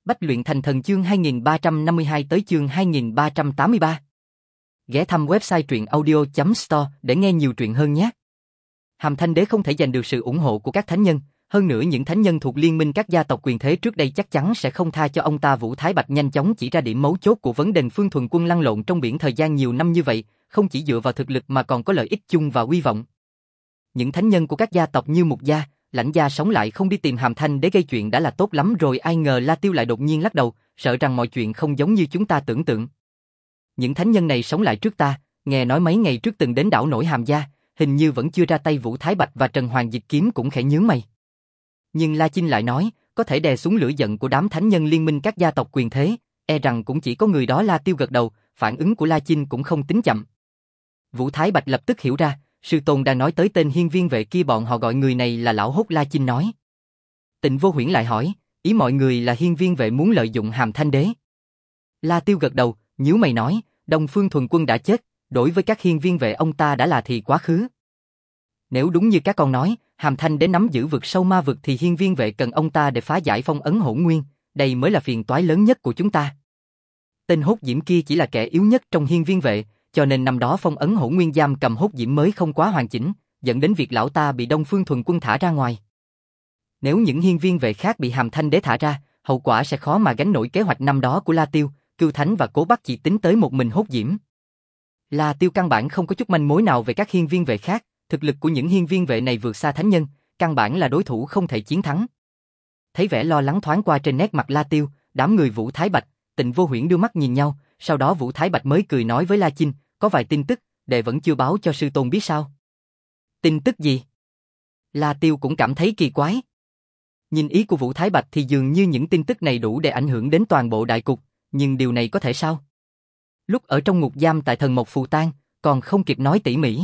Bách luyện thành thần chương 2352 tới chương 2383. Ghé thăm website truyện audio.store để nghe nhiều truyện hơn nhé. Hàm Thanh Đế không thể giành được sự ủng hộ của các thánh nhân, hơn nữa những thánh nhân thuộc liên minh các gia tộc quyền thế trước đây chắc chắn sẽ không tha cho ông ta. Vũ Thái Bạch nhanh chóng chỉ ra điểm mấu chốt của vấn đề. Phương Thuần Quân lăn lộn trong biển thời gian nhiều năm như vậy, không chỉ dựa vào thực lực mà còn có lợi ích chung và uy vọng. Những thánh nhân của các gia tộc như Mục gia, Lãnh gia sống lại không đi tìm Hàm Thanh Đế gây chuyện đã là tốt lắm rồi. Ai ngờ La Tiêu lại đột nhiên lắc đầu, sợ rằng mọi chuyện không giống như chúng ta tưởng tượng. Những thánh nhân này sống lại trước ta, nghe nói mấy ngày trước từng đến đảo nổi Hàm gia, hình như vẫn chưa ra tay. Vũ Thái Bạch và Trần Hoàng Dịch Kiếm cũng khẽ nhướng mày. Nhưng La Chinh lại nói, có thể đè xuống lửa giận của đám thánh nhân liên minh các gia tộc quyền thế, e rằng cũng chỉ có người đó. La Tiêu gật đầu, phản ứng của La Chinh cũng không tính chậm. Vũ Thái Bạch lập tức hiểu ra, sư tôn đang nói tới tên hiên viên vệ kia, bọn họ gọi người này là lão hốt. La Chinh nói. Tịnh Vô Huyễn lại hỏi, ý mọi người là hiên viên vệ muốn lợi dụng Hàm Thanh Đế. La Tiêu gật đầu, nhíu mày nói, Đông Phương Thuần Quân đã chết, đối với các hiên viên vệ ông ta đã là thì quá khứ. Nếu đúng như các con nói, Hàm Thanh Đế nắm giữ vực sâu ma vực thì hiên viên vệ cần ông ta để phá giải phong ấn hỗn nguyên, đây mới là phiền toái lớn nhất của chúng ta. Tên Hốt Diễm kia chỉ là kẻ yếu nhất trong hiên viên vệ, cho nên năm đó phong ấn hỗn nguyên giam cầm Hốt Diễm mới không quá hoàn chỉnh, dẫn đến việc lão ta bị Đông Phương Thuần Quân thả ra ngoài. Nếu những hiên viên vệ khác bị Hàm Thanh Đế thả ra, hậu quả sẽ khó mà gánh nổi. Kế hoạch năm đó của La Tiêu, Cưu Thánh và Cố Bắc chỉ tính tới một mình Hốt Diễm. La Tiêu căn bản không có chút manh mối nào về các hiên viên vệ khác, thực lực của những hiên viên vệ này vượt xa thánh nhân, căn bản là đối thủ không thể chiến thắng. Thấy vẻ lo lắng thoáng qua trên nét mặt La Tiêu, đám người Vũ Thái Bạch, Tịnh Vô Huyễn đưa mắt nhìn nhau, sau đó Vũ Thái Bạch mới cười nói với La Chinh, có vài tin tức, đệ vẫn chưa báo cho sư tôn biết sao? Tin tức gì? La Tiêu cũng cảm thấy kỳ quái. Nhìn ý của Vũ Thái Bạch thì dường như những tin tức này đủ để ảnh hưởng đến toàn bộ đại cục, nhưng điều này có thể sao? Lúc ở trong ngục giam tại Thần Mộc Phù Tang, còn không kịp nói tỉ mỉ.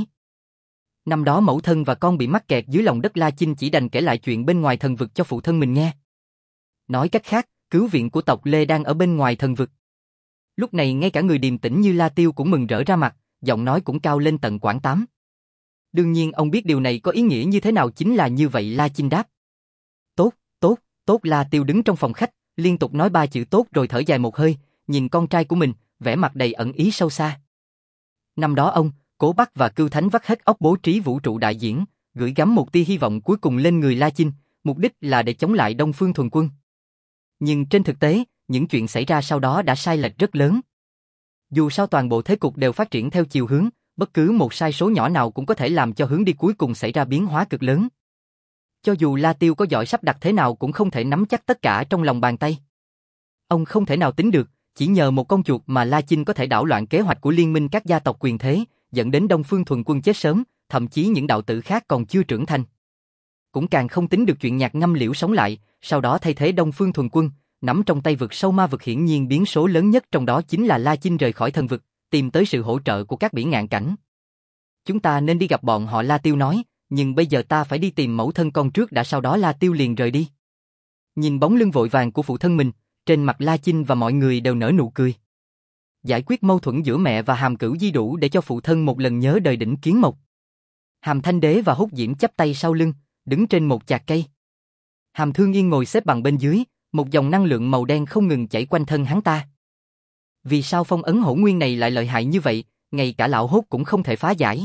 Năm đó mẫu thân và con bị mắc kẹt dưới lòng đất. La Chinh chỉ đành kể lại chuyện bên ngoài thần vực cho phụ thân mình nghe. Nói cách khác, cứu viện của tộc Lê đang ở bên ngoài thần vực. Lúc này ngay cả người điềm tĩnh như La Tiêu cũng mừng rỡ ra mặt, giọng nói cũng cao lên tận quãng 8. Đương nhiên ông biết điều này có ý nghĩa như thế nào. Chính là như vậy. La Chinh đáp. Tốt, tốt, tốt. La Tiêu đứng trong phòng khách, liên tục nói 3 chữ tốt rồi thở dài một hơi, nhìn con trai của mình, vẻ mặt đầy ẩn ý sâu xa. Năm đó ông, Cố Bắc và Cưu Thánh vắt hết óc bố trí vũ trụ đại diễn, gửi gắm một tia hy vọng cuối cùng lên người La Chinh, mục đích là để chống lại Đông Phương Thuần Quân. Nhưng trên thực tế, những chuyện xảy ra sau đó đã sai lệch rất lớn. Dù sao toàn bộ thế cục đều phát triển theo chiều hướng, bất cứ một sai số nhỏ nào cũng có thể làm cho hướng đi cuối cùng xảy ra biến hóa cực lớn. Cho dù La Tiêu có giỏi sắp đặt thế nào cũng không thể nắm chắc tất cả trong lòng bàn tay. Ông không thể nào tính được, chỉ nhờ một con chuột mà La Chinh có thể đảo loạn kế hoạch của liên minh các gia tộc quyền thế, dẫn đến Đông Phương Thuần Quân chết sớm, thậm chí những đạo tử khác còn chưa trưởng thành. Cũng càng không tính được chuyện Nhạc Ngâm Liễu sống lại, sau đó thay thế Đông Phương Thuần Quân, nắm trong tay vực sâu ma vực. Hiển nhiên biến số lớn nhất trong đó chính là La Chinh rời khỏi thần vực, tìm tới sự hỗ trợ của các bỉ ngạn cảnh. Chúng ta nên đi gặp bọn họ. La Tiêu nói, nhưng bây giờ ta phải đi tìm mẫu thân con trước đã. Sau đó La Tiêu liền rời đi. Nhìn bóng lưng vội vàng của phụ thân mình, trên mặt La Chinh và mọi người đều nở nụ cười. Giải quyết mâu thuẫn giữa mẹ và Hàm Cửu Di đủ để cho phụ thân một lần nhớ đời đỉnh kiến mộc. Hàm Thanh Đế và Hốt Diễm chắp tay sau lưng, đứng trên một chạc cây. Hàm Thương Yên ngồi xếp bằng bên dưới, một dòng năng lượng màu đen không ngừng chảy quanh thân hắn ta. Vì sao phong ấn hỗn nguyên này lại lợi hại như vậy, ngay cả lão Hốt cũng không thể phá giải?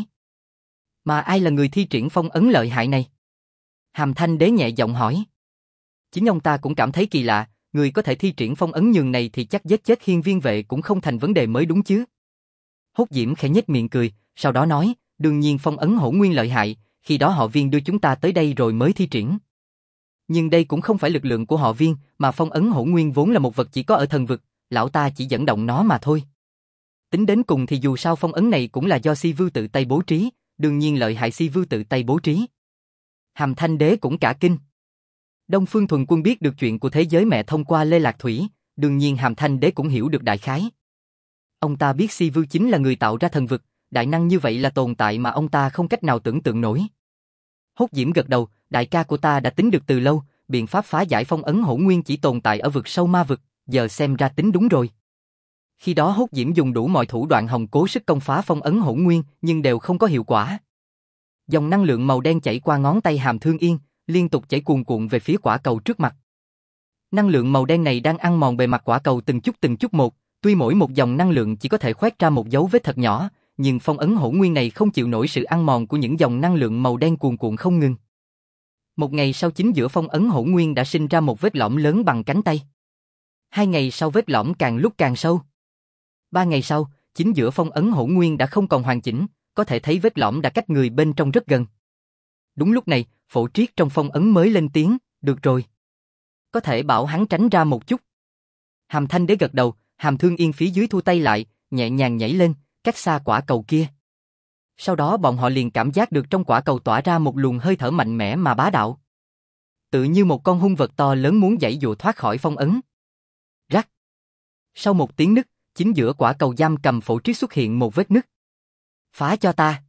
Mà ai là người thi triển phong ấn lợi hại này? Hàm Thanh Đế nhẹ giọng hỏi. Chính ông ta cũng cảm thấy kỳ lạ, người có thể thi triển phong ấn nhường này thì chắc giết chết hiên viên vệ cũng không thành vấn đề mới đúng chứ. Hốt Diễm khẽ nhếch miệng cười, sau đó nói, đương nhiên phong ấn hỗn nguyên lợi hại, khi đó họ Viên đưa chúng ta tới đây rồi mới thi triển. Nhưng đây cũng không phải lực lượng của họ Viên, mà phong ấn hỗn nguyên vốn là một vật chỉ có ở thần vực, lão ta chỉ dẫn động nó mà thôi. Tính đến cùng thì dù sao phong ấn này cũng là do Si Vưu tự tay bố trí, đương nhiên lợi hại Si Vưu tự tay bố trí. Hàm Thanh Đế cũng cả kinh. Đông Phương Thuần Quân biết được chuyện của thế giới mẹ thông qua Lê Lạc Thủy, đương nhiên Hàm Thanh Đế cũng hiểu được đại khái. Ông ta biết Si Vưu chính là người tạo ra thần vực, đại năng như vậy là tồn tại mà ông ta không cách nào tưởng tượng nổi. Hốt Diễm gật đầu, đại ca của ta đã tính được từ lâu, biện pháp phá giải phong ấn hỗn nguyên chỉ tồn tại ở vực sâu ma vực, giờ xem ra tính đúng rồi. Khi đó Hốt Diễm dùng đủ mọi thủ đoạn hòng cố sức công phá phong ấn hỗn nguyên, nhưng đều không có hiệu quả. Dòng năng lượng màu đen chảy qua ngón tay Hàm Thương Yên, liên tục chảy cuồn cuộn về phía quả cầu trước mặt. Năng lượng màu đen này đang ăn mòn bề mặt quả cầu từng chút một, tuy mỗi một dòng năng lượng chỉ có thể khoét ra một dấu vết thật nhỏ, nhưng phong ấn hỗn nguyên này không chịu nổi sự ăn mòn của những dòng năng lượng màu đen cuồn cuộn không ngừng. Một ngày sau, chính giữa phong ấn hỗn nguyên đã sinh ra một vết lõm lớn bằng cánh tay. 2 ngày sau, vết lõm càng lúc càng sâu. 3 ngày sau, chính giữa phong ấn hỗn nguyên đã không còn hoàn chỉnh, có thể thấy vết lõm đã cách người bên trong rất gần. Đúng lúc này, Phổ Triết trong phong ấn mới lên tiếng, được rồi. Có thể bảo hắn tránh ra một chút. Hàm Thanh Đế gật đầu, Hàm Thương Yên phía dưới thu tay lại, nhẹ nhàng nhảy lên, cách xa quả cầu kia. Sau đó bọn họ liền cảm giác được trong quả cầu tỏa ra một luồng hơi thở mạnh mẽ mà bá đạo. Tự như một con hung vật to lớn muốn giãy giụa thoát khỏi phong ấn. Rắc. Sau một tiếng nứt, chính giữa quả cầu giam cầm Phổ Triết xuất hiện một vết nứt. Phá cho ta.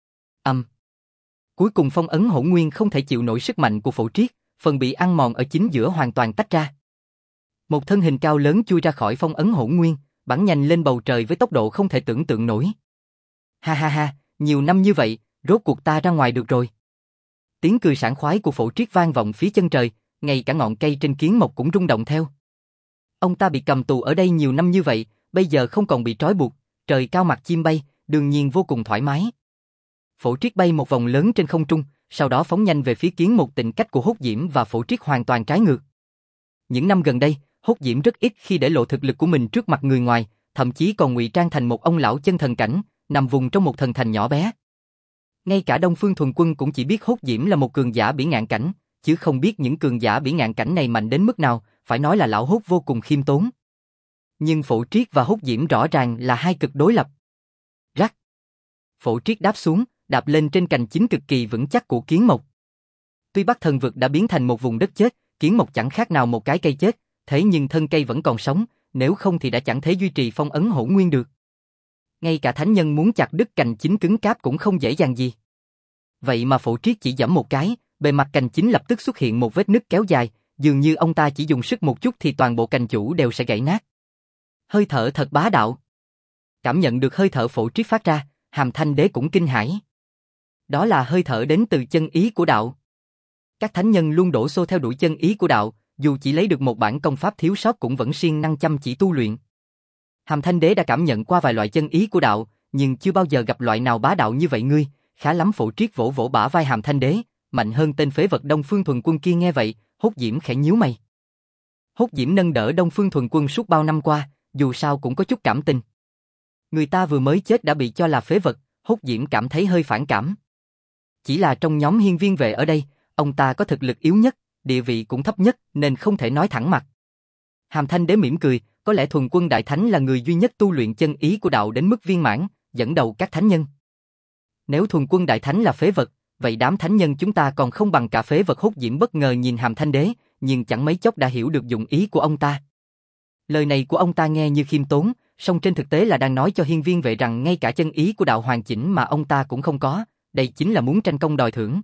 Cuối cùng phong ấn hỗn nguyên không thể chịu nổi sức mạnh của Phổ Triết, phần bị ăn mòn ở chính giữa hoàn toàn tách ra. Một thân hình cao lớn chui ra khỏi phong ấn hỗn nguyên, bắn nhanh lên bầu trời với tốc độ không thể tưởng tượng nổi. Ha ha ha, nhiều năm như vậy, rốt cuộc ta ra ngoài được rồi. Tiếng cười sảng khoái của Phổ Triết vang vọng phía chân trời, ngay cả ngọn cây trên kiến mộc cũng rung động theo. Ông ta bị cầm tù ở đây nhiều năm như vậy, bây giờ không còn bị trói buộc, trời cao mặt chim bay, đương nhiên vô cùng thoải mái. Phổ Triết bay một vòng lớn trên không trung, sau đó phóng nhanh về phía kiến một tình cách của Hốt Diễm và Phổ Triết hoàn toàn trái ngược. Những năm gần đây, Hốt Diễm rất ít khi để lộ thực lực của mình trước mặt người ngoài, thậm chí còn ngụy trang thành một ông lão chân thần cảnh, nằm vùng trong một thần thành nhỏ bé. Ngay cả Đông Phương Thuần Quân cũng chỉ biết Hốt Diễm là một cường giả bỉ ngạn cảnh, chứ không biết những cường giả bỉ ngạn cảnh này mạnh đến mức nào, phải nói là lão Hốt vô cùng khiêm tốn. Nhưng Phổ Triết và Hốt Diễm rõ ràng là hai cực đối lập. Rắc. Phổ Triết đáp xuống, đạp lên trên cành chính cực kỳ vững chắc của kiến mộc. Tuy Bắc Thần Vực đã biến thành một vùng đất chết, kiến mộc chẳng khác nào một cái cây chết, thế nhưng thân cây vẫn còn sống, nếu không thì đã chẳng thể duy trì phong ấn hỗn nguyên được. Ngay cả thánh nhân muốn chặt đứt cành chính cứng cáp cũng không dễ dàng gì. Vậy mà Phổ Triết chỉ giẫm một cái, bề mặt cành chính lập tức xuất hiện một vết nứt kéo dài, dường như ông ta chỉ dùng sức một chút thì toàn bộ cành chủ đều sẽ gãy nát. Hơi thở thật bá đạo. Cảm nhận được hơi thở Phổ Triết phát ra, Hàm Thanh Đế cũng kinh hãi. Đó là hơi thở đến từ chân ý của đạo. Các thánh nhân luôn đổ xô theo đuổi chân ý của đạo, dù chỉ lấy được một bản công pháp thiếu sót cũng vẫn siêng năng chăm chỉ tu luyện. Hàm Thanh Đế đã cảm nhận qua vài loại chân ý của đạo, nhưng chưa bao giờ gặp loại nào bá đạo như vậy ngươi, khá lắm. Phổ Triết vỗ vỗ bả vai Hàm Thanh Đế, mạnh hơn tên phế vật Đông Phương Thuần Quân kia nghe vậy, Hốt Diễm khẽ nhíu mày. Hốt Diễm nâng đỡ Đông Phương Thuần Quân suốt bao năm qua, dù sao cũng có chút cảm tình. Người ta vừa mới chết đã bị cho là phế vật, Hốt Diễm cảm thấy hơi phản cảm. Chỉ là trong nhóm hiên viên vệ ở đây, ông ta có thực lực yếu nhất, địa vị cũng thấp nhất nên không thể nói thẳng mặt. Hàm Thanh Đế mỉm cười, có lẽ Thuần Quân Đại Thánh là người duy nhất tu luyện chân ý của đạo đến mức viên mãn, dẫn đầu các thánh nhân. Nếu Thuần Quân Đại Thánh là phế vật, vậy đám thánh nhân chúng ta còn không bằng cả phế vật. Hốt Diễm bất ngờ nhìn Hàm Thanh Đế, nhưng chẳng mấy chốc đã hiểu được dụng ý của ông ta. Lời này của ông ta nghe như khiêm tốn, song trên thực tế là đang nói cho hiên viên vệ rằng ngay cả chân ý của đạo hoàn chỉnh mà ông ta cũng không có, đây chính là muốn tranh công đòi thưởng.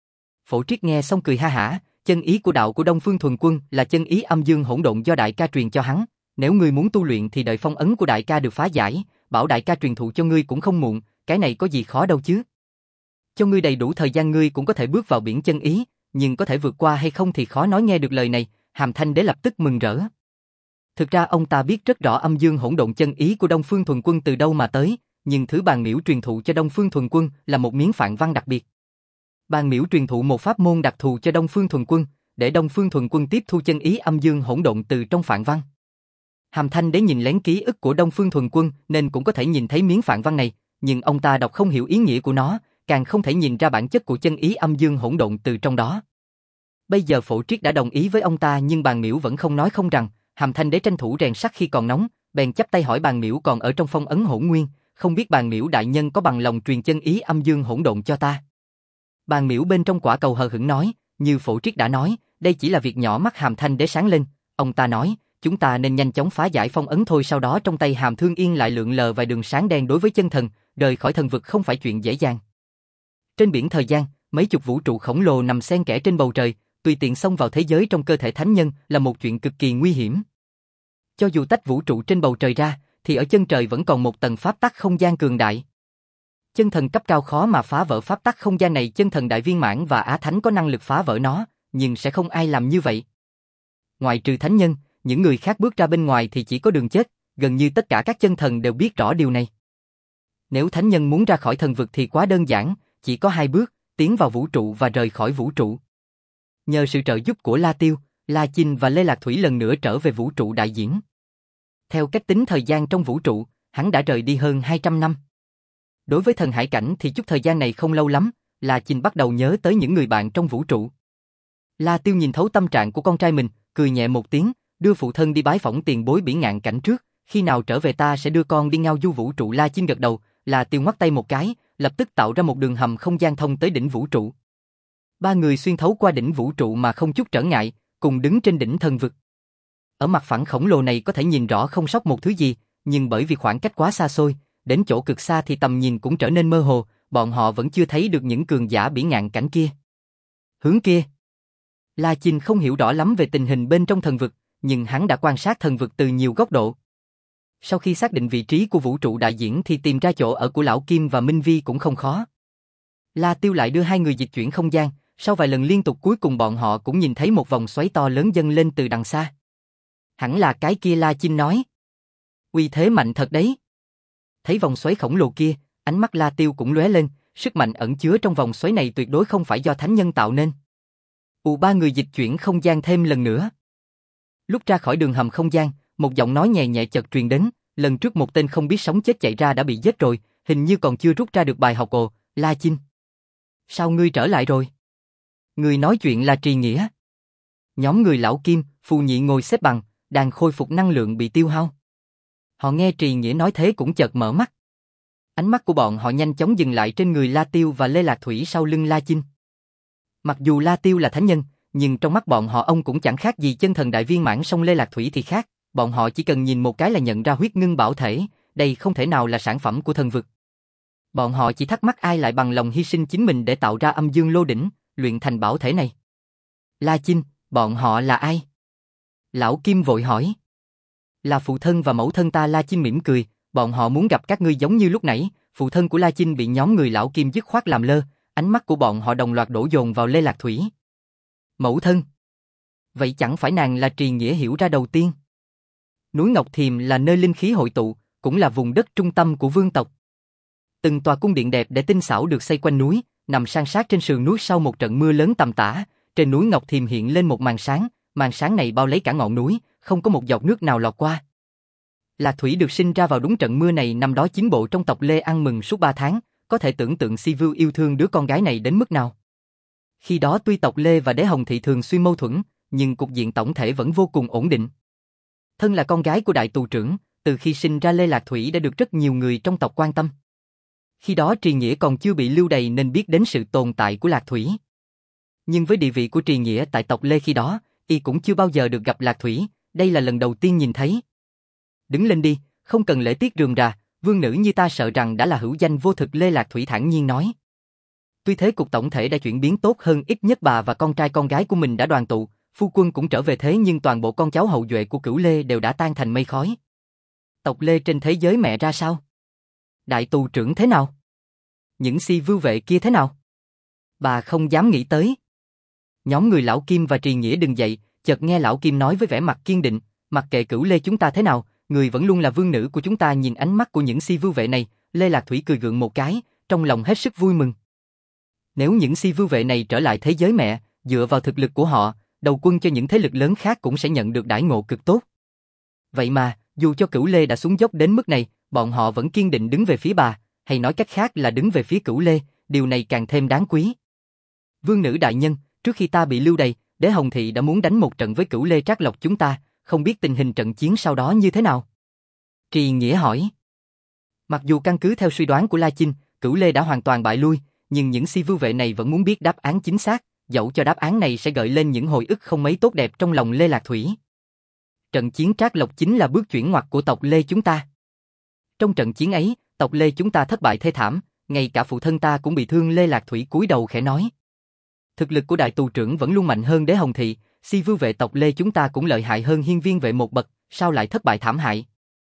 Phổ Triết nghe xong cười ha hả, chân ý của đạo của Đông Phương Thuần Quân là chân ý âm dương hỗn độn do đại ca truyền cho hắn, nếu ngươi muốn tu luyện thì đợi phong ấn của đại ca được phá giải, bảo đại ca truyền thụ cho ngươi cũng không muộn, cái này có gì khó đâu chứ. Cho ngươi đầy đủ thời gian ngươi cũng có thể bước vào biển chân ý, nhưng có thể vượt qua hay không thì khó nói. Nghe được lời này, Hàm Thanh Đế lập tức mừng rỡ. Thực ra ông ta biết rất rõ âm dương hỗn độn chân ý của Đông Phương Thuần Quân từ đâu mà tới, nhưng thứ Bàn Miễu truyền thụ cho Đông Phương Thuần Quân là một miếng phạn văn đặc biệt. Bàn Miễu truyền thụ một pháp môn đặc thù cho Đông Phương Thuần Quân, để Đông Phương Thuần Quân tiếp thu chân ý âm dương hỗn độn từ trong phạn văn. Hàm Thanh Đế nhìn lén ký ức của Đông Phương Thuần Quân nên cũng có thể nhìn thấy miếng phạn văn này, nhưng ông ta đọc không hiểu ý nghĩa của nó, càng không thể nhìn ra bản chất của chân ý âm dương hỗn độn từ trong đó. Bây giờ Phổ Triết đã đồng ý với ông ta nhưng Bàn Miễu vẫn không nói không rằng. Hàm Thanh Đế tranh thủ rèn sắt khi còn nóng, bèn chắp tay hỏi Bàn Miễu còn ở trong phong ấn hỗn nguyên, không biết Bàn Miễu đại nhân có bằng lòng truyền chân ý âm dương hỗn độn cho ta. Bàn Miễu bên trong quả cầu hờ hững nói, như Phổ Triết đã nói, đây chỉ là việc nhỏ. Mắt Hàm Thanh Đế sáng lên, ông ta nói, chúng ta nên nhanh chóng phá giải phong ấn thôi. Sau đó trong tay Hàm Thương Yên lại lượn lờ vài đường sáng đen. Đối với chân thần, rời khỏi thần vực không phải chuyện dễ dàng. Trên biển thời gian, mấy chục vũ trụ khổng lồ nằm xen kẽ trên bầu trời, tùy tiện xông vào thế giới trong cơ thể thánh nhân là một chuyện cực kỳ nguy hiểm. Cho dù tách vũ trụ trên bầu trời ra, thì ở chân trời vẫn còn một tầng pháp tắc không gian cường đại. Chân thần cấp cao khó mà phá vỡ pháp tắc không gian này. Chân thần đại viên mãn và Á Thánh có năng lực phá vỡ nó, nhưng sẽ không ai làm như vậy. Ngoại trừ thánh nhân, những người khác bước ra bên ngoài thì chỉ có đường chết, gần như tất cả các chân thần đều biết rõ điều này. Nếu thánh nhân muốn ra khỏi thần vực thì quá đơn giản, chỉ có 2 bước, tiến vào vũ trụ và rời khỏi vũ trụ. Nhờ sự trợ giúp của La Tiêu, La Chinh và Lê Lạc Thủy lần nữa trở về vũ trụ đại diễn. Theo cách tính thời gian trong vũ trụ, hắn đã rời đi hơn 200 năm. Đối với thần hải cảnh thì chút thời gian này không lâu lắm, La Chinh bắt đầu nhớ tới những người bạn trong vũ trụ. La Tiêu nhìn thấu tâm trạng của con trai mình, cười nhẹ một tiếng, đưa phụ thân đi bái phỏng tiền bối Bỉ Ngạn Cảnh trước, khi nào trở về ta sẽ đưa con đi ngao du vũ trụ. La Chinh gật đầu, La Tiêu ngoắc tay một cái, lập tức tạo ra một đường hầm không gian thông tới đỉnh vũ trụ. 3 người xuyên thấu qua đỉnh vũ trụ mà không chút trở ngại, cùng đứng trên đỉnh thần vực. Ở mặt phẳng khổng lồ này có thể nhìn rõ không sót một thứ gì, nhưng bởi vì khoảng cách quá xa xôi, đến chỗ cực xa thì tầm nhìn cũng trở nên mơ hồ, bọn họ vẫn chưa thấy được những cường giả Bỉ Ngạn Cảnh kia. Hướng kia. La Chinh không hiểu rõ lắm về tình hình bên trong thần vực, nhưng hắn đã quan sát thần vực từ nhiều góc độ. Sau khi xác định vị trí của vũ trụ đại diễn thì tìm ra chỗ ở của Lão Kim và Minh Vi cũng không khó. La Tiêu lại đưa 2 người dịch chuyển không gian, sau vài lần liên tục cuối cùng bọn họ cũng nhìn thấy một vòng xoáy to lớn dâng lên từ đằng xa. Hẳn là cái kia, La Chinh nói. Uy thế mạnh thật đấy. Thấy vòng xoáy khổng lồ kia, ánh mắt La Tiêu cũng lóe lên, sức mạnh ẩn chứa trong vòng xoáy này tuyệt đối không phải do thánh nhân tạo nên. 3 người dịch chuyển không gian thêm lần nữa. Lúc ra khỏi đường hầm không gian, một giọng nói nhẹ nhẹ chợt truyền đến, lần trước một tên không biết sống chết chạy ra đã bị giết rồi, hình như còn chưa rút ra được bài học. Ồ, La Chinh. Sao ngươi trở lại rồi? Người nói chuyện là Trì Nghĩa. Nhóm người Lão Kim, Phù Nhị ngồi xếp bằng, đang khôi phục năng lượng bị tiêu hao. Họ nghe Trì Nghĩa nói thế cũng chợt mở mắt. Ánh mắt của bọn họ nhanh chóng dừng lại trên người La Tiêu và Lê Lạc Thủy sau lưng La Chinh. Mặc dù La Tiêu là thánh nhân, nhưng trong mắt bọn họ ông cũng chẳng khác gì chân thần đại viên mãn, song Lê Lạc Thủy thì khác, bọn họ chỉ cần nhìn một cái là nhận ra huyết ngưng bảo thể, đây không thể nào là sản phẩm của thần vực. Bọn họ chỉ thắc mắc ai lại bằng lòng hy sinh chính mình để tạo ra âm dương lô đỉnh, luyện thành bảo thể này. La Chinh, bọn họ là ai? Lão Kim vội hỏi. Là phụ thân và mẫu thân ta. La Chinh mỉm cười, bọn họ muốn gặp các ngươi giống như lúc nãy. Phụ thân của La Chinh bị nhóm người Lão Kim dứt khoát làm lơ, ánh mắt của bọn họ đồng loạt đổ dồn vào Lê Lạc Thủy. Mẫu thân? Vậy chẳng phải nàng là Trì Nghĩa hiểu ra đầu tiên? Núi Ngọc Thiềm là nơi linh khí hội tụ, cũng là vùng đất trung tâm của vương tộc. Từng tòa cung điện đẹp để tinh xảo được xây quanh núi, nằm san sát trên sườn núi. Sau một trận mưa lớn tầm tã, trên núi Ngọc Thiềm hiện lên một màn sáng này bao lấy cả ngọn núi, không có một giọt nước nào lọt qua. Lạc Thủy được sinh ra vào đúng trận mưa này, năm đó chính bộ trong tộc Lê ăn mừng suốt 3 tháng, có thể tưởng tượng Si Vưu yêu thương đứa con gái này đến mức nào. Khi đó tuy tộc Lê và Đế Hồng Thị thường xuyên mâu thuẫn, nhưng cục diện tổng thể vẫn vô cùng ổn định. Thân là con gái của đại tù trưởng, từ khi sinh ra Lê Lạc Thủy đã được rất nhiều người trong tộc quan tâm. Khi đó Trì Nghĩa còn chưa bị lưu đày nên biết đến sự tồn tại của Lạc Thủy. Nhưng với địa vị của Trì Nghĩa tại tộc Lê khi đó, y cũng chưa bao giờ được gặp Lạc Thủy, đây là lần đầu tiên nhìn thấy. Đứng lên đi, không cần lễ tiết rườm rà, vương nữ như ta sợ rằng đã là hữu danh vô thực. Lê Lạc Thủy thản nhiên nói. Tuy thế cục tổng thể đã chuyển biến tốt hơn, ít nhất bà và con trai con gái của mình đã đoàn tụ, phu quân cũng trở về, thế nhưng toàn bộ con cháu hậu duệ của Cửu Lê đều đã tan thành mây khói. Tộc Lê trên thế giới mẹ ra sao? Đại tù trưởng thế nào? Những Si Vưu vệ kia thế nào? Bà không dám nghĩ tới. Nhóm người Lão Kim và Trì Nghĩa đứng dậy, chợt nghe Lão Kim nói với vẻ mặt kiên định, mặc kệ Cửu Lê chúng ta thế nào, người vẫn luôn là vương nữ của chúng ta. Nhìn ánh mắt của những Si Vưu vệ này, Lê Lạc Thủy cười gượng một cái, trong lòng hết sức vui mừng. Nếu những Si Vưu vệ này trở lại thế giới mẹ, dựa vào thực lực của họ, đầu quân cho những thế lực lớn khác cũng sẽ nhận được đãi ngộ cực tốt. Vậy mà, dù cho Cửu Lê đã xuống dốc đến mức này, bọn họ vẫn kiên định đứng về phía bà, hay nói cách khác là đứng về phía Cửu Lê, điều này càng thêm đáng quý. Vương nữ đại nhân, trước khi ta bị lưu đày, Đế Hồng Thị đã muốn đánh một trận với Cửu Lê Trác Lộc chúng ta, không biết tình hình trận chiến sau đó như thế nào? Trì Nghĩa hỏi. Mặc dù căn cứ theo suy đoán của La Chinh, Cửu Lê đã hoàn toàn bại lui, nhưng những Si Vưu vệ này vẫn muốn biết đáp án chính xác, dẫu cho đáp án này sẽ gợi lên những hồi ức không mấy tốt đẹp trong lòng Lê Lạc Thủy. Trận chiến Trác Lộc chính là bước chuyển ngoặt của tộc Lê chúng ta. Trong trận chiến ấy, tộc Lê chúng ta thất bại thê thảm, ngay cả phụ thân ta cũng bị thương. Lê Lạc Thủy cúi đầu khẽ nói. Thực lực của đại tù trưởng vẫn luôn mạnh hơn Đế Hồng Thị, Si Vưu vệ tộc Lê chúng ta cũng lợi hại hơn Hiên Viên vệ một bậc, sao lại thất bại thảm hại?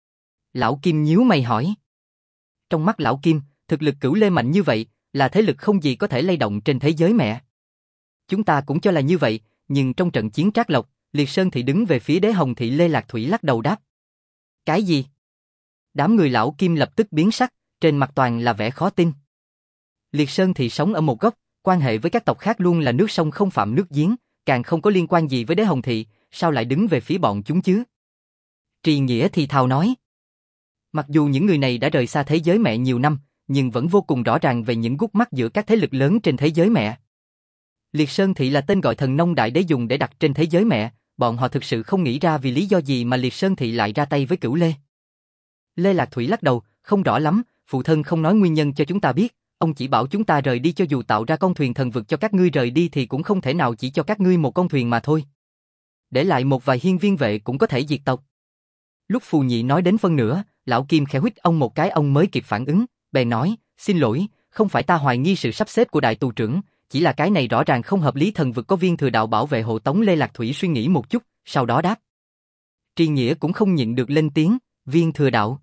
Lão Kim nhíu mày hỏi. Trong mắt Lão Kim, thực lực Cửu Lê mạnh như vậy, là thế lực không gì có thể lay động trên thế giới mẹ. Chúng ta cũng cho là như vậy, nhưng trong trận chiến Trác Lộc, Liệt Sơn Thị đứng về phía Đế Hồng Thị Lê Lạc Thủy lắc đầu đáp. Cái gì? Đám người lão Kim lập tức biến sắc, trên mặt toàn là vẻ khó tin. Liệt Sơn Thị sống ở một góc, quan hệ với các tộc khác luôn là nước sông không phạm nước giếng, càng không có liên quan gì với Đế Hồng Thị, sao lại đứng về phía bọn chúng chứ? Trì Nghĩa thì thào nói. Mặc dù những người này đã rời xa thế giới mẹ nhiều năm, nhưng vẫn vô cùng rõ ràng về những gút mắt giữa các thế lực lớn trên thế giới mẹ. Liệt Sơn Thị là tên gọi thần nông đại đế dùng để đặt trên thế giới mẹ, bọn họ thực sự không nghĩ ra vì lý do gì mà Liệt Sơn Thị lại ra tay với Cửu Lê. Lê Lạc Thủy lắc đầu, không rõ lắm, phụ thân không nói nguyên nhân cho chúng ta biết, ông chỉ bảo chúng ta rời đi, cho dù tạo ra con thuyền thần vực cho các ngươi rời đi thì cũng không thể nào chỉ cho các ngươi một con thuyền mà thôi. Để lại một vài hiên viên vệ cũng có thể diệt tộc. Lúc Phù Nhị nói đến phân nửa, lão Kim khẽ huýt ông một cái, ông mới kịp phản ứng, bèn nói, xin lỗi, không phải ta hoài nghi sự sắp xếp của đại tù trưởng, chỉ là cái này rõ ràng không hợp lý, thần vực có viên thừa đạo bảo vệ hộ tống. Lê Lạc Thủy suy nghĩ một chút, sau đó đáp. Tri Nghĩa cũng không nhịn được lên tiếng, viên thừa đạo.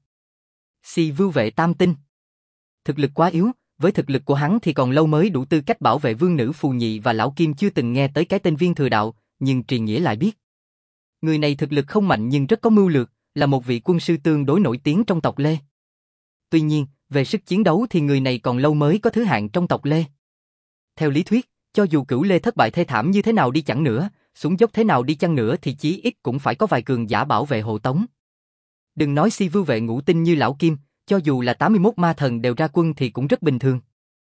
Si Vưu vệ tam tinh. Thực lực quá yếu, với thực lực của hắn thì còn lâu mới đủ tư cách bảo vệ vương nữ. Phù Nhị và lão Kim chưa từng nghe tới cái tên viên thừa đạo, nhưng Tri Nghĩa lại biết. Người này thực lực không mạnh nhưng rất có mưu lược, là một vị quân sư tương đối nổi tiếng trong tộc Lê. Tuy nhiên, về sức chiến đấu thì người này còn lâu mới có thứ hạng trong tộc Lê. Theo lý thuyết, cho dù Cửu Lê thất bại thê thảm như thế nào đi chăng nữa, xuống dốc thế nào đi chăng nữa thì chí ít cũng phải có vài cường giả bảo vệ hộ tống. Đừng nói Si Vưu vệ ngũ tinh như lão Kim, cho dù là 81 ma thần đều ra quân thì cũng rất bình thường.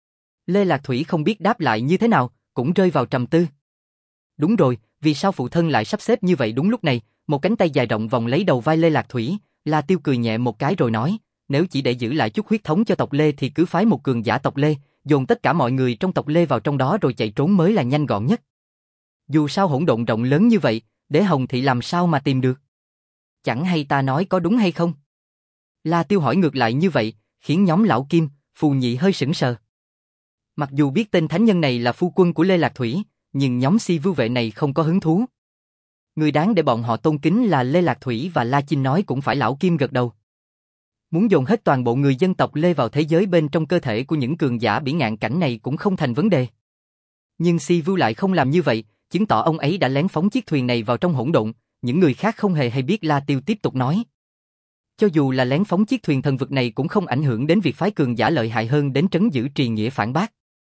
Lê Lạc Thủy không biết đáp lại như thế nào, cũng rơi vào trầm tư. Đúng rồi, vì sao phụ thân lại sắp xếp như vậy? Đúng lúc này, một cánh tay dài rộng vòng lấy đầu vai Lê Lạc Thủy, La Tiêu cười nhẹ một cái rồi nói, nếu chỉ để giữ lại chút huyết thống cho tộc Lê thì cứ phái một cường giả tộc Lê, dồn tất cả mọi người trong tộc Lê vào trong đó rồi chạy trốn mới là nhanh gọn nhất. Dù sao hỗn độn rộng lớn như vậy, Đế Hồng Thị làm sao mà tìm được? Chẳng hay ta nói có đúng hay không? La Tiêu hỏi ngược lại như vậy, khiến nhóm lão Kim, Phù Nhị hơi sững sờ. Mặc dù biết tên thánh nhân này là phu quân của Lê Lạc Thủy, nhưng nhóm Si Vưu vệ này không có hứng thú. Người đáng để bọn họ tôn kính là Lê Lạc Thủy và La Chinh, nói cũng phải. Lão Kim gật đầu. Muốn dồn hết toàn bộ người dân tộc Lê vào thế giới bên trong cơ thể của những cường giả bỉ ngạn cảnh này cũng không thành vấn đề. Nhưng Si Vưu lại không làm như vậy, chứng tỏ ông ấy đã lén phóng chiếc thuyền này vào trong hỗn độn, những người khác không hề hay biết. La Tiêu tiếp tục nói. Cho dù là lén phóng chiếc thuyền thần vực này cũng không ảnh hưởng đến việc phái cường giả lợi hại hơn đến trấn giữ. Trì Nghĩa phản bác.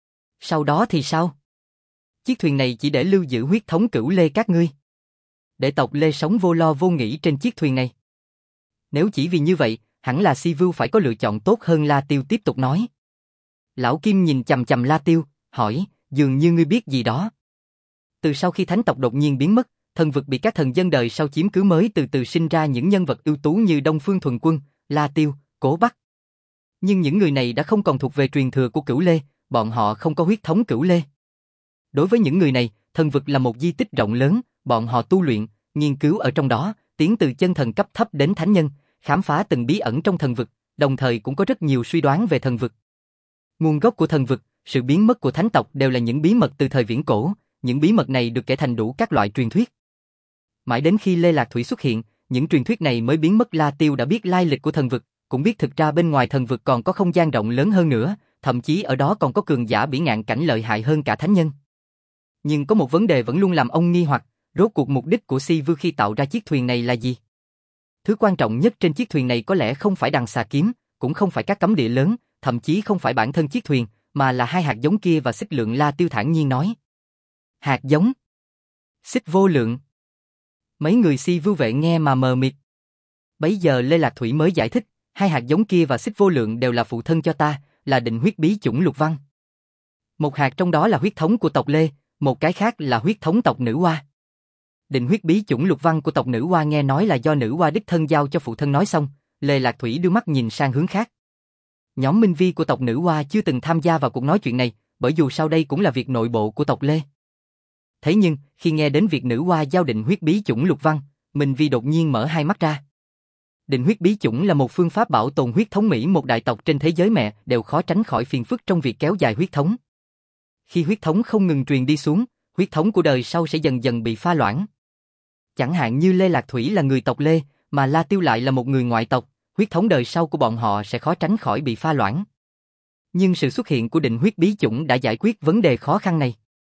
Sau đó thì sao? Chiếc thuyền này chỉ để lưu giữ huyết thống Cửu Lê các ngươi. Để tộc Lê sống vô lo vô nghĩ trên chiếc thuyền này. Nếu chỉ vì như vậy, hẳn là Si Vưu phải có lựa chọn tốt hơn. La Tiêu tiếp tục nói. Lão Kim nhìn chằm chằm La Tiêu, hỏi, dường như ngươi biết gì đó. Từ sau khi thánh tộc đột nhiên biến mất, thần vực bị các thần dân đời sau chiếm cứ mới từ từ sinh ra những nhân vật ưu tú như Đông Phương Thuần Quân, La Tiêu, Cố Bắc. Nhưng những người này đã không còn thuộc về truyền thừa của Cửu Lê, bọn họ không có huyết thống Cửu Lê. Đối với những người này, thần vực là một di tích rộng lớn, bọn họ tu luyện, nghiên cứu ở trong đó, tiến từ chân thần cấp thấp đến thánh nhân, khám phá từng bí ẩn trong thần vực, đồng thời cũng có rất nhiều suy đoán về thần vực. Nguồn gốc của thần vực, sự biến mất của thánh tộc đều là những bí mật từ thời viễn cổ, những bí mật này được kể thành đủ các loại truyền thuyết. Mãi đến khi Lê Lạc Thủy xuất hiện, những truyền thuyết này mới biến mất. La Tiêu đã biết lai lịch của thần vực, cũng biết thực ra bên ngoài thần vực còn có không gian rộng lớn hơn nữa, thậm chí ở đó còn có cường giả bỉ ngạn cảnh lợi hại hơn cả thánh nhân. Nhưng có một vấn đề vẫn luôn làm ông nghi hoặc, rốt cuộc mục đích của Si Vưu khi tạo ra chiếc thuyền này là gì? Thứ quan trọng nhất trên chiếc thuyền này có lẽ không phải đằng xà kiếm, cũng không phải các cấm địa lớn, thậm chí không phải bản thân chiếc thuyền, mà là hai hạt giống kia và xích lượng. La Tiêu thản nhiên nói. Hạt giống? Xích vô lượng? Mấy người Si Vưu vệ nghe mà mờ mịt. Bấy giờ Lê Lạc Thủy mới giải thích, hai hạt giống kia và xích vô lượng đều là phụ thân cho ta, là định huyết bí chủng Lục Văn. Một hạt trong đó là huyết thống của tộc Lê, một cái khác là huyết thống tộc Nữ Hoa. Định huyết bí chủng Lục Văn của tộc Nữ Hoa nghe nói là do Nữ Hoa đích thân giao cho phụ thân. Nói xong, Lê Lạc Thủy đưa mắt nhìn sang hướng khác. Nhóm Minh Vi của tộc Nữ Hoa chưa từng tham gia vào cuộc nói chuyện này, bởi dù sau đây cũng là việc nội bộ của tộc Lê. Thế nhưng, khi nghe đến việc Nữ Hoa giao định huyết bí chủng Lục Văn, Minh Vi đột nhiên mở hai mắt ra. Định huyết bí chủng là một phương pháp bảo tồn huyết thống Mỹ, một đại tộc trên thế giới mẹ đều khó tránh khỏi phiền phức trong việc kéo dài huyết thống. Khi huyết thống không ngừng truyền đi xuống, huyết thống của đời sau sẽ dần dần bị pha loãng. Chẳng hạn như Lê Lạc Thủy là người tộc Lê, mà La Tiêu lại là một người ngoại tộc, huyết thống đời sau của bọn họ sẽ khó tránh khỏi bị pha loãng. Nhưng sự xuất hiện của định huyết bí chủng đã giải quyết vấn đề khó khăn này.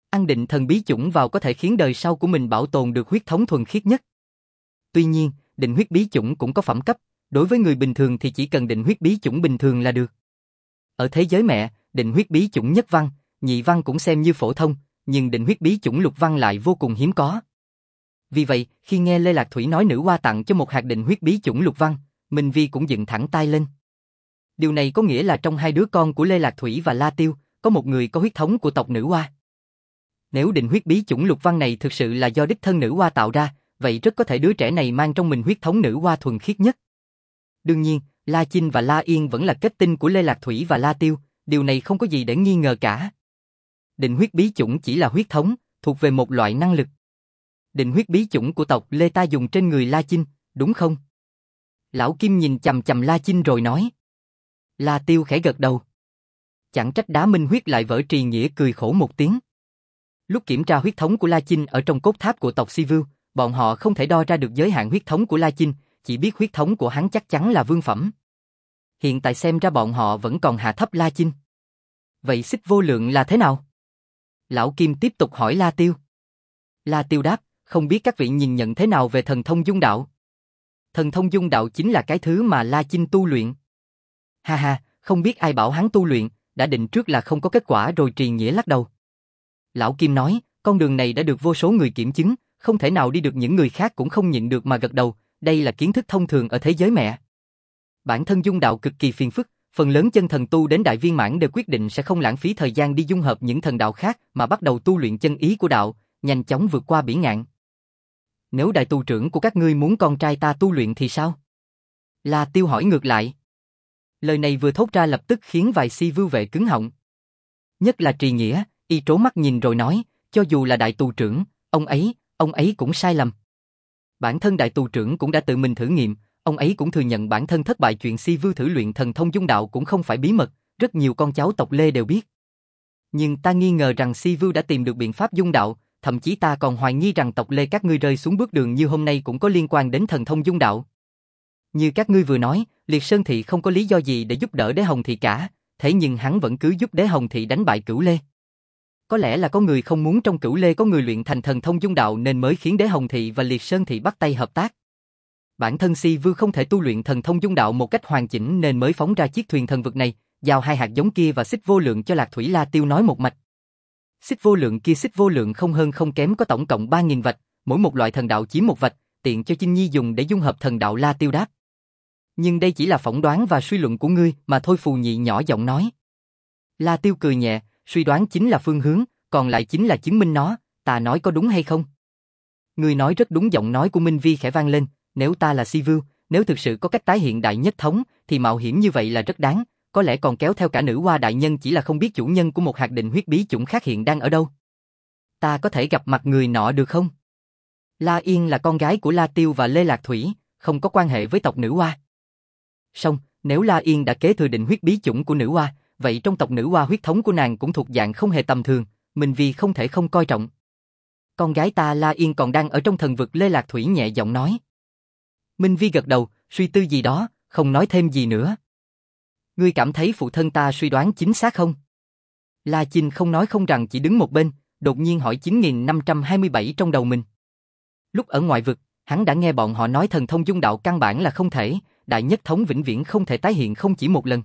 Ăn định thần bí chủng vào có thể khiến đời sau của mình bảo tồn được huyết thống thuần khiết nhất. Tuy nhiên, định huyết bí chủng cũng có phẩm cấp, đối với người bình thường thì chỉ cần định huyết bí chủng bình thường là được. Ở thế giới mẹ, định huyết bí chủng nhất văn, nhị văn cũng xem như phổ thông, nhưng định huyết bí chủng lục văn lại vô cùng hiếm có. Vì vậy, khi nghe Lê Lạc Thủy nói nữ hoa tặng cho một hạt định huyết bí chủng lục văn, Minh Vi cũng dựng thẳng tay lên. Điều này có nghĩa là trong hai đứa con của Lê Lạc Thủy và La Tiêu, có một người có huyết thống của tộc nữ hoa. Nếu định huyết bí chủng lục văn này thực sự là do đích thân nữ hoa tạo ra, vậy rất có thể đứa trẻ này mang trong mình huyết thống nữ hoa thuần khiết nhất. Đương nhiên, La Chinh và La Yên vẫn là kết tinh của Lê Lạc Thủy và La Tiêu, điều này không có gì để nghi ngờ cả. Định huyết bí chủng chỉ là huyết thống, thuộc về một loại năng lực. Định huyết bí chủng của tộc Lê ta dùng trên người La Chinh, đúng không? Lão Kim nhìn chằm chằm La Chinh rồi nói. La Tiêu khẽ gật đầu. Chẳng trách Đá Minh Huyết lại vỡ trì nghĩa cười khổ một tiếng. Lúc kiểm tra huyết thống của La Chinh ở trong cốt tháp của tộc Si Vưu, bọn họ không thể đo ra được giới hạn huyết thống của La Chinh, chỉ biết huyết thống của hắn chắc chắn là vương phẩm. Hiện tại xem ra bọn họ vẫn còn hạ thấp La Chinh. Vậy Xích Vô Lượng là thế nào? Lão Kim tiếp tục hỏi La Tiêu. La Tiêu đáp, không biết các vị nhìn nhận thế nào về thần thông dung đạo? Thần thông dung đạo chính là cái thứ mà La Chinh tu luyện. Ha ha, không biết ai bảo hắn tu luyện, đã định trước là không có kết quả rồi trì nghĩa lắc đầu. Lão Kim nói, con đường này đã được vô số người kiểm chứng, không thể nào đi được, những người khác cũng không nhịn được mà gật đầu, đây là kiến thức thông thường ở thế giới mẹ. Bản thân dung đạo cực kỳ phiền phức, phần lớn chân thần tu đến đại viên mãn đều quyết định sẽ không lãng phí thời gian đi dung hợp những thần đạo khác mà bắt đầu tu luyện chân ý của đạo, nhanh chóng vượt qua bỉ ngạn. Nếu đại tu trưởng của các ngươi muốn con trai ta tu luyện thì sao? La Tiêu hỏi ngược lại. Lời này vừa thốt ra lập tức khiến vài Si Vưu vệ cứng họng. Nhất là Trì Nghĩa, y trố mắt nhìn rồi nói, cho dù là đại tu trưởng, ông ấy cũng sai lầm. Bản thân đại tu trưởng cũng đã tự mình thử nghiệm, ông ấy cũng thừa nhận bản thân thất bại, chuyện Si Vưu thử luyện thần thông dung đạo cũng không phải bí mật, rất nhiều con cháu tộc Lê đều biết. Nhưng ta nghi ngờ rằng Si Vưu đã tìm được biện pháp dung đạo, thậm chí ta còn hoài nghi rằng tộc Lê các ngươi rơi xuống bước đường như hôm nay cũng có liên quan đến thần thông dung đạo. Như các ngươi vừa nói, Liệt Sơn Thị không có lý do gì để giúp đỡ Đế Hồng Thị cả, thế nhưng hắn vẫn cứ giúp Đế Hồng Thị đánh bại Cửu Lê. Có lẽ là có người không muốn trong Cửu Lê có người luyện thành thần thông dung đạo nên mới khiến Đế Hồng Thị và Liệt Sơn Thị bắt tay hợp tác. Bản thân Si Vưu không thể tu luyện thần thông dung đạo một cách hoàn chỉnh nên mới phóng ra chiếc thuyền thần vực này, giao hai hạt giống kia và Xích Vô Lượng cho Lạc Thủy. La Tiêu nói một mạch. Xích Vô Lượng không hơn không kém có tổng cộng 3.000 vạch, mỗi một loại thần đạo chiếm một vạch, tiện cho Chinh Nhi dùng để dung hợp thần đạo. La Tiêu đáp. Nhưng đây chỉ là phỏng đoán và suy luận của ngươi mà thôi. Phù Nhị nhỏ giọng nói. La Tiêu cười nhẹ, suy đoán chính là phương hướng, còn lại chính là chứng minh nó, ta nói có đúng hay không? Ngươi nói rất đúng. Giọng nói của Minh Vi khẽ vang lên, nếu ta là Si Vưu, nếu thực sự có cách tái hiện đại nhất thống, thì mạo hiểm như vậy là rất đáng, có lẽ còn kéo theo cả nữ hoa đại nhân, chỉ là không biết chủ nhân của một hạt định huyết bí chủng khác hiện đang ở đâu. Ta có thể gặp mặt người nọ được không? La Yên là con gái của La Tiêu và Lê Lạc Thủy, không có quan hệ với tộc nữ hoa. Song, nếu La Yên đã kế thừa định huyết bí chủng của nữ hoa, vậy trong tộc nữ hoa huyết thống của nàng cũng thuộc dạng không hề tầm thường, Minh Vi không thể không coi trọng. Con gái ta La Yên còn đang ở trong thần vực. Lê Lạc Thủy nhẹ giọng nói. Minh Vi gật đầu, suy tư gì đó, không nói thêm gì nữa. Ngươi cảm thấy phụ thân ta suy đoán chính xác không? La Chinh không nói không rằng, chỉ đứng một bên, đột nhiên hỏi 9527 trong đầu mình. Lúc ở ngoại vực, hắn đã nghe bọn họ nói thần thông dung đạo căn bản là không thể, đại nhất thống vĩnh viễn không thể tái hiện không chỉ một lần.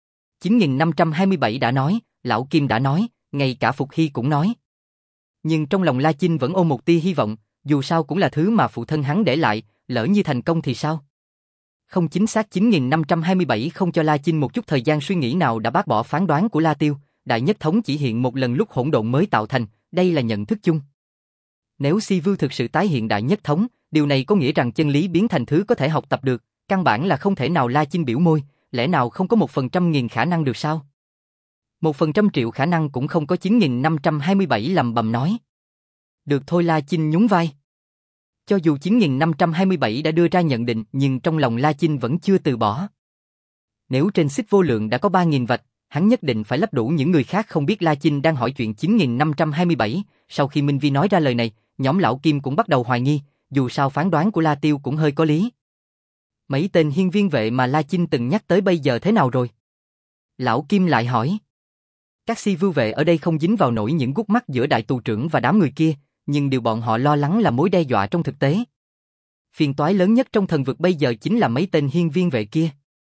9527 đã nói, Lão Kim đã nói, ngay cả Phục Hy cũng nói. Nhưng trong lòng La Chinh vẫn ôm một tia hy vọng, dù sao cũng là thứ mà phụ thân hắn để lại, lỡ như thành công thì sao? Không chính xác. 9527 không cho La Chinh một chút thời gian suy nghĩ nào đã bác bỏ phán đoán của La Tiêu, đại nhất thống chỉ hiện một lần lúc hỗn độn mới tạo thành, đây là nhận thức chung. Nếu Si Vưu thực sự tái hiện đại nhất thống, điều này có nghĩa rằng chân lý biến thành thứ có thể học tập được, căn bản là không thể nào. La Chinh biểu môi, lẽ nào không có 1/100.000 khả năng được sao? 1/100.000.000 khả năng cũng không có. 9527 lầm bầm nói. Được thôi. La Chinh nhún vai. Cho dù 9527 đã đưa ra nhận định, nhưng trong lòng La Chinh vẫn chưa từ bỏ. Nếu trên Xích Vô Lượng đã có 3.000 vạch, hắn nhất định phải lấp đủ. Những người khác không biết La Chinh đang hỏi chuyện 9527. Sau khi Minh Vi nói ra lời này, nhóm Lão Kim cũng bắt đầu hoài nghi, dù sao phán đoán của La Tiêu cũng hơi có lý. Mấy tên hiên viên vệ mà La Chinh từng nhắc tới bây giờ thế nào rồi? Lão Kim lại hỏi. Các si vưu vệ ở đây không dính vào nổi những gút mắt giữa đại tù trưởng và đám người kia, nhưng điều bọn họ lo lắng là mối đe dọa trong thực tế. Phiền toái lớn nhất trong thần vực bây giờ chính là mấy tên hiên viên vệ kia.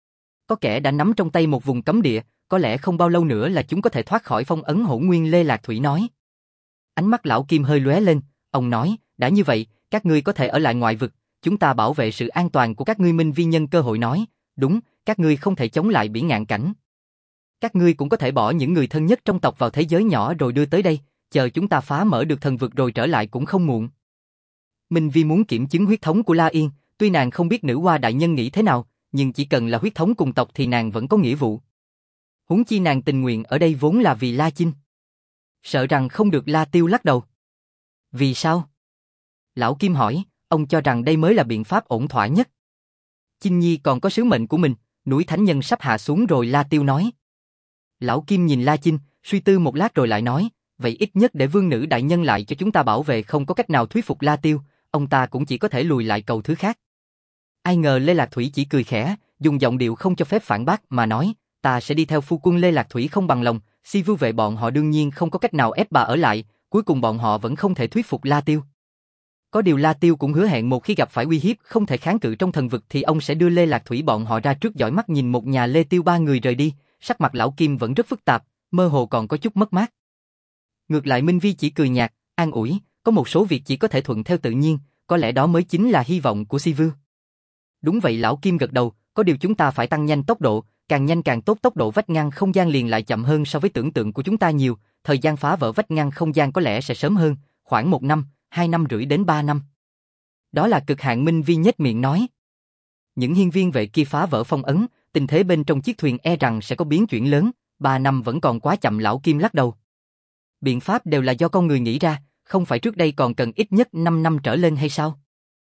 Có kẻ đã nắm trong tay một vùng cấm địa, có lẽ không bao lâu nữa là chúng có thể thoát khỏi phong ấn Hỗn Nguyên. Lê Lạc Thủy nói. Ánh mắt lão Kim hơi lóe lên, ông nói, đã như vậy, các ngươi có thể ở lại ngoại vực, chúng ta bảo vệ sự an toàn của các ngươi. Minh Vi nhân cơ hội nói, đúng, các ngươi không thể chống lại Biển Ngạn Cảnh. Các ngươi cũng có thể bỏ những người thân nhất trong tộc vào thế giới nhỏ rồi đưa tới đây, chờ chúng ta phá mở được thần vực rồi trở lại cũng không muộn. Minh Vi muốn kiểm chứng huyết thống của La Yên, tuy nàng không biết nữ hoa đại nhân nghĩ thế nào, nhưng chỉ cần là huyết thống cùng tộc thì nàng vẫn có nghĩa vụ. Huống chi nàng tình nguyện ở đây vốn là vì La Chinh. Sợ rằng không được. La Tiêu lắc đầu. Vì sao? Lão Kim hỏi, ông cho rằng đây mới là biện pháp ổn thỏa nhất. Chinh Nhi còn có sứ mệnh của mình, núi thánh nhân sắp hạ xuống rồi. La Tiêu nói. Lão Kim nhìn La Chinh, suy tư một lát rồi lại nói, vậy ít nhất để vương nữ đại nhân lại cho chúng ta bảo vệ. Không có cách nào thuyết phục La Tiêu, ông ta cũng chỉ có thể lùi lại cầu thứ khác. Ai ngờ Lê Lạc Thủy chỉ cười khẽ, dùng giọng điệu không cho phép phản bác mà nói, ta sẽ đi theo phu quân. Lê Lạc Thủy không bằng lòng, si vưu vệ bọn họ đương nhiên không có cách nào ép bà ở lại, cuối cùng bọn họ vẫn không thể thuyết phục La Tiêu. Có điều La Tiêu cũng hứa hẹn một khi gặp phải uy hiếp không thể kháng cự trong thần vực thì ông sẽ đưa Lê Lạc Thủy bọn họ ra trước. Dõi mắt nhìn một nhà Lê Tiêu ba người rời đi, sắc mặt lão Kim vẫn rất phức tạp, mơ hồ còn có chút mất mát. Ngược lại Minh Vi chỉ cười nhạt, an ủi, có một số việc chỉ có thể thuận theo tự nhiên, có lẽ đó mới chính là hy vọng của Si Vưu. Đúng vậy. Lão Kim gật đầu, có điều chúng ta phải tăng nhanh tốc độ, càng nhanh càng tốt. Tốc độ vách ngăn không gian liền lại chậm hơn so với tưởng tượng của chúng ta nhiều, thời gian phá vỡ vách ngăn không gian có lẽ sẽ sớm hơn, khoảng 1 năm, 2 năm rưỡi đến 3 năm. Đó là cực hạn. Minh Vi nhếch miệng nói. Những hiên viên vệ kia phá vỡ phong ấn, tình thế bên trong chiếc thuyền e rằng sẽ có biến chuyển lớn, 3 năm vẫn còn quá chậm. Lão Kim lắc đầu. Biện pháp đều là do con người nghĩ ra, không phải trước đây còn cần ít nhất 5 năm trở lên hay sao?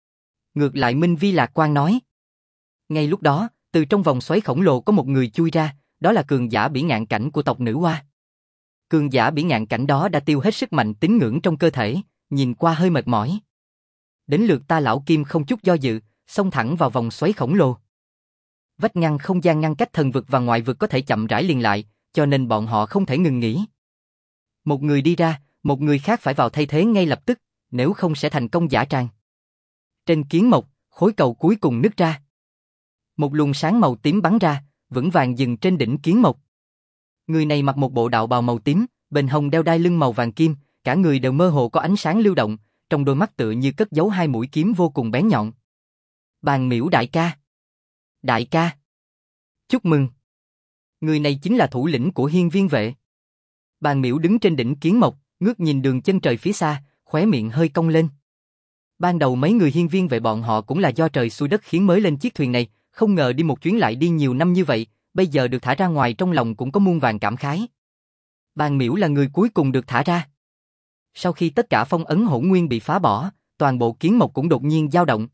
Ngược lại Minh Vi lạc quan nói. Ngay lúc đó, từ trong vòng xoáy khổng lồ có một người chui ra, đó là cường giả Biển Ngạn Cảnh của tộc Nữ Hoa. Cường giả Biển Ngạn Cảnh đó đã tiêu hết sức mạnh tín ngưỡng trong cơ thể, nhìn qua hơi mệt mỏi. Đến lượt ta. Lão Kim không chút do dự, xông thẳng vào vòng xoáy khổng lồ. Vách ngăn không gian ngăn cách thần vực và ngoại vực có thể chậm rãi liền lại, cho nên bọn họ không thể ngừng nghỉ. Một người đi ra, một người khác phải vào thay thế ngay lập tức, nếu không sẽ thành công dã tràng. Trên kiến mộc, khối cầu cuối cùng nứt ra. Một luồng sáng màu tím bắn ra, vững vàng dừng trên đỉnh kiến mộc. Người này mặc một bộ đạo bào màu tím, bên hông đeo đai lưng màu vàng kim, cả người đều mơ hồ có ánh sáng lưu động, trong đôi mắt tựa như cất giấu 2 mũi kiếm vô cùng bén nhọn. Bàn Miễu đại ca. Đại ca. Chúc mừng. Người này chính là thủ lĩnh của hiên viên vệ. Bàn Miễu đứng trên đỉnh kiến mộc, ngước nhìn đường chân trời phía xa, khóe miệng hơi cong lên. Ban đầu mấy người hiên viên vệ bọn họ cũng là do trời xui đất khiến mới lên chiếc thuyền này, không ngờ đi một chuyến lại đi nhiều năm như vậy, bây giờ được thả ra ngoài trong lòng cũng có muôn vàn cảm khái. Bàn Miễu là người cuối cùng được thả ra. Sau khi tất cả phong ấn Hỗn Nguyên bị phá bỏ, toàn bộ kiến mộc cũng đột nhiên dao động.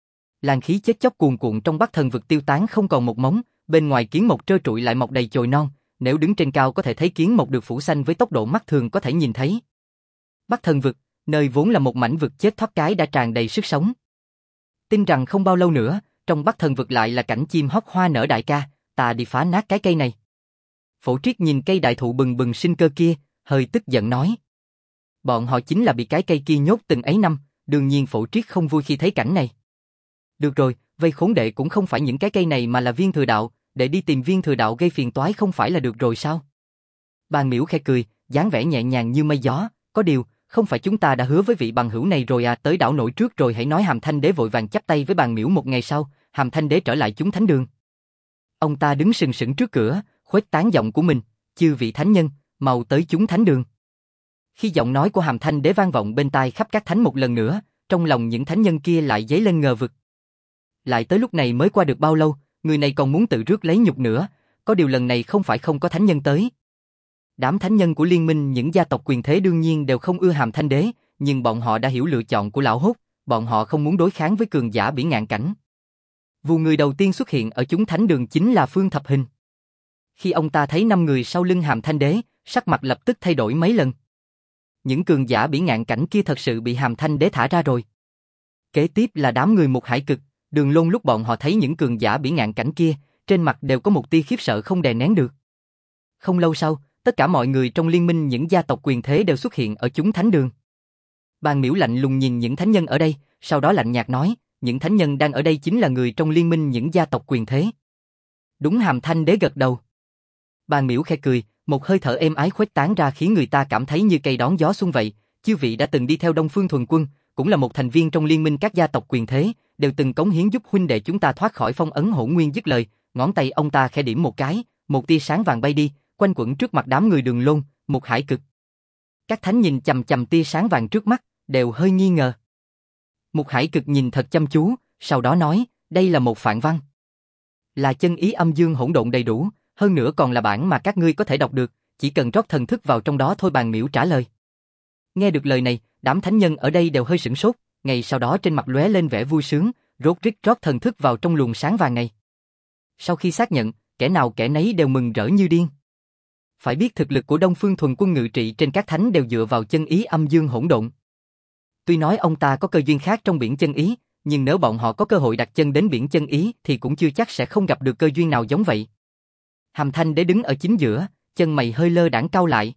Làn khí chết chóc cuồn cuộn trong Bắc Thần vực tiêu tán không còn một mống, bên ngoài kiến mộc trơ trụi lại mọc đầy chồi non, nếu đứng trên cao có thể thấy kiến mộc được phủ xanh với tốc độ mắt thường có thể nhìn thấy. Bắc Thần vực, nơi vốn là một mảnh vực chết thoát cái đã tràn đầy sức sống. Tin rằng không bao lâu nữa, trong Bắc Thần vực lại là cảnh chim hót hoa nở. Đại ca, ta đi phá nát cái cây này. Phổ Triết nhìn cây đại thụ bừng bừng sinh cơ kia, hơi tức giận nói. Bọn họ chính là bị cái cây kia nhốt từng ấy năm, đương nhiên Phổ Triết không vui khi thấy cảnh này. Được rồi, vây khốn đệ cũng không phải những cái cây này mà là viên thừa đạo, để đi tìm viên thừa đạo gây phiền toái không phải là được rồi sao? Bàn Miễu khẽ cười, dáng vẻ nhẹ nhàng như mây gió, có điều, không phải chúng ta đã hứa với vị bằng hữu này rồi à? Tới đảo nổi trước rồi hãy nói. Hàm Thanh Đế vội vàng chắp tay với Bàn Miễu. Một ngày sau, Hàm Thanh Đế trở lại chúng thánh đường. Ông ta đứng sừng sững trước cửa, khuếch tán giọng của mình, chư vị thánh nhân, mau tới chúng thánh đường. Khi giọng nói của Hàm Thanh Đế vang vọng bên tai khắp các thánh một lần nữa, trong lòng những thánh nhân kia lại dấy lên ngờ vực. Lại tới lúc này mới qua được bao lâu, người này còn muốn tự rước lấy nhục nữa, có điều lần này không phải không có thánh nhân tới. Đám thánh nhân của liên minh những gia tộc quyền thế đương nhiên đều không ưa Hàm Thanh Đế, nhưng bọn họ đã hiểu lựa chọn của lão hốt, bọn họ không muốn đối kháng với cường giả Biển Ngạn Cảnh. Vụ người đầu tiên xuất hiện ở chúng thánh đường chính là Phương Thập Hình. Khi ông ta thấy 5 người sau lưng Hàm Thanh Đế, sắc mặt lập tức thay đổi mấy lần. Những cường giả Biển Ngạn Cảnh kia thật sự bị Hàm Thanh Đế thả ra rồi. Kế tiếp là đám người Một Hải Cực, Đường Lôn. Lúc bọn họ thấy những cường giả Biển Ngạn Cảnh kia, trên mặt đều có một tia khiếp sợ không đè nén được. Không lâu sau, tất cả mọi người trong liên minh những gia tộc quyền thế đều xuất hiện ở chúng thánh đường. Bàn Miễu lạnh lùng nhìn những thánh nhân ở đây, sau đó lạnh nhạt nói, những thánh nhân đang ở đây chính là người trong liên minh những gia tộc quyền thế. Đúng, Hàm Thanh Đế gật đầu. Bàn Miễu khẽ cười, một hơi thở êm ái khuếch tán ra khiến người ta cảm thấy như cây đón gió xuân vậy. Chư vị đã từng đi theo Đông Phương Thuần Quân, cũng là một thành viên trong liên minh các gia tộc quyền thế, đều từng cống hiến giúp huynh đệ chúng ta thoát khỏi phong ấn Hỗn Nguyên. Dứt lời, ngón tay ông ta khẽ điểm một cái, một tia sáng vàng bay đi, quanh quẩn trước mặt đám người Đường Lôn, Mục Hải Cực. Các thánh nhìn chằm chằm tia sáng vàng trước mắt, đều hơi nghi ngờ. Mục Hải Cực nhìn thật chăm chú, sau đó nói, đây là một phạn văn. Là chân ý âm dương hỗn độn đầy đủ, hơn nữa còn là bản mà các ngươi có thể đọc được, chỉ cần rót thần thức vào trong đó thôi. Bàn Miễu trả lời. Nghe được lời này, đám thánh nhân ở đây đều hơi sửng sốt, ngay sau đó trên mặt lóe lên vẻ vui sướng, rốt rít rót thần thức vào trong luồng sáng vàng này. Sau khi xác nhận, kẻ nào kẻ nấy đều mừng rỡ như điên. Phải biết thực lực của Đông Phương Thuần Quân ngự trị trên các thánh đều dựa vào chân ý âm dương hỗn độn. Tuy nói ông ta có cơ duyên khác trong biển chân ý, nhưng nếu bọn họ có cơ hội đặt chân đến biển chân ý thì cũng chưa chắc sẽ không gặp được cơ duyên nào giống vậy. Hàm Thanh Đế đứng ở chính giữa, chân mày hơi lơ đãng cau lại.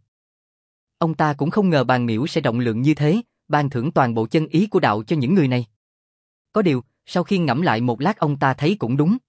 Ông ta cũng không ngờ Bàn Miễu sẽ rộng lượng như thế, ban thưởng toàn bộ chân ý của đạo cho những người này. Có điều, sau khi ngẫm lại một lát ông ta thấy cũng đúng.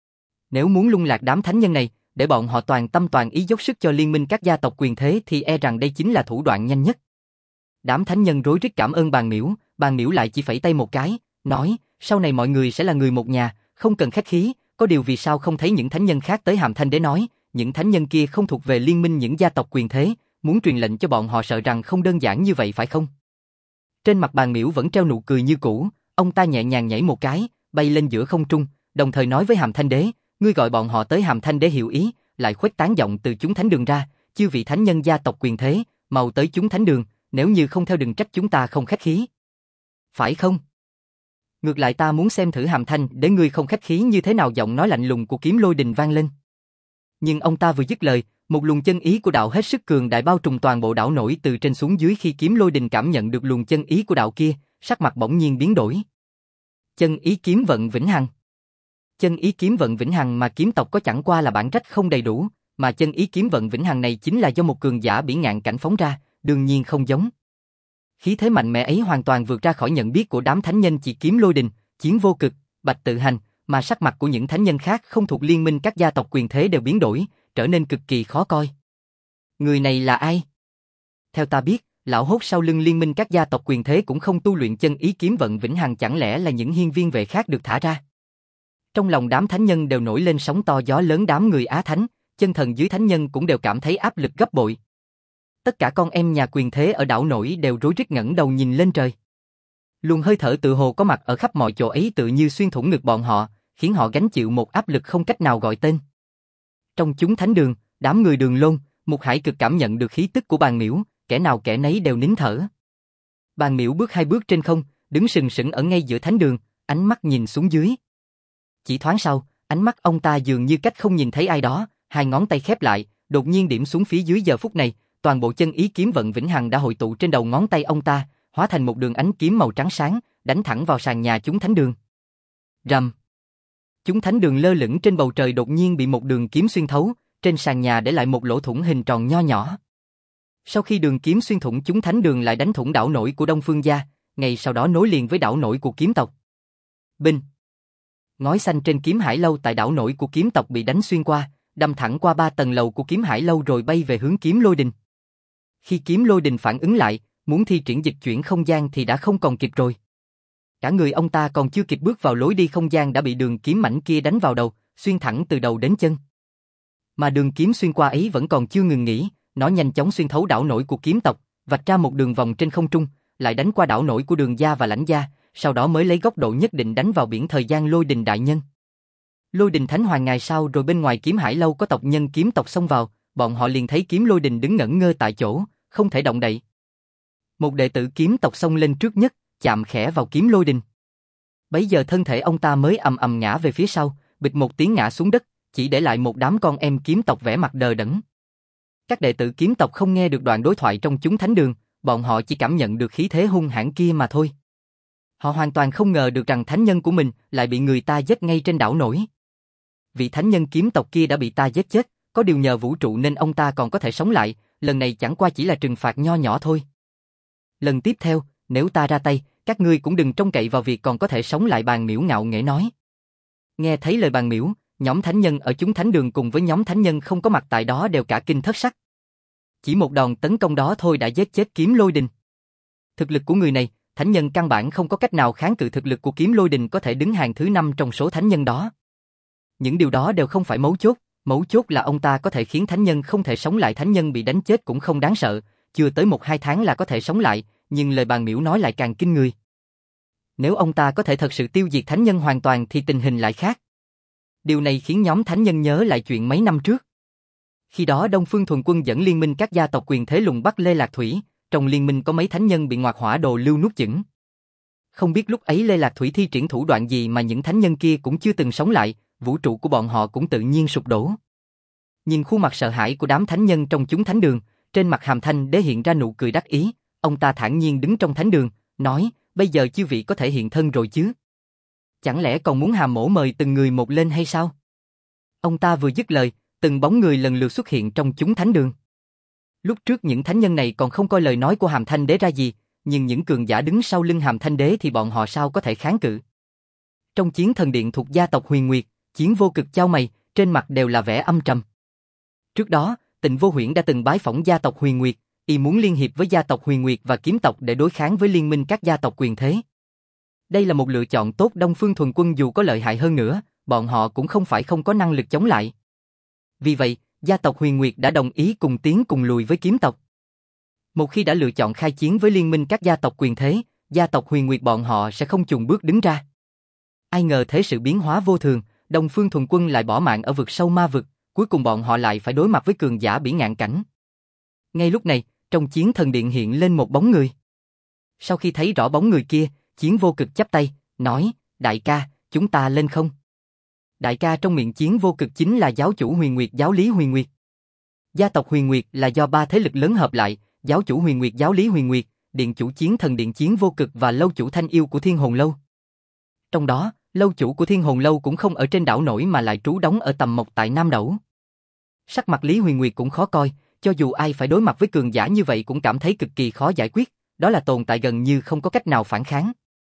Nếu muốn lung lạc đám thánh nhân này, để bọn họ toàn tâm toàn ý dốc sức cho liên minh các gia tộc quyền thế thì e rằng đây chính là thủ đoạn nhanh nhất. Đám thánh nhân rối rít cảm ơn Bàn Miễu lại chỉ phẩy tay một cái, nói, sau này mọi người sẽ là người một nhà, không cần khách khí. Có điều vì sao không thấy những thánh nhân khác tới? Hàm Thanh Đế nói, những thánh nhân kia không thuộc về liên minh những gia tộc quyền thế, muốn truyền lệnh cho bọn họ sợ rằng không đơn giản như vậy phải không? Trên mặt Bàn Miễu vẫn treo nụ cười như cũ, ông ta nhẹ nhàng nhảy một cái, bay lên giữa không trung, đồng thời nói với Hàm Thanh Đế, ngươi gọi bọn họ tới. Hàm Thanh Đế hiểu ý, lại khuếch tán giọng từ chúng thánh đường ra, chư vị thánh nhân gia tộc quyền thế, mau tới chúng thánh đường, nếu như không theo đừng trách chúng ta không khách khí. Phải không? Ngược lại ta muốn xem thử Hàm Thanh Đế ngươi không khách khí như thế nào. Giọng nói lạnh lùng của Kiếm Lôi Đình vang lên. Nhưng ông ta vừa dứt lời, một luồng chân ý của đạo hết sức cường đại bao trùm toàn bộ đảo nổi từ trên xuống dưới. Khi Kiếm Lôi Đình cảm nhận được luồng chân ý của đạo kia, sắc mặt bỗng nhiên biến đổi. Chân ý kiếm vận vĩnh hằng. Chân ý kiếm vận vĩnh hằng mà kiếm tộc có chẳng qua là bản trách không đầy đủ, mà chân ý kiếm vận vĩnh hằng này chính là do một cường giả bỉ ngạn cảnh phóng ra, đương nhiên không giống. Khí thế mạnh mẽ ấy hoàn toàn vượt ra khỏi nhận biết của đám thánh nhân chỉ Kiếm Lôi Đình, Chiến Vô Cực, Bạch Tự Hành, mà sắc mặt của những thánh nhân khác không thuộc liên minh các gia tộc quyền thế đều biến đổi, trở nên cực kỳ khó coi. Người này là ai? Theo ta biết, lão hốt sau lưng liên minh các gia tộc quyền thế cũng không tu luyện chân ý kiếm vận vĩnh hằng, chẳng lẽ là những hiên viên vệ khác được thả ra? Trong lòng đám thánh nhân đều nổi lên sóng to gió lớn. Đám người Á Thánh, chân thần dưới thánh nhân cũng đều cảm thấy áp lực gấp bội. Tất cả con em nhà quyền thế ở đảo nổi đều rối rít ngẩng đầu nhìn lên trời. Luồng hơi thở tự hồ có mặt ở khắp mọi chỗ ấy tự như xuyên thủng ngực bọn họ, khiến họ gánh chịu một áp lực không cách nào gọi tên. Trong chúng thánh đường, đám người Đường Lôn, Mục Hải Cực cảm nhận được khí tức của Bàn Miễu, kẻ nào kẻ nấy đều nín thở. Bàn Miễu bước 2 bước trên không, đứng sừng sững ở ngay giữa thánh đường, ánh mắt nhìn xuống dưới. Chỉ thoáng sau, ánh mắt ông ta dường như cách không nhìn thấy ai đó, 2 ngón tay khép lại, đột nhiên điểm xuống phía dưới. Giờ phút này, toàn bộ chân ý kiếm vận vĩnh hằng đã hội tụ trên đầu ngón tay ông ta, hóa thành một đường ánh kiếm màu trắng sáng, đánh thẳng vào sàn nhà chúng thánh đường. Rầm. Chúng thánh đường lơ lửng trên bầu trời đột nhiên bị một đường kiếm xuyên thấu, trên sàn nhà để lại một lỗ thủng hình tròn nho nhỏ. Sau khi đường kiếm xuyên thủng chúng thánh đường lại đánh thủng đảo nổi của Đông Phương gia, ngay sau đó nối liền với đảo nổi của kiếm tộc. Binh. Ngói xanh trên Kiếm Hải Lâu tại đảo nổi của kiếm tộc bị đánh xuyên qua, đâm thẳng qua 3 tầng lầu của Kiếm Hải Lâu rồi bay về hướng Kiếm Lôi Đình. Khi Kiếm Lôi Đình phản ứng lại, muốn thi triển dịch chuyển không gian thì đã không còn kịp rồi. Cả người ông ta còn chưa kịp bước vào lối đi không gian đã bị đường kiếm mảnh kia đánh vào đầu, xuyên thẳng từ đầu đến chân. Mà đường kiếm xuyên qua ấy vẫn còn chưa ngừng nghỉ, nó nhanh chóng xuyên thấu đảo nổi của kiếm tộc, vạch ra một đường vòng trên không trung, lại đánh qua đảo nổi của Đường gia và Lãnh gia, sau đó mới lấy góc độ nhất định đánh vào biển thời gian Lôi Đình đại nhân. Lôi Đình Thánh Hoàng ngày sau rồi bên ngoài Kiếm Hải Lâu có tộc nhân kiếm tộc xông vào, bọn họ liền thấy Kiếm Lôi Đình đứng ngẩn ngơ tại chỗ, không thể động đậy. Một đệ tử kiếm tộc xông lên trước nhất, chạm khẽ vào Kiếm Lôi Đình. Bấy giờ thân thể ông ta mới ầm ầm ngã về phía sau, bịch một tiếng ngã xuống đất, chỉ để lại một đám con em kiếm tộc vẻ mặt đờ đẫn. Các đệ tử kiếm tộc không nghe được đoạn đối thoại trong chúng thánh đường, bọn họ chỉ cảm nhận được khí thế hung hãn kia mà thôi. Họ hoàn toàn không ngờ được rằng thánh nhân của mình lại bị người ta giết ngay trên đảo nổi. Vị thánh nhân kiếm tộc kia đã bị ta giết chết, có điều nhờ vũ trụ nên ông ta còn có thể sống lại, lần này chẳng qua chỉ là trừng phạt nho nhỏ thôi. Lần tiếp theo, nếu ta ra tay, các ngươi cũng đừng trông cậy vào việc còn có thể sống lại, Bàn Miễu ngạo nghễ nói. Nghe thấy lời Bàn Miễu, nhóm thánh nhân ở chúng thánh đường cùng với nhóm thánh nhân không có mặt tại đó đều cả kinh thất sắc. Chỉ một đòn tấn công đó thôi đã giết chết Kiếm Lôi Đình. Thực lực của người này, thánh nhân căn bản không có cách nào kháng cự thực lực của Kiếm Lôi Đình, có thể đứng hàng thứ 5 trong số thánh nhân đó. Những điều đó đều không phải mấu chốt là ông ta có thể khiến thánh nhân không thể sống lại. Thánh nhân bị đánh chết cũng không đáng sợ, chưa tới 1-2 tháng là có thể sống lại, nhưng lời Bàn Miễu nói lại càng kinh người. Nếu ông ta có thể thật sự tiêu diệt thánh nhân hoàn toàn thì tình hình lại khác. Điều này khiến nhóm thánh nhân nhớ lại chuyện mấy năm trước. Khi đó Đông Phương Thuần Quân dẫn liên minh các gia tộc quyền thế lùng bắt Lê Lạc Thủy, trong liên minh có mấy thánh nhân bị Ngoạc Hỏa Đồ Lưu nuốt chửng. Không biết lúc ấy Lê Lạc Thủy thi triển thủ đoạn gì mà những thánh nhân kia cũng chưa từng sống lại, vũ trụ của bọn họ cũng tự nhiên sụp đổ. Nhìn khuôn mặt sợ hãi của đám thánh nhân trong chúng thánh đường, trên mặt Hàm Thanh Đế hiện ra nụ cười đắc ý, ông ta thản nhiên đứng trong thánh đường, nói, bây giờ chư vị có thể hiện thân rồi chứ? Chẳng lẽ còn muốn Hàm mỗ mời từng người một lên hay sao? Ông ta vừa dứt lời, từng bóng người lần lượt xuất hiện trong chúng thánh đường. Lúc trước những thánh nhân này còn không coi lời nói của Hàm Thanh Đế ra gì, nhưng những cường giả đứng sau lưng Hàm Thanh Đế thì bọn họ sao có thể kháng cự. Trong Chiến Thần Điện thuộc gia tộc Huyền Nguyệt, Chiến Vô Cực chau mày, trên mặt đều là vẻ âm trầm. Trước đó, Tịnh Vô Huyễn đã từng bái phỏng gia tộc Huyền Nguyệt, y muốn liên hiệp với gia tộc Huyền Nguyệt và Kiếm tộc để đối kháng với liên minh các gia tộc quyền thế. Đây là một lựa chọn tốt. Đông Phương Thuần Quân dù có lợi hại hơn nữa, bọn họ cũng không phải không có năng lực chống lại. Vì vậy, gia tộc Huyền Nguyệt đã đồng ý cùng tiến cùng lùi với Kiếm tộc. Một khi đã lựa chọn khai chiến với liên minh các gia tộc quyền thế, gia tộc Huyền Nguyệt bọn họ sẽ không chùn bước đứng ra. Ai ngờ thế sự biến hóa vô thường, Đông Phương Thuần Quân lại bỏ mạng ở vực sâu ma vực, cuối cùng bọn họ lại phải đối mặt với cường giả bỉ ngạn cảnh. Ngay lúc này, trong Chiến Thần Điện hiện lên một bóng người. Sau khi thấy rõ bóng người kia, Chiến Vô Cực chắp tay, nói, đại ca, chúng ta lên không? Đại ca trong miệng Chiến Vô Cực chính là giáo chủ Huyền Nguyệt giáo lý Huyền Nguyệt. Gia tộc Huyền Nguyệt là do 3 thế lực lớn hợp lại, giáo chủ Huyền Nguyệt giáo lý Huyền Nguyệt, điện chủ Chiến Thần Điện Chiến Vô Cực và lâu chủ Thanh Yêu của Thiên Hồn Lâu. Trong đó, lâu chủ của Thiên Hồn Lâu cũng không ở trên đảo nổi mà lại trú đóng ở Tầm Mộc tại Nam Đẩu. Sắc mặt Lý Huyền Nguyệt cũng khó coi, cho dù ai phải đối mặt với cường giả như vậy cũng cảm thấy cực kỳ khó giải quyết, đó là tồn tại gần như không có cách nào phản kháng.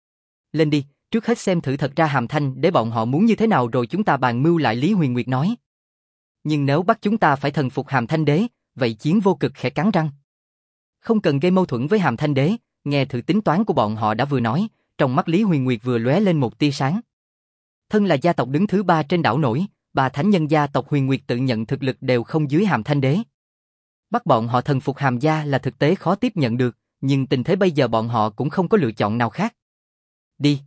Lên đi, trước hết xem thử thật ra Hàm Thanh Đế bọn họ muốn như thế nào rồi chúng ta bàn mưu lại, Lý Huyền Nguyệt nói. Nhưng nếu bắt chúng ta phải thần phục Hàm Thanh Đế, vậy Chiến Vô Cực khẽ cắn răng. Không cần gây mâu thuẫn với Hàm Thanh Đế, nghe thử tính toán của bọn họ đã vừa nói, trong mắt Lý Huyền Nguyệt vừa lóe lên một tia sáng. Thân là gia tộc đứng thứ 3 trên đảo nổi, 3 thánh nhân gia tộc Huyền Nguyệt tự nhận thực lực đều không dưới Hàm Thanh Đế. Bắt bọn họ thần phục Hàm gia là thực tế khó tiếp nhận được, nhưng tình thế bây giờ bọn họ cũng không có lựa chọn nào khác. Đi.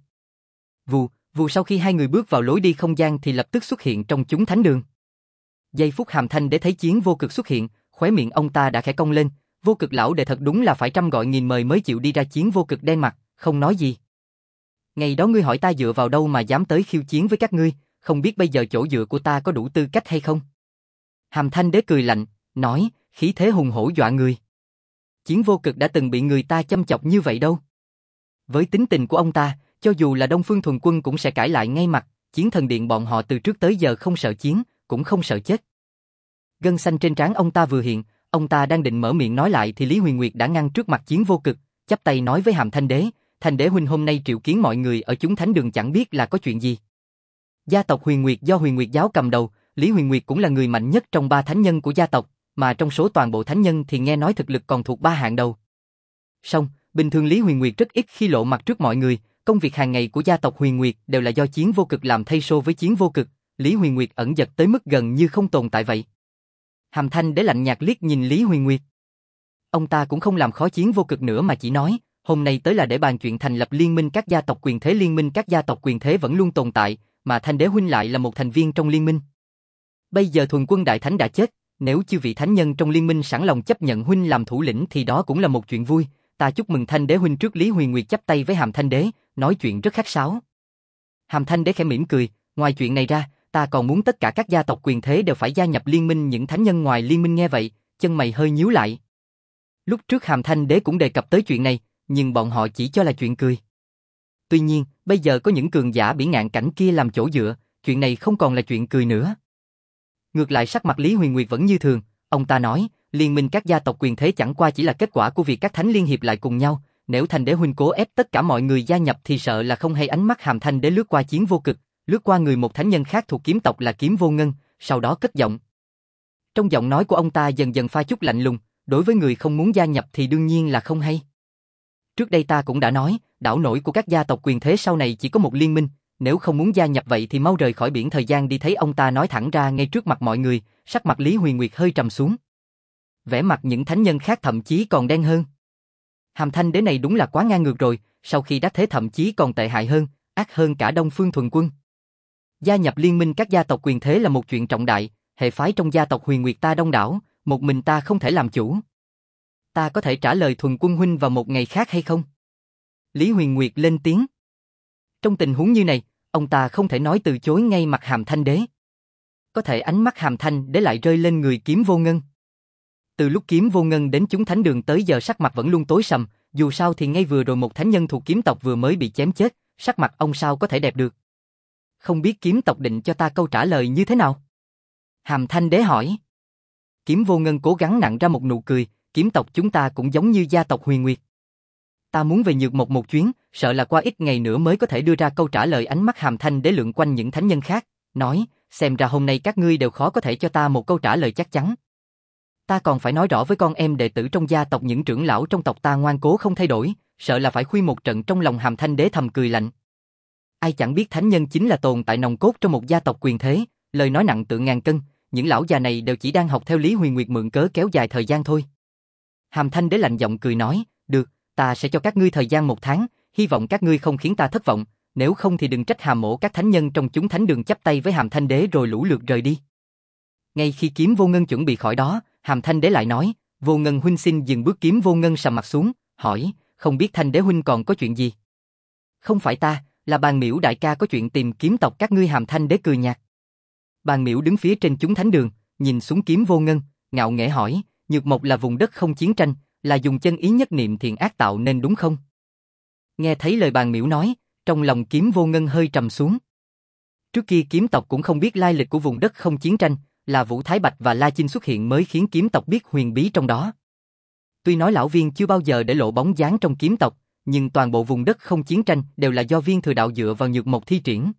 Vù sau khi hai người bước vào lối đi không gian thì lập tức xuất hiện trong chúng thánh đường. Giây phút Hàm Thanh Đế thấy Chiến Vô Cực xuất hiện, khóe miệng ông ta đã khẽ cong lên, Vô Cực lão đệ thật đúng là phải trăm gọi nghìn mời mới chịu đi ra. Chiến Vô Cực đen mặt, không nói gì. Ngày đó ngươi hỏi ta dựa vào đâu mà dám tới khiêu chiến với các ngươi, không biết bây giờ chỗ dựa của ta có đủ tư cách hay không? Hàm Thanh Đế cười lạnh, nói, khí thế hùng hổ dọa người. Chiến Vô Cực đã từng bị người ta châm chọc như vậy đâu. Với tính tình của ông ta, cho dù là Đông Phương Thuần Quân cũng sẽ cãi lại ngay mặt. Chiến Thần Điện bọn họ từ trước tới giờ không sợ chiến, cũng không sợ chết. Gân xanh trên trán ông ta vừa hiện, ông ta đang định mở miệng nói lại thì Lý Huyền Nguyệt đã ngăn trước mặt Chiến Vô Cực, chắp tay nói với Hàm Thanh Đế, Thanh Đế huynh hôm nay triệu kiến mọi người ở chúng thánh đường chẳng biết là có chuyện gì. Gia tộc Huyền Nguyệt do Huyền Nguyệt giáo cầm đầu, Lý Huyền Nguyệt cũng là người mạnh nhất trong 3 thánh nhân của gia tộc, mà trong số toàn bộ thánh nhân thì nghe nói thực lực còn thuộc 3 hạng đầu. Song, bình thường Lý Huyền Nguyệt rất ít khi lộ mặt trước mọi người, công việc hàng ngày của gia tộc Huyền Nguyệt đều là do Chiến Vô Cực làm thay xô với Chiến Vô Cực, Lý Huyền Nguyệt ẩn dật tới mức gần như không tồn tại vậy. Hàm Thanh Đế lạnh nhạt liếc nhìn Lý Huyền Nguyệt. Ông ta cũng không làm khó Chiến Vô Cực nữa mà chỉ nói, hôm nay tới là để bàn chuyện thành lập liên minh các gia tộc quyền thế. Liên minh các gia tộc quyền thế vẫn luôn tồn tại, mà Thanh Đế huynh lại là một thành viên trong liên minh. Bây giờ Thuần Quân Đại Thánh đã chết, nếu chư vị thánh nhân trong liên minh sẵn lòng chấp nhận huynh làm thủ lĩnh thì đó cũng là một chuyện vui. Ta chúc mừng Thanh Đế huynh. Trước Lý Huyền Nguyệt chắp tay với Hàm Thanh Đế, nói chuyện rất khách sáo. Hàm Thanh Đế khẽ mỉm cười, ngoài chuyện này ra, ta còn muốn tất cả các gia tộc quyền thế đều phải gia nhập liên minh. Những thánh nhân ngoài liên minh nghe vậy, chân mày hơi nhíu lại. Lúc trước Hàm Thanh Đế cũng đề cập tới chuyện này, nhưng bọn họ chỉ cho là chuyện cười. Tuy nhiên, bây giờ có những cường giả bỉ ngạn cảnh kia làm chỗ dựa, chuyện này không còn là chuyện cười nữa. Ngược lại sắc mặt Lý Huyền Nguyệt vẫn như thường, ông ta nói, liên minh các gia tộc quyền thế chẳng qua chỉ là kết quả của việc các thánh liên hiệp lại cùng nhau, nếu Thanh Đế huynh cố ép tất cả mọi người gia nhập thì sợ là không hay. Ánh mắt Hàm Thanh Đế lướt qua Chiến Vô Cực, lướt qua người một thánh nhân khác thuộc kiếm tộc là Kiếm Vô Ngân, sau đó cất giọng. Trong giọng nói của ông ta dần dần pha chút lạnh lùng, đối với người không muốn gia nhập thì đương nhiên là không hay. Trước đây ta cũng đã nói, đảo nổi của các gia tộc quyền thế sau này chỉ có một liên minh, nếu không muốn gia nhập vậy thì mau rời khỏi biển thời gian đi. Thấy ông ta nói thẳng ra ngay trước mặt mọi người, sắc mặt Lý Huyền Nguyệt hơi trầm xuống. Vẻ mặt những thánh nhân khác thậm chí còn đen hơn. Hàm Thanh Đế này đúng là quá ngang ngược rồi, sau khi đắc thế thậm chí còn tệ hại hơn, ác hơn cả Đông Phương Thuần Quân. Gia nhập liên minh các gia tộc quyền thế là một chuyện trọng đại, hệ phái trong gia tộc Huyền Nguyệt ta đông đảo, một mình ta không thể làm chủ. Ta có thể trả lời Thuần Quân huynh vào một ngày khác hay không? Lý Huyền Nguyệt lên tiếng. Trong tình huống như này, ông ta không thể nói từ chối ngay mặt Hàm Thanh Đế. Có thể ánh mắt Hàm Thanh Đế lại rơi lên người Kiếm Vô Ngân. Từ lúc Kiếm Vô Ngân đến chúng thánh đường tới giờ sắc mặt vẫn luôn tối sầm, dù sao thì ngay vừa rồi một thánh nhân thuộc kiếm tộc vừa mới bị chém chết, sắc mặt ông sao có thể đẹp được. Không biết kiếm tộc định cho ta câu trả lời như thế nào? Hàm Thanh Đế hỏi. Kiếm Vô Ngân cố gắng nặn ra một nụ cười, kiếm tộc chúng ta cũng giống như gia tộc Huyền Nguyệt. Ta muốn về Nhược Mộc một chuyến, sợ là qua ít ngày nữa mới có thể đưa ra câu trả lời. Ánh mắt Hàm Thanh Đế lượn quanh những thánh nhân khác, nói, xem ra hôm nay các ngươi đều khó có thể cho ta một câu trả lời chắc chắn. Ta còn phải nói rõ với con em đệ tử trong gia tộc, những trưởng lão trong tộc ta ngoan cố không thay đổi, sợ là phải khuy một trận. Trong lòng Hàm Thanh Đế thầm cười lạnh. Ai chẳng biết thánh nhân chính là tồn tại nòng cốt trong một gia tộc quyền thế, lời nói nặng tựa ngàn cân, những lão già này đều chỉ đang học theo Lý Huyền Nguyệt mượn cớ kéo dài thời gian thôi. Hàm Thanh Đế lạnh giọng cười nói, được, ta sẽ cho các ngươi thời gian 1 tháng, hy vọng các ngươi không khiến ta thất vọng, nếu không thì đừng trách Hàm mỗ. Các thánh nhân trong chúng thánh đường chắp tay với Hàm Thanh Đế rồi lũ lượt rời đi. Ngay khi Kiếm Vô Ngân chuẩn bị khỏi đó, Hàm Thanh Đế lại nói, Vô Ngân huynh xin dừng bước. Kiếm Vô Ngân sầm mặt xuống, hỏi, không biết Thanh Đế huynh còn có chuyện gì? Không phải ta, là Bàn Miễu đại ca có chuyện tìm kiếm tộc các ngươi. Hàm Thanh Đế cười nhạt. Bàn Miễu đứng phía trên chúng thánh đường, nhìn xuống Kiếm Vô Ngân, ngạo nghễ hỏi, Nhược Mộc là vùng đất không chiến tranh, là dùng chân ý nhất niệm thiện ác tạo nên đúng không? Nghe thấy lời Bàn Miễu nói, trong lòng Kiếm Vô Ngân hơi trầm xuống. Trước kia kiếm tộc cũng không biết lai lịch của vùng đất không chiến tranh, là Vũ Thái Bạch và La Chinh xuất hiện mới khiến kiếm tộc biết huyền bí trong đó. Tuy nói lão Viên chưa bao giờ để lộ bóng dáng trong kiếm tộc, nhưng toàn bộ vùng đất không chiến tranh đều là do Viên Thừa Đạo dựa vào Nhược Mộc thi triển.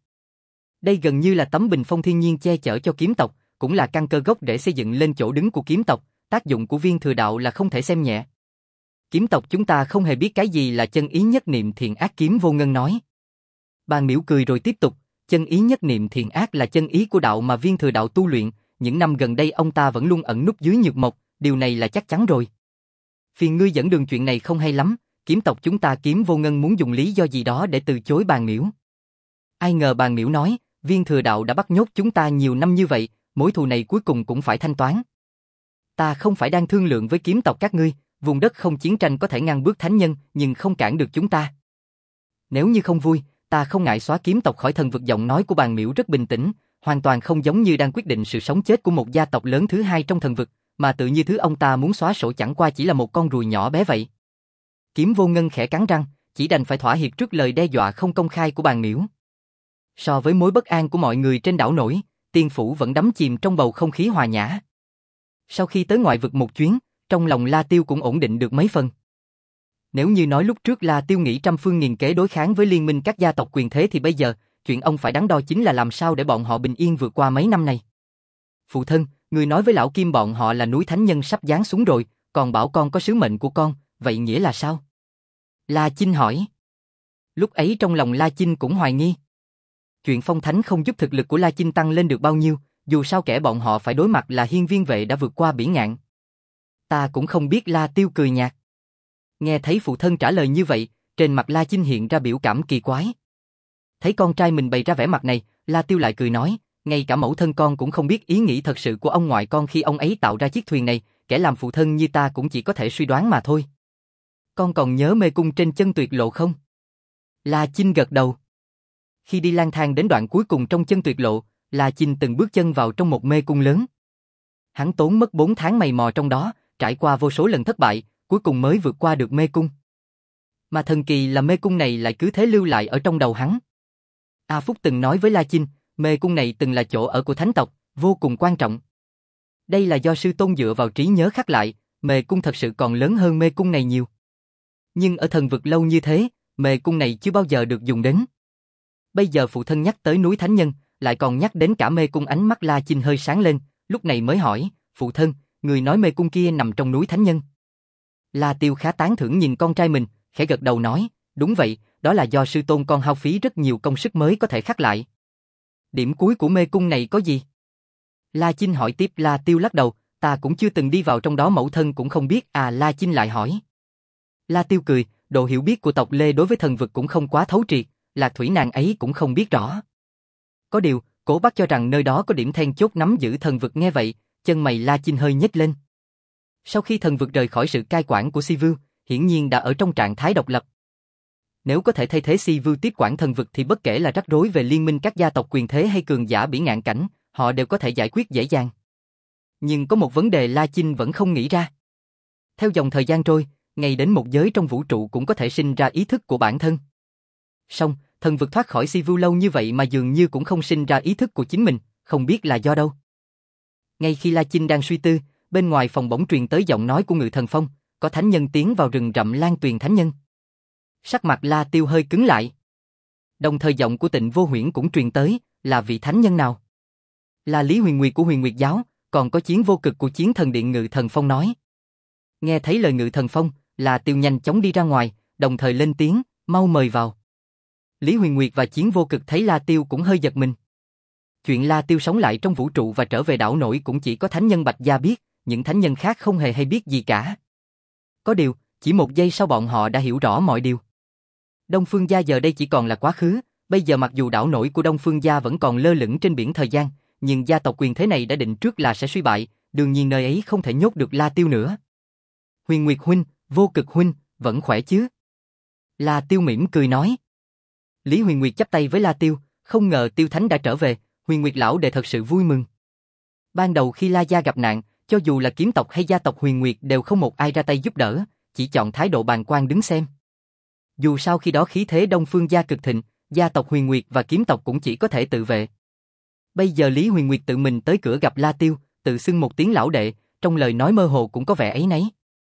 Đây gần như là tấm bình phong thiên nhiên che chở cho kiếm tộc, cũng là căn cơ gốc để xây dựng lên chỗ đứng của kiếm tộc. Tác dụng của Viên Thừa Đạo là không thể xem nhẹ. Kiếm tộc chúng ta không hề biết cái gì là chân ý nhất niệm thiện ác. Kiếm Vô Ngân nói. Bàn Miễu cười rồi tiếp tục, chân ý nhất niệm thiện ác là chân ý của đạo mà Viên Thừa Đạo tu luyện, những năm gần đây ông ta vẫn luôn ẩn núp dưới Nhược Mộc, điều này là chắc chắn rồi. Phiền ngươi dẫn đường, chuyện này không hay lắm, kiếm tộc chúng ta. Kiếm Vô Ngân muốn dùng lý do gì đó để từ chối Bàn Miễu. Ai ngờ Bàn Miễu nói, Viên Thừa Đạo đã bắt nhốt chúng ta nhiều năm như vậy, mối thù này cuối cùng cũng phải thanh toán. Ta không phải đang thương lượng với kiếm tộc các ngươi, vùng đất không chiến tranh có thể ngăn bước thánh nhân, nhưng không cản được chúng ta. Nếu như không vui, ta không ngại xóa kiếm tộc khỏi thần vực. Giọng nói của Bàn Miễu rất bình tĩnh, hoàn toàn không giống như đang quyết định sự sống chết của một gia tộc lớn thứ hai trong thần vực, mà tự như thứ ông ta muốn xóa sổ chẳng qua chỉ là một con ruồi nhỏ bé vậy. Kiếm Vô Ngân khẽ cắn răng, chỉ đành phải thỏa hiệp trước lời đe dọa không công khai của Bàn Miễu. So với mối bất an của mọi người trên đảo nổi, Tiên Phủ vẫn đắm chìm trong bầu không khí hòa nhã. Sau khi tới ngoại vực một chuyến, trong lòng La Tiêu cũng ổn định được mấy phần. Nếu như nói lúc trước La Tiêu nghĩ trăm phương nghìn kế đối kháng với liên minh các gia tộc quyền thế thì bây giờ, chuyện ông phải đắn đo chính là làm sao để bọn họ bình yên vượt qua mấy năm này. Phụ thân, người nói với lão Kim bọn họ là núi thánh nhân sắp giáng xuống rồi, còn bảo con có sứ mệnh của con, vậy nghĩa là sao? La Chinh hỏi. Lúc ấy trong lòng La Chinh cũng hoài nghi. Chuyện phong thánh không giúp thực lực của La Chinh tăng lên được bao nhiêu, dù sao kẻ bọn họ phải đối mặt là Hiên Viên Vệ đã vượt qua biển ngạn. Ta cũng không biết. La Tiêu cười nhạt. Nghe thấy phụ thân trả lời như vậy, trên mặt La Chinh hiện ra biểu cảm kỳ quái. Thấy con trai mình bày ra vẻ mặt này, La Tiêu lại cười nói, ngay cả mẫu thân con cũng không biết ý nghĩ thật sự của ông ngoại con khi ông ấy tạo ra chiếc thuyền này, kẻ làm phụ thân như ta cũng chỉ có thể suy đoán mà thôi. Con còn nhớ mê cung trên chân tuyệt lộ không? La Chinh gật đầu. Khi đi lang thang đến đoạn cuối cùng trong chân tuyệt lộ, La Chinh từng bước chân vào trong một mê cung lớn. Hắn tốn mất 4 tháng mày mò trong đó, trải qua vô số lần thất bại, cuối cùng mới vượt qua được mê cung. Mà thần kỳ là mê cung này lại cứ thế lưu lại ở trong đầu hắn. A Phúc từng nói với La Chinh, mê cung này từng là chỗ ở của thánh tộc, vô cùng quan trọng. Đây là do sư tôn dựa vào trí nhớ khắc lại, mê cung thật sự còn lớn hơn mê cung này nhiều. Nhưng ở thần vực lâu như thế, mê cung này chưa bao giờ được dùng đến. Bây giờ phụ thân nhắc tới núi Thánh Nhân, lại còn nhắc đến cả mê cung, ánh mắt La Chinh hơi sáng lên, lúc này mới hỏi, phụ thân, người nói mê cung kia nằm trong núi Thánh Nhân. La Tiêu khá tán thưởng nhìn con trai mình, khẽ gật đầu nói, đúng vậy, đó là do sư tôn con hao phí rất nhiều công sức mới có thể khắc lại. Điểm cuối của mê cung này có gì? La Chinh hỏi tiếp. La Tiêu lắc đầu, ta cũng chưa từng đi vào trong đó, mẫu thân cũng không biết. La Chinh lại hỏi. La Tiêu cười, độ hiểu biết của tộc Lê đối với thần vực cũng không quá thấu triệt, Lạc Thủy nàng ấy cũng không biết rõ. Có điều, Cổ Bắc cho rằng nơi đó có điểm then chốt nắm giữ thần vực. Nghe vậy, chân mày La Chinh hơi nhếch lên. Sau khi thần vực rời khỏi sự cai quản của Sivu, hiển nhiên đã ở trong trạng thái độc lập. Nếu có thể thay thế Sivu tiếp quản thần vực thì bất kể là rắc rối về liên minh các gia tộc quyền thế hay cường giả bỉ ngạn cảnh, họ đều có thể giải quyết dễ dàng. Nhưng có một vấn đề La Chinh vẫn không nghĩ ra. Theo dòng thời gian trôi, ngay đến một giới trong vũ trụ cũng có thể sinh ra ý thức của bản thân. Song, thần vực thoát khỏi Sivu lâu như vậy mà dường như cũng không sinh ra ý thức của chính mình, không biết là do đâu. Ngay khi La Chinh đang suy tư, bên ngoài phòng bỗng truyền tới giọng nói của Ngự Thần Phong, có thánh nhân tiến vào rừng rậm Lan Tuyền thánh nhân. Sắc mặt La Tiêu hơi cứng lại. Đồng thời giọng của Tịnh Vô Huyễn cũng truyền tới, là vị thánh nhân nào? Là Lý Huyền Nguyệt của Huyền Nguyệt giáo, còn có Chiến Vô Cực của Chiến Thần Điện. Ngự Thần Phong nói. Nghe thấy lời Ngự Thần Phong, La Tiêu nhanh chóng đi ra ngoài, đồng thời lên tiếng, mau mời vào. Lý Huyền Nguyệt và Chiến Vô Cực thấy La Tiêu cũng hơi giật mình. Chuyện La Tiêu sống lại trong vũ trụ và trở về đảo nổi cũng chỉ có thánh nhân Bạch Gia biết, những thánh nhân khác không hề hay biết gì cả. Có điều, chỉ một giây sau bọn họ đã hiểu rõ mọi điều. Đông Phương Gia giờ đây chỉ còn là quá khứ, bây giờ mặc dù đảo nổi của Đông Phương Gia vẫn còn lơ lửng trên biển thời gian, nhưng gia tộc quyền thế này đã định trước là sẽ suy bại, đương nhiên nơi ấy không thể nhốt được La Tiêu nữa. Huyền Nguyệt huynh, Vô Cực huynh, vẫn khỏe chứ? La Tiêu mỉm cười nói. Lý Huyền Nguyệt chắp tay với La Tiêu, không ngờ Tiêu Thánh đã trở về, Huyền Nguyệt lão đệ thật sự vui mừng. Ban đầu khi La Gia gặp nạn, cho dù là kiếm tộc hay gia tộc Huyền Nguyệt đều không một ai ra tay giúp đỡ, chỉ chọn thái độ bàng quan đứng xem. Dù sao khi đó khí thế Đông Phương Gia cực thịnh, gia tộc Huyền Nguyệt và kiếm tộc cũng chỉ có thể tự vệ. Bây giờ Lý Huyền Nguyệt tự mình tới cửa gặp La Tiêu, tự xưng một tiếng lão đệ, trong lời nói mơ hồ cũng có vẻ áy náy.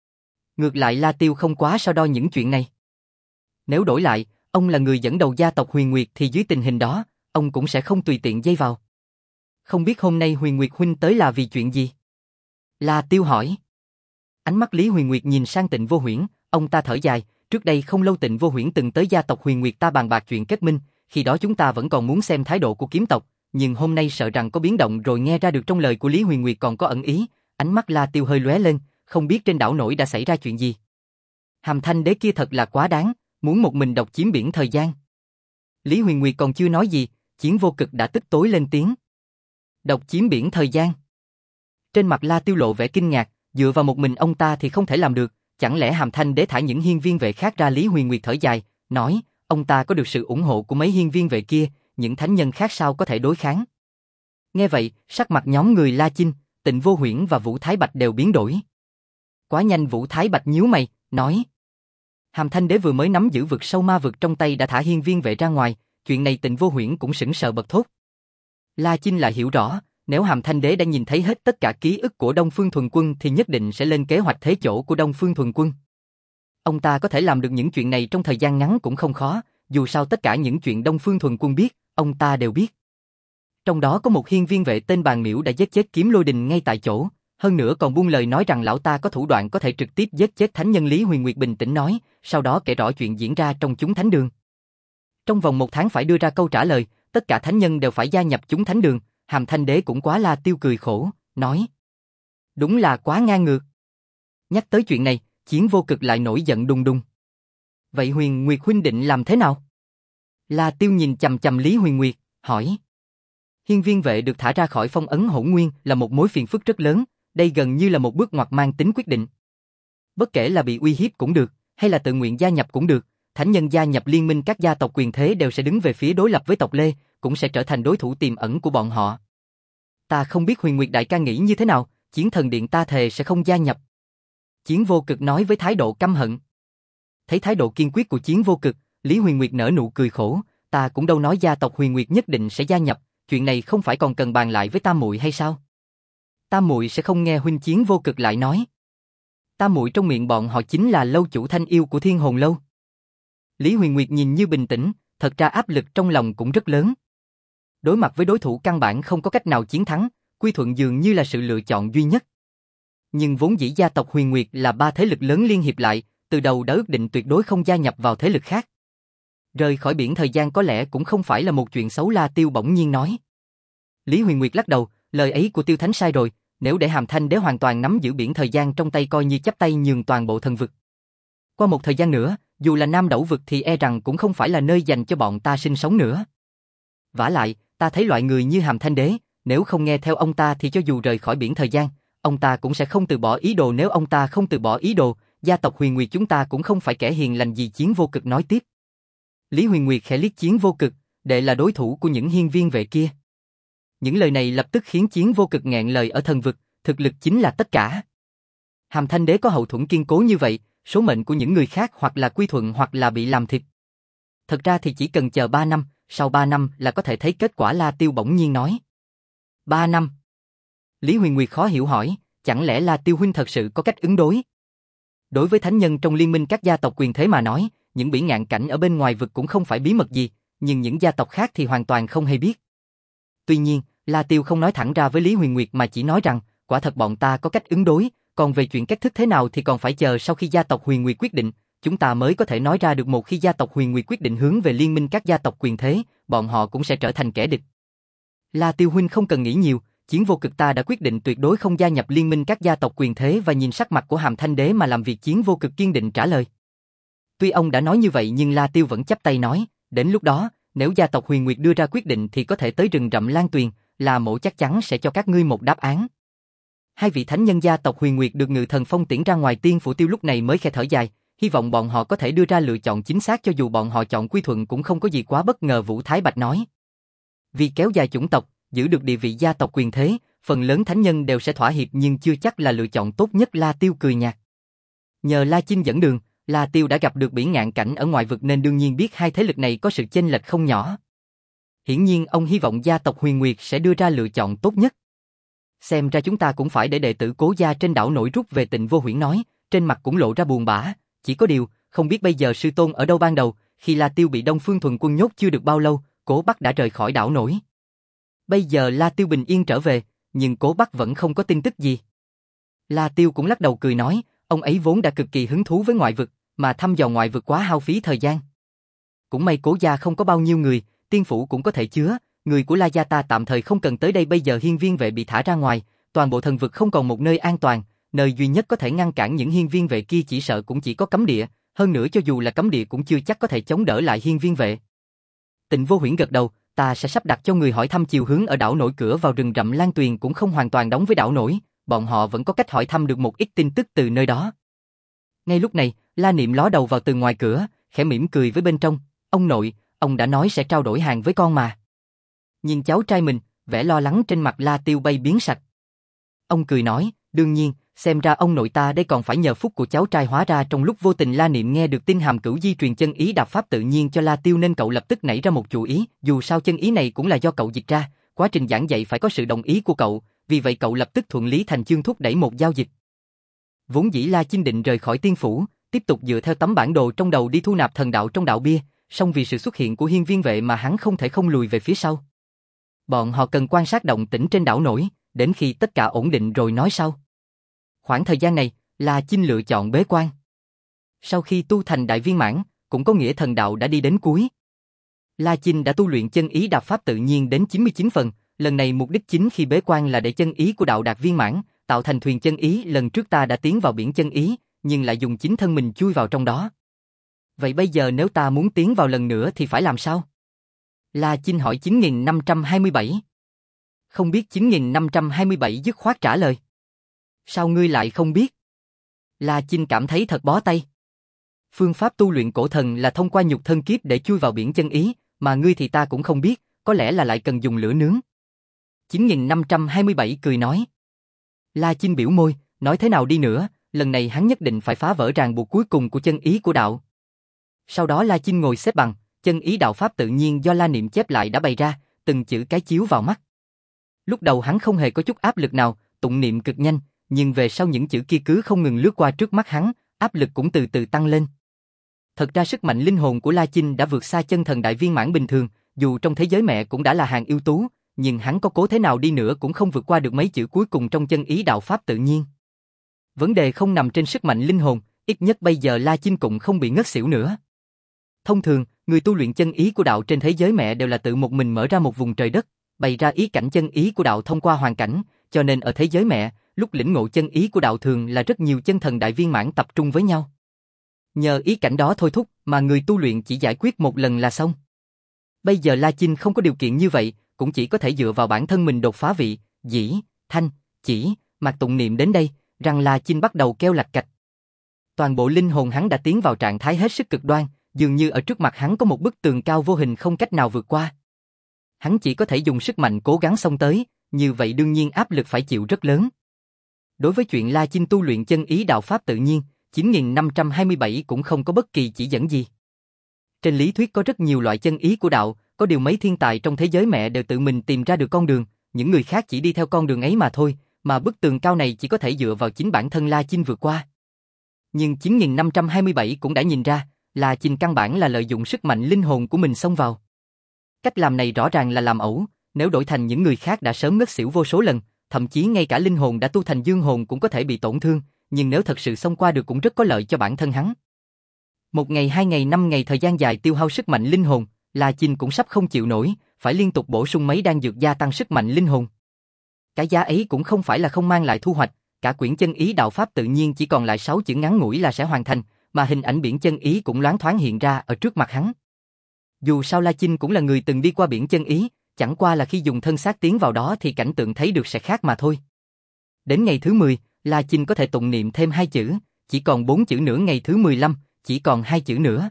Ngược lại La Tiêu không quá so đo những chuyện này. Nếu đổi lại, ông là người dẫn đầu gia tộc Huyền Nguyệt thì dưới tình hình đó, ông cũng sẽ không tùy tiện dây vào. Không biết hôm nay Huyền Nguyệt huynh tới là vì chuyện gì? La Tiêu hỏi. Ánh mắt Lý Huyền Nguyệt nhìn sang Tịnh Vô Huyễn, ông ta thở dài, trước đây không lâu Tịnh Vô Huyễn từng tới gia tộc Huyền Nguyệt ta bàn bạc chuyện kết minh, khi đó chúng ta vẫn còn muốn xem thái độ của kiếm tộc, nhưng hôm nay sợ rằng có biến động rồi. Nghe ra được trong lời của Lý Huyền Nguyệt còn có ẩn ý, ánh mắt La Tiêu hơi lóe lên, không biết trên đảo nổi đã xảy ra chuyện gì. Hàm Thanh Đế kia thật là quá đáng, muốn một mình độc chiếm biển thời gian. Lý Huyền Nguyệt còn chưa nói gì, Chiến Vô Cực đã tức tối lên tiếng. Độc chiếm biển thời gian. Trên mặt La Tiêu lộ vẻ kinh ngạc, dựa vào một mình ông ta thì không thể làm được, chẳng lẽ Hàm Thanh Đế thả những hiên viên vệ khác ra? Lý Huyền Nguyệt thở dài, nói, ông ta có được sự ủng hộ của mấy hiên viên vệ kia, những thánh nhân khác sao có thể đối kháng. Nghe vậy, sắc mặt nhóm người La Chinh, Tịnh Vô Huyễn và Vũ Thái Bạch đều biến đổi. Quá nhanh. Vũ Thái Bạch nhíu mày, nói. Hàm Thanh Đế vừa mới nắm giữ vực sâu ma vực trong tay đã thả hiên viên vệ ra ngoài, chuyện này Tịnh Vô Huyễn cũng sững sờ bật thốt. La Chinh lại hiểu rõ, nếu Hàm Thanh Đế đã nhìn thấy hết tất cả ký ức của Đông Phương Thuần Quân thì nhất định sẽ lên kế hoạch thế chỗ của Đông Phương Thuần Quân. Ông ta có thể làm được những chuyện này trong thời gian ngắn cũng không khó, dù sao tất cả những chuyện Đông Phương Thuần Quân biết, ông ta đều biết. Trong đó có một hiên viên vệ tên Bàn Miễu đã giết chết Kiếm Lôi Đình ngay tại chỗ, hơn nữa còn buông lời nói rằng lão ta có thủ đoạn có thể trực tiếp giết chết thánh nhân. Lý Huyền Nguyệt bình tĩnh nói, sau đó kể rõ chuyện diễn ra trong chúng thánh đường. Trong vòng 1 tháng phải đưa ra câu trả lời, tất cả thánh nhân đều phải gia nhập chúng thánh đường. Hàm Thanh Đế cũng quá. La Tiêu cười khổ, nói. Đúng là quá ngang ngược. Nhắc tới chuyện này, Chiến Vô Cực lại nổi giận đùng đùng. Vậy Huyền Nguyệt huynh định làm thế nào? La Tiêu nhìn chằm chằm Lý Huyền Nguyệt, hỏi. Hiên viên vệ được thả ra khỏi phong ấn Hỗn Nguyên là một mối phiền phức rất lớn, đây gần như là một bước ngoặt mang tính quyết định. Bất kể là bị uy hiếp cũng được, hay là tự nguyện gia nhập cũng được, thánh nhân gia nhập liên minh các gia tộc quyền thế đều sẽ đứng về phía đối lập với tộc Lê, cũng sẽ trở thành đối thủ tiềm ẩn của bọn họ. Ta không biết Huyền Nguyệt đại ca nghĩ như thế nào, Chiến Thần Điện ta thề sẽ không gia nhập. Chiến Vô Cực nói với thái độ căm hận. Thấy thái độ kiên quyết của Chiến Vô Cực, Lý Huyền Nguyệt nở nụ cười khổ, ta cũng đâu nói gia tộc Huyền Nguyệt nhất định sẽ gia nhập, chuyện này không phải còn cần bàn lại với Tam muội hay sao? Tam muội sẽ không nghe huynh Chiến Vô Cực lại nói. Tam muội trong miệng bọn họ chính là lâu chủ Thanh Yêu của Thiên Hồn Lâu. Lý Huyền Nguyệt nhìn như bình tĩnh, thật ra áp lực trong lòng cũng rất lớn. Đối mặt với đối thủ căn bản không có cách nào chiến thắng, quy thuận dường như là sự lựa chọn duy nhất. Nhưng vốn dĩ gia tộc Huyền Nguyệt là ba thế lực lớn liên hiệp lại, từ đầu đã ước định tuyệt đối không gia nhập vào thế lực khác. Rời khỏi biển thời gian có lẽ cũng không phải là một chuyện xấu, La Tiêu bỗng nhiên nói. Lý Huyền Nguyệt lắc đầu, lời ấy của Tiêu Thánh sai rồi, nếu để Hàm Thanh Đế hoàn toàn nắm giữ biển thời gian trong tay coi như chắp tay nhường toàn bộ thần vực. Qua một thời gian nữa, dù là Nam Đẩu vực thì e rằng cũng không phải là nơi dành cho bọn ta sinh sống nữa. Vả lại, ta thấy loại người như Hàm Thanh Đế, nếu không nghe theo ông ta thì cho dù rời khỏi biển thời gian, ông ta cũng sẽ không từ bỏ ý đồ. Nếu ông ta không từ bỏ ý đồ, gia tộc Huyền Nguyệt chúng ta cũng không phải kẻ hiền lành gì. Chiến Vô Cực nói tiếp. Lý Huyền Nguyệt khẽ liếc Chiến Vô Cực, đệ là đối thủ của những hiên viên vệ kia. Những lời này lập tức khiến Chiến Vô Cực nghẹn lời. Ở thần vực, thực lực chính là tất cả. Hàm Thanh Đế có hậu thuẫn kiên cố như vậy, số mệnh của những người khác hoặc là quy thuận hoặc là bị làm thịt. Thật ra thì chỉ cần chờ 3 năm, sau 3 năm là có thể thấy kết quả. La Tiêu bỗng nhiên nói. 3 năm? Lý Huyền Nguyệt khó hiểu hỏi, chẳng lẽ La Tiêu huynh thật sự có cách ứng đối? Đối với thánh nhân trong liên minh các gia tộc quyền thế mà nói, những bỉ ngạn cảnh ở bên ngoài vực cũng không phải bí mật gì, nhưng những gia tộc khác thì hoàn toàn không hay biết. Tuy nhiên, La Tiêu không nói thẳng ra với Lý Huyền Nguyệt mà chỉ nói rằng, quả thật bọn ta có cách ứng đối, còn về chuyện cách thức thế nào thì còn phải chờ sau khi gia tộc Huyền Nguyệt quyết định, chúng ta mới có thể nói ra được. Một khi gia tộc Huyền Nguyệt quyết định hướng về liên minh các gia tộc quyền thế, bọn họ cũng sẽ trở thành kẻ địch. La Tiêu huynh không cần nghĩ nhiều, Chiến Vô Cực ta đã quyết định tuyệt đối không gia nhập liên minh các gia tộc quyền thế. Và nhìn sắc mặt của Hàm Thanh Đế mà làm việc, Chiến Vô Cực kiên định trả lời. Tuy ông đã nói như vậy nhưng La Tiêu vẫn chắp tay nói, đến lúc đó, nếu gia tộc Huyền Nguyệt đưa ra quyết định thì có thể tới rừng rậm Lan Tuyền, là mổ chắc chắn sẽ cho các ngươi một đáp án. Hai vị thánh nhân gia tộc Huyền Nguyệt được Ngự Thần Phong tiễn ra ngoài. Tiên Phủ Tiêu lúc này mới khẽ thở dài, hy vọng bọn họ có thể đưa ra lựa chọn chính xác. Cho dù bọn họ chọn quy thuận cũng không có gì quá bất ngờ. Vũ Thái Bạch nói. Vì kéo dài chủng tộc, giữ được địa vị gia tộc quyền thế, phần lớn thánh nhân đều sẽ thỏa hiệp nhưng chưa chắc là lựa chọn tốt nhất. La Tiêu cười nhạt. Nhờ La Chinh dẫn đường, La Tiêu đã gặp được bỉ ngạn cảnh ở ngoại vực nên đương nhiên biết hai thế lực này có sự chênh lệch không nhỏ. Hiển nhiên ông hy vọng gia tộc Huyền Nguyệt sẽ đưa ra lựa chọn tốt nhất. Xem ra chúng ta cũng phải để đệ tử Cố gia trên đảo nổi rút về. Tịnh Vô Huyễn nói, trên mặt cũng lộ ra buồn bã. Chỉ có điều, không biết bây giờ sư tôn ở đâu. Ban đầu, khi La Tiêu bị Đông Phương Thuần Quân nhốt chưa được bao lâu, Cố Bắc đã rời khỏi đảo nổi. Bây giờ La Tiêu bình yên trở về, nhưng Cố Bắc vẫn không có tin tức gì. La Tiêu cũng lắc đầu cười nói, ông ấy vốn đã cực kỳ hứng thú với ngoại vực, mà thăm dò ngoại vực quá hao phí thời gian. Cũng may Cố gia không có bao nhiêu người, tiên phủ cũng có thể chứa, người của La gia ta tạm thời không cần tới đây. Bây giờ hiên viên vệ bị thả ra ngoài, toàn bộ thần vực không còn một nơi an toàn, nơi duy nhất có thể ngăn cản những hiên viên vệ kia chỉ sợ cũng chỉ có cấm địa, hơn nữa cho dù là cấm địa cũng chưa chắc có thể chống đỡ lại hiên viên vệ. Tịnh Vô Huyễn gật đầu, ta sẽ sắp đặt cho người hỏi thăm chiều hướng ở đảo nổi. Cửa vào rừng rậm Lan Tuyền cũng không hoàn toàn đóng với đảo nổi, bọn họ vẫn có cách hỏi thăm được một ít tin tức từ nơi đó. Ngay lúc này, La Niệm ló đầu vào từ ngoài cửa, khẽ mỉm cười với bên trong, ông nội, ông đã nói sẽ trao đổi hàng với con mà. Nhìn cháu trai mình, vẻ lo lắng trên mặt La Tiêu bay biến sạch. Ông cười nói, đương nhiên, xem ra ông nội ta đây còn phải nhờ phúc của cháu trai. Hóa ra trong lúc vô tình La Niệm nghe được tin Hàm Cửu Di truyền chân ý đạp pháp tự nhiên cho La Tiêu nên cậu lập tức nảy ra một chủ ý. Dù sao chân ý này cũng là do cậu dịch ra, quá trình giảng dạy phải có sự đồng ý của cậu, vì vậy cậu lập tức thuận lý thành chương thúc đẩy một giao dịch. Vốn dĩ La Chinh định rời khỏi tiên phủ, tiếp tục dựa theo tấm bản đồ trong đầu đi thu nạp thần đạo trong đạo bia, song vì sự xuất hiện của hiên viên vệ mà hắn không thể không lùi về phía sau. Bọn họ cần quan sát động tĩnh trên đảo nổi, đến khi tất cả ổn định rồi nói sau. Khoảng thời gian này, La Chinh lựa chọn bế quan. Sau khi tu thành đại viên mãn, cũng có nghĩa thần đạo đã đi đến cuối. La Chinh đã tu luyện chân ý đạp pháp tự nhiên đến 99 phần, lần này mục đích chính khi bế quan là để chân ý của đạo đạt viên mãn, tạo thành thuyền chân ý. Lần trước ta đã tiến vào biển chân ý, nhưng lại dùng chính thân mình chui vào trong đó. Vậy bây giờ nếu ta muốn tiến vào lần nữa thì phải làm sao? La Chinh hỏi. 9527. Không biết. 9527 dứt khoát trả lời. Sao ngươi lại không biết? La Chinh cảm thấy thật bó tay. Phương pháp tu luyện cổ thần là thông qua nhục thân kiếp để chui vào biển chân ý, mà ngươi thì ta cũng không biết, có lẽ là lại cần dùng lửa nướng. 9527 cười nói. La Chinh biểu môi, nói thế nào đi nữa, lần này hắn nhất định phải phá vỡ ràng buộc cuối cùng của chân ý của đạo. Sau đó La Chinh ngồi xếp bằng, chân ý đạo pháp tự nhiên do La Niệm chép lại đã bày ra, từng chữ cái chiếu vào mắt. Lúc đầu hắn không hề có chút áp lực nào, tụng niệm cực nhanh, nhưng về sau những chữ kia cứ không ngừng lướt qua trước mắt hắn, áp lực cũng từ từ tăng lên. Thật ra sức mạnh linh hồn của La Chinh đã vượt xa chân thần đại viên mãn bình thường, dù trong thế giới mẹ cũng đã là hàng ưu tú, nhưng hắn có cố thế nào đi nữa cũng không vượt qua được mấy chữ cuối cùng trong chân ý đạo pháp tự nhiên. Vấn đề không nằm trên sức mạnh linh hồn, ít nhất bây giờ La Chinh cũng không bị ngất xỉu nữa. Thông thường, người tu luyện chân ý của đạo trên thế giới mẹ đều là tự một mình mở ra một vùng trời đất, bày ra ý cảnh chân ý của đạo thông qua hoàn cảnh, cho nên ở thế giới mẹ, lúc lĩnh ngộ chân ý của đạo thường là rất nhiều chân thần đại viên mãn tập trung với nhau. Nhờ ý cảnh đó thôi thúc mà người tu luyện chỉ giải quyết một lần là xong. Bây giờ La Chinh không có điều kiện như vậy, cũng chỉ có thể dựa vào bản thân mình đột phá vị, dĩ, thanh, chỉ, mạc tụng niệm đến đây, rằng La Chinh bắt đầu kêu lạch cạch. Toàn bộ linh hồn hắn đã tiến vào trạng thái hết sức cực đoan, dường như ở trước mặt hắn có một bức tường cao vô hình không cách nào vượt qua. Hắn chỉ có thể dùng sức mạnh cố gắng xông tới, như vậy đương nhiên áp lực phải chịu rất lớn. Đối với chuyện La Chinh tu luyện chân ý đạo pháp tự nhiên, 9527 cũng không có bất kỳ chỉ dẫn gì. Trên lý thuyết có rất nhiều loại chân ý của đạo, có điều mấy thiên tài trong thế giới mẹ đều tự mình tìm ra được con đường, những người khác chỉ đi theo con đường ấy mà thôi, mà bức tường cao này chỉ có thể dựa vào chính bản thân La Chinh vượt qua. Nhưng 9527 cũng đã nhìn ra, La Chinh căn bản là lợi dụng sức mạnh linh hồn của mình xông vào. Cách làm này rõ ràng là làm ẩu, nếu đổi thành những người khác đã sớm ngất xỉu vô số lần, thậm chí ngay cả linh hồn đã tu thành dương hồn cũng có thể bị tổn thương, nhưng nếu thật sự xông qua được cũng rất có lợi cho bản thân hắn. 1 ngày 2 ngày 5 ngày thời gian dài tiêu hao sức mạnh linh hồn, La Chinh cũng sắp không chịu nổi, phải liên tục bổ sung mấy đan dược gia tăng sức mạnh linh hồn. Cái giá ấy cũng không phải là không mang lại thu hoạch, cả quyển chân ý đạo pháp tự nhiên chỉ còn lại 6 chữ ngắn ngủi là sẽ hoàn thành, mà hình ảnh biển chân ý cũng loáng thoáng hiện ra ở trước mặt hắn. Dù sao La Chinh cũng là người từng đi qua biển chân ý, chẳng qua là khi dùng thân xác tiến vào đó thì cảnh tượng thấy được sẽ khác mà thôi. Đến ngày thứ 10, La Chinh có thể tụng niệm thêm 2 chữ, chỉ còn 4 chữ nữa ngày thứ 15, chỉ còn 2 chữ nữa.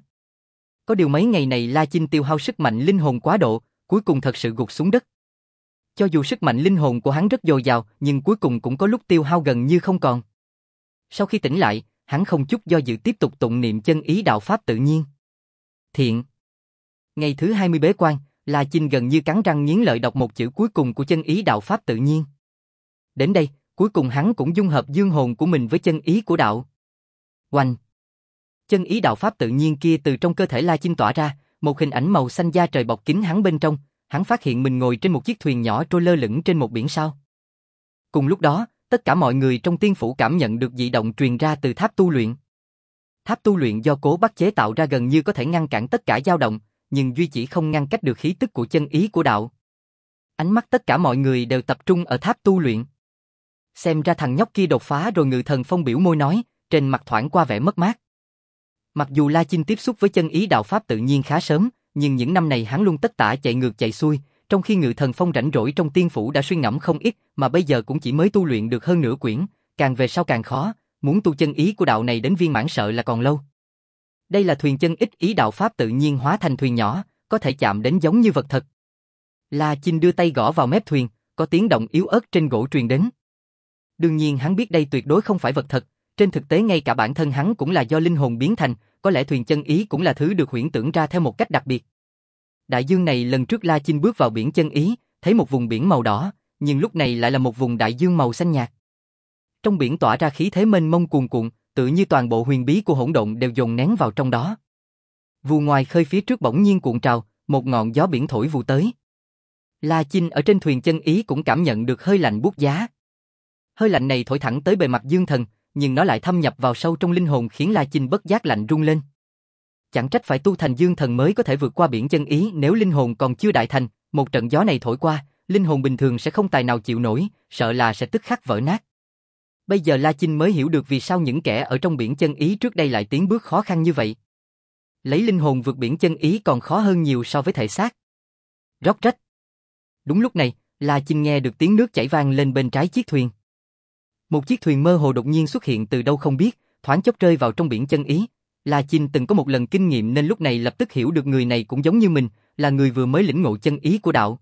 Có điều mấy ngày này La Chinh tiêu hao sức mạnh linh hồn quá độ, cuối cùng thật sự gục xuống đất. Cho dù sức mạnh linh hồn của hắn rất dồi dào, nhưng cuối cùng cũng có lúc tiêu hao gần như không còn. Sau khi tỉnh lại, hắn không chút do dự tiếp tục tụng niệm chân ý đạo pháp tự nhiên. Thiện. Ngày thứ 20 bế quan, La Chinh gần như cắn răng nghiến lợi đọc một chữ cuối cùng của chân ý đạo pháp tự nhiên. Đến đây, cuối cùng hắn cũng dung hợp dương hồn của mình với chân ý của đạo. Oanh! Chân ý đạo pháp tự nhiên kia từ trong cơ thể La Chinh tỏa ra, một hình ảnh màu xanh da trời bọc kín hắn bên trong, hắn phát hiện mình ngồi trên một chiếc thuyền nhỏ trôi lơ lửng trên một biển sao. Cùng lúc đó, tất cả mọi người trong tiên phủ cảm nhận được dị động truyền ra từ tháp tu luyện. Tháp tu luyện do Cố Bắc chế tạo ra gần như có thể ngăn cản tất cả dao động, nhưng duy chỉ không ngăn cách được khí tức của chân ý của đạo. Ánh mắt tất cả mọi người đều tập trung ở tháp tu luyện. Xem ra thằng nhóc kia đột phá rồi. Ngự Thần Phong biểu môi nói, trên mặt thoảng qua vẻ mất mát. Mặc dù La Chinh tiếp xúc với chân ý đạo pháp tự nhiên khá sớm, nhưng những năm này hắn luôn tất tả chạy ngược chạy xuôi, trong khi Ngự Thần Phong rảnh rỗi trong tiên phủ đã suy ngẫm không ít, mà bây giờ cũng chỉ mới tu luyện được hơn nửa quyển, càng về sau càng khó, muốn tu chân ý của đạo này đến viên mãn sợ là còn lâu. Đây là thuyền chân ít ý đạo pháp tự nhiên hóa thành thuyền nhỏ, có thể chạm đến giống như vật thật. La Chinh đưa tay gõ vào mép thuyền, có tiếng động yếu ớt trên gỗ truyền đến. Đương nhiên hắn biết đây tuyệt đối không phải vật thật, trên thực tế ngay cả bản thân hắn cũng là do linh hồn biến thành, có lẽ thuyền chân ý cũng là thứ được huyễn tưởng ra theo một cách đặc biệt. Đại dương này lần trước La Chinh bước vào biển chân ý, thấy một vùng biển màu đỏ, nhưng lúc này lại là một vùng đại dương màu xanh nhạt. Trong biển tỏa ra khí thế mênh mông cuồn cuộn, tự như toàn bộ huyền bí của hỗn độn đều dồn nén vào trong đó. Vù ngoài khơi phía trước bỗng nhiên cuộn trào, một ngọn gió biển thổi vù tới. La Chinh ở trên thuyền chân ý cũng cảm nhận được hơi lạnh buốt giá. Hơi lạnh này thổi thẳng tới bề mặt dương thần, nhưng nó lại thâm nhập vào sâu trong linh hồn khiến La Chinh bất giác lạnh run lên. Chẳng trách phải tu thành dương thần mới có thể vượt qua biển chân ý, nếu linh hồn còn chưa đại thành, một trận gió này thổi qua, linh hồn bình thường sẽ không tài nào chịu nổi, sợ là sẽ tức khắc vỡ nát. Bây giờ La Chinh mới hiểu được vì sao những kẻ ở trong biển chân ý trước đây lại tiến bước khó khăn như vậy. Lấy linh hồn vượt biển chân ý còn khó hơn nhiều so với thể xác. Róc rách. Đúng lúc này, La Chinh nghe được tiếng nước chảy vang lên bên trái chiếc thuyền. Một chiếc thuyền mơ hồ đột nhiên xuất hiện từ đâu không biết, thoáng chốc rơi vào trong biển chân ý. La Chinh từng có một lần kinh nghiệm nên lúc này lập tức hiểu được người này cũng giống như mình, là người vừa mới lĩnh ngộ chân ý của đạo.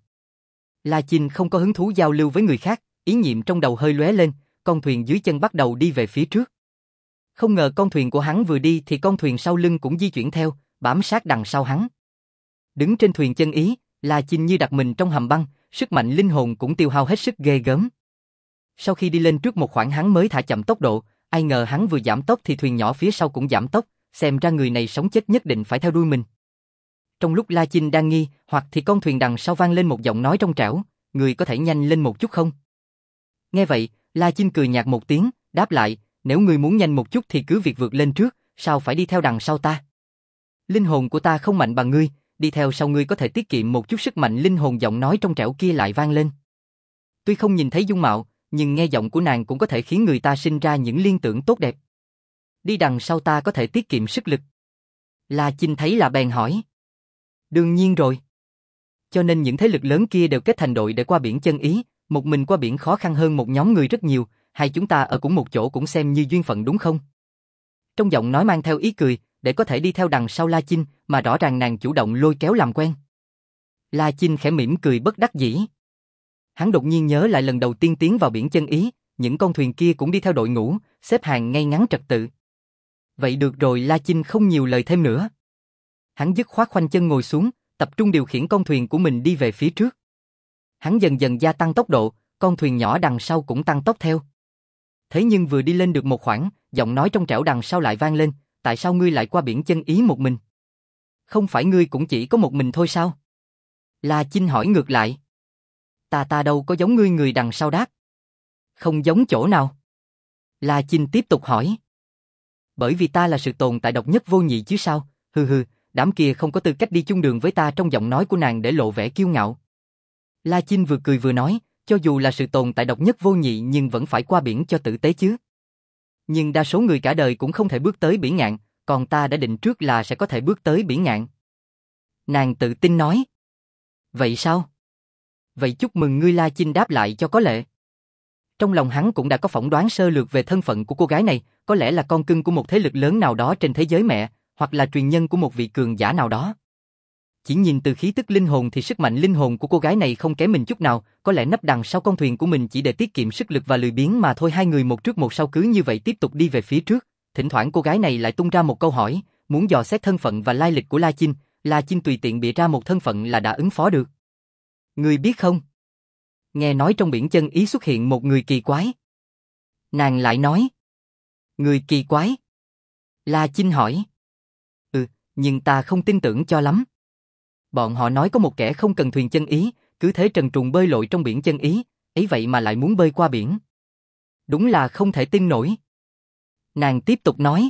La Chinh không có hứng thú giao lưu với người khác, ý niệm trong đầu hơi lóe lên, con thuyền dưới chân bắt đầu đi về phía trước. Không ngờ con thuyền của hắn vừa đi thì con thuyền sau lưng cũng di chuyển theo, bám sát đằng sau hắn. Đứng trên thuyền chân ý, La Chinh như đặt mình trong hầm băng, sức mạnh linh hồn cũng tiêu hao hết sức ghê gớm. Sau khi đi lên trước một khoảng hắn mới thả chậm tốc độ, ai ngờ hắn vừa giảm tốc thì thuyền nhỏ phía sau cũng giảm tốc, xem ra người này sống chết nhất định phải theo đuôi mình. Trong lúc La Chinh đang nghi, hoặc thì con thuyền đằng sau vang lên một giọng nói trong trẻo, người có thể nhanh lên một chút không? Nghe vậy, La Chinh cười nhạt một tiếng, đáp lại, nếu người muốn nhanh một chút thì cứ việc vượt lên trước, sao phải đi theo đằng sau ta? Linh hồn của ta không mạnh bằng ngươi, đi theo sau ngươi có thể tiết kiệm một chút sức mạnh linh hồn. Giọng nói trong trẻo kia lại vang lên. Tuy không nhìn thấy dung mạo, nhưng nghe giọng của nàng cũng có thể khiến người ta sinh ra những liên tưởng tốt đẹp. Đi đằng sau ta có thể tiết kiệm sức lực. La Chinh thấy là bèn hỏi. Đương nhiên rồi. Cho nên những thế lực lớn kia đều kết thành đội để qua biển Chân Ý, một mình qua biển khó khăn hơn một nhóm người rất nhiều, hay chúng ta ở cùng một chỗ cũng xem như duyên phận đúng không? Trong giọng nói mang theo ý cười, để có thể đi theo đằng sau La Chinh, mà rõ ràng nàng chủ động lôi kéo làm quen. La Chinh khẽ mỉm cười bất đắc dĩ. Hắn đột nhiên nhớ lại lần đầu tiên tiến vào biển Chân Ý, những con thuyền kia cũng đi theo đội ngũ, xếp hàng ngay ngắn trật tự. Vậy được rồi, La Chinh không nhiều lời thêm nữa. Hắn dứt khoát khoanh chân ngồi xuống, tập trung điều khiển con thuyền của mình đi về phía trước. Hắn dần dần gia tăng tốc độ, con thuyền nhỏ đằng sau cũng tăng tốc theo. Thế nhưng vừa đi lên được một khoảng, giọng nói trong trẻo đằng sau lại vang lên, tại sao ngươi lại qua biển Chân Ý một mình? Không phải ngươi cũng chỉ có một mình thôi sao? La Chinh hỏi ngược lại. Ta đâu có giống ngươi, người đằng sau đáp. Không giống chỗ nào? La Chinh tiếp tục hỏi. Bởi vì ta là sự tồn tại độc nhất vô nhị chứ sao, hừ, đám kia không có tư cách đi chung đường với ta. Trong giọng nói của nàng để lộ vẻ kiêu ngạo. La Chinh vừa cười vừa nói, cho dù là sự tồn tại độc nhất vô nhị nhưng vẫn phải qua biển cho tử tế chứ. Nhưng đa số người cả đời cũng không thể bước tới biển ngạn, còn ta đã định trước là sẽ có thể bước tới biển ngạn. Nàng tự tin nói. Vậy sao? Vậy chúc mừng ngươi. La Chinh đáp lại cho có lệ. Trong lòng hắn cũng đã có phỏng đoán sơ lược về thân phận của cô gái này, có lẽ là con cưng của một thế lực lớn nào đó trên thế giới mẹ, hoặc là truyền nhân của một vị cường giả nào đó. Chỉ nhìn từ khí tức linh hồn thì sức mạnh linh hồn của cô gái này không kém mình chút nào, có lẽ nấp đằng sau con thuyền của mình chỉ để tiết kiệm sức lực và lười biếng mà thôi. Hai người một trước một sau cứ như vậy tiếp tục đi về phía trước, thỉnh thoảng cô gái này lại tung ra một câu hỏi, muốn dò xét thân phận và lai lịch của La Chinh. La Chinh tùy tiện bịa ra một thân phận là đã ứng phó được. Ngươi biết không? Nghe nói trong biển Chân Ý xuất hiện một người kỳ quái. Nàng lại nói. Người kỳ quái? La Chinh hỏi. Nhưng ta không tin tưởng cho lắm. Bọn họ nói có một kẻ không cần thuyền chân ý, cứ thế trần truồng bơi lội trong biển chân ý, ấy vậy mà lại muốn bơi qua biển. Đúng là không thể tin nổi. Nàng tiếp tục nói.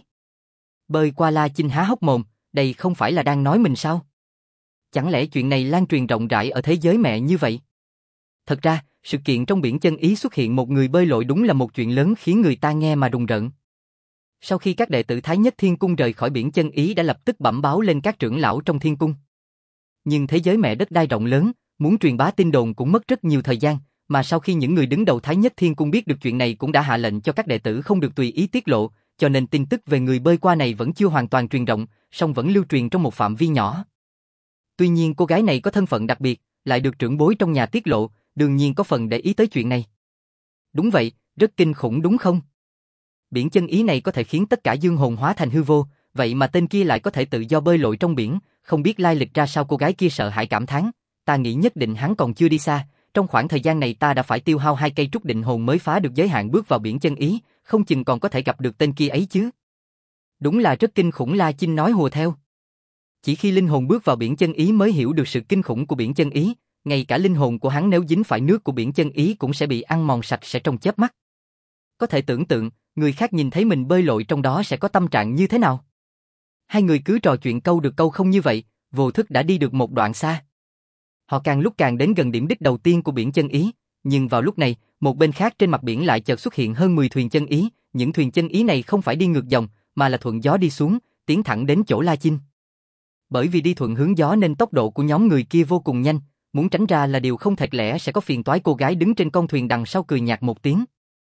Bơi qua. La Chinh há hốc mồm, đây không phải là đang nói mình sao? Chẳng lẽ chuyện này lan truyền rộng rãi ở thế giới mẹ như vậy? Thật ra, sự kiện trong biển chân ý xuất hiện một người bơi lội đúng là một chuyện lớn khiến người ta nghe mà rùng rợn. Sau khi các đệ tử Thái Nhất Thiên Cung rời khỏi biển chân ý đã lập tức bẩm báo lên các trưởng lão trong Thiên Cung. Nhưng thế giới mẹ đất đai rộng lớn, muốn truyền bá tin đồn cũng mất rất nhiều thời gian, mà sau khi những người đứng đầu Thái Nhất Thiên Cung biết được chuyện này cũng đã hạ lệnh cho các đệ tử không được tùy ý tiết lộ, cho nên tin tức về người bơi qua này vẫn chưa hoàn toàn truyền rộng, song vẫn lưu truyền trong một phạm vi nhỏ. Tuy nhiên cô gái này có thân phận đặc biệt, lại được trưởng bối trong nhà tiết lộ, đương nhiên có phần để ý tới chuyện này. Đúng vậy, rất kinh khủng đúng không? Biển chân ý này có thể khiến tất cả dương hồn hóa thành hư vô, vậy mà tên kia lại có thể tự do bơi lội trong biển, không biết lai lịch ra sao. Cô gái kia sợ hãi cảm thán, ta nghĩ nhất định hắn còn chưa đi xa, trong khoảng thời gian này ta đã phải tiêu hao 2 cây trúc định hồn mới phá được giới hạn bước vào biển chân ý, không chừng còn có thể gặp được tên kia ấy chứ. Đúng là rất kinh khủng. La Chinh nói hùa theo. Chỉ khi linh hồn bước vào biển chân ý mới hiểu được sự kinh khủng của biển chân ý, ngay cả linh hồn của hắn nếu dính phải nước của biển chân ý cũng sẽ bị ăn mòn sạch sẽ trong chớp mắt. Có thể tưởng tượng, người khác nhìn thấy mình bơi lội trong đó sẽ có tâm trạng như thế nào. Hai người cứ trò chuyện câu được câu không như vậy, vô thức đã đi được một đoạn xa. Họ càng lúc càng đến gần điểm đích đầu tiên của biển chân ý, nhưng vào lúc này, một bên khác trên mặt biển lại chợt xuất hiện hơn 10 thuyền chân ý, những thuyền chân ý này không phải đi ngược dòng, mà là thuận gió đi xuống, tiến thẳng đến chỗ La Chinh. Bởi vì đi thuận hướng gió nên tốc độ của nhóm người kia vô cùng nhanh, muốn tránh ra là điều không thể, lẽ sẽ có phiền toái. Cô gái đứng trên con thuyền đằng sau cười nhạt một tiếng.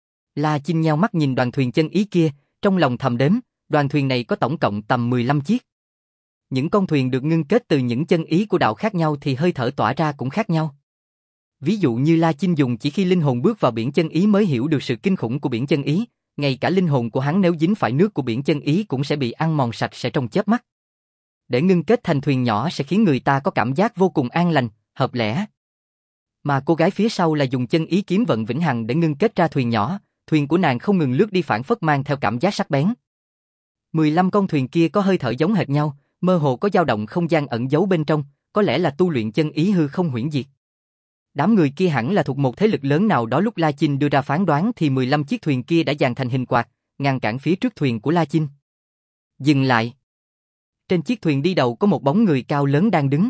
La Chinh nheo mắt nhìn đoàn thuyền chân ý kia, trong lòng thầm đếm, đoàn thuyền này có tổng cộng tầm 15 chiếc. Những con thuyền được ngưng kết từ những chân ý của đạo khác nhau thì hơi thở tỏa ra cũng khác nhau. Ví dụ như La Chinh dùng chỉ khi linh hồn bước vào biển chân ý mới hiểu được sự kinh khủng của biển chân ý, ngay cả linh hồn của hắn nếu dính phải nước của biển chân ý cũng sẽ bị ăn mòn sạch sẽ trong chớp mắt. Để ngưng kết thành thuyền nhỏ sẽ khiến người ta có cảm giác vô cùng an lành, hợp lẽ. Mà cô gái phía sau là dùng chân ý kiếm vận vĩnh hằng để ngưng kết ra thuyền nhỏ, thuyền của nàng không ngừng lướt đi phảng phất mang theo cảm giác sắc bén. 15 con thuyền kia có hơi thở giống hệt nhau, mơ hồ có dao động không gian ẩn giấu bên trong, có lẽ là tu luyện chân ý hư không huyễn diệt. Đám người kia hẳn là thuộc một thế lực lớn nào đó, lúc La Chinh đưa ra phán đoán thì 15 chiếc thuyền kia đã dàn thành hình quạt, ngăn cản phía trước thuyền của La Chinh. Dừng lại. Trên chiếc thuyền đi đầu có một bóng người cao lớn đang đứng.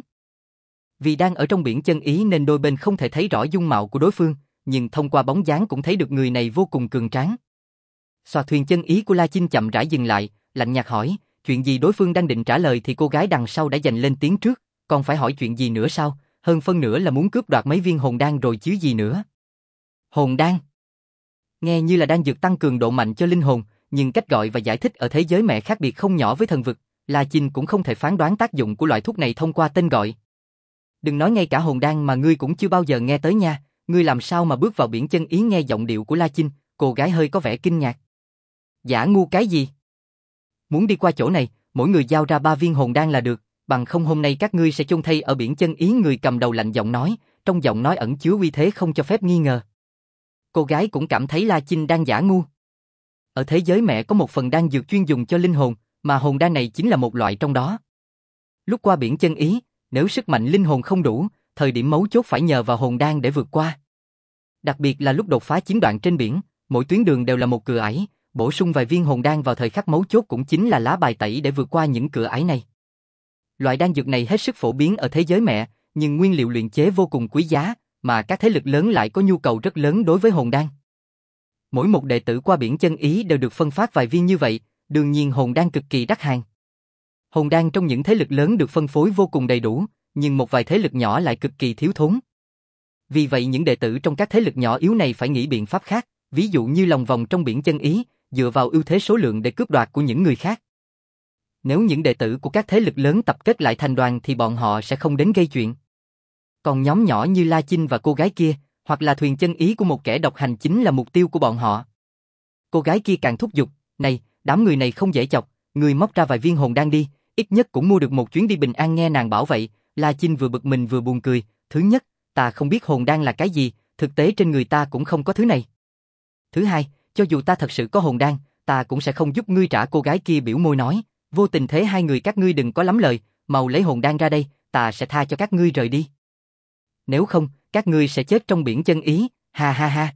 Vì đang ở trong biển chân ý nên đôi bên không thể thấy rõ dung mạo của đối phương, nhưng thông qua bóng dáng cũng thấy được người này vô cùng cường tráng. Xoạc thuyền chân ý của La Chinh chậm rãi dừng lại, lạnh nhạt hỏi, chuyện gì? Đối phương đang định trả lời thì cô gái đằng sau đã giành lên tiếng trước, còn phải hỏi chuyện gì nữa sao, hơn phân nửa là muốn cướp đoạt mấy viên hồn đan rồi chứ gì nữa. Hồn đan? Nghe như là đan dược tăng cường độ mạnh cho linh hồn, nhưng cách gọi và giải thích ở thế giới mẹ khác biệt không nhỏ với thần vực, La Chinh cũng không thể phán đoán tác dụng của loại thuốc này thông qua tên gọi. Đừng nói ngay cả hồn đan mà ngươi cũng chưa bao giờ nghe tới nha, ngươi làm sao mà bước vào biển chân ý? Nghe giọng điệu của La Chinh, cô gái hơi có vẻ kinh ngạc. Giả ngu cái gì? Muốn đi qua chỗ này, mỗi người giao ra 3 viên hồn đan là được, bằng không hôm nay các ngươi sẽ chôn thây ở biển chân ý. Người cầm đầu lạnh giọng nói, trong giọng nói ẩn chứa uy thế không cho phép nghi ngờ. Cô gái cũng cảm thấy La Chinh đang giả ngu. Ở thế giới mẹ có một phần đan dược chuyên dùng cho linh hồn, mà hồn đan này chính là một loại trong đó. Lúc qua biển chân ý, nếu sức mạnh linh hồn không đủ, thời điểm mấu chốt phải nhờ vào hồn đan để vượt qua. Đặc biệt là lúc đột phá 9 đoạn trên biển, mỗi tuyến đường đều là một cửa ải, bổ sung vài viên hồn đan vào thời khắc mấu chốt cũng chính là lá bài tẩy để vượt qua những cửa ải này. Loại đan dược này hết sức phổ biến ở thế giới mẹ, nhưng nguyên liệu luyện chế vô cùng quý giá, mà các thế lực lớn lại có nhu cầu rất lớn đối với hồn đan. Mỗi một đệ tử qua biển chân ý đều được phân phát vài viên như vậy, đương nhiên hồn đan cực kỳ đắt hàng. Hồn đan trong những thế lực lớn được phân phối vô cùng đầy đủ, nhưng một vài thế lực nhỏ lại cực kỳ thiếu thốn. Vì vậy những đệ tử trong các thế lực nhỏ yếu này phải nghĩ biện pháp khác, ví dụ như lòng vòng trong biển chân ý, dựa vào ưu thế số lượng để cướp đoạt của những người khác. Nếu những đệ tử của các thế lực lớn tập kết lại thành đoàn thì bọn họ sẽ không đến gây chuyện. Còn nhóm nhỏ như La Chinh và cô gái kia, hoặc là thuyền chân ý của một kẻ độc hành chính là mục tiêu của bọn họ. Cô gái kia càng thúc giục, này, đám người này không dễ chọc, người móc ra vài viên hồn đan đi, ít nhất cũng mua được một chuyến đi bình an. Nghe nàng bảo vậy, La Chinh vừa bực mình vừa buồn cười, thứ nhất, ta không biết hồn đan là cái gì, thực tế trên người ta cũng không có thứ này. Thứ hai, cho dù ta thật sự có hồn đan, ta cũng sẽ không giúp ngươi trả. Cô gái kia biểu môi nói, vô tình thế hai người các ngươi đừng có lắm lời, mau lấy hồn đan ra đây, ta sẽ tha cho các ngươi rời đi. Nếu không, các ngươi sẽ chết trong biển chân ý, ha ha ha.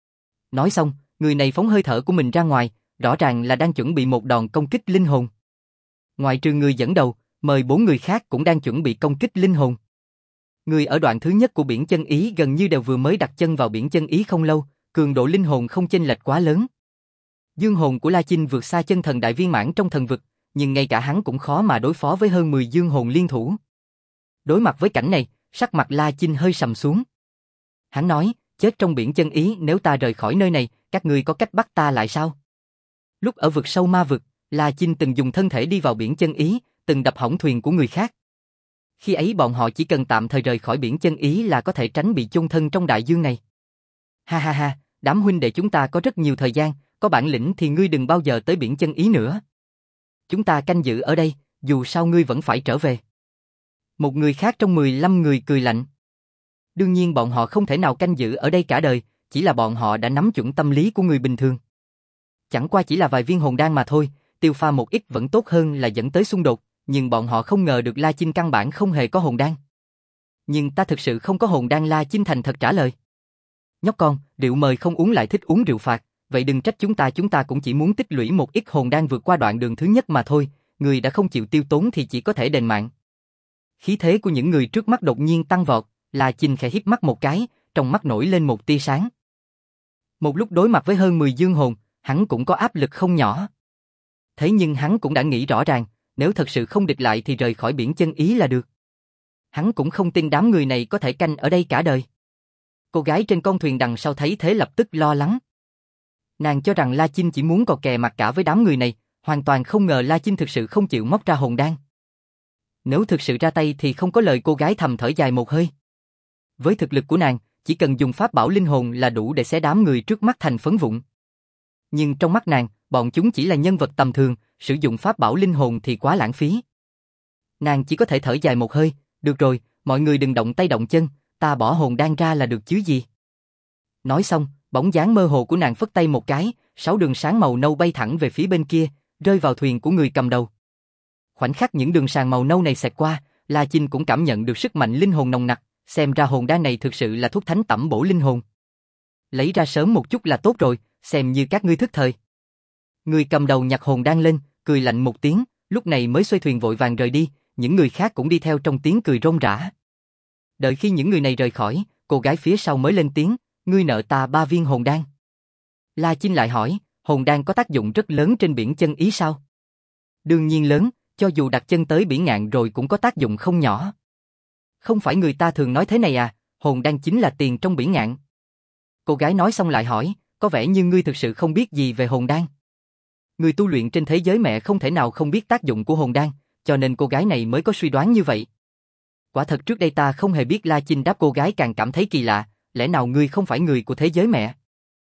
Nói xong, người này phóng hơi thở của mình ra ngoài, rõ ràng là đang chuẩn bị một đòn công kích linh hồn. Ngoại trừ người dẫn đầu, mời 4 người khác cũng đang chuẩn bị công kích linh hồn. Người ở đoạn thứ nhất của biển chân ý gần như đều vừa mới đặt chân vào biển chân ý không lâu, cường độ linh hồn không chênh lệch quá lớn. Dương hồn của La Chinh vượt xa chân thần đại viên mãn trong thần vực, nhưng ngay cả hắn cũng khó mà đối phó với hơn 10 dương hồn liên thủ. Đối mặt với cảnh này, sắc mặt La Chinh hơi sầm xuống. Hắn nói, chết trong biển chân ý, nếu ta rời khỏi nơi này, các ngươi có cách bắt ta lại sao? Lúc ở vực sâu ma vực, La Chinh từng dùng thân thể đi vào biển chân ý, từng đập hỏng thuyền của người khác. Khi ấy bọn họ chỉ cần tạm thời rời khỏi biển chân ý là có thể tránh bị chôn thân trong đại dương này. Ha ha ha, đám huynh đệ chúng ta có rất nhiều thời gian, có bản lĩnh thì ngươi đừng bao giờ tới biển chân ý nữa. Chúng ta canh giữ ở đây, dù sao ngươi vẫn phải trở về. Một người khác trong 15 người cười lạnh. Đương nhiên bọn họ không thể nào canh giữ ở đây cả đời, chỉ là bọn họ đã nắm chuẩn tâm lý của người bình thường. Chẳng qua chỉ là vài viên hồn đan mà thôi, tiêu pha một ít vẫn tốt hơn là dẫn tới xung đột, nhưng bọn họ không ngờ được La Chinh căn bản không hề có hồn đan. Nhưng ta thực sự không có hồn đan. La Chinh thành thật trả lời. Nhóc con, rượu mời không uống lại thích uống rượu phạt, vậy đừng trách chúng ta cũng chỉ muốn tích lũy một ít hồn đan vượt qua đoạn đường thứ nhất mà thôi, người đã không chịu tiêu tốn thì chỉ có thể đền mạng. Khí thế của những người trước mắt đột nhiên tăng vọt, La Chinh khẽ híp mắt một cái, trong mắt nổi lên một tia sáng. Một lúc đối mặt với hơn 10 dương hồn, hắn cũng có áp lực không nhỏ. Thế nhưng hắn cũng đã nghĩ rõ ràng, nếu thật sự không địch lại thì rời khỏi biển chân ý là được. Hắn cũng không tin đám người này có thể canh ở đây cả đời. Cô gái trên con thuyền đằng sau thấy thế lập tức lo lắng. Nàng cho rằng La Chinh chỉ muốn cò kè mặt cả với đám người này, hoàn toàn không ngờ La Chinh thực sự không chịu móc ra hồn đan. Nếu thực sự ra tay thì không có lời. Cô gái thầm thở dài một hơi. Với thực lực của nàng, chỉ cần dùng pháp bảo linh hồn là đủ để xé đám người trước mắt thành phấn vụn. Nhưng trong mắt nàng, bọn chúng chỉ là nhân vật tầm thường, sử dụng pháp bảo linh hồn thì quá lãng phí. Nàng chỉ có thể thở dài một hơi, được rồi, mọi người đừng động tay động chân, ta bỏ hồn đan ra là được chứ gì. Nói xong, bóng dáng mơ hồ của nàng phất tay một cái, 6 đường sáng màu nâu bay thẳng về phía bên kia, rơi vào thuyền của người cầm đầu. Khoảnh khắc những đường sàn màu nâu này xẹt qua, La Chinh cũng cảm nhận được sức mạnh linh hồn nồng nặc, xem ra hồn đan này thực sự là thuốc thánh tẩm bổ linh hồn. Lấy ra sớm một chút là tốt rồi, xem như các ngươi thức thời. Người cầm đầu nhặt hồn đan lên, cười lạnh một tiếng, lúc này mới xoay thuyền vội vàng rời đi, những người khác cũng đi theo trong tiếng cười rôm rã. Đợi khi những người này rời khỏi, cô gái phía sau mới lên tiếng, ngươi nợ ta 3 viên hồn đan. La Chinh lại hỏi, hồn đan có tác dụng rất lớn trên biển chân ý sao? Đương nhiên lớn, cho dù đặt chân tới biển ngạn rồi cũng có tác dụng không nhỏ. Không phải người ta thường nói thế này à, hồn đan chính là tiền trong biển ngạn. Cô gái nói xong lại hỏi, có vẻ như ngươi thực sự không biết gì về hồn đan. Người tu luyện trên thế giới mẹ không thể nào không biết tác dụng của hồn đan, cho nên cô gái này mới có suy đoán như vậy. Quả thật trước đây ta không hề biết. La Chinh đáp. Cô gái càng cảm thấy kỳ lạ, lẽ nào ngươi không phải người của thế giới mẹ?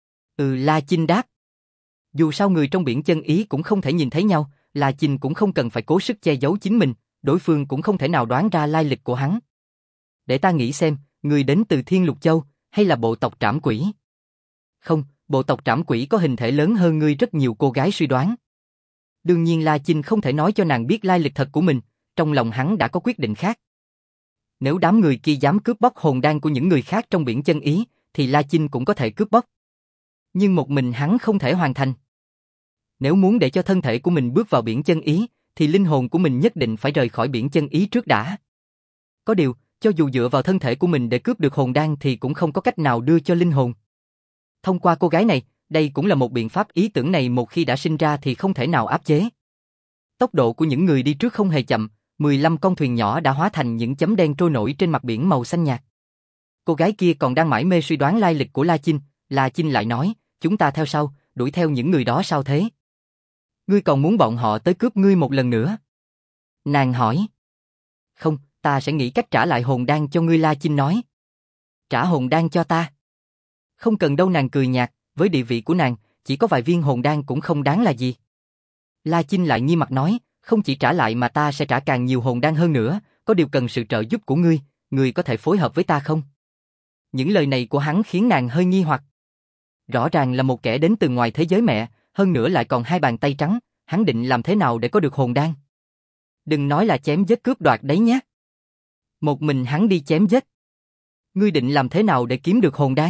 La Chinh đáp. Dù sao người trong biển chân ý cũng không thể nhìn thấy nhau, La Chinh cũng không cần phải cố sức che giấu chính mình, đối phương cũng không thể nào đoán ra lai lịch của hắn. Để ta nghĩ xem, người đến từ Thiên Lục Châu, hay là bộ tộc Trảm Quỷ? Không, bộ tộc Trảm Quỷ có hình thể lớn hơn ngươi rất nhiều, cô gái suy đoán. Đương nhiên La Chinh không thể nói cho nàng biết lai lịch thật của mình, trong lòng hắn đã có quyết định khác. Nếu đám người kia dám cướp bóc hồn đan của những người khác trong biển chân ý, thì La Chinh cũng có thể cướp bóc. Nhưng một mình hắn không thể hoàn thành. Nếu muốn để cho thân thể của mình bước vào biển chân ý, thì linh hồn của mình nhất định phải rời khỏi biển chân ý trước đã. Có điều, cho dù dựa vào thân thể của mình để cướp được hồn đan thì cũng không có cách nào đưa cho linh hồn. Thông qua cô gái này, đây cũng là một biện pháp. Ý tưởng này một khi đã sinh ra thì không thể nào áp chế. Tốc độ của những người đi trước không hề chậm, 15 con thuyền nhỏ đã hóa thành những chấm đen trôi nổi trên mặt biển màu xanh nhạt. Cô gái kia còn đang mải mê suy đoán lai lịch của La Chinh, La Chinh lại nói, chúng ta theo sau, đuổi theo những người đó sao thế? Ngươi còn muốn bọn họ tới cướp ngươi một lần nữa? Nàng hỏi. Không, ta sẽ nghĩ cách trả lại hồn đan cho ngươi. La Chinh nói. Trả hồn đan cho ta? Không cần đâu. Nàng cười nhạt, với địa vị của nàng, chỉ có vài viên hồn đan cũng không đáng là gì. La Chinh lại nghiêm mặt nói, không chỉ trả lại mà ta sẽ trả càng nhiều hồn đan hơn nữa, có điều cần sự trợ giúp của ngươi, ngươi có thể phối hợp với ta không? Những lời này của hắn khiến nàng hơi nghi hoặc. Rõ ràng là một kẻ đến từ ngoài thế giới mẹ, hơn nữa lại còn 2 bàn tay trắng, hắn định làm thế nào để có được hồn đan? Đừng nói là chém giết cướp đoạt đấy nhé. Một mình hắn đi chém giết. Ngươi định làm thế nào để kiếm được hồn đan?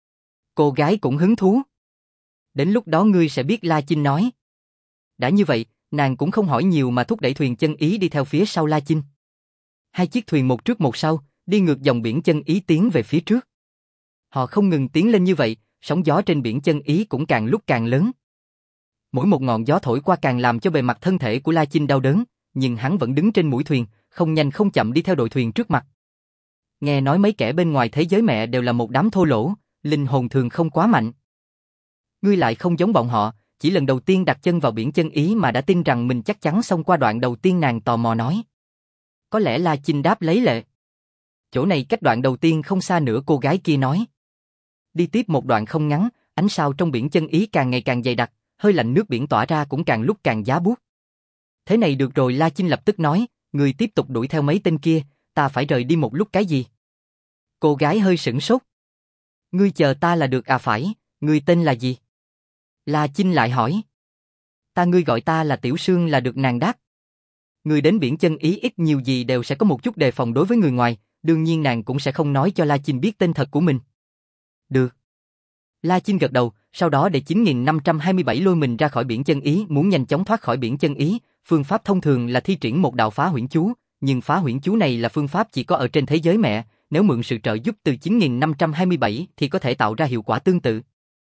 Cô gái cũng hứng thú. Đến lúc đó ngươi sẽ biết. La Chinh nói. Đã như vậy, nàng cũng không hỏi nhiều mà thúc đẩy thuyền chân ý đi theo phía sau La Chinh. 2 chiếc thuyền một trước một sau, đi ngược dòng biển chân ý tiến về phía trước. Họ không ngừng tiến lên như vậy, sóng gió trên biển chân ý cũng càng lúc càng lớn. Mỗi một ngọn gió thổi qua càng làm cho bề mặt thân thể của La Chinh đau đớn, nhưng hắn vẫn đứng trên mũi thuyền, không nhanh không chậm đi theo đội thuyền trước mặt. Nghe nói mấy kẻ bên ngoài thế giới mẹ đều là một đám thô lỗ, linh hồn thường không quá mạnh. Ngươi lại không giống bọn họ, chỉ lần đầu tiên đặt chân vào biển chân ý mà đã tin rằng mình chắc chắn xông qua đoạn đầu tiên. Nàng tò mò nói. Có lẽ La Chinh đáp lấy lệ. Chỗ này cách đoạn đầu tiên không xa nữa. Cô gái kia nói. Đi tiếp một đoạn không ngắn, ánh sao trong biển chân ý càng ngày càng dày đặc, hơi lạnh nước biển tỏa ra cũng càng lúc càng giá buốt. Thế này được rồi. La Chinh lập tức nói, người tiếp tục đuổi theo mấy tên kia, ta phải rời đi một lúc. Cái gì? Cô gái hơi sửng sốt. Ngươi chờ ta là được à? Phải, ngươi tên là gì? La Chinh lại hỏi. Ngươi gọi ta là Tiểu Sương là được. Nàng đáp. Người đến biển chân ý ít nhiều gì đều sẽ có một chút đề phòng đối với người ngoài, đương nhiên nàng cũng sẽ không nói cho La Chinh biết tên thật của mình. Được. La Chinh gật đầu, sau đó để 9527 lôi mình ra khỏi biển chân ý. Muốn nhanh chóng thoát khỏi biển chân ý, phương pháp thông thường là thi triển một đạo phá huyễn chú, nhưng phá huyễn chú này là phương pháp chỉ có ở trên thế giới mẹ, nếu mượn sự trợ giúp từ 9527 thì có thể tạo ra hiệu quả tương tự.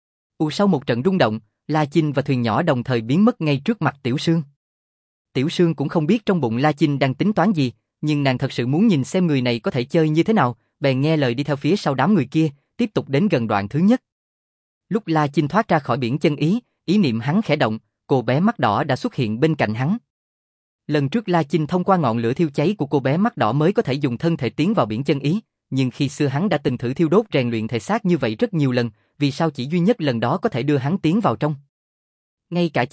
Sau một trận rung động, La Chinh và thuyền nhỏ đồng thời biến mất ngay trước mặt Tiểu Sương. Tiểu Sương cũng không biết trong bụng La Chinh đang tính toán gì, nhưng nàng thật sự muốn nhìn xem người này có thể chơi như thế nào, bèn nghe lời đi theo phía sau đám người kia, tiếp tục đến gần đoạn thứ nhất. Lúc La Chinh thoát ra khỏi biển chân ý, ý niệm hắn khẽ động, cô bé mắt đỏ đã xuất hiện bên cạnh hắn. Lần trước La Chinh thông qua ngọn lửa thiêu cháy của cô bé mắt đỏ mới có thể dùng thân thể tiến vào biển chân ý, nhưng khi xưa hắn đã từng thử thiêu đốt rèn luyện thể xác như vậy rất nhiều lần, vì sao chỉ duy nhất lần đó có thể đưa hắn tiến vào trong? Ngay cả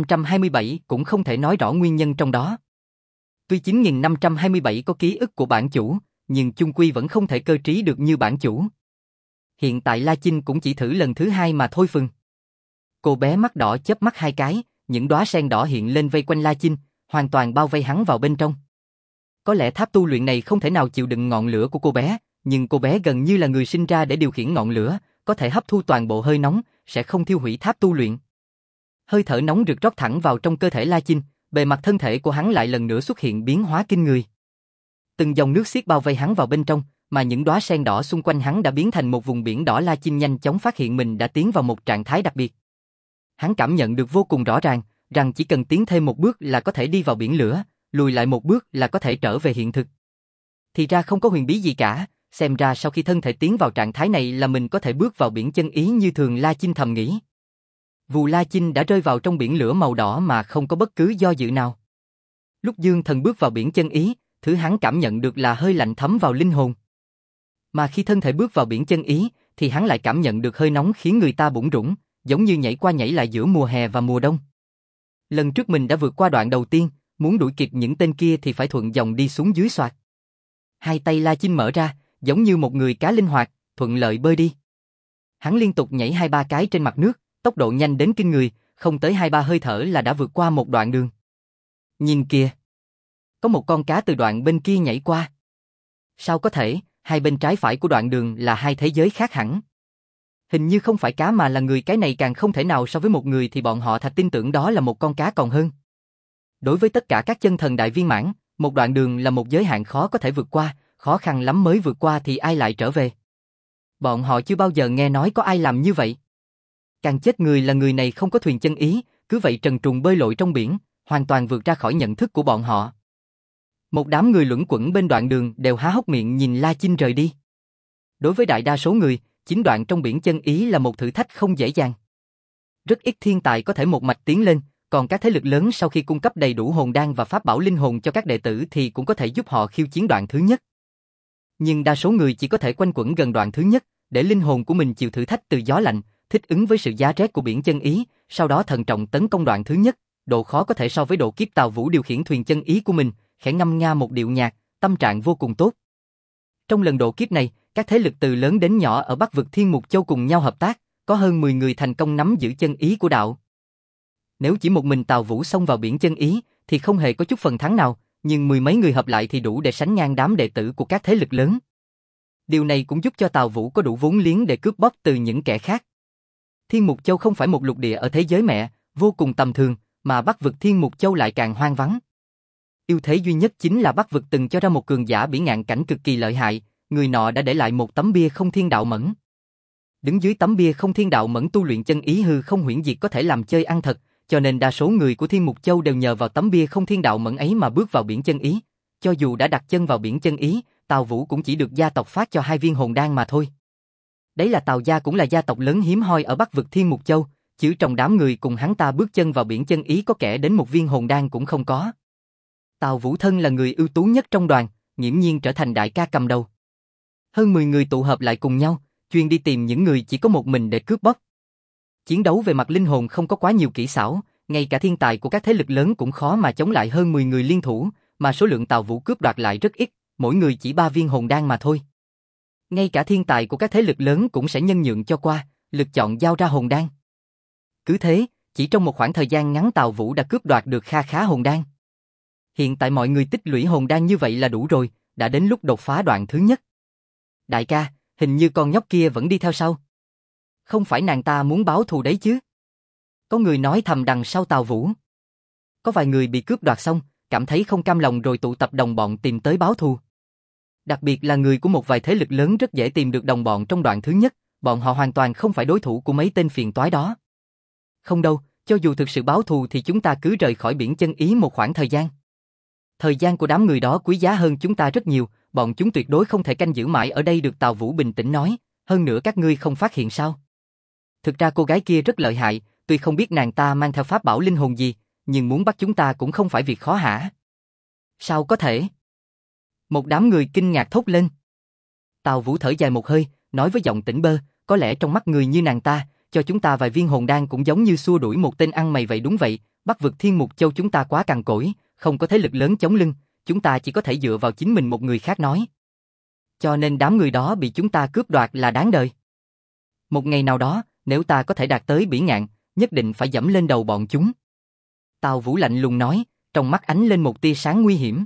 9527 cũng không thể nói rõ nguyên nhân trong đó. Tuy 9527 có ký ức của bản chủ, nhưng chung quy vẫn không thể cơ trí được như bản chủ. Hiện tại La Chinh cũng chỉ thử lần thứ 2 mà thôi phừng. Cô bé mắt đỏ chớp mắt 2 cái, những đóa sen đỏ hiện lên vây quanh La Chinh, hoàn toàn bao vây hắn vào bên trong. Có lẽ tháp tu luyện này không thể nào chịu đựng ngọn lửa của cô bé, nhưng cô bé gần như là người sinh ra để điều khiển ngọn lửa, có thể hấp thu toàn bộ hơi nóng, sẽ không thiêu hủy tháp tu luyện. Hơi thở nóng rực rót thẳng vào trong cơ thể La Chinh, bề mặt thân thể của hắn lại lần nữa xuất hiện biến hóa kinh người. Từng dòng nước xiết bao vây hắn vào bên trong, mà những đóa sen đỏ xung quanh hắn đã biến thành một vùng biển đỏ. La Chinh nhanh chóng phát hiện mình đã tiến vào một trạng thái đặc biệt. Hắn cảm nhận được vô cùng rõ ràng, rằng chỉ cần tiến thêm một bước là có thể đi vào biển lửa, lùi lại một bước là có thể trở về hiện thực. Thì ra không có huyền bí gì cả, xem ra sau khi thân thể tiến vào trạng thái này là mình có thể bước vào biển chân ý như thường. La Chinh thầm nghĩ. Vù La Chinh đã rơi vào trong biển lửa màu đỏ mà không có bất cứ do dự nào. Lúc Dương Thần bước vào biển chân ý, thứ hắn cảm nhận được là hơi lạnh thấm vào linh hồn. Mà khi thân thể bước vào biển chân ý, thì hắn lại cảm nhận được hơi nóng khiến người ta bủn rủn, giống như nhảy qua nhảy lại giữa mùa hè và mùa đông. Lần trước mình đã vượt qua đoạn đầu tiên, muốn đuổi kịp những tên kia thì phải thuận dòng đi xuống dưới xoạc. Hai tay La Chinh mở ra, giống như một người cá linh hoạt, thuận lợi bơi đi. Hắn liên tục nhảy 2-3 cái trên mặt nước, tốc độ nhanh đến kinh người, không tới 2-3 hơi thở là đã vượt qua một đoạn đường. Nhìn kìa! Có một con cá từ đoạn bên kia nhảy qua. Sao có thể, hai bên trái phải của đoạn đường là hai thế giới khác hẳn. Hình như không phải cá mà là người, cái này càng không thể nào so với một người thì bọn họ thật tin tưởng đó là một con cá còn hơn. Đối với tất cả các chân thần đại viên mãn, một đoạn đường là một giới hạn khó có thể vượt qua, khó khăn lắm mới vượt qua thì ai lại trở về. Bọn họ chưa bao giờ nghe nói có ai làm như vậy. Càng chết người là người này không có thuyền chân ý, cứ vậy trần truồng bơi lội trong biển, hoàn toàn vượt ra khỏi nhận thức của bọn họ. Một đám người luẩn quẩn bên đoạn đường đều há hốc miệng nhìn La Chinh rời đi. Đối với đại đa số người, chính đoạn trong biển chân ý là một thử thách không dễ dàng. Rất ít thiên tài có thể một mạch tiến lên, còn các thế lực lớn sau khi cung cấp đầy đủ hồn đan và pháp bảo linh hồn cho các đệ tử thì cũng có thể giúp họ khiêu chiến đoạn thứ nhất. Nhưng đa số người chỉ có thể quanh quẩn gần đoạn thứ nhất, để linh hồn của mình chịu thử thách từ gió lạnh, thích ứng với sự giá rét của biển chân ý, sau đó thận trọng tấn công đoạn thứ nhất. Độ khó có thể so với độ kiếp Tào Vũ điều khiển thuyền chân ý của mình, khẽ ngâm nga một điệu nhạc, tâm trạng vô cùng tốt. Trong lần độ kiếp này, các thế lực từ lớn đến nhỏ ở Bắc vực Thiên Mục Châu cùng nhau hợp tác, có hơn 10 người thành công nắm giữ chân ý của đạo. Nếu chỉ một mình Tào Vũ xông vào biển chân ý, thì không hề có chút phần thắng nào, nhưng 10 mấy người hợp lại thì đủ để sánh ngang đám đệ tử của các thế lực lớn. Điều này cũng giúp cho Tào Vũ có đủ vốn liếng để cướp bóc từ những kẻ khác. Thiên Mục Châu không phải một lục địa ở thế giới mẹ, vô cùng tầm thường, mà Bắc vực Thiên Mục Châu lại càng hoang vắng. Ưu thế duy nhất chính là Bắc vực từng cho ra một cường giả bỉ ngạn cảnh cực kỳ lợi hại, người nọ đã để lại một tấm bia không thiên đạo mẫn. Đứng dưới tấm bia không thiên đạo mẫn tu luyện chân ý hư không huyễn diệt có thể làm chơi ăn thật, cho nên đa số người của Thiên Mục Châu đều nhờ vào tấm bia không thiên đạo mẫn ấy mà bước vào biển chân ý. Cho dù đã đặt chân vào biển chân ý, Tào Vũ cũng chỉ được gia tộc phát cho 2 viên hồn đan mà thôi. Đấy là Tào gia cũng là gia tộc lớn hiếm hoi ở Bắc vực Thiên Mục Châu, chứ trong đám người cùng hắn ta bước chân vào biển chân ý có kẻ đến 1 viên hồn đan cũng không có. Tào Vũ thân là người ưu tú nhất trong đoàn, nghiễm nhiên trở thành đại ca cầm đầu. Hơn 10 người tụ hợp lại cùng nhau, chuyên đi tìm những người chỉ có một mình để cướp bóc. Chiến đấu về mặt linh hồn không có quá nhiều kỹ xảo, ngay cả thiên tài của các thế lực lớn cũng khó mà chống lại hơn 10 người liên thủ, mà số lượng Tào Vũ cướp đoạt lại rất ít, mỗi người chỉ 3 viên hồn đan mà thôi. Ngay cả thiên tài của các thế lực lớn cũng sẽ nhân nhượng cho qua, lực chọn giao ra hồn đan. Cứ thế, chỉ trong một khoảng thời gian ngắn Tào Vũ đã cướp đoạt được kha khá hồn đan. Hiện tại mọi người tích lũy hồn đan như vậy là đủ rồi, đã đến lúc đột phá đoạn thứ nhất. Đại ca, hình như con nhóc kia vẫn đi theo sau. Không phải nàng ta muốn báo thù đấy chứ? Có người nói thầm đằng sau Tào Vũ. Có vài người bị cướp đoạt xong, cảm thấy không cam lòng rồi tụ tập đồng bọn tìm tới báo thù. Đặc biệt là người của một vài thế lực lớn rất dễ tìm được đồng bọn trong đoạn thứ nhất, bọn họ hoàn toàn không phải đối thủ của mấy tên phiền toái đó. Không đâu, cho dù thực sự báo thù thì chúng ta cứ rời khỏi biển chân ý một khoảng thời gian. Thời gian của đám người đó quý giá hơn chúng ta rất nhiều, bọn chúng tuyệt đối không thể canh giữ mãi ở đây được. Tào Vũ bình tĩnh nói, hơn nữa các ngươi không phát hiện sao? Thực ra cô gái kia rất lợi hại, tuy không biết nàng ta mang theo pháp bảo linh hồn gì, nhưng muốn bắt chúng ta cũng không phải việc khó hả? Sao có thể? Một đám người kinh ngạc thốt lên. Tào Vũ thở dài một hơi, nói với giọng tỉnh bơ, có lẽ trong mắt người như nàng ta, cho chúng ta vài viên hồn đan cũng giống như xua đuổi một tên ăn mày vậy. Đúng vậy, Bắc vực Thiên Mục Châu chúng ta quá cằn cỗi, không có thế lực lớn chống lưng, chúng ta chỉ có thể dựa vào chính mình. Một người khác nói. Cho nên đám người đó bị chúng ta cướp đoạt là đáng đời. Một ngày nào đó, nếu ta có thể đạt tới bỉ ngạn, nhất định phải dẫm lên đầu bọn chúng. Tào Vũ lạnh lùng nói, trong mắt ánh lên một tia sáng nguy hiểm.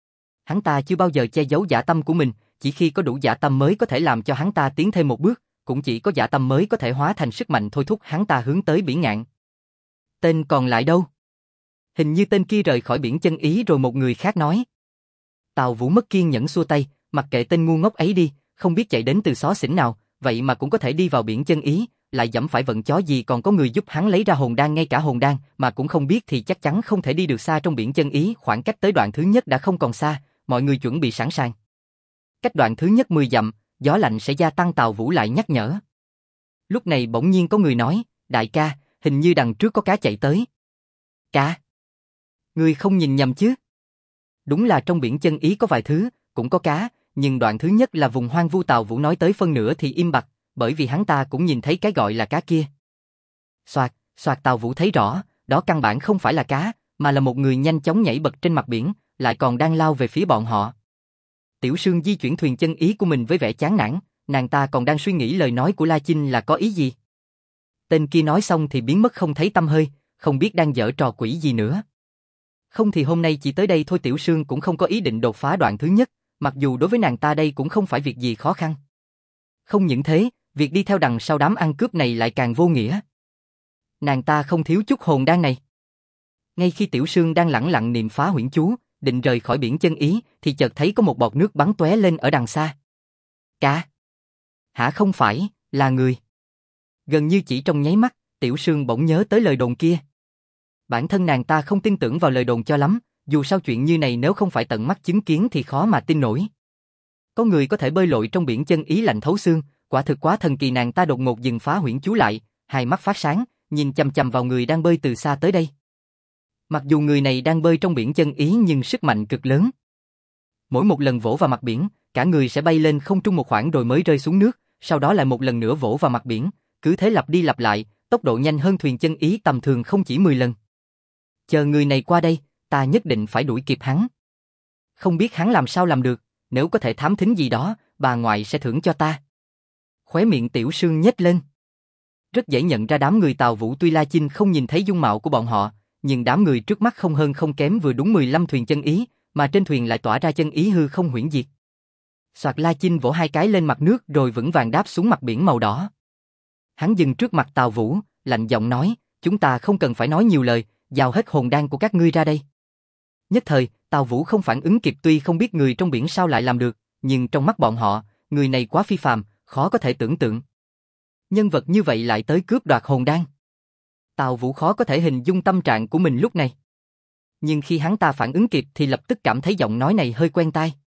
Hắn ta chưa bao giờ che giấu dã tâm của mình, chỉ khi có đủ dã tâm mới có thể làm cho hắn ta tiến thêm một bước, cũng chỉ có dã tâm mới có thể hóa thành sức mạnh thôi thúc hắn ta hướng tới bỉ ngạn. Tên còn lại đâu? Hình như tên kia rời khỏi biển chân ý rồi, một người khác nói. Tào Vũ mất kiên nhẫn xua tay, mặc kệ tên ngu ngốc ấy đi, không biết chạy đến từ xó xỉnh nào, vậy mà cũng có thể đi vào biển chân ý, lại dẫm phải vận chó gì, còn có người giúp hắn lấy ra hồn đan, ngay cả hồn đan mà cũng không biết thì chắc chắn không thể đi được xa trong biển chân ý, khoảng cách tới đoạn thứ nhất đã không còn xa, mọi người chuẩn bị sẵn sàng. Cách đoạn thứ nhất 10 dặm, gió lạnh sẽ gia tăng, Tào Vũ lại nhắc nhở. Lúc này bỗng nhiên có người nói, đại ca, hình như đằng trước có cá chạy tới. Cá? Ngươi không nhìn nhầm chứ? Đúng là trong biển chân ý có vài thứ, cũng có cá, nhưng đoạn thứ nhất là vùng hoang vu, Tào Vũ nói tới phân nửa thì im bặt, bởi vì hắn ta cũng nhìn thấy cái gọi là cá kia. Soạt, soạt, Tào Vũ thấy rõ, đó căn bản không phải là cá, mà là một người nhanh chóng nhảy bật trên mặt biển, lại còn đang lao về phía bọn họ. Tiểu Sương di chuyển thuyền chân ý của mình với vẻ chán nản, nàng ta còn đang suy nghĩ lời nói của La Chinh là có ý gì. Tên kia nói xong thì biến mất không thấy tăm hơi, không biết đang giở trò quỷ gì nữa. Không thì hôm nay chỉ tới đây thôi. Tiểu Sương cũng không có ý định đột phá đoạn thứ nhất, mặc dù đối với nàng ta đây cũng không phải việc gì khó khăn. Không những thế, việc đi theo đằng sau đám ăn cướp này lại càng vô nghĩa. Nàng ta không thiếu chút hồn đan này. Ngay khi Tiểu Sương đang lẳng lặng niệm phá huyễn chú, định rời khỏi biển chân ý, thì chợt thấy có một bọt nước bắn tóe lên ở đằng xa. Cá? Hả, không phải, là người. Gần như chỉ trong nháy mắt, Tiểu Sương bỗng nhớ tới lời đồn kia. Bản thân nàng ta không tin tưởng vào lời đồn cho lắm, dù sao chuyện như này nếu không phải tận mắt chứng kiến thì khó mà tin nổi. Có người có thể bơi lội trong biển chân ý lạnh thấu xương, quả thực quá thần kỳ. Nàng ta đột ngột dừng phá huyễn chú lại, hai mắt phát sáng, nhìn chằm chằm vào người đang bơi từ xa tới đây. Mặc dù người này đang bơi trong biển chân ý nhưng sức mạnh cực lớn. Mỗi một lần vỗ vào mặt biển, cả người sẽ bay lên không trung một khoảng rồi mới rơi xuống nước, sau đó lại một lần nữa vỗ vào mặt biển, cứ thế lặp đi lặp lại, tốc độ nhanh hơn thuyền chân ý tầm thường không chỉ 10 lần. Chờ người này qua đây, ta nhất định phải đuổi kịp hắn. Không biết hắn làm sao làm được, nếu có thể thám thính gì đó, bà ngoại sẽ thưởng cho ta. Khóe miệng Tiểu Sương nhếch lên. Rất dễ nhận ra đám người Tào Vũ, tuy La Chinh không nhìn thấy dung mạo của bọn họ, nhưng đám người trước mắt không hơn không kém vừa đúng 15 thuyền chân ý, mà trên thuyền lại tỏa ra chân ý hư không huyễn diệt. Soạt, La Chinh vỗ hai cái lên mặt nước rồi vững vàng đáp xuống mặt biển màu đỏ. Hắn dừng trước mặt Tào Vũ, lạnh giọng nói, chúng ta không cần phải nói nhiều lời, giao hết hồn đan của các ngươi ra đây. Nhất thời, Tào Vũ không phản ứng kịp, tuy không biết người trong biển sao lại làm được, nhưng trong mắt bọn họ, người này quá phi phàm, khó có thể tưởng tượng. Nhân vật như vậy lại tới cướp đoạt hồn đan. Tào Vũ khó có thể hình dung tâm trạng của mình lúc này. Nhưng khi hắn ta phản ứng kịp thì lập tức cảm thấy giọng nói này hơi quen tai.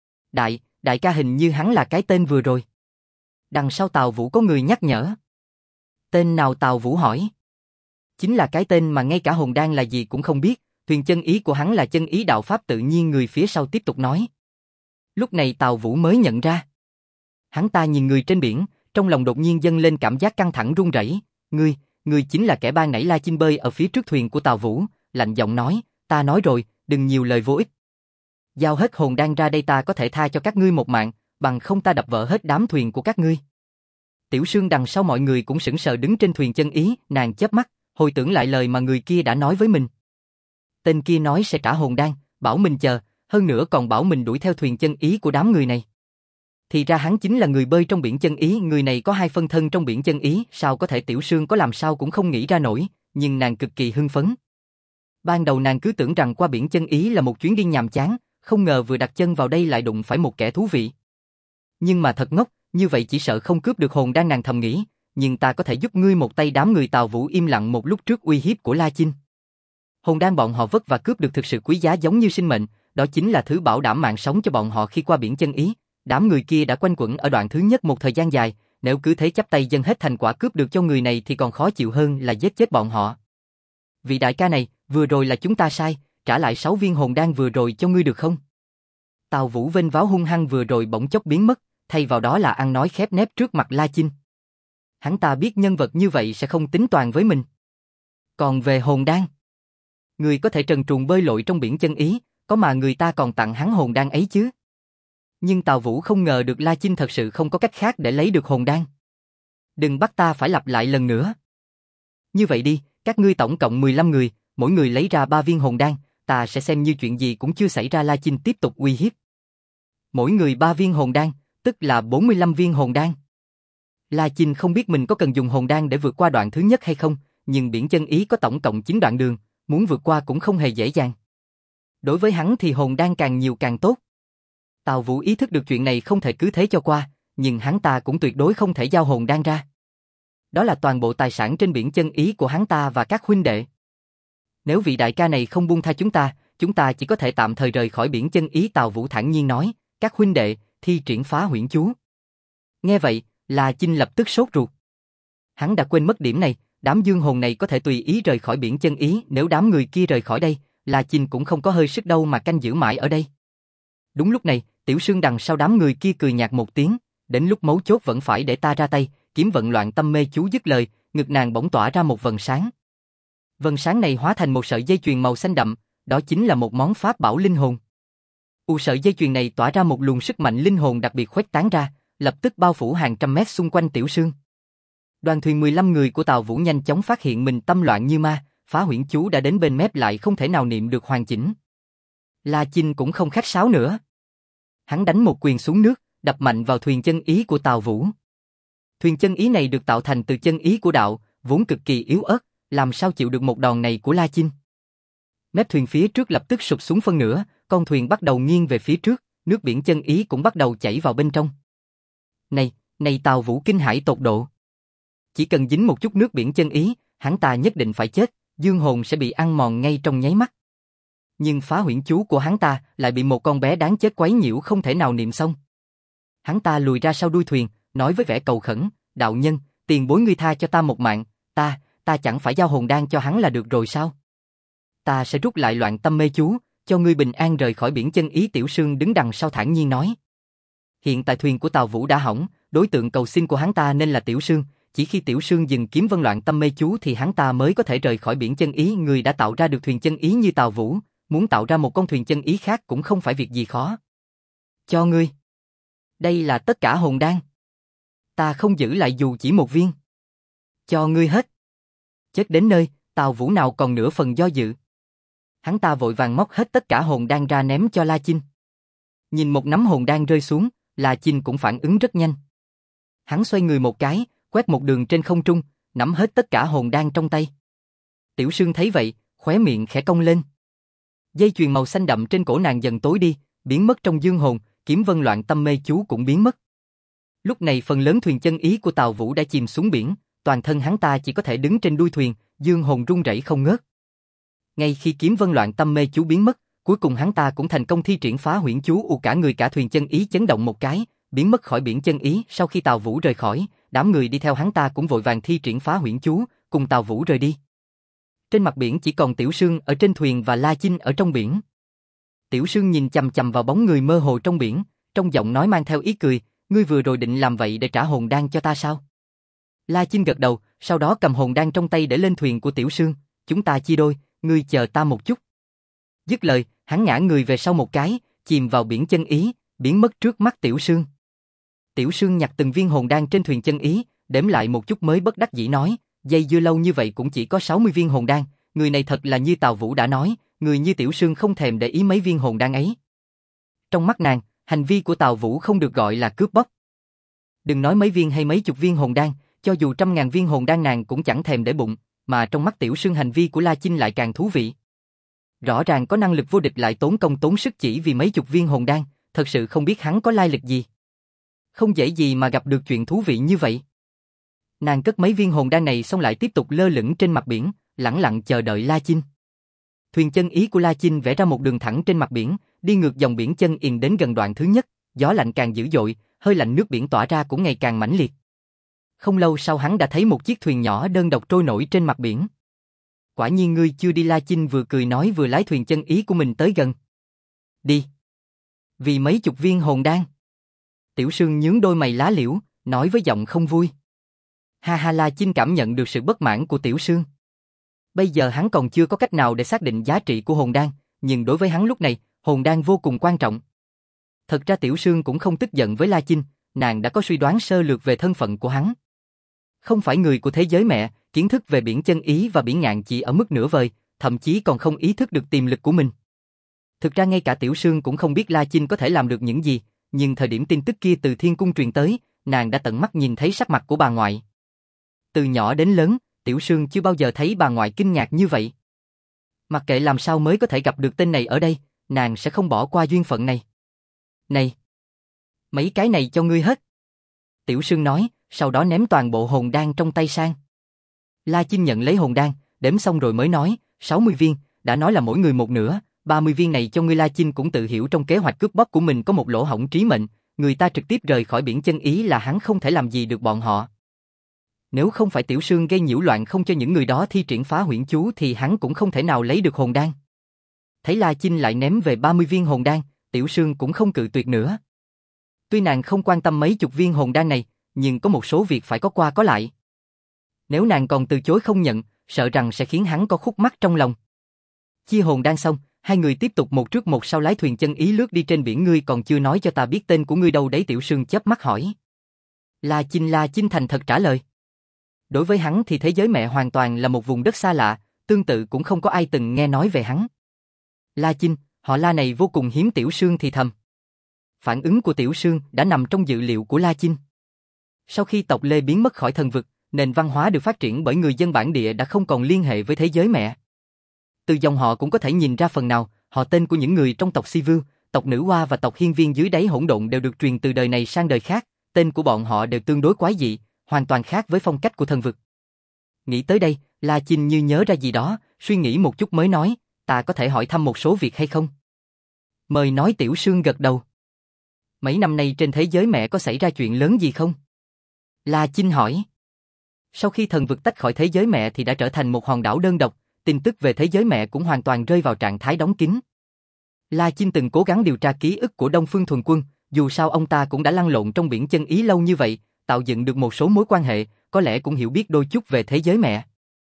Đại ca, hình như hắn là cái tên vừa rồi. Đằng sau Tào Vũ có người nhắc nhở. Tên nào? Tào Vũ hỏi. Chính là cái tên mà ngay cả hồn đan là gì cũng không biết, thuyền chân ý của hắn là chân ý đạo pháp tự nhiên. Người phía sau tiếp tục nói. Lúc này Tào Vũ mới nhận ra. Hắn ta nhìn người trên biển, trong lòng đột nhiên dâng lên cảm giác căng thẳng run rẩy. Ngươi chính là kẻ ban nãy La Chinh bơi ở phía trước thuyền của Tào Vũ, lạnh giọng nói, ta nói rồi, đừng nhiều lời vô ích. Giao hết hồn đan ra đây, ta có thể tha cho các ngươi một mạng, bằng không ta đập vỡ hết đám thuyền của các ngươi. Tiểu Sương đằng sau mọi người cũng sững sờ đứng trên thuyền chân ý, nàng chớp mắt, hồi tưởng lại lời mà người kia đã nói với mình. Tên kia nói sẽ trả hồn đan, bảo mình chờ, hơn nữa còn bảo mình đuổi theo thuyền chân ý của đám người này. Thì ra hắn chính là người bơi trong biển chân ý, người này có hai phân thân trong biển chân ý, sao có thể? Tiểu Sương có làm sao cũng không nghĩ ra nổi, nhưng nàng cực kỳ hưng phấn. Ban đầu nàng cứ tưởng rằng qua biển chân ý là một chuyến đi nhàm chán, không ngờ vừa đặt chân vào đây lại đụng phải một kẻ thú vị. Nhưng mà thật ngốc, như vậy chỉ sợ không cướp được hồn đan, nàng thầm nghĩ, nhưng ta có thể giúp ngươi một tay. Đám người Tào Vũ im lặng một lúc trước uy hiếp của La Chinh. Hồn đan bọn họ vất và cướp được thực sự quý giá giống như sinh mệnh, đó chính là thứ bảo đảm mạng sống cho bọn họ khi qua biển chân ý. Đám người kia đã quanh quẩn ở đoạn thứ nhất một thời gian dài, nếu cứ thế chắp tay dâng hết thành quả cướp được cho người này thì còn khó chịu hơn là giết chết bọn họ. Vị đại ca này, vừa rồi là chúng ta sai, trả lại 6 viên hồn đan vừa rồi cho ngươi được không? Tào Vũ vênh váo hung hăng vừa rồi bỗng chốc biến mất, thay vào đó là ăn nói khép nép trước mặt La Chinh. Hắn ta biết nhân vật như vậy sẽ không tính toán với mình. Còn về hồn đan, người có thể trần truồng bơi lội trong biển chân ý, có mà người ta còn tặng hắn hồn đan ấy chứ? Nhưng Tào Vũ không ngờ được La Chinh thật sự không có cách khác để lấy được hồn đan. Đừng bắt ta phải lặp lại lần nữa. Như vậy đi, các ngươi tổng cộng 15 người, mỗi người lấy ra 3 viên hồn đan, ta sẽ xem như chuyện gì cũng chưa xảy ra. La Chinh tiếp tục uy hiếp. Mỗi người 3 viên hồn đan, tức là 45 viên hồn đan. La Chinh không biết mình có cần dùng hồn đan để vượt qua đoạn thứ nhất hay không, nhưng biển chân ý có tổng cộng 9 đoạn đường, muốn vượt qua cũng không hề dễ dàng. Đối với hắn thì hồn đan càng nhiều càng tốt. Tào Vũ ý thức được chuyện này không thể cứ thế cho qua, nhưng hắn ta cũng tuyệt đối không thể giao hồn đan ra. Đó là toàn bộ tài sản trên biển chân ý của hắn ta và các huynh đệ. Nếu vị đại ca này không buông tha chúng ta chỉ có thể tạm thời rời khỏi biển chân ý. Tào Vũ thản nhiên nói, các huynh đệ, thi triển phá huyễn chú. Nghe vậy, La Chinh lập tức sốt ruột. Hắn đã quên mất điểm này, đám dương hồn này có thể tùy ý rời khỏi biển chân ý, nếu đám người kia rời khỏi đây, La Chinh cũng không có hơi sức đâu mà canh giữ mãi ở đây. Đúng lúc này, Tiểu Sương đằng sau đám người kia cười nhạt một tiếng, đến lúc mấu chốt vẫn phải để ta ra tay, kiếm vận loạn tâm mê chú. Dứt lời, ngực nàng bỗng tỏa ra một vầng sáng. Vầng sáng này hóa thành một sợi dây chuyền màu xanh đậm, đó chính là một món pháp bảo linh hồn. Sợi dây chuyền này tỏa ra một luồng sức mạnh linh hồn đặc biệt khuếch tán ra, lập tức bao phủ hàng trăm mét xung quanh Tiểu Sương. Đoàn thuyền 15 người của Tào Vũ nhanh chóng phát hiện mình tâm loạn như ma, phá huyễn chú đã đến bên mép lại không thể nào niệm được hoàn chỉnh. La Chinh cũng không khách sáo nữa. Hắn đánh một quyền xuống nước, đập mạnh vào thuyền chân ý của Tào Vũ. Thuyền chân ý này được tạo thành từ chân ý của đạo, vốn cực kỳ yếu ớt, làm sao chịu được một đòn này của La Chinh. Mép thuyền phía trước lập tức sụp xuống phân nửa, con thuyền bắt đầu nghiêng về phía trước, nước biển chân ý cũng bắt đầu chảy vào bên trong. Này Tào Vũ kinh hãi tột độ. Chỉ cần dính một chút nước biển chân ý, hắn ta nhất định phải chết, dương hồn sẽ bị ăn mòn ngay trong nháy mắt. Nhưng phá huyễn chú của hắn ta lại bị một con bé đáng chết quấy nhiễu không thể nào niệm xong. Hắn ta lùi ra sau đuôi thuyền, nói với vẻ cầu khẩn, đạo nhân, tiền bối ngươi tha cho ta một mạng, ta chẳng phải giao hồn đan cho hắn là được rồi sao? Ta sẽ rút lại loạn tâm mê chú, cho ngươi bình an rời khỏi biển chân ý. Tiểu Sương đứng đằng sau thản nhiên nói. Hiện tại thuyền của Tào Vũ đã hỏng, đối tượng cầu xin của hắn ta nên là Tiểu Sương, chỉ khi Tiểu Sương dừng kiếm vân loạn tâm mê chú thì hắn ta mới có thể rời khỏi biển chân ý. Người đã tạo ra được thuyền chân ý như Tào Vũ, muốn tạo ra một con thuyền chân ý khác cũng không phải việc gì khó. Cho ngươi. Đây là tất cả hồn đan. Ta không giữ lại dù chỉ một viên. Cho ngươi hết. Chết đến nơi, Tào Vũ nào còn nửa phần do dự. Hắn ta vội vàng móc hết tất cả hồn đan ra ném cho La Chinh. Nhìn một nắm hồn đan rơi xuống, La Chinh cũng phản ứng rất nhanh. Hắn xoay người một cái, quét một đường trên không trung, nắm hết tất cả hồn đan trong tay. Tiểu Sương thấy vậy, khóe miệng khẽ cong lên. Dây chuyền màu xanh đậm trên cổ nàng dần tối đi, biến mất trong dương hồn, kiếm vân loạn tâm mê chú cũng biến mất. Lúc này phần lớn thuyền chân ý của Tào Vũ đã chìm xuống biển, toàn thân hắn ta chỉ có thể đứng trên đuôi thuyền, dương hồn rung rẩy không ngớt. Ngay khi kiếm vân loạn tâm mê chú biến mất, cuối cùng hắn ta cũng thành công thi triển phá huyễn chú. Cả người cả thuyền chân ý chấn động một cái, biến mất khỏi biển chân ý. Sau khi Tào Vũ rời khỏi, đám người đi theo hắn ta cũng vội vàng thi triển phá huyễn chú, cùng Tào Vũ rời đi. Trên mặt biển chỉ còn Tiểu Sương ở trên thuyền và La Chinh ở trong biển. Tiểu Sương nhìn chằm chằm vào bóng người mơ hồ trong biển, trong giọng nói mang theo ý cười, ngươi vừa rồi định làm vậy để trả hồn đan cho ta sao? La Chinh gật đầu, sau đó cầm hồn đan trong tay để lên thuyền của Tiểu Sương, chúng ta chia đôi, ngươi chờ ta một chút. Dứt lời, hắn ngã người về sau một cái, chìm vào biển chân ý, biến mất trước mắt Tiểu Sương. Tiểu Sương nhặt từng viên hồn đan trên thuyền chân ý, đếm lại một chút mới bất đắc dĩ nói, dây dưa lâu như vậy cũng chỉ có 60 viên hồn đan, người này thật là như Tào Vũ đã nói, người như Tiểu Sương không thèm để ý mấy viên hồn đan ấy. Trong mắt nàng, hành vi của Tào Vũ không được gọi là cướp bóc. Đừng nói mấy viên hay mấy chục viên hồn đan, cho dù 100.000 viên hồn đan nàng cũng chẳng thèm để bụng, mà trong mắt Tiểu Sương hành vi của La Chinh lại càng thú vị. Rõ ràng có năng lực vô địch lại tốn công tốn sức chỉ vì mấy chục viên hồn đan, thật sự không biết hắn có lai lịch gì. Không dễ gì mà gặp được chuyện thú vị như vậy. Nàng cất mấy viên hồn đan này xong lại tiếp tục lơ lửng trên mặt biển, lẳng lặng chờ đợi La Chinh. Thuyền chân ý của La Chinh vẽ ra một đường thẳng trên mặt biển, đi ngược dòng biển chân yên đến gần đoạn thứ nhất, gió lạnh càng dữ dội, hơi lạnh nước biển tỏa ra cũng ngày càng mãnh liệt. Không lâu sau hắn đã thấy một chiếc thuyền nhỏ đơn độc trôi nổi trên mặt biển. Quả nhiên ngươi chưa đi. La Chinh vừa cười nói vừa lái thuyền chân ý của mình tới gần. Đi. Vì mấy chục viên hồn đan. Tiểu Sương nhướng đôi mày lá liễu, nói với giọng không vui. Ha ha. La Chinh cảm nhận được sự bất mãn của Tiểu Sương. Bây giờ hắn còn chưa có cách nào để xác định giá trị của hồn đan, nhưng đối với hắn lúc này, hồn đan vô cùng quan trọng. Thật ra Tiểu Sương cũng không tức giận với La Chinh, nàng đã có suy đoán sơ lược về thân phận của hắn. Không phải người của thế giới mẹ, kiến thức về biển chân ý và biển ngạn chỉ ở mức nửa vời, thậm chí còn không ý thức được tiềm lực của mình. Thực ra ngay cả Tiểu Sương cũng không biết La Chinh có thể làm được những gì, nhưng thời điểm tin tức kia từ thiên cung truyền tới, nàng đã tận mắt nhìn thấy sắc mặt của bà ngoại. Từ nhỏ đến lớn, Tiểu Sương chưa bao giờ thấy bà ngoại kinh ngạc như vậy. Mặc kệ làm sao mới có thể gặp được tên này ở đây, nàng sẽ không bỏ qua duyên phận này. Này! Mấy cái này cho ngươi hết. Tiểu Sương nói, sau đó ném toàn bộ hồn đan trong tay sang. La Chinh nhận lấy hồn đan, đếm xong rồi mới nói, 60 viên, đã nói là mỗi người một nửa, 30 viên này cho ngươi. La Chinh cũng tự hiểu trong kế hoạch cướp bóc của mình có một lỗ hổng trí mệnh, người ta trực tiếp rời khỏi biển chân ý là hắn không thể làm gì được bọn họ. Nếu không phải Tiểu Sương gây nhiễu loạn không cho những người đó thi triển phá huyễn chú thì hắn cũng không thể nào lấy được hồn đan. Thấy La Chinh lại ném về 30 viên hồn đan, Tiểu Sương cũng không cự tuyệt nữa. Tuy nàng không quan tâm mấy chục viên hồn đan này, nhưng có một số việc phải có qua có lại. Nếu nàng còn từ chối không nhận, sợ rằng sẽ khiến hắn có khúc mắc trong lòng. Chia hồn đan xong, hai người tiếp tục một trước một sau lái thuyền chân ý lướt đi trên biển. Ngươi còn chưa nói cho ta biết tên của ngươi đâu đấy? Tiểu Sương chớp mắt hỏi. La Chinh thành thật trả lời. Đối với hắn thì thế giới mẹ hoàn toàn là một vùng đất xa lạ, tương tự cũng không có ai từng nghe nói về hắn. La Chinh, họ La này vô cùng hiếm. Tiểu Sương thì thầm. Phản ứng của Tiểu Sương đã nằm trong dự liệu của La Chinh. Sau khi tộc Lê biến mất khỏi thần vực, nền văn hóa được phát triển bởi người dân bản địa đã không còn liên hệ với thế giới mẹ. Từ dòng họ cũng có thể nhìn ra phần nào, họ tên của những người trong tộc Si Vưu, tộc Nữ Hoa và tộc Hiên Viên dưới đáy hỗn độn đều được truyền từ đời này sang đời khác, tên của bọn họ đều tương đối quái dị, hoàn toàn khác với phong cách của thần vực. Nghĩ tới đây, La Chinh như nhớ ra gì đó, suy nghĩ một chút mới nói, ta có thể hỏi thăm một số việc hay không? Mời nói. Tiểu Sương gật đầu. Mấy năm nay trên thế giới mẹ có xảy ra chuyện lớn gì không? La Chinh hỏi. Sau khi thần vực tách khỏi thế giới mẹ thì đã trở thành một hòn đảo đơn độc, tin tức về thế giới mẹ cũng hoàn toàn rơi vào trạng thái đóng kín. La Chinh từng cố gắng điều tra ký ức của Đông Phương Thuần Quân, dù sao ông ta cũng đã lăn lộn trong biển chân ý lâu như vậy, tạo dựng được một số mối quan hệ, có lẽ cũng hiểu biết đôi chút về thế giới mẹ.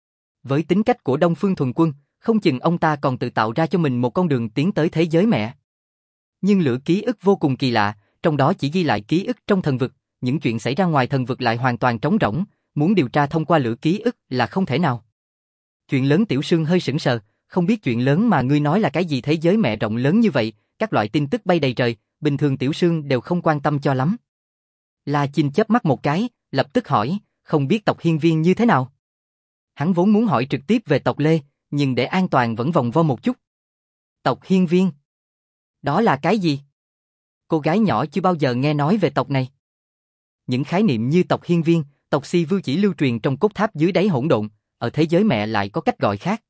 Với tính cách của Đông Phương Thuần Quân, không chừng ông ta còn tự tạo ra cho mình một con đường tiến tới thế giới mẹ. Nhưng lửa ký ức vô cùng kỳ lạ, trong đó chỉ ghi lại ký ức trong thần vực, những chuyện xảy ra ngoài thần vực lại hoàn toàn trống rỗng, muốn điều tra thông qua lửa ký ức là không thể nào. Chuyện lớn. Tiểu Sương hơi sững sờ, không biết chuyện lớn mà ngươi nói là cái gì? Thế giới mẹ rộng lớn như vậy, các loại tin tức bay đầy trời, bình thường Tiểu Sương đều không quan tâm cho lắm. La Chinh chớp mắt một cái, lập tức hỏi, không biết tộc Hiên Viên như thế nào? Hắn vốn muốn hỏi trực tiếp về tộc Lê, nhưng để an toàn vẫn vòng vo một chút. Tộc Hiên Viên? Đó là cái gì? Cô gái nhỏ chưa bao giờ nghe nói về tộc này. Những khái niệm như tộc Hiên Viên, tộc Si Vưu chỉ lưu truyền trong cốt tháp dưới đáy hỗn độn, ở thế giới mẹ lại có cách gọi khác.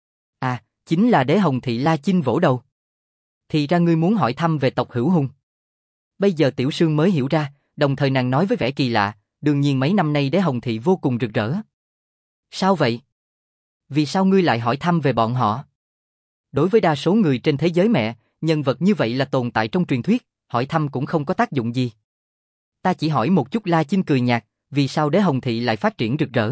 À, chính là Đế Hồng Thị. La Chinh vỗ đầu. Thì ra ngươi muốn hỏi thăm về tộc Hữu Hùng. Bây giờ Tiểu Sương mới hiểu ra, đồng thời nàng nói với vẻ kỳ lạ, đương nhiên mấy năm nay Đế Hồng Thị vô cùng rực rỡ. Sao vậy? Vì sao ngươi lại hỏi thăm về bọn họ? Đối với đa số người trên thế giới mẹ, nhân vật như vậy là tồn tại trong truyền thuyết, hỏi thăm cũng không có tác dụng gì. Ta chỉ hỏi một chút. La Chinh cười nhạt, vì sao Đế Hồng Thị lại phát triển rực rỡ?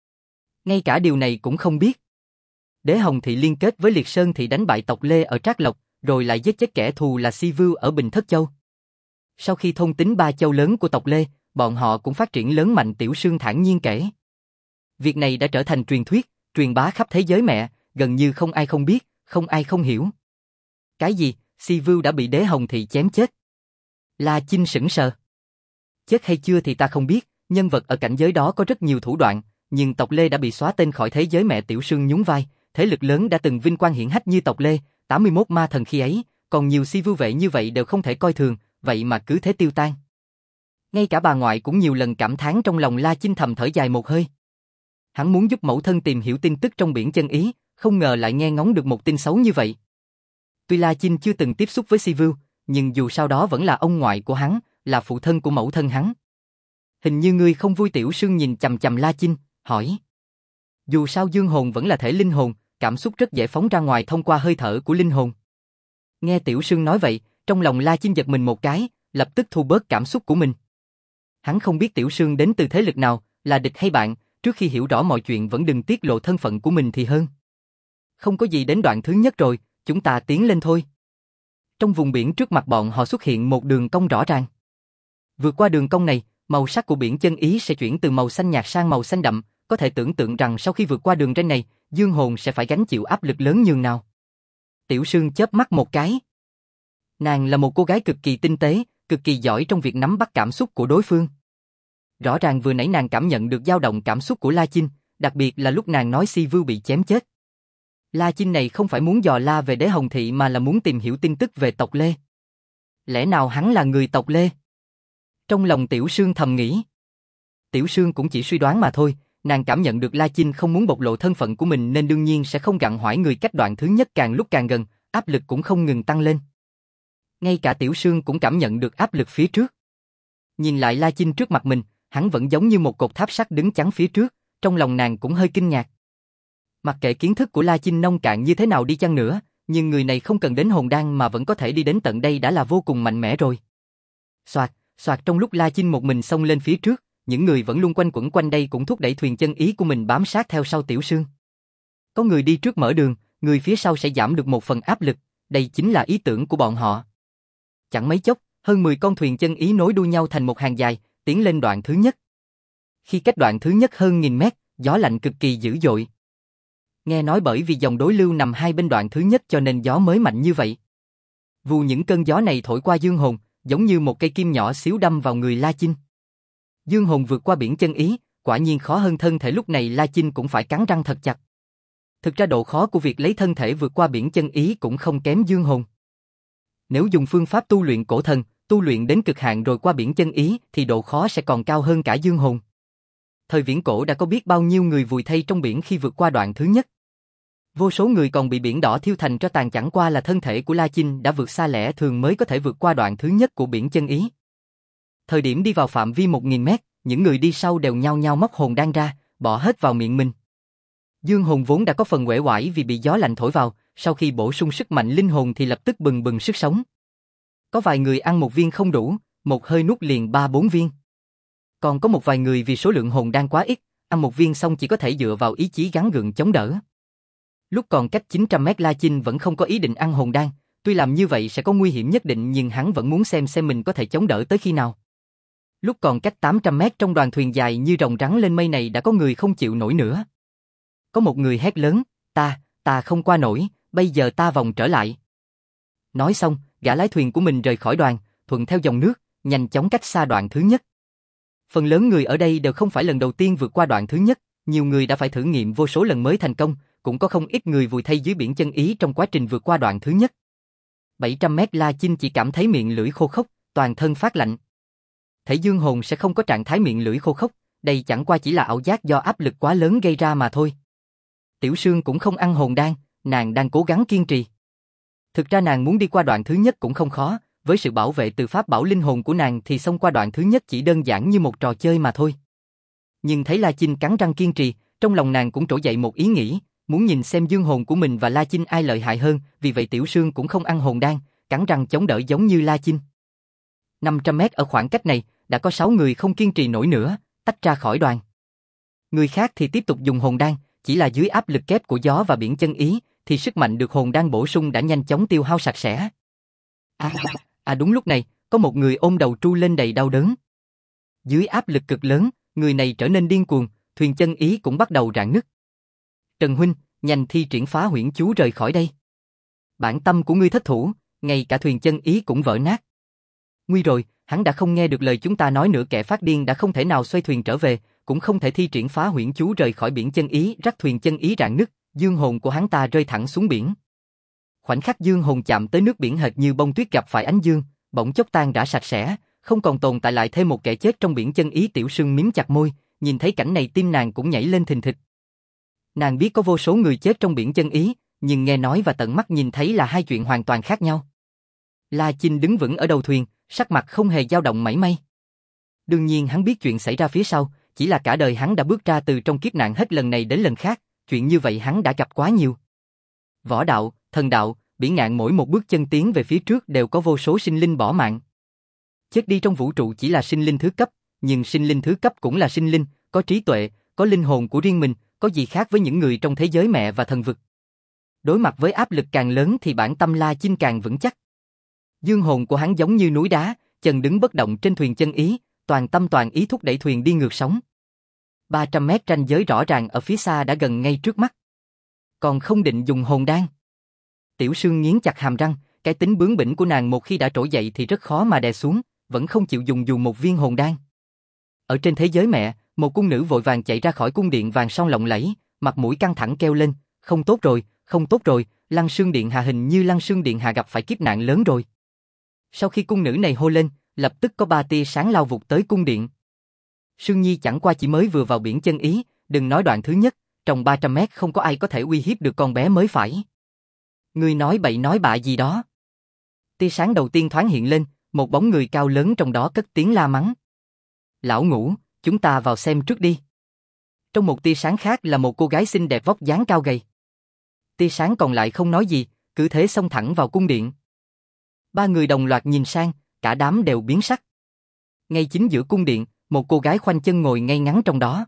Ngay cả điều này cũng không biết. Đế Hồng Thị liên kết với Liệt Sơn Thị đánh bại tộc Lê ở Trác Lộc, rồi lại giết chết kẻ thù là Si Vưu ở Bình Thất Châu. Sau khi thôn tính 3 châu lớn của tộc Lê, bọn họ cũng phát triển lớn mạnh. Tiểu Sương thản nhiên kể. Việc này đã trở thành truyền thuyết, truyền bá khắp thế giới mẹ, gần như không ai không biết, không ai không hiểu. Cái gì? Si Vưu đã bị Đế Hồng Thị chém chết? La Chinh sững sờ. Chết hay chưa thì ta không biết, nhân vật ở cảnh giới đó có rất nhiều thủ đoạn, nhưng tộc Lê đã bị xóa tên khỏi thế giới mẹ. Tiểu Sương nhún vai, thế lực lớn đã từng vinh quang hiển hách như tộc Lê, 81 ma thần khi ấy, còn nhiều Si Vưu vệ như vậy đều không thể coi thường, vậy mà cứ thế tiêu tan. Ngay cả bà ngoại cũng nhiều lần cảm thán trong lòng. La Chinh thầm thở dài một hơi. Hắn muốn giúp mẫu thân tìm hiểu tin tức trong biển chân ý, không ngờ lại nghe ngóng được một tin xấu như vậy. Tuy La Chinh chưa từng tiếp xúc với Si Vưu, nhưng dù sao đó vẫn là ông ngoại của hắn, là phụ thân của mẫu thân hắn. Hình như ngươi không vui. Tiểu Sương nhìn chằm chằm La Chinh, hỏi. Dù sao dương hồn vẫn là thể linh hồn, cảm xúc rất dễ phóng ra ngoài thông qua hơi thở của linh hồn. Nghe Tiểu Sương nói vậy, trong lòng La Chinh giật mình một cái, lập tức thu bớt cảm xúc của mình. Hắn không biết Tiểu Sương đến từ thế lực nào, là địch hay bạn, trước khi hiểu rõ mọi chuyện vẫn đừng tiết lộ thân phận của mình thì hơn. Không có gì, đến đoạn thứ nhất rồi, chúng ta tiến lên thôi. Trong vùng biển trước mặt bọn họ xuất hiện một đường cong rõ ràng. Vượt qua đường cong này, màu sắc của biển chân ý sẽ chuyển từ màu xanh nhạt sang màu xanh đậm, có thể tưởng tượng rằng sau khi vượt qua đường ray này, Dương Hồn sẽ phải gánh chịu áp lực lớn nhường nào. Tiểu Sương chớp mắt một cái. Nàng là một cô gái cực kỳ tinh tế, cực kỳ giỏi trong việc nắm bắt cảm xúc của đối phương. Rõ ràng vừa nãy nàng cảm nhận được dao động cảm xúc của La Chinh, đặc biệt là lúc nàng nói Si Vưu bị chém chết. La Chinh này không phải muốn dò la về Đế Hồng Thị mà là muốn tìm hiểu tin tức về tộc Lê. Lẽ nào hắn là người tộc Lê? Trong lòng Tiểu Sương thầm nghĩ. Tiểu Sương cũng chỉ suy đoán mà thôi, nàng cảm nhận được La Chinh không muốn bộc lộ thân phận của mình nên đương nhiên sẽ không gặng hỏi người cách đoạn thứ nhất càng lúc càng gần, áp lực cũng không ngừng tăng lên. Ngay cả Tiểu Sương cũng cảm nhận được áp lực phía trước. Nhìn lại La Chinh trước mặt mình, hắn vẫn giống như một cột tháp sắt đứng chắn phía trước, trong lòng nàng cũng hơi kinh ngạc. Mặc kệ kiến thức của La Chinh nông cạn như thế nào đi chăng nữa, nhưng người này không cần đến hồn đan mà vẫn có thể đi đến tận đây đã là vô cùng mạnh mẽ rồi. Soạt, soạt trong lúc La Chinh một mình xông lên phía trước, những người vẫn luôn quanh quẩn quanh đây cũng thúc đẩy thuyền chân ý của mình bám sát theo sau Tiểu Sương. Có người đi trước mở đường, người phía sau sẽ giảm được một phần áp lực, đây chính là ý tưởng của bọn họ. Chẳng mấy chốc, hơn 10 con thuyền chân ý nối đuôi nhau thành một hàng dài, tiến lên đoạn thứ nhất. Khi cách đoạn thứ nhất hơn 1000 mét, gió lạnh cực kỳ dữ dội. Nghe nói bởi vì dòng đối lưu nằm hai bên đoạn thứ nhất cho nên gió mới mạnh như vậy. Vù những cơn gió này thổi qua Dương Hồn, giống như một cây kim nhỏ xíu đâm vào người La Chinh. Dương Hồn vượt qua biển chân ý, quả nhiên khó hơn thân thể lúc này La Chinh cũng phải cắn răng thật chặt. Thực ra độ khó của việc lấy thân thể vượt qua biển chân ý cũng không kém Dương Hồn. Nếu dùng phương pháp tu luyện cổ thần, tu luyện đến cực hạn rồi qua biển chân ý thì độ khó sẽ còn cao hơn cả Dương Hồn. Thời viễn cổ đã có biết bao nhiêu người vùi thay trong biển khi vượt qua đoạn thứ nhất. Vô số người còn bị biển đỏ thiêu thành tro tàn, chẳng qua là thân thể của La Chinh đã vượt xa lẽ thường mới có thể vượt qua đoạn thứ nhất của biển chân ý. Thời điểm đi vào phạm vi 1000 mét, những người đi sau đều nhao nhao móc hồn đan ra, bỏ hết vào miệng mình. Dương Hồn vốn đã có phần uể oải vì bị gió lạnh thổi vào, sau khi bổ sung sức mạnh linh hồn thì lập tức bừng bừng sức sống. Có vài người ăn một viên không đủ, một hơi nuốt liền 3-4 viên. Còn có một vài người vì số lượng hồn đan quá ít, ăn một viên xong chỉ có thể dựa vào ý chí gắng gượng chống đỡ. Lúc còn cách 900 mét La Chinh vẫn không có ý định ăn hồn đan, tuy làm như vậy sẽ có nguy hiểm nhất định nhưng hắn vẫn muốn xem mình có thể chống đỡ tới khi nào. Lúc còn cách 800 mét trong đoàn thuyền dài như rồng rắn lên mây này đã có người không chịu nổi nữa. Có một người hét lớn, ta không qua nổi, bây giờ ta vòng trở lại. Nói xong, gã lái thuyền của mình rời khỏi đoàn, thuận theo dòng nước, nhanh chóng cách xa đoạn thứ nhất. Phần lớn người ở đây đều không phải lần đầu tiên vượt qua đoạn thứ nhất, nhiều người đã phải thử nghiệm vô số lần mới thành công, cũng có không ít người vùi thay dưới biển chân ý trong quá trình vượt qua đoạn thứ nhất. 700 mét La Chinh chỉ cảm thấy miệng lưỡi khô khốc, toàn thân phát lạnh. Thể Dương Hồn sẽ không có trạng thái miệng lưỡi khô khốc, đây chẳng qua chỉ là ảo giác do áp lực quá lớn gây ra mà thôi. Tiểu Sương cũng không ăn hồn đan, nàng đang cố gắng kiên trì. Thực ra nàng muốn đi qua đoạn thứ nhất cũng không khó, với sự bảo vệ từ pháp bảo linh hồn của nàng thì xông qua đoạn thứ nhất chỉ đơn giản như một trò chơi mà thôi. Nhưng thấy La Chinh cắn răng kiên trì, trong lòng nàng cũng trỗi dậy một ý nghĩ, muốn nhìn xem Dương Hồn của mình và La Chinh ai lợi hại hơn, vì vậy Tiểu Sương cũng không ăn hồn đan, cắn răng chống đỡ giống như La Chinh. 500 mét ở khoảng cách này, đã có 6 người không kiên trì nổi nữa, tách ra khỏi đoàn. Người khác thì tiếp tục dùng hồn đan, chỉ là dưới áp lực kép của gió và biển chân ý, thì sức mạnh được hồn đan bổ sung đã nhanh chóng tiêu hao sạch sẽ. Đúng lúc này, có một người ôm đầu tru lên đầy đau đớn. Dưới áp lực cực lớn, người này trở nên điên cuồng, thuyền chân ý cũng bắt đầu rạn nứt. Trần huynh, nhanh thi triển phá huyễn chú rời khỏi đây. Bản tâm của ngươi thất thủ, ngay cả thuyền chân ý cũng vỡ nát. Nguy rồi, hắn đã không nghe được lời chúng ta nói nữa, kẻ phát điên đã không thể nào xoay thuyền trở về, cũng không thể thi triển phá huyễn chú rời khỏi biển chân ý, rắc thuyền chân ý rạn nứt, dương hồn của hắn ta rơi thẳng xuống biển. Khoảnh khắc dương hồn chạm tới nước biển hệt như bông tuyết gặp phải ánh dương, bỗng chốc tan rã sạch sẽ, không còn tồn tại lại thêm một kẻ chết trong biển chân ý. Tiểu Sương mím chặt môi, nhìn thấy cảnh này tim nàng cũng nhảy lên thình thịch. Nàng biết có vô số người chết trong biển chân ý, nhưng nghe nói và tận mắt nhìn thấy là hai chuyện hoàn toàn khác nhau. La Chinh đứng vững ở đầu thuyền, sắc mặt không hề dao động mảy may. Đương nhiên hắn biết chuyện xảy ra phía sau, chỉ là cả đời hắn đã bước ra từ trong kiếp nạn hết lần này đến lần khác, chuyện như vậy hắn đã gặp quá nhiều. Võ đạo, thần đạo, bỉ ngạn mỗi một bước chân tiến về phía trước đều có vô số sinh linh bỏ mạng. Chết đi trong vũ trụ chỉ là sinh linh thứ cấp, nhưng sinh linh thứ cấp cũng là sinh linh, có trí tuệ, có linh hồn của riêng mình, có gì khác với những người trong thế giới mẹ và thần vực. Đối mặt với áp lực càng lớn thì bản tâm La Chinh càng vững chắc. Dương hồn của hắn giống như núi đá, chân đứng bất động trên thuyền chân ý, toàn tâm toàn ý thúc đẩy thuyền đi ngược sóng. 300 mét ranh giới rõ ràng ở phía xa đã gần ngay trước mắt. Còn không định dùng hồn đan. Tiểu Sương nghiến chặt hàm răng, cái tính bướng bỉnh của nàng một khi đã trỗi dậy thì rất khó mà đè xuống, vẫn không chịu dùng dù một viên hồn đan. Ở trên thế giới mẹ, một cung nữ vội vàng chạy ra khỏi cung điện vàng son lộng lẫy, mặt mũi căng thẳng kêu lên, không tốt rồi, không tốt rồi, Lăng Sương Điện Hạ hình như Lăng Sương Điện Hạ gặp phải kiếp nạn lớn rồi. Sau khi cung nữ này hô lên, lập tức có 3 tia sáng lao vụt tới cung điện. Sương Nhi chẳng qua chỉ mới vừa vào biển chân ý, đừng nói đoạn thứ nhất, trong 300 mét không có ai có thể uy hiếp được con bé mới phải. Ngươi nói bậy nói bạ gì đó. Tia sáng đầu tiên thoáng hiện lên, một bóng người cao lớn trong đó cất tiếng la mắng. Lão Ngũ, chúng ta vào xem trước đi. Trong một tia sáng khác là một cô gái xinh đẹp vóc dáng cao gầy. Tia sáng còn lại không nói gì, cứ thế xông thẳng vào cung điện. 3 người đồng loạt nhìn sang, cả đám đều biến sắc. Ngay chính giữa cung điện, một cô gái khoanh chân ngồi ngay ngắn trong đó.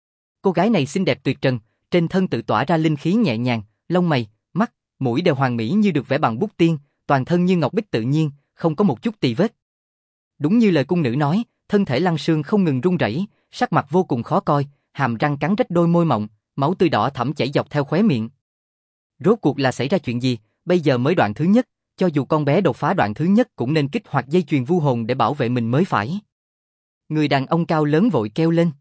Cô gái này xinh đẹp tuyệt trần, trên thân tự tỏa ra linh khí nhẹ nhàng, lông mày, mắt, mũi đều hoàn mỹ như được vẽ bằng bút tiên, toàn thân như ngọc bích tự nhiên, không có một chút tì vết. Đúng như lời cung nữ nói, thân thể Lăng Sương không ngừng run rẩy, sắc mặt vô cùng khó coi, hàm răng cắn rách đôi môi mọng, máu tươi đỏ thẫm chảy dọc theo khóe miệng. Rốt cuộc là xảy ra chuyện gì? Bây giờ mới đoạn thứ nhất, cho dù con bé đột phá đoạn thứ nhất cũng nên kích hoạt dây chuyền vu hồn để bảo vệ mình mới phải. Người đàn ông cao lớn vội kêu lên.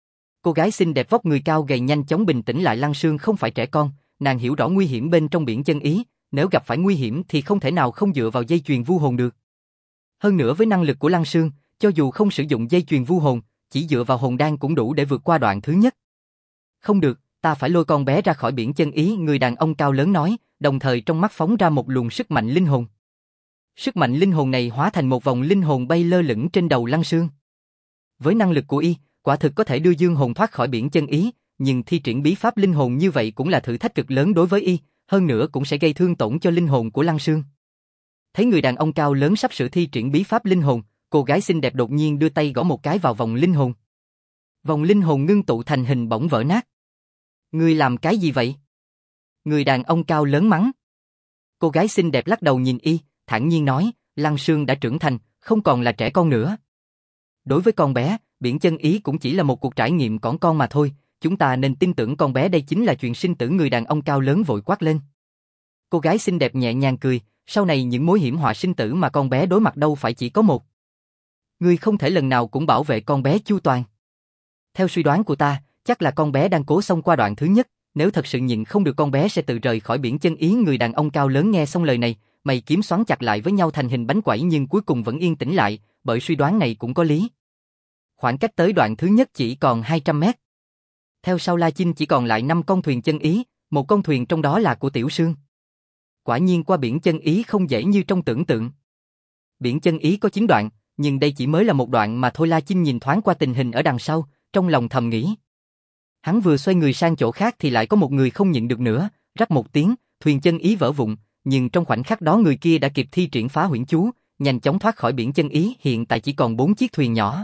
Cô gái xinh đẹp vóc người cao gầy nhanh chóng bình tĩnh lại. Lăng Sương không phải trẻ con, nàng hiểu rõ nguy hiểm bên trong biển chân ý, nếu gặp phải nguy hiểm thì không thể nào không dựa vào dây chuyền vu hồn được. Hơn nữa với năng lực của Lăng Sương, cho dù không sử dụng dây chuyền vu hồn, chỉ dựa vào hồn đan cũng đủ để vượt qua đoạn thứ nhất. Không được, ta phải lôi con bé ra khỏi biển chân ý, người đàn ông cao lớn nói, đồng thời trong mắt phóng ra một luồng sức mạnh linh hồn. Sức mạnh linh hồn này hóa thành một vòng linh hồn bay lơ lửng trên đầu Lăng Sương. Với năng lực của y, quả thực có thể đưa dương hồn thoát khỏi biển chân ý, nhưng thi triển bí pháp linh hồn như vậy cũng là thử thách cực lớn đối với y, hơn nữa cũng sẽ gây thương tổn cho linh hồn của Lăng Sương. Thấy người đàn ông cao lớn sắp sửa thi triển bí pháp linh hồn, cô gái xinh đẹp đột nhiên đưa tay gõ một cái vào vòng linh hồn. Vòng linh hồn ngưng tụ thành hình bỗng vỡ nát. Ngươi làm cái gì vậy? Người đàn ông cao lớn mắng. Cô gái xinh đẹp lắc đầu nhìn y, thản nhiên nói, Lăng Sương đã trưởng thành, không còn là trẻ con nữa. Đối với con bé, biển chân ý cũng chỉ là một cuộc trải nghiệm cỏn con mà thôi, chúng ta nên tin tưởng con bé, đây chính là chuyện sinh tử. Người đàn ông cao lớn vội quát lên. Cô gái xinh đẹp nhẹ nhàng cười, sau này những mối hiểm họa sinh tử mà con bé đối mặt đâu phải chỉ có một. Ngươi không thể lần nào cũng bảo vệ con bé chu toàn. Theo suy đoán của ta, chắc là con bé đang cố xông qua đoạn thứ nhất, nếu thật sự nhịn không được con bé sẽ tự rời khỏi biển chân ý. Người đàn ông cao lớn nghe xong lời này, mày kiếm xoắn chặt lại với nhau thành hình bánh quẩy nhưng cuối cùng vẫn yên tĩnh lại, bởi suy đoán này cũng có lý. Khoảng cách tới đoạn thứ nhất chỉ còn 200 mét. Theo sau La Chinh chỉ còn lại 5 con thuyền chân ý, một con thuyền trong đó là của Tiểu Sương. Quả nhiên qua biển chân ý không dễ như trong tưởng tượng. Biển chân ý có 9 đoạn, nhưng đây chỉ mới là một đoạn mà thôi. La Chinh nhìn thoáng qua tình hình ở đằng sau, trong lòng thầm nghĩ. Hắn vừa xoay người sang chỗ khác thì lại có một người không nhịn được nữa, rắc một tiếng, thuyền chân ý vỡ vụn, nhưng trong khoảnh khắc đó người kia đã kịp thi triển phá huyễn chú, nhanh chóng thoát khỏi biển chân ý, hiện tại chỉ còn 4 chiếc thuyền nhỏ.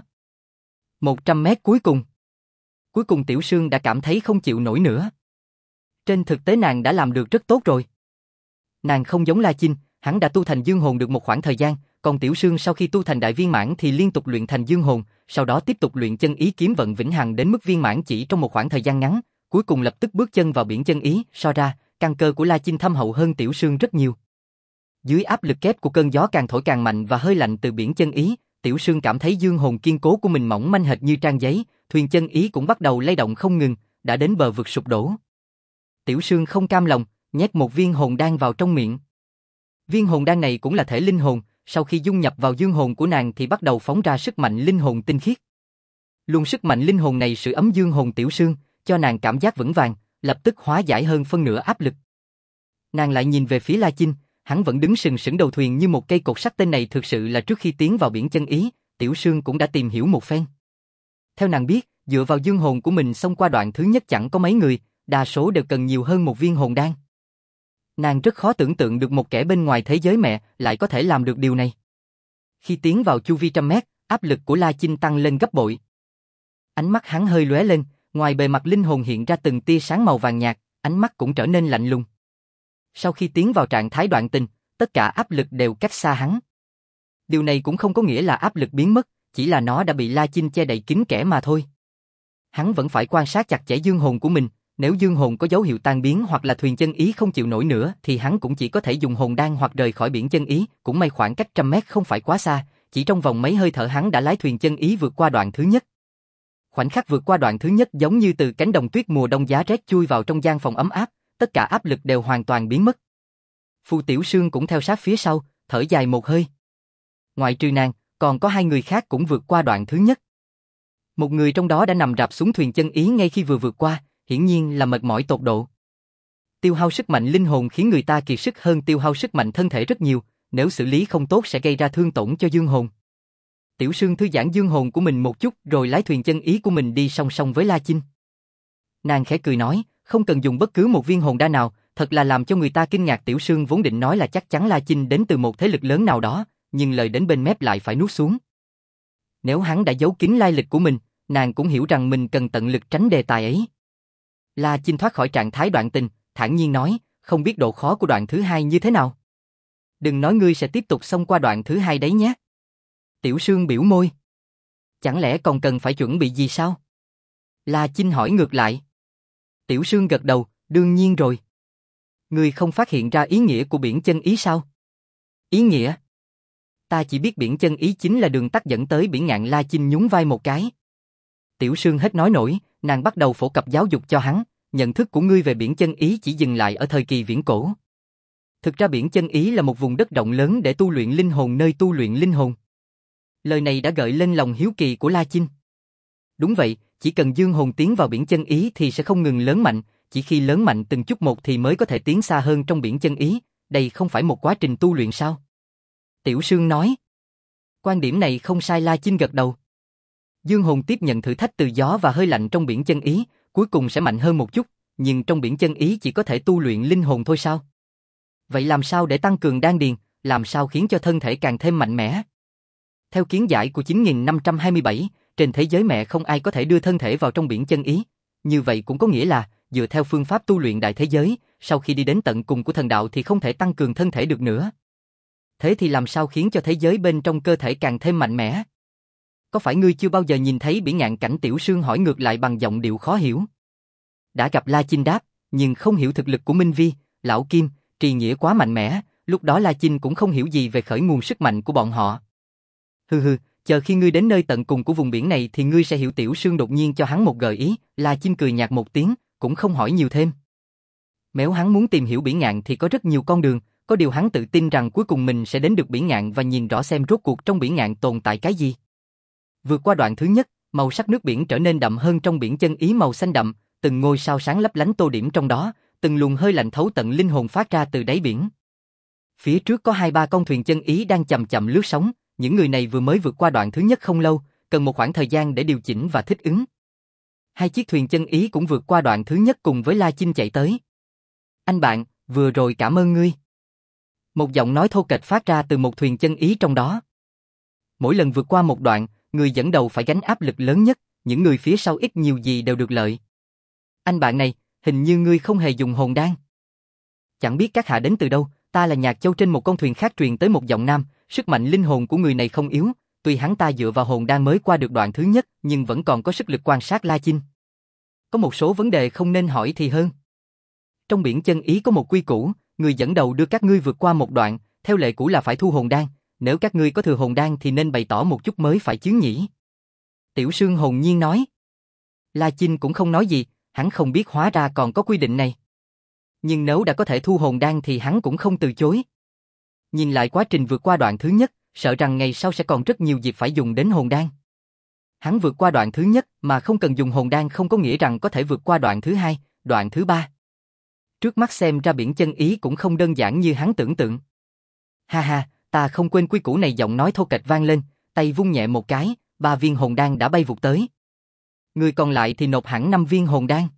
100 mét cuối cùng. Cuối cùng Tiểu Sương đã cảm thấy không chịu nổi nữa. Trên thực tế nàng đã làm được rất tốt rồi. Nàng không giống La Chinh, hắn đã tu thành dương hồn được một khoảng thời gian, còn Tiểu Sương sau khi tu thành đại viên mãn thì liên tục luyện thành dương hồn, sau đó tiếp tục luyện chân ý kiếm vận vĩnh hằng đến mức viên mãn chỉ trong một khoảng thời gian ngắn, cuối cùng lập tức bước chân vào biển chân ý. So ra, căn cơ của La Chinh thâm hậu hơn Tiểu Sương rất nhiều. Dưới áp lực kép của cơn gió càng thổi càng mạnh và hơi lạnh từ biển chân ý, Tiểu Sương cảm thấy dương hồn kiên cố của mình mỏng manh hệt như trang giấy, thuyền chân ý cũng bắt đầu lay động không ngừng, đã đến bờ vực sụp đổ. Tiểu Sương không cam lòng, nhét một viên hồn đan vào trong miệng. Viên hồn đan này cũng là thể linh hồn, sau khi dung nhập vào dương hồn của nàng thì bắt đầu phóng ra sức mạnh linh hồn tinh khiết. Luồng sức mạnh linh hồn này sưởi ấm dương hồn Tiểu Sương, cho nàng cảm giác vững vàng, lập tức hóa giải hơn phân nửa áp lực. Nàng lại nhìn về phía La Chinh, hắn vẫn đứng sừng sững đầu thuyền như một cây cột sắt. Tên này thực sự là trước khi tiến vào biển chân ý, Tiểu Sương cũng đã tìm hiểu một phen. Theo nàng biết, dựa vào dương hồn của mình xông qua đoạn thứ nhất chẳng có mấy người, đa số đều cần nhiều hơn một viên hồn đan. Nàng rất khó tưởng tượng được một kẻ bên ngoài thế giới mẹ lại có thể làm được điều này. Khi tiến vào chu vi 100 mét, áp lực của La Chinh tăng lên gấp bội. Ánh mắt hắn hơi lóe lên, ngoài bề mặt linh hồn hiện ra từng tia sáng màu vàng nhạt, ánh mắt cũng trở nên lạnh lùng. Sau khi tiến vào trạng thái đoạn tình, tất cả áp lực đều cách xa hắn. Điều này cũng không có nghĩa là áp lực biến mất, chỉ là nó đã bị La Chinh che đậy kín kẽ mà thôi. Hắn vẫn phải quan sát chặt chẽ dương hồn của mình, nếu dương hồn có dấu hiệu tan biến hoặc là thuyền chân ý không chịu nổi nữa thì hắn cũng chỉ có thể dùng hồn đan hoặc rời khỏi biển chân ý, cũng may khoảng cách 100 mét không phải quá xa, chỉ trong vòng mấy hơi thở hắn đã lái thuyền chân ý vượt qua đoạn thứ nhất. Khoảnh khắc vượt qua đoạn thứ nhất giống như từ cánh đồng tuyết mùa đông giá rét chui vào trong gian phòng ấm áp, tất cả áp lực đều hoàn toàn biến mất. Phù Tiểu Sương cũng theo sát phía sau, thở dài một hơi. Ngoại trừ nàng, còn có 2 người khác cũng vượt qua đoạn thứ nhất. Một người trong đó đã nằm rạp xuống thuyền chân ý ngay khi vừa vượt qua, hiển nhiên là mệt mỏi tột độ. Tiêu hao sức mạnh linh hồn khiến người ta kiệt sức hơn tiêu hao sức mạnh thân thể rất nhiều, nếu xử lý không tốt sẽ gây ra thương tổn cho dương hồn. Tiểu Sương thư giãn dương hồn của mình một chút rồi lái thuyền chân ý của mình đi song song với La Chinh. Nàng khẽ cười nói, không cần dùng bất cứ một viên hồn đan nào, thật là làm cho người ta kinh ngạc. Tiểu Sương vốn định nói là chắc chắn La Chinh đến từ một thế lực lớn nào đó, nhưng lời đến bên mép lại phải nuốt xuống. Nếu hắn đã giấu kín lai lịch của mình, nàng cũng hiểu rằng mình cần tận lực tránh đề tài ấy. La Chinh thoát khỏi trạng thái đoạn tình, thản nhiên nói, không biết độ khó của đoạn thứ 2 như thế nào. Đừng nói ngươi sẽ tiếp tục xông qua đoạn thứ 2 đấy nhé. Tiểu Sương biểu môi. Chẳng lẽ còn cần phải chuẩn bị gì sao? La Chinh hỏi ngược lại. Tiểu Sương gật đầu, đương nhiên rồi. Ngươi không phát hiện ra ý nghĩa của biển chân ý sao? Ý nghĩa? Ta chỉ biết biển chân ý chính là đường tắt dẫn tới biển ngạn. La Chinh nhún vai một cái. Tiểu Sương hết nói nổi, nàng bắt đầu phổ cập giáo dục cho hắn, nhận thức của ngươi về biển chân ý chỉ dừng lại ở thời kỳ viễn cổ. Thực ra biển chân ý là một vùng đất rộng lớn để tu luyện linh hồn, nơi tu luyện linh hồn. Lời này đã gợi lên lòng hiếu kỳ của La Chinh. Đúng vậy, chỉ cần dương hồn tiến vào biển chân ý thì sẽ không ngừng lớn mạnh, chỉ khi lớn mạnh từng chút một thì mới có thể tiến xa hơn trong biển chân ý, đây không phải một quá trình tu luyện sao? Tiểu Sương nói. Quan điểm này không sai. La Chinh gật đầu. Dương hồn tiếp nhận thử thách từ gió và hơi lạnh trong biển chân ý, cuối cùng sẽ mạnh hơn một chút, nhưng trong biển chân ý chỉ có thể tu luyện linh hồn thôi sao? Vậy làm sao để tăng cường đan điền, làm sao khiến cho thân thể càng thêm mạnh mẽ? Theo kiến giải của 9527, trên thế giới mẹ không ai có thể đưa thân thể vào trong biển chân ý. Như vậy cũng có nghĩa là, dựa theo phương pháp tu luyện đại thế giới, sau khi đi đến tận cùng của thần đạo thì không thể tăng cường thân thể được nữa. Thế thì làm sao khiến cho thế giới bên trong cơ thể càng thêm mạnh mẽ? Có phải ngươi chưa bao giờ nhìn thấy biển ngạn cảnh? Tiểu Sương hỏi ngược lại bằng giọng điệu khó hiểu. Đã gặp. La Chinh đáp, nhưng không hiểu thực lực của Minh Vi, Lão Kim, Trì Nghĩa quá mạnh mẽ, lúc đó La Chinh cũng không hiểu gì về khởi nguồn sức mạnh của bọn họ. Hừ, chờ khi ngươi đến nơi tận cùng của vùng biển này thì ngươi sẽ hiểu. Tiểu Sương đột nhiên cho hắn một gợi ý. La Chinh cười nhạt một tiếng, cũng không hỏi nhiều thêm. Nếu hắn muốn tìm hiểu biển ngạn thì có rất nhiều con đường, có điều hắn tự tin rằng cuối cùng mình sẽ đến được biển ngạn và nhìn rõ xem rốt cuộc trong biển ngạn tồn tại cái gì. Vượt qua đoạn thứ nhất, màu sắc nước biển trở nên đậm hơn. Trong biển chân ý màu xanh đậm, từng ngôi sao sáng lấp lánh tô điểm trong đó, từng luồng hơi lạnh thấu tận linh hồn phát ra từ đáy biển. Phía trước có 2-3 con thuyền chân ý đang chậm chậm lướt sóng, những người này vừa mới vượt qua đoạn thứ nhất không lâu, cần một khoảng thời gian để điều chỉnh và thích ứng. 2 chiếc thuyền chân ý cũng vượt qua đoạn thứ nhất cùng với La Chinh chạy tới. Anh bạn, vừa rồi cảm ơn ngươi. Một giọng nói thô kệch phát ra từ một thuyền chân ý trong đó. Mỗi lần vượt qua một đoạn, người dẫn đầu phải gánh áp lực lớn nhất, những người phía sau ít nhiều gì đều được lợi. Anh bạn này, hình như ngươi không hề dùng hồn đan. Chẳng biết các hạ đến từ đâu, ta là Nhạc Châu. Trên một con thuyền khác truyền tới một giọng nam, sức mạnh linh hồn của người này không yếu, tuy hắn ta dựa vào hồn đan mới qua được đoạn thứ nhất, nhưng vẫn còn có sức lực quan sát La Chinh. Có một số vấn đề không nên hỏi thì hơn. Trong biển chân ý có một quy củ, người dẫn đầu đưa các ngươi vượt qua một đoạn, theo lệ cũ là phải thu hồn đan, nếu các ngươi có thừa hồn đan thì nên bày tỏ một chút mới phải chứ nhỉ. Tiểu Sương hồn nhiên nói. La Chinh cũng không nói gì, hắn không biết hóa ra còn có quy định này. Nhưng nếu đã có thể thu hồn đan thì hắn cũng không từ chối. Nhìn lại quá trình vượt qua đoạn thứ nhất, sợ rằng ngày sau sẽ còn rất nhiều dịp phải dùng đến hồn đan. Hắn vượt qua đoạn thứ nhất mà không cần dùng hồn đan không có nghĩa rằng có thể vượt qua đoạn thứ 2, đoạn thứ 3. Trước mắt xem ra biển chân ý cũng không đơn giản như hắn tưởng tượng. Ha ha, ta không quên quy củ này. Giọng nói thô kệch vang lên, tay vung nhẹ một cái, 3 viên hồn đan đã bay vụt tới. Người còn lại thì nộp hẳn 5 viên hồn đan.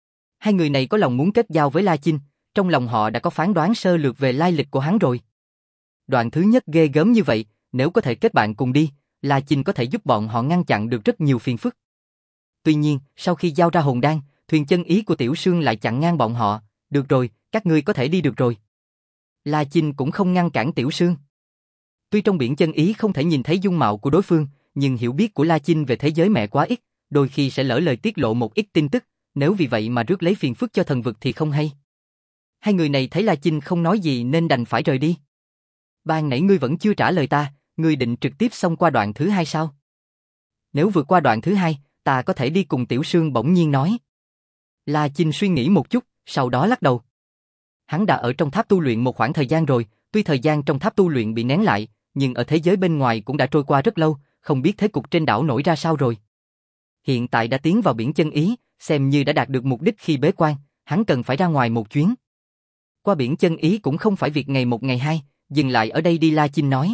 2 người này có lòng muốn kết giao với La Chinh, trong lòng họ đã có phán đoán sơ lược về lai lịch của hắn rồi. Đoạn thứ nhất ghê gớm như vậy, nếu có thể kết bạn cùng đi, La Chinh có thể giúp bọn họ ngăn chặn được rất nhiều phiền phức. Tuy nhiên, sau khi giao ra hồn đan, thuyền chân ý của Tiểu Sương lại chặn ngang bọn họ. Được rồi, các ngươi có thể đi được rồi. La Chinh cũng không ngăn cản Tiểu Sương. Tuy trong biển chân ý không thể nhìn thấy dung mạo của đối phương, nhưng hiểu biết của La Chinh về thế giới mẹ quá ít, đôi khi sẽ lỡ lời tiết lộ một ít tin tức, nếu vì vậy mà rước lấy phiền phức cho thần vực thì không hay. Hai người này thấy La Chinh không nói gì nên đành phải rời đi. Ban nãy ngươi vẫn chưa trả lời ta, ngươi định trực tiếp xông qua đoạn thứ hai sao? Nếu vượt qua đoạn thứ hai, ta có thể đi cùng Tiểu Sương, bỗng nhiên nói. La Chinh suy nghĩ một chút, sau đó lắc đầu. Hắn đã ở trong tháp tu luyện một khoảng thời gian rồi, tuy thời gian trong tháp tu luyện bị nén lại, nhưng ở thế giới bên ngoài cũng đã trôi qua rất lâu, không biết thế cục trên đảo nổi ra sao rồi. Hiện tại đã tiến vào biển chân ý, xem như đã đạt được mục đích khi bế quan, hắn cần phải ra ngoài một chuyến. Qua biển chân ý cũng không phải việc ngày một ngày hai, dừng lại ở đây đi, La Chinh nói.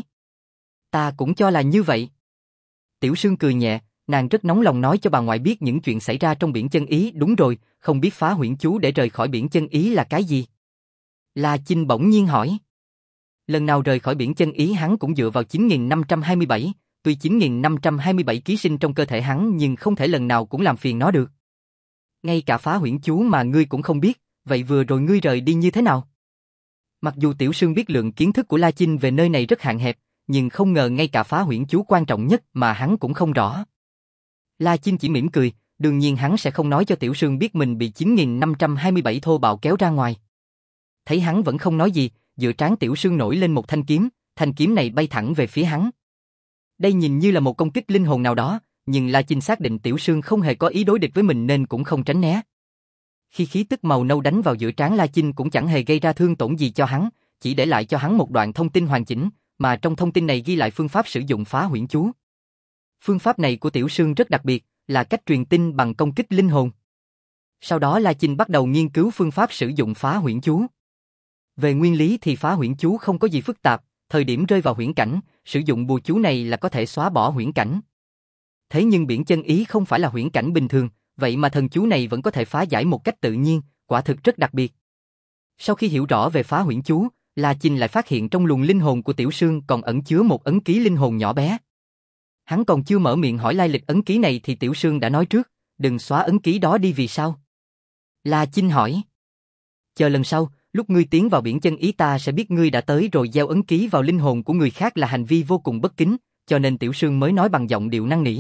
Ta cũng cho là như vậy. Tiểu Sương cười nhẹ, nàng rất nóng lòng nói cho bà ngoại biết những chuyện xảy ra trong biển chân ý. Đúng rồi, không biết phá huyễn chú để rời khỏi biển chân ý là cái gì? La Chinh bỗng nhiên hỏi. Lần nào rời khỏi biển chân ý hắn cũng dựa vào 9527, tuy 9527 ký sinh trong cơ thể hắn nhưng không thể lần nào cũng làm phiền nó được. Ngay cả phá huyễn chú mà ngươi cũng không biết, vậy vừa rồi ngươi rời đi như thế nào? Mặc dù Tiểu Sương biết lượng kiến thức của La Chinh về nơi này rất hạn hẹp, nhưng không ngờ ngay cả phá huyễn chú quan trọng nhất mà hắn cũng không rõ. La Chinh chỉ mỉm cười, đương nhiên hắn sẽ không nói cho Tiểu Sương biết mình bị 9527 thô bạo kéo ra ngoài. Thấy hắn vẫn không nói gì, giữa trán Tiểu Sương nổi lên một thanh kiếm này bay thẳng về phía hắn. Đây nhìn như là một công kích linh hồn nào đó, nhưng La Chinh xác định Tiểu Sương không hề có ý đối địch với mình nên cũng không tránh né. Khi khí tức màu nâu đánh vào giữa trán La Chinh cũng chẳng hề gây ra thương tổn gì cho hắn, chỉ để lại cho hắn một đoạn thông tin hoàn chỉnh, mà trong thông tin này ghi lại phương pháp sử dụng phá huyễn chú. Phương pháp này của Tiểu Sương rất đặc biệt, là cách truyền tin bằng công kích linh hồn. Sau đó La Chinh bắt đầu nghiên cứu phương pháp sử dụng phá huyễn chú. Về nguyên lý thì phá huyễn chú không có gì phức tạp, thời điểm rơi vào huyễn cảnh, sử dụng bùa chú này là có thể xóa bỏ huyễn cảnh. Thế nhưng biển chân ý không phải là huyễn cảnh bình thường, vậy mà thần chú này vẫn có thể phá giải một cách tự nhiên, quả thực rất đặc biệt. Sau khi hiểu rõ về phá huyễn chú, La Chinh lại phát hiện trong luồng linh hồn của Tiểu Sương còn ẩn chứa một ấn ký linh hồn nhỏ bé. Hắn còn chưa mở miệng hỏi lai lịch ấn ký này thì Tiểu Sương đã nói trước, đừng xóa ấn ký đó đi. Vì sao? La Chinh hỏi. Chờ lần sau, lúc ngươi tiến vào biển chân ý ta sẽ biết ngươi đã tới rồi gieo ấn ký vào linh hồn của người khác là hành vi vô cùng bất kính, cho nên Tiểu Sương mới nói bằng giọng điệu năn nỉ.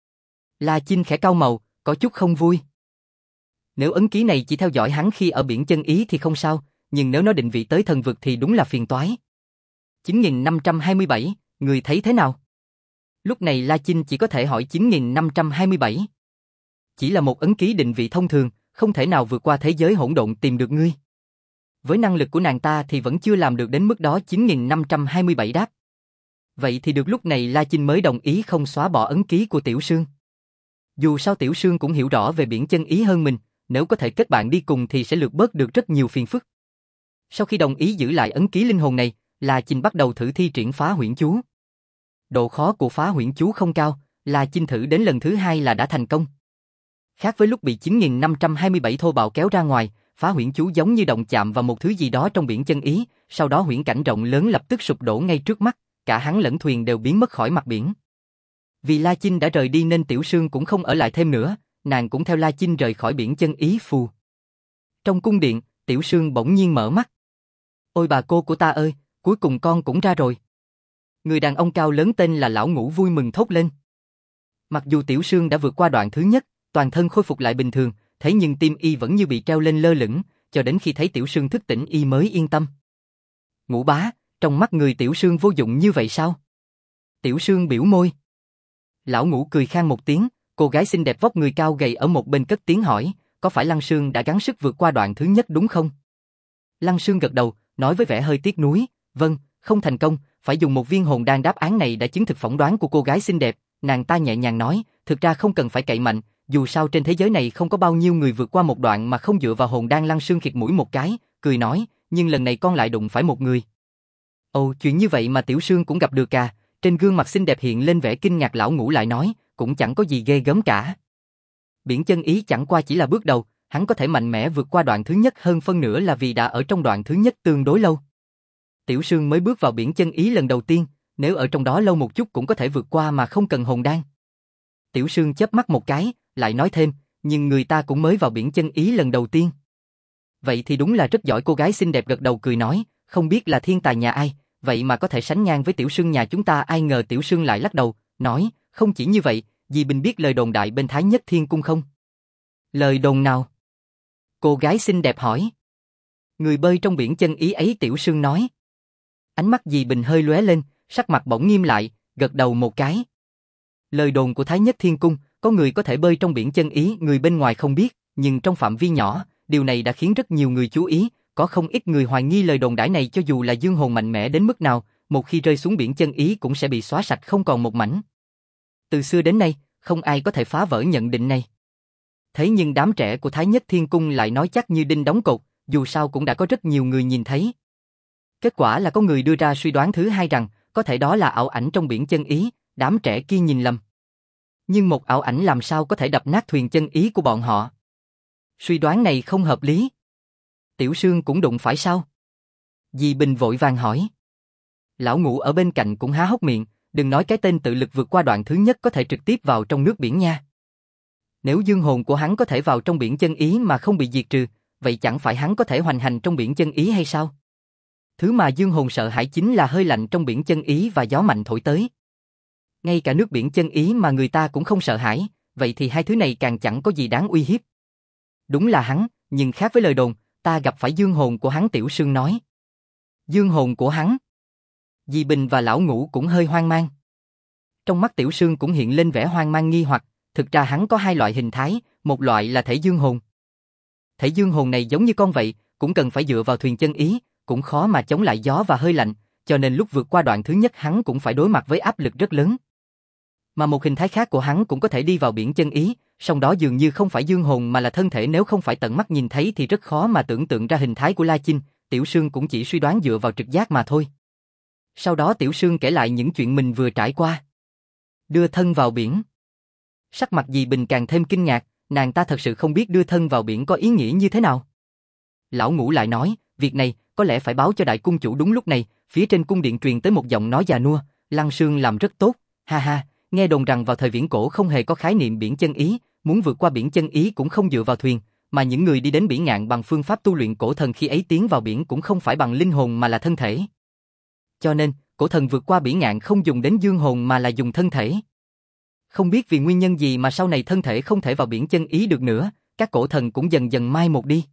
La Chinh khẽ cau màu, có chút không vui. Nếu ấn ký này chỉ theo dõi hắn khi ở biển chân ý thì không sao, nhưng nếu nó định vị tới thần vực thì đúng là phiền toái. 9527, người thấy thế nào? Lúc này La Chinh chỉ có thể hỏi 9527. Chỉ là một ấn ký định vị thông thường, không thể nào vượt qua thế giới hỗn độn tìm được ngươi. Với năng lực của nàng ta thì vẫn chưa làm được đến mức đó. 9527 đáp. Vậy thì được, lúc này La Chinh mới đồng ý không xóa bỏ ấn ký của Tiểu Sương. Dù sao Tiểu Sương cũng hiểu rõ về biển chân ý hơn mình, nếu có thể kết bạn đi cùng thì sẽ lược bớt được rất nhiều phiền phức. Sau khi đồng ý giữ lại ấn ký linh hồn này, La Chinh bắt đầu thử thi triển phá huyễn chú. Độ khó của phá huyễn chú không cao, La Chinh thử đến lần thứ hai là đã thành công. Khác với lúc bị 9527 thô bạo kéo ra ngoài, phá huyễn chú giống như động chạm vào một thứ gì đó trong biển chân ý, sau đó huyễn cảnh rộng lớn lập tức sụp đổ ngay trước mắt, cả hắn lẫn thuyền đều biến mất khỏi mặt biển. Vì La Chinh đã rời đi nên Tiểu Sương cũng không ở lại thêm nữa, nàng cũng theo La Chinh rời khỏi biển chân ý phù. Trong cung điện, Tiểu Sương bỗng nhiên mở mắt. Ôi bà cô của ta ơi, cuối cùng con cũng ra rồi. Người đàn ông cao lớn tên là Lão Ngũ vui mừng thốt lên. Mặc dù Tiểu Sương đã vượt qua đoạn thứ nhất, toàn thân khôi phục lại bình thường, thế nhưng tim y vẫn như bị treo lên lơ lửng, cho đến khi thấy Tiểu Sương thức tỉnh y mới yên tâm. Ngũ bá, trong mắt người Tiểu Sương vô dụng như vậy sao? Tiểu Sương biểu môi. Lão Ngũ cười khan một tiếng, cô gái xinh đẹp vóc người cao gầy ở một bên cất tiếng hỏi, có phải Lăng Sương đã gắng sức vượt qua đoạn thứ nhất đúng không? Lăng Sương gật đầu, nói với vẻ hơi tiếc nuối, vâng, không thành công, phải dùng một viên hồn đan. Đáp án này đã chứng thực phỏng đoán của cô gái xinh đẹp, nàng ta nhẹ nhàng nói, thực ra không cần phải cậy mạnh, dù sao trên thế giới này không có bao nhiêu người vượt qua một đoạn mà không dựa vào hồn đan. Lăng Sương khịt mũi một cái, cười nói, nhưng lần này con lại đụng phải một người. Ồ, chuyện như vậy mà Tiểu Sương cũng gặp được à? Trên gương mặt xinh đẹp hiện lên vẻ kinh ngạc. Lão Ngũ lại nói, cũng chẳng có gì ghê gớm cả. Biển chân ý chẳng qua chỉ là bước đầu, hắn có thể mạnh mẽ vượt qua đoạn thứ nhất hơn phân nửa là vì đã ở trong đoạn thứ nhất tương đối lâu. Tiểu Sương mới bước vào biển chân ý lần đầu tiên, nếu ở trong đó lâu một chút cũng có thể vượt qua mà không cần hồn đan. Tiểu Sương chớp mắt một cái, lại nói thêm, nhưng người ta cũng mới vào biển chân ý lần đầu tiên. Vậy thì đúng là rất giỏi. Cô gái xinh đẹp gật đầu cười nói, không biết là thiên tài nhà ai, vậy mà có thể sánh ngang với Tiểu Sương nhà chúng ta. Ai ngờ Tiểu Sương lại lắc đầu, nói, không chỉ như vậy, dì Bình biết lời đồn đại bên Thái Nhất Thiên Cung không? Lời đồn nào? Cô gái xinh đẹp hỏi. Người bơi trong biển chân ý ấy, Tiểu Sương nói. Ánh mắt dì Bình hơi lóe lên, sắc mặt bỗng nghiêm lại, gật đầu một cái. Lời đồn của Thái Nhất Thiên Cung, có người có thể bơi trong biển chân ý, người bên ngoài không biết, nhưng trong phạm vi nhỏ, điều này đã khiến rất nhiều người chú ý, có không ít người hoài nghi lời đồn đãi này. Cho dù là dương hồn mạnh mẽ đến mức nào, một khi rơi xuống biển chân ý cũng sẽ bị xóa sạch không còn một mảnh. Từ xưa đến nay, không ai có thể phá vỡ nhận định này. Thế nhưng đám trẻ của Thái Nhất Thiên Cung lại nói chắc như đinh đóng cột, dù sao cũng đã có rất nhiều người nhìn thấy. Kết quả là có người đưa ra suy đoán thứ hai rằng, có thể đó là ảo ảnh trong biển chân ý, đám trẻ kia nhìn lầm. Nhưng một ảo ảnh làm sao có thể đập nát thuyền chân ý của bọn họ? Suy đoán này không hợp lý. Tiểu Sương cũng đụng phải sao? Dì Bình vội vàng hỏi. Lão Ngũ ở bên cạnh cũng há hốc miệng, đừng nói cái tên tự lực vượt qua đoạn thứ nhất có thể trực tiếp vào trong nước biển nha. Nếu dương hồn của hắn có thể vào trong biển chân ý mà không bị diệt trừ, vậy chẳng phải hắn có thể hoành hành trong biển chân ý hay sao? Thứ mà dương hồn sợ hãi chính là hơi lạnh trong biển chân ý và gió mạnh thổi tới. Ngay cả nước biển chân ý mà người ta cũng không sợ hãi, vậy thì hai thứ này càng chẳng có gì đáng uy hiếp. Đúng là hắn, nhưng khác với lời đồn, ta gặp phải dương hồn của hắn, Tiểu Sương nói. Dương hồn của hắn? Dì Bình và Lão Ngũ cũng hơi hoang mang. Trong mắt Tiểu Sương cũng hiện lên vẻ hoang mang nghi hoặc, thực ra hắn có hai loại hình thái, một loại là thể dương hồn. Thể dương hồn này giống như con vậy, cũng cần phải dựa vào thuyền chân ý, cũng khó mà chống lại gió và hơi lạnh, cho nên lúc vượt qua đoạn thứ nhất hắn cũng phải đối mặt với áp lực rất lớn. Mà một hình thái khác của hắn cũng có thể đi vào biển chân ý, song đó dường như không phải dương hồn mà là thân thể, nếu không phải tận mắt nhìn thấy thì rất khó mà tưởng tượng ra hình thái của La Chinh, Tiểu Sương cũng chỉ suy đoán dựa vào trực giác mà thôi. Sau đó Tiểu Sương kể lại những chuyện mình vừa trải qua. Đưa thân vào biển. Sắc mặt dì Bình càng thêm kinh ngạc, nàng ta thật sự không biết đưa thân vào biển có ý nghĩa như thế nào. Lão Ngũ lại nói, việc này có lẽ phải báo cho đại cung chủ. Đúng lúc này, phía trên cung điện truyền tới một giọng nói già nua, Lăng Sương làm rất tốt, ha ha, nghe đồn rằng vào thời viễn cổ không hề có khái niệm biển chân ý, muốn vượt qua biển chân ý cũng không dựa vào thuyền, mà những người đi đến biển ngạn bằng phương pháp tu luyện cổ thần khi ấy tiến vào biển cũng không phải bằng linh hồn mà là thân thể. Cho nên, cổ thần vượt qua biển ngạn không dùng đến dương hồn mà là dùng thân thể. Không biết vì nguyên nhân gì mà sau này thân thể không thể vào biển chân ý được nữa, các cổ thần cũng dần dần mai một đi.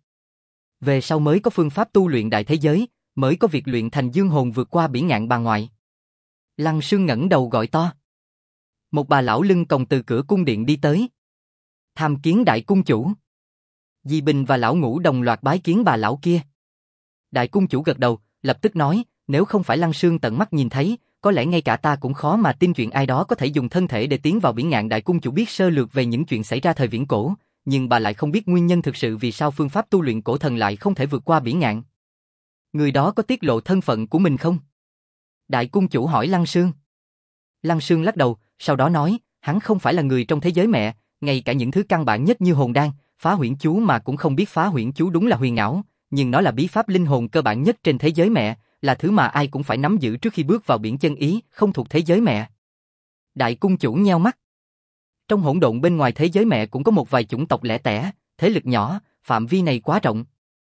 Về sau mới có phương pháp tu luyện đại thế giới, mới có việc luyện thành dương hồn vượt qua biển ngạn bà ngoại. Lăng Sương ngẩng đầu gọi to. Một bà lão lưng còng từ cửa cung điện đi tới. Tham kiến đại cung chủ. Dì Bình và Lão Ngũ đồng loạt bái kiến bà lão kia. Đại cung chủ gật đầu, lập tức nói, nếu không phải Lăng Sương tận mắt nhìn thấy, có lẽ ngay cả ta cũng khó mà tin chuyện ai đó có thể dùng thân thể để tiến vào biển ngạn. Đại cung chủ biết sơ lược về những chuyện xảy ra thời viễn cổ, nhưng bà lại không biết nguyên nhân thực sự vì sao phương pháp tu luyện cổ thần lại không thể vượt qua biển ngạn. Người đó có tiết lộ thân phận của mình không? Đại cung chủ hỏi Lăng Sương. Lăng Sương lắc đầu, sau đó nói, hắn không phải là người trong thế giới mẹ, ngay cả những thứ căn bản nhất như hồn đan, phá huyễn chú mà cũng không biết. Phá huyễn chú đúng là huyền ảo, nhưng nó là bí pháp linh hồn cơ bản nhất trên thế giới mẹ, là thứ mà ai cũng phải nắm giữ trước khi bước vào biển chân ý, không thuộc thế giới mẹ. Đại cung chủ nheo mắt. Trong hỗn độn bên ngoài thế giới mẹ cũng có một vài chủng tộc lẻ tẻ, thế lực nhỏ, phạm vi này quá rộng.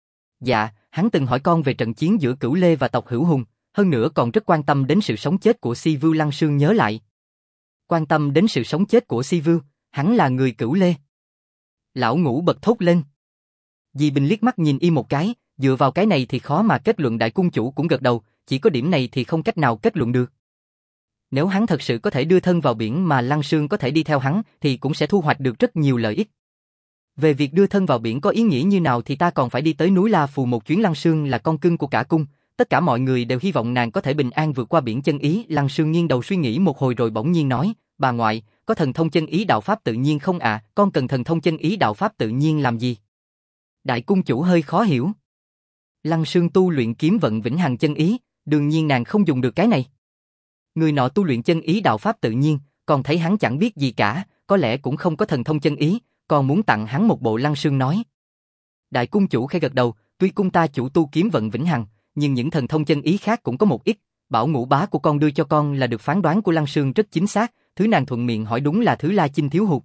Dạ, hắn từng hỏi con về trận chiến giữa Cửu Lê và tộc Hữu Hùng, hơn nữa còn rất quan tâm đến sự sống chết của Si Vưu. Lăng Sương nhớ lại. Quan tâm đến sự sống chết của Si Vưu, hắn là người Cửu Lê. Lão Ngũ bật thốt lên. Dì Bình liếc mắt nhìn y một cái, dựa vào cái này thì khó mà kết luận. Đại cung chủ cũng gật đầu, chỉ có điểm này thì không cách nào kết luận được. Nếu hắn thật sự có thể đưa thân vào biển mà Lăng Sương có thể đi theo hắn thì cũng sẽ thu hoạch được rất nhiều lợi ích. Về việc đưa thân vào biển có ý nghĩa như nào thì ta còn phải đi tới núi La Phù một chuyến. Lăng Sương là con cưng của cả cung, tất cả mọi người đều hy vọng nàng có thể bình an vượt qua biển chân ý. Lăng Sương nghiêng đầu suy nghĩ một hồi rồi bỗng nhiên nói, bà ngoại, có thần thông chân ý đạo pháp tự nhiên không ạ? Con cần thần thông chân ý đạo pháp tự nhiên làm gì? Đại cung chủ hơi khó hiểu. Lăng Sương tu luyện kiếm vận vĩnh hằng chân ý, đương nhiên nàng không dùng được cái này. Người nọ tu luyện chân ý đạo pháp tự nhiên, còn thấy hắn chẳng biết gì cả, có lẽ cũng không có thần thông chân ý, còn muốn tặng hắn một bộ. Lăng Sương nói. Đại cung chủ khẽ gật đầu, tuy cung ta chủ tu kiếm vận vĩnh hằng, nhưng những thần thông chân ý khác cũng có một ít, bảo Ngũ bá của con đưa cho con là được. Phán đoán của Lăng Sương rất chính xác, thứ nàng thuận miệng hỏi đúng là thứ La Chinh thiếu hụt.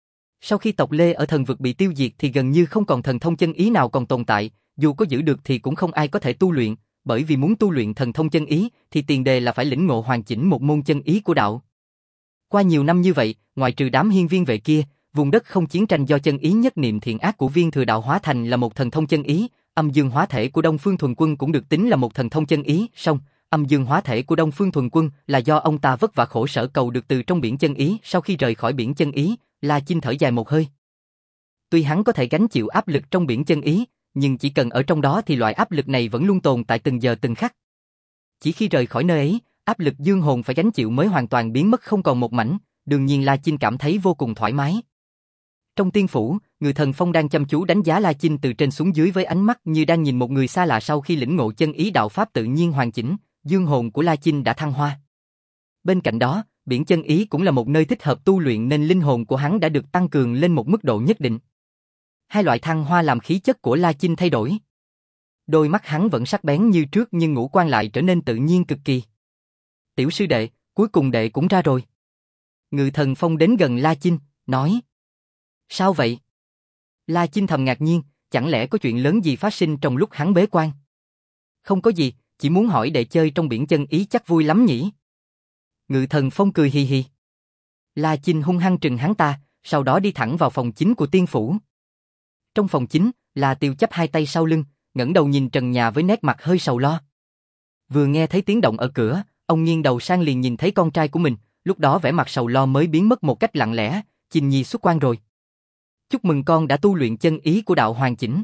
Sau khi tộc Lê ở thần vực bị tiêu diệt thì gần như không còn thần thông chân ý nào còn tồn tại, dù có giữ được thì cũng không ai có thể tu luyện, bởi vì muốn tu luyện thần thông chân ý thì tiền đề là phải lĩnh ngộ hoàn chỉnh một môn chân ý của đạo. Qua nhiều năm như vậy, ngoại trừ đám hiên viên vệ kia, vùng đất không chiến tranh do chân ý nhất niệm thiện ác của Viên Thừa Đạo hóa thành là một thần thông chân ý, âm dương hóa thể của Đông Phương Thuần Quân cũng được tính là một thần thông chân ý, song âm dương hóa thể của Đông Phương Thuần Quân là do ông ta vất vả khổ sở cầu được từ trong biển chân ý. Sau khi rời khỏi biển chân ý, La Chinh thở dài một hơi. Tuy hắn có thể gánh chịu áp lực trong biển chân ý, nhưng chỉ cần ở trong đó thì loại áp lực này vẫn luôn tồn tại từng giờ từng khắc. Chỉ khi rời khỏi nơi ấy, áp lực dương hồn phải gánh chịu mới hoàn toàn biến mất không còn một mảnh, đương nhiên La Chinh cảm thấy vô cùng thoải mái. Trong tiên phủ, Ngự Thần Phong đang chăm chú đánh giá La Chinh từ trên xuống dưới với ánh mắt như đang nhìn một người xa lạ. Sau khi lĩnh ngộ chân ý đạo pháp tự nhiên hoàn chỉnh, dương hồn của La Chinh đã thăng hoa. Bên cạnh đó, biển chân ý cũng là một nơi thích hợp tu luyện nên linh hồn của hắn đã được tăng cường lên một mức độ nhất định. Hai loại thăng hoa làm khí chất của La Chinh thay đổi. Đôi mắt hắn vẫn sắc bén như trước nhưng ngũ quan lại trở nên tự nhiên cực kỳ. Tiểu sư đệ, cuối cùng đệ cũng ra rồi. Ngự Thần Phong đến gần La Chinh, nói. Sao vậy? La Chinh thầm ngạc nhiên, chẳng lẽ có chuyện lớn gì phát sinh trong lúc hắn bế quan? Không có gì, chỉ muốn hỏi đệ chơi trong biển chân ý chắc vui lắm nhỉ? Ngự Thần Phong cười hì hì. La Chinh hung hăng trừng hắn ta, sau đó đi thẳng vào phòng chính của tiên phủ. Trong phòng chính, La Tiêu chắp hai tay sau lưng, ngẩng đầu nhìn trần nhà với nét mặt hơi sầu lo. Vừa nghe thấy tiếng động ở cửa, ông nghiêng đầu sang liền nhìn thấy con trai của mình, lúc đó vẻ mặt sầu lo mới biến mất một cách lặng lẽ. Chinh Nhi xuất quan rồi. Chúc mừng con đã tu luyện chân ý của đạo hoàn chỉnh.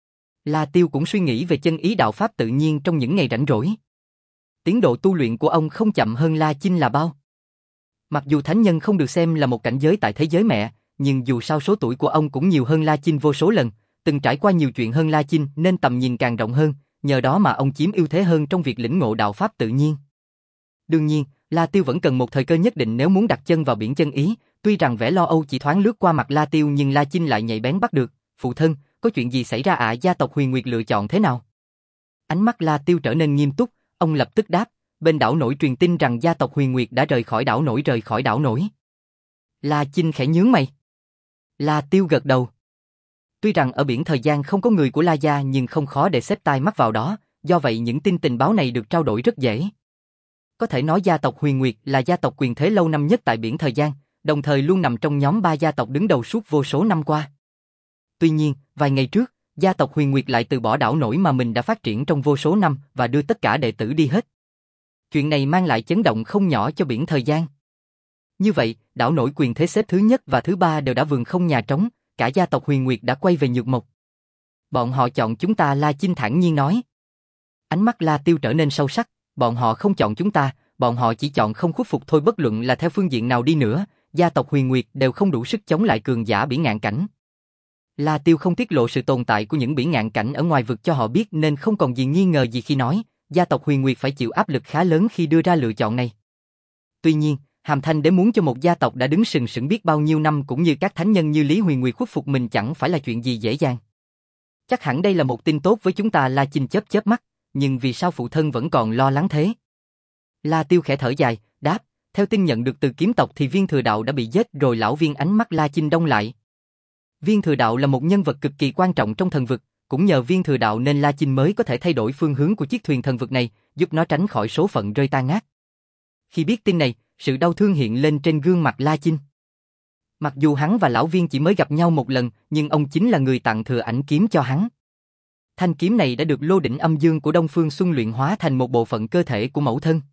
La Tiêu cũng suy nghĩ về chân ý đạo pháp tự nhiên trong những ngày rảnh rỗi. Tiến độ tu luyện của ông không chậm hơn La Chinh là bao. Mặc dù thánh nhân không được xem là một cảnh giới tại thế giới mẹ, nhưng dù sao số tuổi của ông cũng nhiều hơn La Chinh vô số lần, từng trải qua nhiều chuyện hơn La Chinh nên tầm nhìn càng rộng hơn, nhờ đó mà ông chiếm ưu thế hơn trong việc lĩnh ngộ đạo pháp tự nhiên. Đương nhiên, La Tiêu vẫn cần một thời cơ nhất định nếu muốn đặt chân vào biển chân ý. Tuy rằng vẻ lo âu chỉ thoáng lướt qua mặt La Tiêu nhưng La Chinh lại nhạy bén bắt được. Phụ thân, có chuyện gì xảy ra ạ? Gia tộc Huyền Nguyệt lựa chọn thế nào? Ánh mắt La Tiêu trở nên nghiêm túc, ông lập tức đáp, bên đảo nổi truyền tin rằng gia tộc Huyền Nguyệt đã rời khỏi đảo nổi. La Chinh khẽ nhướng mày. La Tiêu gật đầu. Tuy rằng ở biển thời gian không có người của La gia nhưng không khó để xếp tai mắt vào đó, do vậy những tin tình báo này được trao đổi rất dễ. Có thể nói gia tộc Huyền Nguyệt là gia tộc quyền thế lâu năm nhất tại biển thời gian, đồng thời luôn nằm trong nhóm 3 gia tộc đứng đầu suốt vô số năm qua. Tuy nhiên, vài ngày trước, gia tộc Huyền Nguyệt lại từ bỏ đảo nổi mà mình đã phát triển trong vô số năm và đưa tất cả đệ tử đi hết. Chuyện này mang lại chấn động không nhỏ cho biển thời gian. Như vậy, đảo nổi quyền thế xếp thứ nhất và thứ 3 đều đã vườn không nhà trống, cả gia tộc Huyền Nguyệt đã quay về Nhược Mộc. Bọn họ chọn chúng ta, La Chinh thản nhiên nói. Ánh mắt La Tiêu trở nên sâu sắc, bọn họ không chọn chúng ta, bọn họ chỉ chọn không khuất phục thôi. Bất luận là theo phương diện nào đi nữa, gia tộc Huyền Nguyệt đều không đủ sức chống lại cường giả biển ngạn cảnh. La Tiêu không tiết lộ sự tồn tại của những biển ngạn cảnh ở ngoài vực cho họ biết nên không còn gì nghi ngờ gì khi nói, gia tộc Huyền Nguyệt phải chịu áp lực khá lớn khi đưa ra lựa chọn này. Tuy nhiên, Hàm Thanh Đế muốn cho một gia tộc đã đứng sừng sững biết bao nhiêu năm cũng như các thánh nhân như Lý Huyền Nguyệt khuất phục mình chẳng phải là chuyện gì dễ dàng. Chắc hẳn đây là một tin tốt với chúng ta. La Chinh chớp mắt, nhưng vì sao phụ thân vẫn còn lo lắng thế? La Tiêu khẽ thở dài, đáp, theo tin nhận được từ kiếm tộc thì Viên Thừa Đạo đã bị giết rồi. Lão Viên ánh mắt La Chinh đông lại. Viên Thừa Đạo là một nhân vật cực kỳ quan trọng trong thần vực, cũng nhờ Viên Thừa Đạo nên La Chinh mới có thể thay đổi phương hướng của chiếc thuyền thần vực này, giúp nó tránh khỏi số phận rơi tan nát. Khi biết tin này, sự đau thương hiện lên trên gương mặt La Chinh. Mặc dù hắn và Lão Viên chỉ mới gặp nhau một lần, nhưng ông chính là người tặng thừa ảnh kiếm cho hắn. Thanh kiếm này đã được lô đỉnh âm dương của Đông Phương Xuân luyện hóa thành một bộ phận cơ thể của mẫu thân.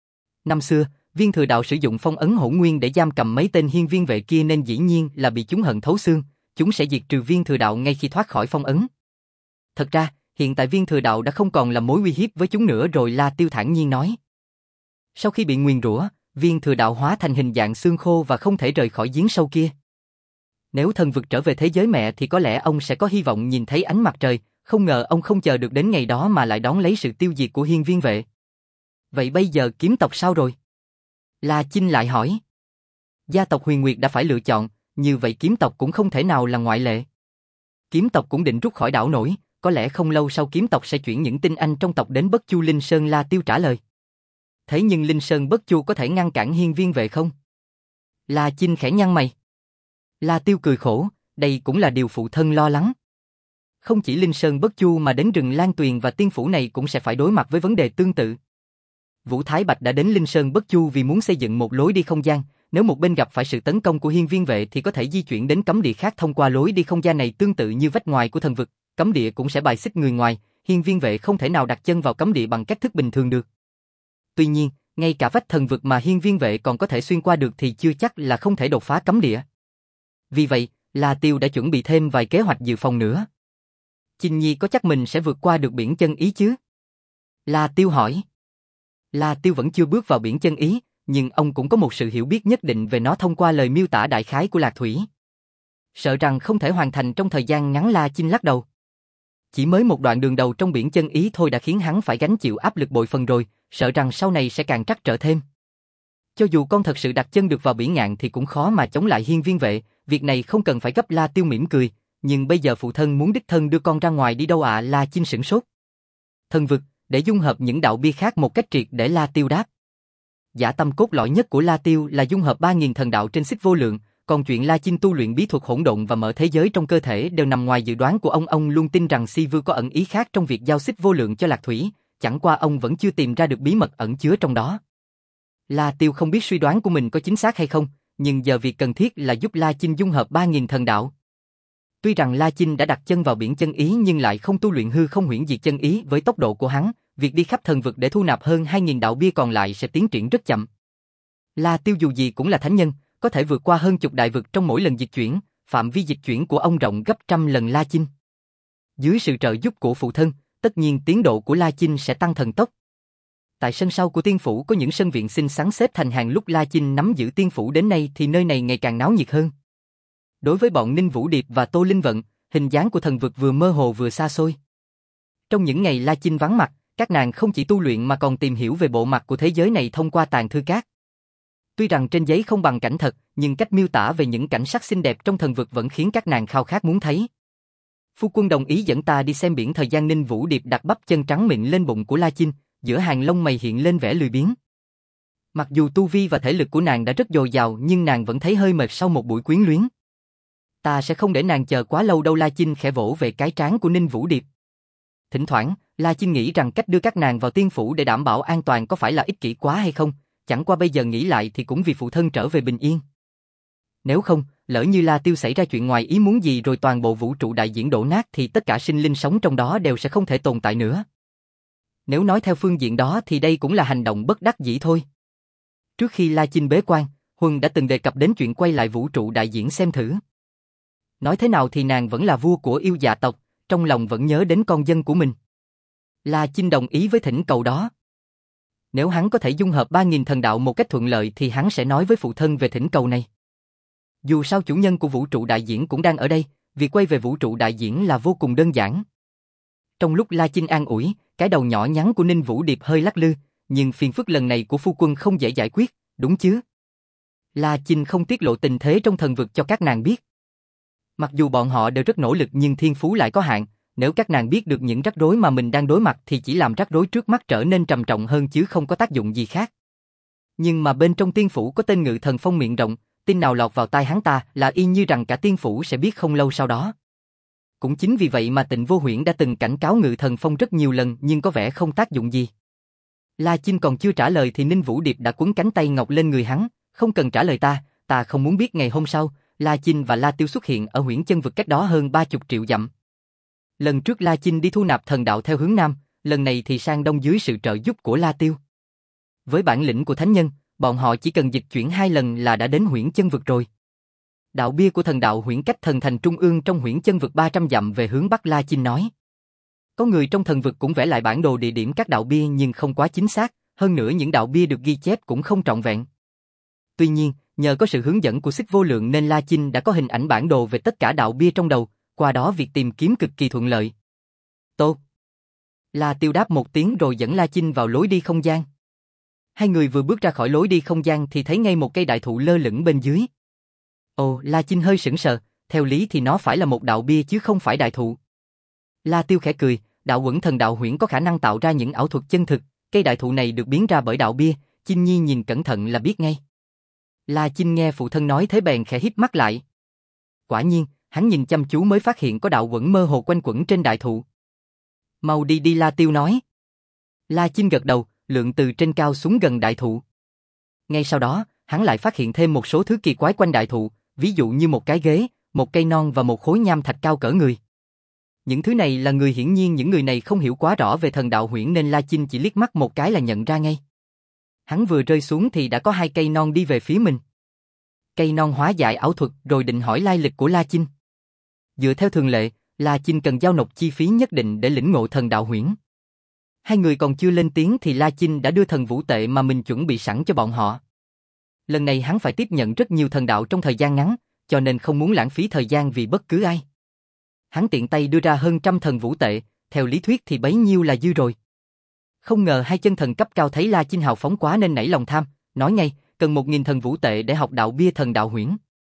Năm xưa, Viên Thừa Đạo sử dụng phong ấn hỗn nguyên để giam cầm mấy tên hiên viên vệ kia nên dĩ nhiên là bị chúng hận thấu xương, chúng sẽ diệt trừ Viên Thừa Đạo ngay khi thoát khỏi phong ấn. Thật ra, hiện tại Viên Thừa Đạo đã không còn là mối uy hiếp với chúng nữa rồi. La Tiêu thản nhiên nói. Sau khi bị nguyền rủa, Viên Thừa Đạo hóa thành hình dạng xương khô và không thể rời khỏi giếng sâu kia. Nếu thần vực trở về thế giới mẹ thì có lẽ ông sẽ có hy vọng nhìn thấy ánh mặt trời, không ngờ ông không chờ được đến ngày đó mà lại đón lấy sự tiêu diệt của hiên viên vệ. Vậy bây giờ kiếm tộc sao rồi? La Chinh lại hỏi. Gia tộc Huyền Nguyệt đã phải lựa chọn, như vậy kiếm tộc cũng không thể nào là ngoại lệ. Kiếm tộc cũng định rút khỏi đảo nổi, có lẽ không lâu sau kiếm tộc sẽ chuyển những tinh anh trong tộc đến Bất Chu Linh Sơn. La Tiêu trả lời. Thế nhưng Linh Sơn Bất Chu có thể ngăn cản hiên viên vệ không? La Chinh khẽ nhăn mày. La Tiêu cười khổ, đây cũng là điều phụ thân lo lắng. Không chỉ Linh Sơn Bất Chu mà đến rừng Lan Tuyền và tiên phủ này cũng sẽ phải đối mặt với vấn đề tương tự. Vũ Thái Bạch đã đến Linh Sơn Bất Chu vì muốn xây dựng một lối đi không gian, nếu một bên gặp phải sự tấn công của Hiên Viên Vệ thì có thể di chuyển đến cấm địa khác thông qua lối đi không gian này, tương tự như vách ngoài của thần vực, cấm địa cũng sẽ bài xích người ngoài, Hiên Viên Vệ không thể nào đặt chân vào cấm địa bằng cách thức bình thường được. Tuy nhiên, ngay cả vách thần vực mà Hiên Viên Vệ còn có thể xuyên qua được thì chưa chắc là không thể đột phá cấm địa. Vì vậy, La Tiêu đã chuẩn bị thêm vài kế hoạch dự phòng nữa. Chinh Nhi có chắc mình sẽ vượt qua được biển chân ý chứ? La Tiêu hỏi. La Tiêu vẫn chưa bước vào biển chân ý, nhưng ông cũng có một sự hiểu biết nhất định về nó thông qua lời miêu tả đại khái của Lạc Thủy. Sợ rằng không thể hoàn thành trong thời gian ngắn, La Chinh lắc đầu. Chỉ mới một đoạn đường đầu trong biển chân ý thôi đã khiến hắn phải gánh chịu áp lực bội phần rồi, sợ rằng sau này sẽ càng trắc trở thêm. Cho dù con thật sự đặt chân được vào biển ngạn thì cũng khó mà chống lại Hiên Viên Vệ, việc này không cần phải gấp. La Tiêu mỉm cười, nhưng bây giờ phụ thân muốn đích thân đưa con ra ngoài đi đâu ạ? La Chinh sửng sốt. Thần vực, để dung hợp những đạo bia khác một cách triệt để. La Tiêu đáp. Dã tâm cốt lõi nhất của La Tiêu là dung hợp 3.000 thần đạo trên xích vô lượng, còn chuyện La Chinh tu luyện bí thuật hỗn độn và mở thế giới trong cơ thể đều nằm ngoài dự đoán của ông. Ông luôn tin rằng Si Vưu có ẩn ý khác trong việc giao xích vô lượng cho Lạc Thủy, chẳng qua ông vẫn chưa tìm ra được bí mật ẩn chứa trong đó. La Tiêu không biết suy đoán của mình có chính xác hay không, nhưng giờ việc cần thiết là giúp La Chinh dung hợp 3.000 thần đạo. Tuy rằng La Chinh đã đặt chân vào biển chân ý nhưng lại không tu luyện hư không huyễn diệt chân ý, với tốc độ của hắn, việc đi khắp thần vực để thu nạp hơn 2.000 đạo bia còn lại sẽ tiến triển rất chậm. La Tiêu dù gì cũng là thánh nhân, có thể vượt qua hơn chục đại vực trong mỗi lần dịch chuyển, phạm vi dịch chuyển của ông rộng gấp trăm lần La Chinh. Dưới sự trợ giúp của phụ thân, tất nhiên tiến độ của La Chinh sẽ tăng thần tốc. Tại sân sau của tiên phủ có những sân viện xinh xắn xếp thành hàng. Lúc La Chinh nắm giữ tiên phủ đến nay thì nơi này ngày càng náo nhiệt hơn. Đối với bọn Ninh Vũ Điệp và Tô Linh Vận, hình dáng của thần vực vừa mơ hồ vừa xa xôi. Trong những ngày La Chinh vắng mặt, các nàng không chỉ tu luyện mà còn tìm hiểu về bộ mặt của thế giới này thông qua tàng thư các. Tuy rằng trên giấy không bằng cảnh thật, nhưng cách miêu tả về những cảnh sắc xinh đẹp trong thần vực vẫn khiến các nàng khao khát muốn thấy. Phu quân đồng ý dẫn ta đi xem biển. Thời gian Ninh Vũ Điệp đặt bắp chân trắng mịn lên bụng của La Chinh, giữa hàng lông mày hiện lên vẻ lười biếng. Mặc dù tu vi và thể lực của nàng đã rất dồi dào nhưng nàng vẫn thấy hơi mệt sau một buổi quyến luyến. Ta sẽ không để nàng chờ quá lâu đâu. La Chinh khẽ vỗ về cái trán của Ninh Vũ Điệp. Thỉnh thoảng, La Chinh nghĩ rằng cách đưa các nàng vào tiên phủ để đảm bảo an toàn có phải là ích kỷ quá hay không, chẳng qua bây giờ nghĩ lại thì cũng vì phụ thân trở về bình yên. Nếu không, lỡ như La Tiêu xảy ra chuyện ngoài ý muốn gì rồi toàn bộ vũ trụ đại diễn đổ nát thì tất cả sinh linh sống trong đó đều sẽ không thể tồn tại nữa. Nếu nói theo phương diện đó thì đây cũng là hành động bất đắc dĩ thôi. Trước khi La Chinh bế quan, Huân đã từng đề cập đến chuyện quay lại vũ trụ đại diễn xem thử. Nói thế nào thì nàng vẫn là vua của yêu dạ tộc, trong lòng vẫn nhớ đến con dân của mình. La Chinh đồng ý với thỉnh cầu đó. Nếu hắn có thể dung hợp 3.000 thần đạo một cách thuận lợi thì hắn sẽ nói với phụ thân về thỉnh cầu này. Dù sao chủ nhân của vũ trụ đại diễn cũng đang ở đây, việc quay về vũ trụ đại diễn là vô cùng đơn giản. Trong lúc La Chinh an ủi, cái đầu nhỏ nhắn của Ninh Vũ Điệp hơi lắc lư, nhưng phiền phức lần này của phu quân không dễ giải quyết, đúng chứ? La Chinh không tiết lộ tình thế trong thần vực cho các nàng biết. Mặc dù bọn họ đều rất nỗ lực nhưng thiên phú lại có hạn, nếu các nàng biết được những rắc rối mà mình đang đối mặt thì chỉ làm rắc rối trước mắt trở nên trầm trọng hơn chứ không có tác dụng gì khác. Nhưng mà bên trong tiên phủ có tên Ngự Thần Phong miệng rộng, tin nào lọt vào tai hắn ta là y như rằng cả tiên phủ sẽ biết không lâu sau đó. Cũng chính vì vậy mà Tịnh Vô Huyễn đã từng cảnh cáo Ngự Thần Phong rất nhiều lần nhưng có vẻ không tác dụng gì. La Chinh còn chưa trả lời thì Ninh Vũ Điệp đã quấn cánh tay ngọc lên người hắn, không cần trả lời ta không muốn biết. Ngày hôm sau, La Chinh và La Tiêu xuất hiện ở Huyễn Chân Vực cách đó hơn 30 triệu dặm. Lần trước La Chinh đi thu nạp thần đạo theo hướng Nam, lần này thì sang Đông dưới sự trợ giúp của La Tiêu. Với bản lĩnh của thánh nhân, bọn họ chỉ cần dịch chuyển 2 lần là đã đến Huyễn Chân Vực rồi. Đạo bia của thần đạo Huyễn cách thần thành trung ương trong Huyễn Chân Vực 300 dặm về hướng Bắc. La Chinh nói. Có người trong thần vực cũng vẽ lại bản đồ địa điểm các đạo bia nhưng không quá chính xác, hơn nữa những đạo bia được ghi chép cũng không trọn vẹn. Tuy nhiên, nhờ có sự hướng dẫn của Xích Vô Lượng nên La Chinh đã có hình ảnh bản đồ về tất cả đạo bia trong đầu, qua đó việc tìm kiếm cực kỳ thuận lợi. Tốt. La Tiêu đáp một tiếng rồi dẫn La Chinh vào lối đi không gian. Hai người vừa bước ra khỏi lối đi không gian thì thấy ngay một cây đại thụ lơ lửng bên dưới. Ồ, La Chinh hơi sững sờ, theo lý thì nó phải là một đạo bia chứ không phải đại thụ. La Tiêu khẽ cười, đạo Quẩn Thần Đạo Huyễn có khả năng tạo ra những ảo thuật chân thực, cây đại thụ này được biến ra bởi đạo bia, Chinh Nhi nhìn cẩn thận là biết ngay. La Chinh nghe phụ thân nói thế bèn khẽ híp mắt lại. Quả nhiên, hắn nhìn chăm chú mới phát hiện có đạo quẩn mơ hồ quanh quẩn trên đại thụ. Mau đi đi, La Tiêu nói. La Chinh gật đầu, lượn từ trên cao xuống gần đại thụ. Ngay sau đó, hắn lại phát hiện thêm một số thứ kỳ quái quanh đại thụ, ví dụ như một cái ghế, một cây non và một khối nham thạch cao cỡ người. Những thứ này là người, hiển nhiên những người này không hiểu quá rõ về thần đạo huyễn nên La Chinh chỉ liếc mắt một cái là nhận ra ngay. Hắn vừa rơi xuống thì đã có hai cây non đi về phía mình. Cây non hóa giải ảo thuật rồi định hỏi lai lịch của La Chinh. Dựa theo thường lệ, La Chinh cần giao nộp chi phí nhất định để lĩnh ngộ thần đạo huyễn. Hai người còn chưa lên tiếng thì La Chinh đã đưa thần vũ tệ mà mình chuẩn bị sẵn cho bọn họ. Lần này hắn phải tiếp nhận rất nhiều thần đạo trong thời gian ngắn, cho nên không muốn lãng phí thời gian vì bất cứ ai. Hắn tiện tay đưa ra hơn 100 thần vũ tệ, theo lý thuyết thì bấy nhiêu là dư rồi. Không ngờ hai chân thần cấp cao thấy La Chinh hào phóng quá nên nảy lòng tham, nói ngay, cần 1000 thần vũ tệ để học đạo bia thần đạo huyễn.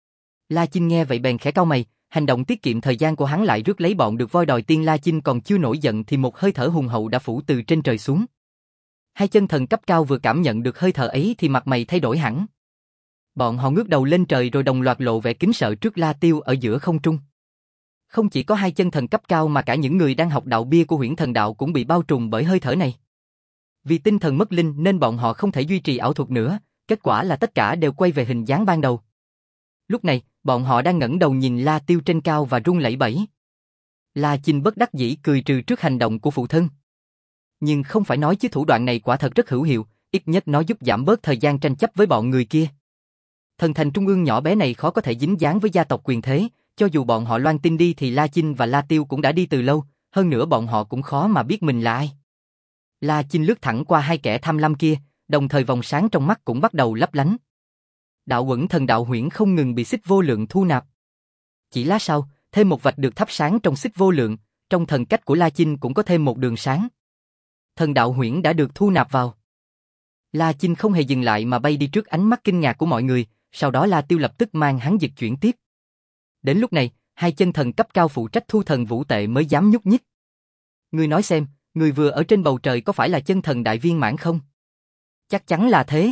La Chinh nghe vậy bèn khẽ cau mày, hành động tiết kiệm thời gian của hắn lại rước lấy bọn được voi đòi tiên. La Chinh còn chưa nổi giận thì một hơi thở hùng hậu đã phủ từ trên trời xuống. Hai chân thần cấp cao vừa cảm nhận được hơi thở ấy thì mặt mày thay đổi hẳn. Bọn họ ngước đầu lên trời rồi đồng loạt lộ vẻ kính sợ trước La Tiêu ở giữa không trung. Không chỉ có hai chân thần cấp cao mà cả những người đang học đạo bia của huyễn thần đạo cũng bị bao trùm bởi hơi thở này. Vì tinh thần mất linh nên bọn họ không thể duy trì ảo thuật nữa, kết quả là tất cả đều quay về hình dáng ban đầu. Lúc này, bọn họ đang ngẩng đầu nhìn La Tiêu trên cao và run lẩy bẩy. La Chinh bất đắc dĩ cười trừ trước hành động của phụ thân. Nhưng không phải nói chứ thủ đoạn này quả thật rất hữu hiệu, ít nhất nó giúp giảm bớt thời gian tranh chấp với bọn người kia. Thần thành trung ương nhỏ bé này khó có thể dính dáng với gia tộc quyền thế, cho dù bọn họ loan tin đi thì La Chinh và La Tiêu cũng đã đi từ lâu, hơn nữa bọn họ cũng khó mà biết mình là ai. La Chinh lướt thẳng qua hai kẻ tham lam kia, đồng thời vòng sáng trong mắt cũng bắt đầu lấp lánh. Đạo quẩn thần đạo huyễn không ngừng bị xích vô lượng thu nạp. Chỉ lát sau, thêm một vạch được thắp sáng trong xích vô lượng, trong thần cách của La Chinh cũng có thêm một đường sáng. Thần đạo huyễn đã được thu nạp vào. La Chinh không hề dừng lại mà bay đi trước ánh mắt kinh ngạc của mọi người, sau đó La Tiêu lập tức mang hắn dịch chuyển tiếp. Đến lúc này, hai chân thần cấp cao phụ trách thu thần vũ tệ mới dám nhúc nhích. Ngươi nói xem, người vừa ở trên bầu trời có phải là chân thần đại viên mãn không? Chắc chắn là thế.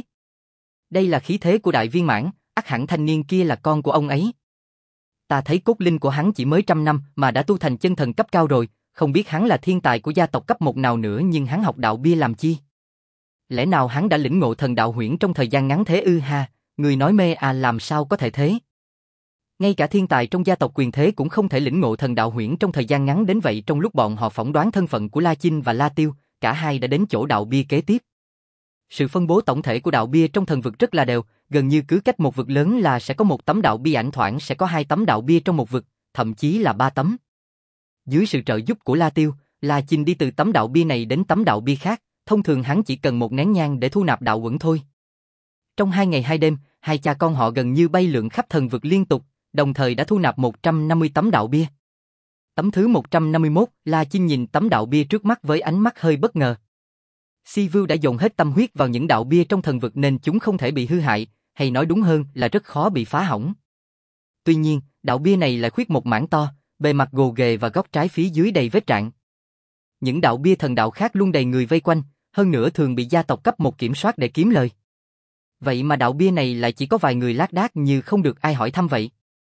Đây là khí thế của đại viên mãn, ắt hẳn thanh niên kia là con của ông ấy. Ta thấy cốt linh của hắn chỉ mới 100 năm mà đã tu thành chân thần cấp cao rồi, không biết hắn là thiên tài của gia tộc cấp 1 nào nữa nhưng hắn học đạo bia làm chi? Lẽ nào hắn đã lĩnh ngộ thần đạo huyễn trong thời gian ngắn thế ư ha? Người nói mê à, làm sao có thể thế? Ngay cả thiên tài trong gia tộc quyền thế cũng không thể lĩnh ngộ thần đạo huyễn trong thời gian ngắn đến vậy. Trong lúc bọn họ phỏng đoán thân phận của La Chinh và La Tiêu, cả hai đã đến chỗ đạo bia kế tiếp. Sự phân bố tổng thể của đạo bia trong thần vực rất là đều, gần như cứ cách một vực lớn là sẽ có một tấm đạo bia, ảnh thoảng sẽ có 2 tấm đạo bia trong một vực, thậm chí là 3 tấm. Dưới sự trợ giúp của La Tiêu, La Chinh đi từ tấm đạo bia này đến tấm đạo bia khác, thông thường hắn chỉ cần một nén nhang để thu nạp đạo quẩn thôi. Trong 2 ngày 2 đêm, hai cha con họ gần như bay lượn khắp thần vực liên tục, đồng thời đã thu nạp 150 tấm đạo bia. Tấm thứ 151, La Chinh nhìn tấm đạo bia trước mắt với ánh mắt hơi bất ngờ. Si Vưu đã dồn hết tâm huyết vào những đạo bia trong thần vực nên chúng không thể bị hư hại, hay nói đúng hơn là rất khó bị phá hỏng. Tuy nhiên, đạo bia này lại khuyết một mảng to, bề mặt gồ ghề và góc trái phía dưới đầy vết rạn. Những đạo bia thần đạo khác luôn đầy người vây quanh, hơn nữa thường bị gia tộc cấp 1 kiểm soát để kiếm lời. Vậy mà đạo bia này lại chỉ có vài người lác đác như không được ai hỏi thăm vậy.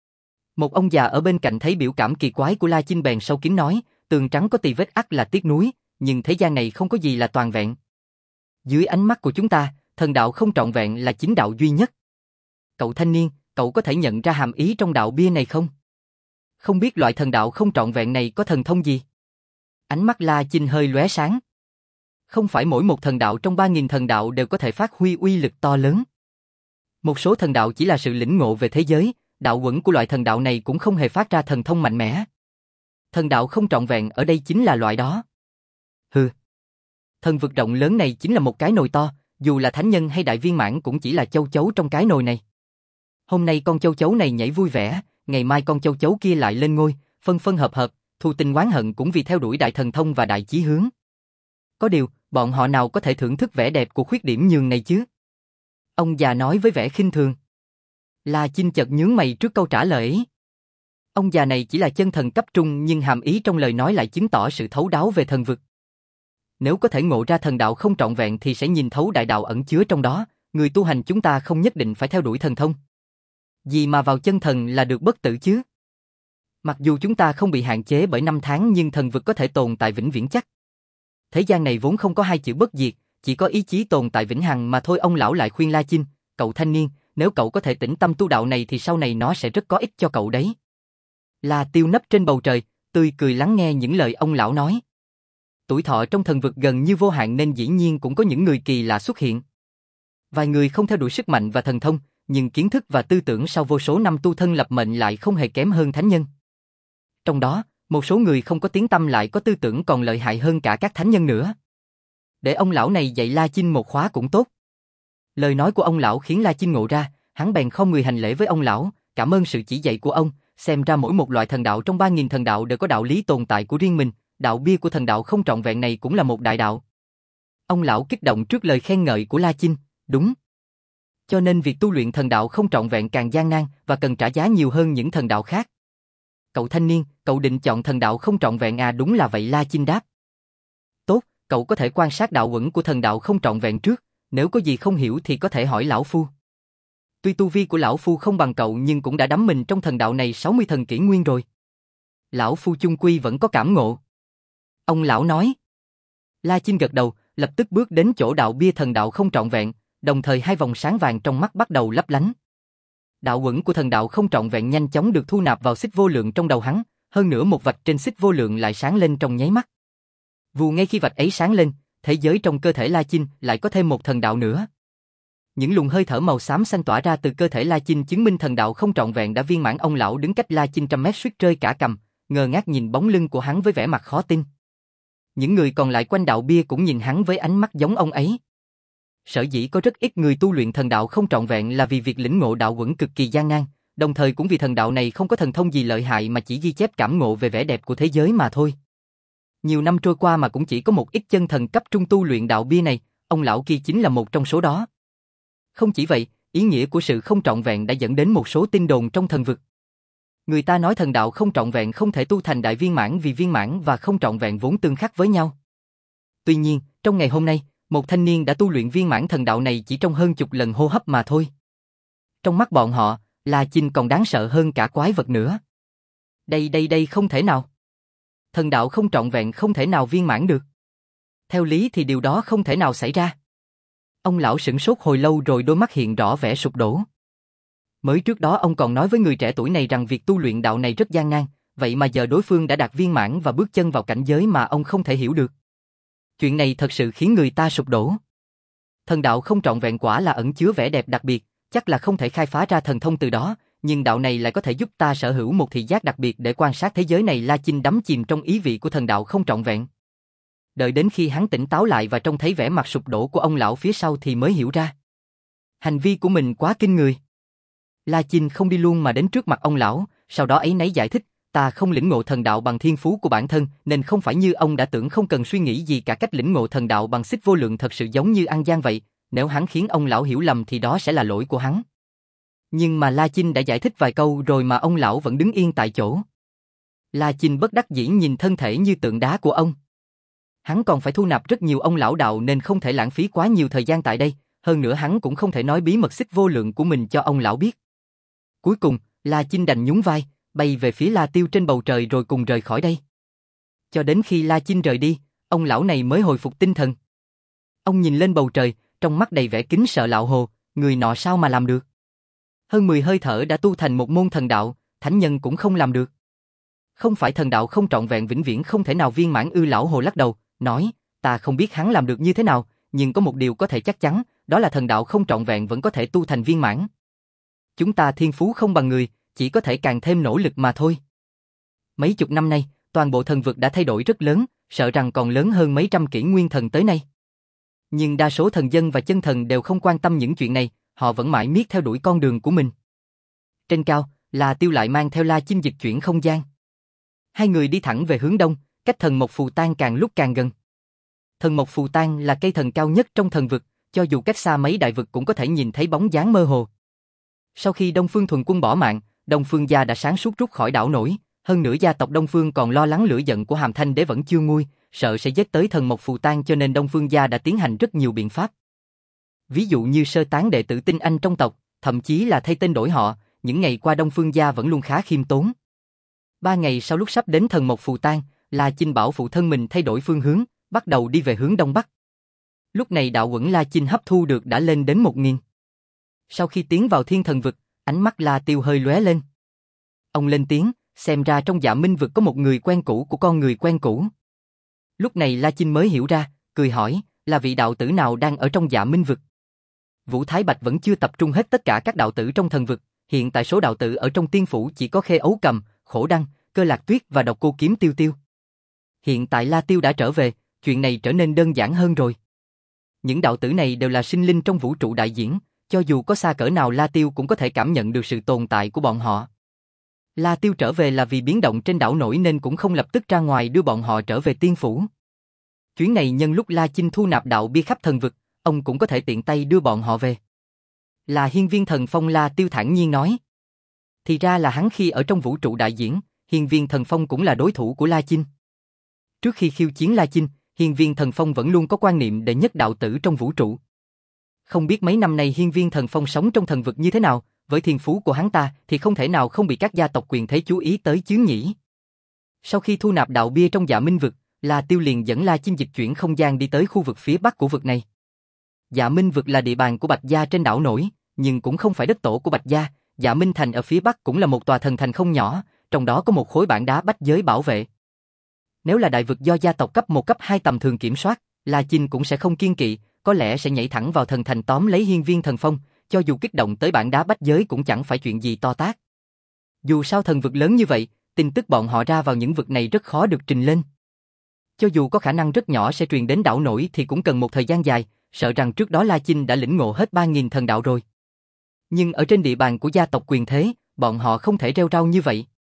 Một ông già ở bên cạnh thấy biểu cảm kỳ quái của La Chinh bèn sâu kín nói, tường trắng có tì vết ắt là tiếc nuối, nhưng thế gian này không có gì là toàn vẹn. Dưới ánh mắt của chúng ta, thần đạo không trọn vẹn là chính đạo duy nhất. Cậu thanh niên, cậu có thể nhận ra hàm ý trong đạo bia này không? Không biết loại thần đạo không trọn vẹn này có thần thông gì? Ánh mắt La Chinh hơi lóe sáng. Không phải mỗi một thần đạo trong 3000 thần đạo đều có thể phát huy uy lực to lớn. Một số thần đạo chỉ là sự lĩnh ngộ về thế giới, đạo quẩn của loại thần đạo này cũng không hề phát ra thần thông mạnh mẽ. Thần đạo không trọn vẹn ở đây chính là loại đó. Hừ. Thần vực rộng lớn này chính là một cái nồi to, dù là thánh nhân hay đại viên mãn cũng chỉ là châu chấu trong cái nồi này. Hôm nay con châu chấu này nhảy vui vẻ, ngày mai con châu chấu kia lại lên ngôi, phân phân hợp hợp, thù tình oán hận cũng vì theo đuổi đại thần thông và đại chí hướng. Có điều, bọn họ nào có thể thưởng thức vẻ đẹp của khuyết điểm nhường này chứ? Ông già nói với vẻ khinh thường. La Chinh chợt nhướng mày trước câu trả lời ấy. Ông già này chỉ là chân thần cấp trung nhưng hàm ý trong lời nói lại chứng tỏ sự thấu đáo về thần vực. Nếu có thể ngộ ra thần đạo không trọn vẹn thì sẽ nhìn thấu đại đạo ẩn chứa trong đó, người tu hành chúng ta không nhất định phải theo đuổi thần thông. Gì mà vào chân thần là được bất tử chứ? Mặc dù chúng ta không bị hạn chế bởi năm tháng nhưng thần vực có thể tồn tại vĩnh viễn chắc. Thế gian này vốn không có hai chữ bất diệt, chỉ có ý chí tồn tại vĩnh hằng mà thôi. Ông lão lại khuyên La Chinh, cậu thanh niên, nếu cậu có thể tĩnh tâm tu đạo này thì sau này nó sẽ rất có ích cho cậu đấy. La Tiêu nấp trên bầu trời, tươi cười lắng nghe những lời ông lão nói. Tuổi thọ trong thần vực gần như vô hạn nên dĩ nhiên cũng có những người kỳ lạ xuất hiện. Vài người không theo đuổi sức mạnh và thần thông, nhưng kiến thức và tư tưởng sau vô số năm tu thân lập mệnh lại không hề kém hơn thánh nhân. Trong đó, một số người không có tiếng tăm lại có tư tưởng còn lợi hại hơn cả các thánh nhân nữa. Để ông lão này dạy La Chinh một khóa cũng tốt. Lời nói của ông lão khiến La Chinh ngộ ra, hắn bèn không người hành lễ với ông lão, cảm ơn sự chỉ dạy của ông, xem ra mỗi một loại thần đạo trong 3.000 thần đạo đều có đạo lý tồn tại của riêng mình, đạo bia của thần đạo không trọn vẹn này cũng là một đại đạo. Ông lão kích động trước lời khen ngợi của La Chinh, đúng. Cho nên việc tu luyện thần đạo không trọn vẹn càng gian nan và cần trả giá nhiều hơn những thần đạo khác. Cậu thanh niên, cậu định chọn thần đạo không trọn vẹn à? Đúng là vậy, La Chinh đáp. Tốt, cậu có thể quan sát đạo uẩn của thần đạo không trọn vẹn trước, nếu có gì không hiểu thì có thể hỏi lão phu. Tuy tu vi của lão phu không bằng cậu nhưng cũng đã đắm mình trong thần đạo này 60 thần kỷ nguyên rồi. Lão phu chung quy vẫn có cảm ngộ. Ông lão nói. La Chinh gật đầu, lập tức bước đến chỗ đạo bia thần đạo không trọn vẹn, đồng thời hai vòng sáng vàng trong mắt bắt đầu lấp lánh. Đạo uẩn của thần đạo không trọn vẹn nhanh chóng được thu nạp vào xích vô lượng trong đầu hắn, hơn nữa một vạch trên xích vô lượng lại sáng lên trong nháy mắt. Vù ngay khi vạch ấy sáng lên, thế giới trong cơ thể La Chinh lại có thêm một thần đạo nữa. Những luồng hơi thở màu xám xanh tỏa ra từ cơ thể La Chinh chứng minh thần đạo không trọn vẹn đã viên mãn. Ông lão đứng cách La Chinh trăm mét suýt rơi cả cằm, ngơ ngác nhìn bóng lưng của hắn với vẻ mặt khó tin. Những người còn lại quanh đạo bia cũng nhìn hắn với ánh mắt giống ông ấy. Sở dĩ có rất ít người tu luyện thần đạo không trọn vẹn là vì việc lĩnh ngộ đạo uẩn cực kỳ gian nan, đồng thời cũng vì thần đạo này không có thần thông gì lợi hại mà chỉ ghi chép cảm ngộ về vẻ đẹp của thế giới mà thôi. Nhiều năm trôi qua mà cũng chỉ có một ít chân thần cấp trung tu luyện đạo bia này, ông lão kia chính là một trong số đó. Không chỉ vậy, ý nghĩa của sự không trọn vẹn đã dẫn đến một số tin đồn trong thần vực. Người ta nói thần đạo không trọn vẹn không thể tu thành đại viên mãn vì viên mãn và không trọn vẹn vốn tương khắc với nhau. Tuy nhiên, trong ngày hôm nay, một thanh niên đã tu luyện viên mãn thần đạo này chỉ trong hơn chục lần hô hấp mà thôi. Trong mắt bọn họ, La Chinh còn đáng sợ hơn cả quái vật nữa. Đây không thể nào. Thần đạo không trọn vẹn không thể nào viên mãn được. Theo lý thì điều đó không thể nào xảy ra. Ông lão sửng sốt hồi lâu rồi đôi mắt hiện rõ vẻ sụp đổ. Mới trước đó ông còn nói với người trẻ tuổi này rằng việc tu luyện đạo này rất gian nan, vậy mà giờ đối phương đã đạt viên mãn và bước chân vào cảnh giới mà ông không thể hiểu được. Chuyện này thật sự khiến người ta sụp đổ. Thần đạo không trọn vẹn quả là ẩn chứa vẻ đẹp đặc biệt, chắc là không thể khai phá ra thần thông từ đó, nhưng đạo này lại có thể giúp ta sở hữu một thị giác đặc biệt để quan sát thế giới này. La Chinh đắm chìm trong ý vị của thần đạo không trọn vẹn. Đợi đến khi hắn tỉnh táo lại và trông thấy vẻ mặt sụp đổ của ông lão phía sau thì mới hiểu ra. Hành vi của mình quá kinh người. La Chinh không đi luôn mà đến trước mặt ông lão, sau đó áy náy giải thích, ta không lĩnh ngộ thần đạo bằng thiên phú của bản thân, nên không phải như ông đã tưởng không cần suy nghĩ gì cả. Cách lĩnh ngộ thần đạo bằng xích vô lượng thật sự giống như ăn gian vậy, nếu hắn khiến ông lão hiểu lầm thì đó sẽ là lỗi của hắn. Nhưng mà La Chinh đã giải thích vài câu rồi mà ông lão vẫn đứng yên tại chỗ. La Chinh bất đắc dĩ nhìn thân thể như tượng đá của ông. Hắn còn phải thu nạp rất nhiều ông lão đạo nên không thể lãng phí quá nhiều thời gian tại đây, hơn nữa hắn cũng không thể nói bí mật xích vô lượng của mình cho ông lão biết. Cuối cùng, La Chinh đành nhún vai, bay về phía La Tiêu trên bầu trời rồi cùng rời khỏi đây. Cho đến khi La Chinh rời đi, ông lão này mới hồi phục tinh thần. Ông nhìn lên bầu trời, trong mắt đầy vẻ kính sợ lão hồ, người nọ sao mà làm được? Hơn 10 hơi thở đã tu thành một môn thần đạo, thánh nhân cũng không làm được. Không phải thần đạo không trọn vẹn vĩnh viễn không thể nào viên mãn ư? Lão hồ lắc đầu, nói, ta không biết hắn làm được như thế nào, nhưng có một điều có thể chắc chắn, đó là thần đạo không trọn vẹn vẫn có thể tu thành viên mãn. Chúng ta thiên phú không bằng người, chỉ có thể càng thêm nỗ lực mà thôi. Mấy chục năm nay, toàn bộ thần vực đã thay đổi rất lớn, sợ rằng còn lớn hơn mấy trăm kỷ nguyên thần tới nay. Nhưng đa số thần dân và chân thần đều không quan tâm những chuyện này, họ vẫn mãi miết theo đuổi con đường của mình. Trên cao, La Tiêu lại mang theo La Chinh dịch chuyển không gian. Hai người đi thẳng về hướng đông, cách thần Mộc Phù Tang càng lúc càng gần. Thần Mộc Phù Tang là cây thần cao nhất trong thần vực, cho dù cách xa mấy đại vực cũng có thể nhìn thấy bóng dáng mơ hồ. Sau khi Đông Phương Thuần Quân bỏ mạng, Đông Phương gia đã sáng suốt rút khỏi đảo nổi, hơn nữa gia tộc Đông Phương còn lo lắng lửa giận của Hàm Thanh Đế vẫn chưa nguôi, sợ sẽ giết tới thần Mộc Phù Tang cho nên Đông Phương gia đã tiến hành rất nhiều biện pháp. Ví dụ như sơ tán đệ tử tinh anh trong tộc, thậm chí là thay tên đổi họ, những ngày qua Đông Phương gia vẫn luôn khá khiêm tốn. 3 ngày sau lúc sắp đến thần mộc phù tang, La Chinh bảo phụ thân mình thay đổi phương hướng, bắt đầu đi về hướng đông bắc. Lúc này đạo uẩn La Chinh hấp thu được đã lên đến 1000. Sau khi tiến vào thiên thần vực, ánh mắt La Tiêu hơi lóe lên. Ông lên tiếng, xem ra trong Dạ Minh vực có một người quen cũ của con người quen cũ. Lúc này La Chinh mới hiểu ra, cười hỏi, là vị đạo tử nào đang ở trong Dạ Minh vực? Vũ Thái Bạch vẫn chưa tập trung hết tất cả các đạo tử trong thần vực, hiện tại số đạo tử ở trong tiên phủ chỉ có Khê Ấu Cầm, Khổ Đăng, Cơ Lạc Tuyết và Độc Cô Kiếm Tiêu Tiêu. Hiện tại La Tiêu đã trở về, chuyện này trở nên đơn giản hơn rồi. Những đạo tử này đều là sinh linh trong vũ trụ đại diễn, cho dù có xa cỡ nào La Tiêu cũng có thể cảm nhận được sự tồn tại của bọn họ. La Tiêu trở về là vì biến động trên đảo nổi nên cũng không lập tức ra ngoài đưa bọn họ trở về tiên phủ. Chuyến này nhân lúc La Chinh thu nạp đạo bia khắp thần vực, ông cũng có thể tiện tay đưa bọn họ về. Là Hiên Viên Thần Phong. La Tiêu thản nhiên nói. Thì ra là hắn khi ở trong vũ trụ đại diễn, Hiên Viên Thần Phong cũng là đối thủ của La Chinh. Trước khi khiêu chiến La Chinh, Hiên Viên Thần Phong vẫn luôn có quan niệm đệ nhất đạo tử trong vũ trụ. Không biết mấy năm nay Hiên Viên Thần Phong sống trong thần vực như thế nào, với thiên phú của hắn ta thì không thể nào không bị các gia tộc quyền thế chú ý tới chứ nhỉ. Sau khi thu nạp đạo bia trong Dạ Minh vực, La Tiêu liền dẫn La Chinh dịch chuyển không gian đi tới khu vực phía bắc của vực này. Dạ Minh vực là địa bàn của Bạch Gia trên đảo nổi, nhưng cũng không phải đất tổ của Bạch Gia. Dạ Minh thành ở phía bắc cũng là một tòa thần thành không nhỏ, trong đó có một khối bản đá bách giới bảo vệ. Nếu là đại vực do gia tộc cấp 1 cấp 2 tầm thường kiểm soát, La Chinh cũng sẽ không kiêng kỵ, có lẽ sẽ nhảy thẳng vào thần thành tóm lấy Hiên Viên Thần Phong, cho dù kích động tới bản đá bách giới cũng chẳng phải chuyện gì to tát. Dù sao thần vực lớn như vậy, tin tức bọn họ ra vào những vực này rất khó được trình lên. Cho dù có khả năng rất nhỏ sẽ truyền đến đảo nổi thì cũng cần một thời gian dài, sợ rằng trước đó La Chinh đã lĩnh ngộ hết 3000 thần đạo rồi. Nhưng ở trên địa bàn của gia tộc quyền thế, bọn họ không thể rêu rao như vậy.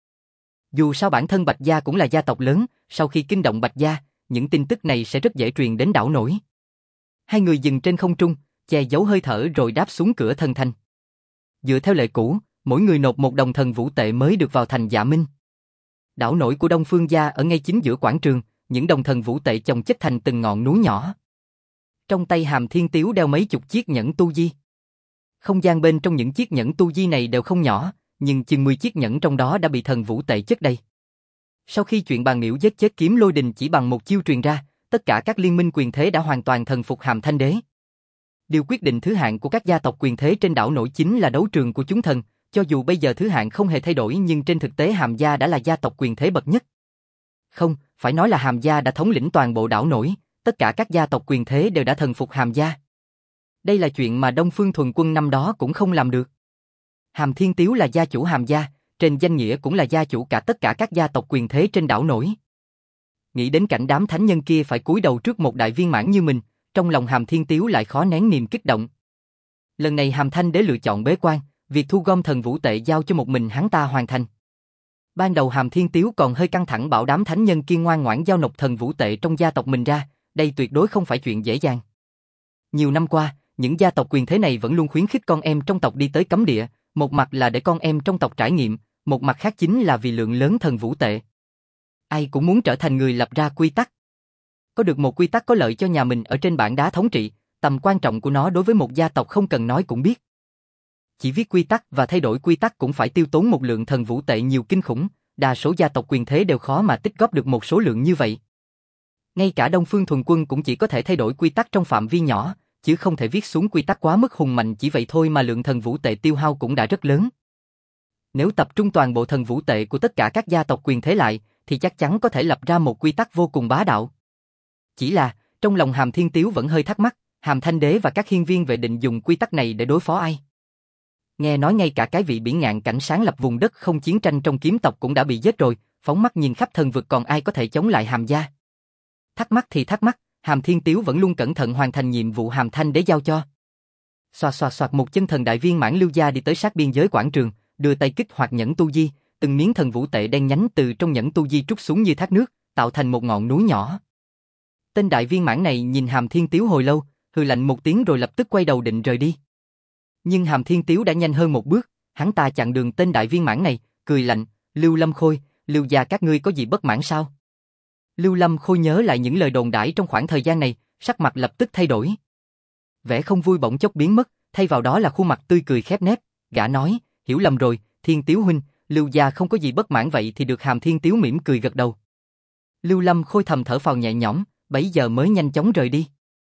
Dù sao bản thân Bạch Gia cũng là gia tộc lớn, sau khi kinh động Bạch Gia, những tin tức này sẽ rất dễ truyền đến đảo nổi. Hai người dừng trên không trung, che giấu hơi thở rồi đáp xuống cửa thần thành. Dựa theo lệ cũ, mỗi người nộp 1 đồng thần vũ tệ mới được vào thành Dạ Minh. Đảo nổi của Đông Phương Gia ở ngay chính giữa quảng trường, những đồng thần vũ tệ chồng chất thành từng ngọn núi nhỏ. Trong tay Hàm Thiên Tiếu đeo mấy chục chiếc nhẫn tu di. Không gian bên trong những chiếc nhẫn tu di này đều không nhỏ, nhưng chừng 10 chiếc nhẫn trong đó đã bị thần vũ tệ chất đầy. Sau khi chuyện bàn miễu giết chết Kiếm Lôi Đình chỉ bằng một chiêu truyền ra, tất cả các liên minh quyền thế đã hoàn toàn thần phục Hàm Thanh Đế. Điều quyết định thứ hạng của các gia tộc quyền thế trên đảo nổi chính là đấu trường của chúng thần, cho dù bây giờ thứ hạng không hề thay đổi nhưng trên thực tế Hàm gia đã là gia tộc quyền thế bậc nhất. Không, phải nói là Hàm gia đã thống lĩnh toàn bộ đảo nổi, tất cả các gia tộc quyền thế đều đã thần phục Hàm gia. Đây là chuyện mà Đông Phương Thuần Quân năm đó cũng không làm được. Hàm Thiên Tiếu là gia chủ Hàm gia, trên danh nghĩa cũng là gia chủ cả tất cả các gia tộc quyền thế trên đảo nổi. Nghĩ đến cảnh đám thánh nhân kia phải cúi đầu trước một đại viên mãn như mình, trong lòng Hàm Thiên Tiếu lại khó nén niềm kích động. Lần này Hàm Thanh Đế lựa chọn bế quan, việc thu gom thần vũ tệ giao cho một mình hắn ta hoàn thành. Ban đầu Hàm Thiên Tiếu còn hơi căng thẳng bảo đám thánh nhân kia ngoan ngoãn giao nộp thần vũ tệ trong gia tộc mình ra, đây tuyệt đối không phải chuyện dễ dàng. Nhiều năm qua, những gia tộc quyền thế này vẫn luôn khuyến khích con em trong tộc đi tới cấm địa, một mặt là để con em trong tộc trải nghiệm, một mặt khác chính là vì lượng lớn thần vũ tệ. Ai cũng muốn trở thành người lập ra quy tắc. Có được một quy tắc có lợi cho nhà mình ở trên bảng đá thống trị, tầm quan trọng của nó đối với một gia tộc không cần nói cũng biết. Chỉ viết quy tắc và thay đổi quy tắc cũng phải tiêu tốn một lượng thần vũ tệ nhiều kinh khủng, đa số gia tộc quyền thế đều khó mà tích góp được một số lượng như vậy. Ngay cả Đông Phương Thuần Quân cũng chỉ có thể thay đổi quy tắc trong phạm vi nhỏ, chứ không thể viết xuống quy tắc quá mức hùng mạnh, chỉ vậy thôi mà lượng thần vũ tệ tiêu hao cũng đã rất lớn. Nếu tập trung toàn bộ thần vũ tệ của tất cả các gia tộc quyền thế lại, thì chắc chắn có thể lập ra một quy tắc vô cùng bá đạo. Chỉ là, trong lòng Hàm Thiên Tiếu vẫn hơi thắc mắc, Hàm Thanh Đế và các hiên viên vệ định dùng quy tắc này để đối phó ai? Nghe nói ngay cả cái vị biển ngạn cảnh sáng lập vùng đất không chiến tranh trong kiếm tộc cũng đã bị giết rồi, phóng mắt nhìn khắp thần vực còn ai có thể chống lại Hàm gia? Thắc mắc thì thắc mắc, Hàm Thiên Tiếu vẫn luôn cẩn thận hoàn thành nhiệm vụ Hàm Thanh Đế giao cho. Xoạt xoạt xoạt, một chân thần đại viên mãn Lưu gia đi tới sát biên giới quảng trường, đưa tay kích hoạt nhẫn tu di, từng miếng thần vũ tệ đen nhánh từ trong nhẫn tu di trút xuống như thác nước, tạo thành một ngọn núi nhỏ. Tên đại viên mãn này nhìn Hàm Thiên Tiếu hồi lâu, hừ lạnh một tiếng rồi lập tức quay đầu định rời đi. Nhưng Hàm Thiên Tiếu đã nhanh hơn một bước, hắn ta chặn đường tên đại viên mãn này, cười lạnh, Lưu Lâm Khôi, Lưu gia các ngươi có gì bất mãn sao? Lưu Lâm Khôi nhớ lại những lời đồn đãi trong khoảng thời gian này, sắc mặt lập tức thay đổi. Vẻ không vui bỗng chốc biến mất, thay vào đó là khuôn mặt tươi cười khép nép, gã nói, hiểu lầm rồi, Thiên Tiếu huynh, Lưu gia không có gì bất mãn vậy thì được Hàm Thiên Tiếu mỉm cười gật đầu. Lưu Lâm Khôi thầm thở phào nhẹ nhõm, bấy giờ mới nhanh chóng rời đi.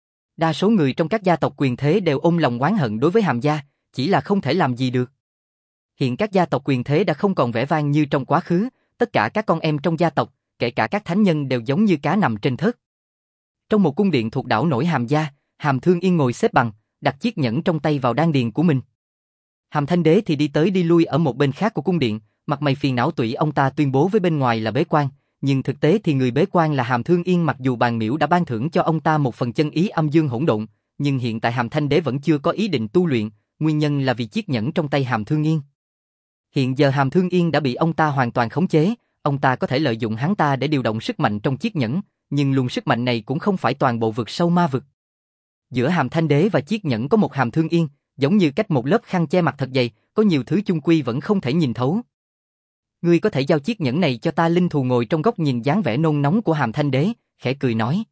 Đa số người trong các gia tộc quyền thế đều ôm lòng oán hận đối với Hàm gia, chỉ là không thể làm gì được. Hiện các gia tộc quyền thế đã không còn vẻ vang như trong quá khứ, tất cả các con em trong gia tộc, kể cả các thánh nhân đều giống như cá nằm trên thớt. Trong một cung điện thuộc đảo nổi Hàm gia, Hàm Thương Yên ngồi xếp bằng, đặt chiếc nhẫn trong tay vào đan điền của mình. Hàm Thanh Đế thì đi tới đi lui ở một bên khác của cung điện, mặt mày phiền não tủy. Ông ta tuyên bố với bên ngoài là bế quan, nhưng thực tế thì người bế quan là Hàm Thương Yên. Mặc dù Bàn Miễu đã ban thưởng cho ông ta một phần chân ý âm dương hỗn độn, nhưng hiện tại Hàm Thanh Đế vẫn chưa có ý định tu luyện, nguyên nhân là vì chiếc nhẫn trong tay Hàm Thương Yên. Hiện giờ Hàm Thương Yên đã bị ông ta hoàn toàn khống chế, ông ta có thể lợi dụng hắn ta để điều động sức mạnh trong chiếc nhẫn, nhưng luồng sức mạnh này cũng không phải toàn bộ vực sâu ma vực. Giữa Hàm Thanh Đế và chiếc nhẫn có một Hàm Thương Yên, giống như cách một lớp khăn che mặt thật dày, có nhiều thứ chung quy vẫn không thể nhìn thấu. Ngươi có thể giao chiếc nhẫn này cho ta? Linh Thù ngồi trong góc nhìn dáng vẻ nôn nóng của Hàm Thanh Đế, khẽ cười nói.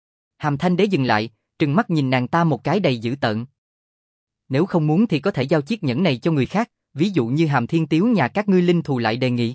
Hàm Thanh Đế dừng lại, trừng mắt nhìn nàng ta một cái đầy dữ tợn. Nếu không muốn thì có thể giao chiếc nhẫn này cho người khác, ví dụ như Hàm Thiên Tiếu nhà các ngươi. Linh Thù lại đề nghị.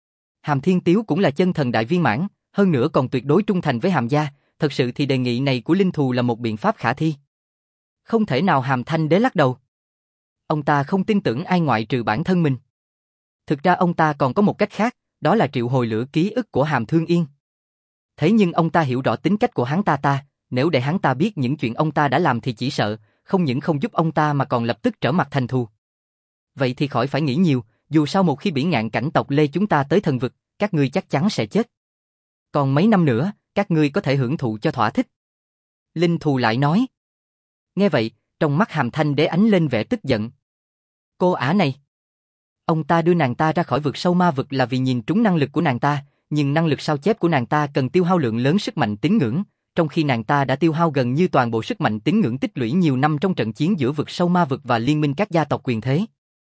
Hàm Thiên Tiếu cũng là chân thần đại viên mãn, hơn nữa còn tuyệt đối trung thành với Hàm gia, thật sự thì đề nghị này của Linh Thù là một biện pháp khả thi. Không thể nào. Hàm Thanh Đế lắc đầu. Ông ta không tin tưởng ai ngoại trừ bản thân mình. Thực ra ông ta còn có một cách khác, đó là triệu hồi lửa ký ức của Hàm Thương Yên. Thế nhưng ông ta hiểu rõ tính cách của hắn ta, nếu để hắn ta biết những chuyện ông ta đã làm thì chỉ sợ, không những không giúp ông ta mà còn lập tức trở mặt thành thù. Vậy thì khỏi phải nghĩ nhiều, dù sao một khi Bỉ Ngạn cảnh tộc Lê chúng ta tới thần vực, các ngươi chắc chắn sẽ chết. Còn mấy năm nữa, các ngươi có thể hưởng thụ cho thỏa thích. Linh Thù lại nói. Nghe vậy, trong mắt Hàm Thanh Đế ánh lên vẻ tức giận. Cô ả này. Ông ta đưa nàng ta ra khỏi vực sâu ma vực là vì nhìn trúng năng lực của nàng ta, nhưng năng lực sao chép của nàng ta cần tiêu hao lượng lớn sức mạnh tín ngưỡng, trong khi nàng ta đã tiêu hao gần như toàn bộ sức mạnh tín ngưỡng tích lũy nhiều năm trong trận chiến giữa vực sâu ma vực và liên minh các gia tộc quyền thế.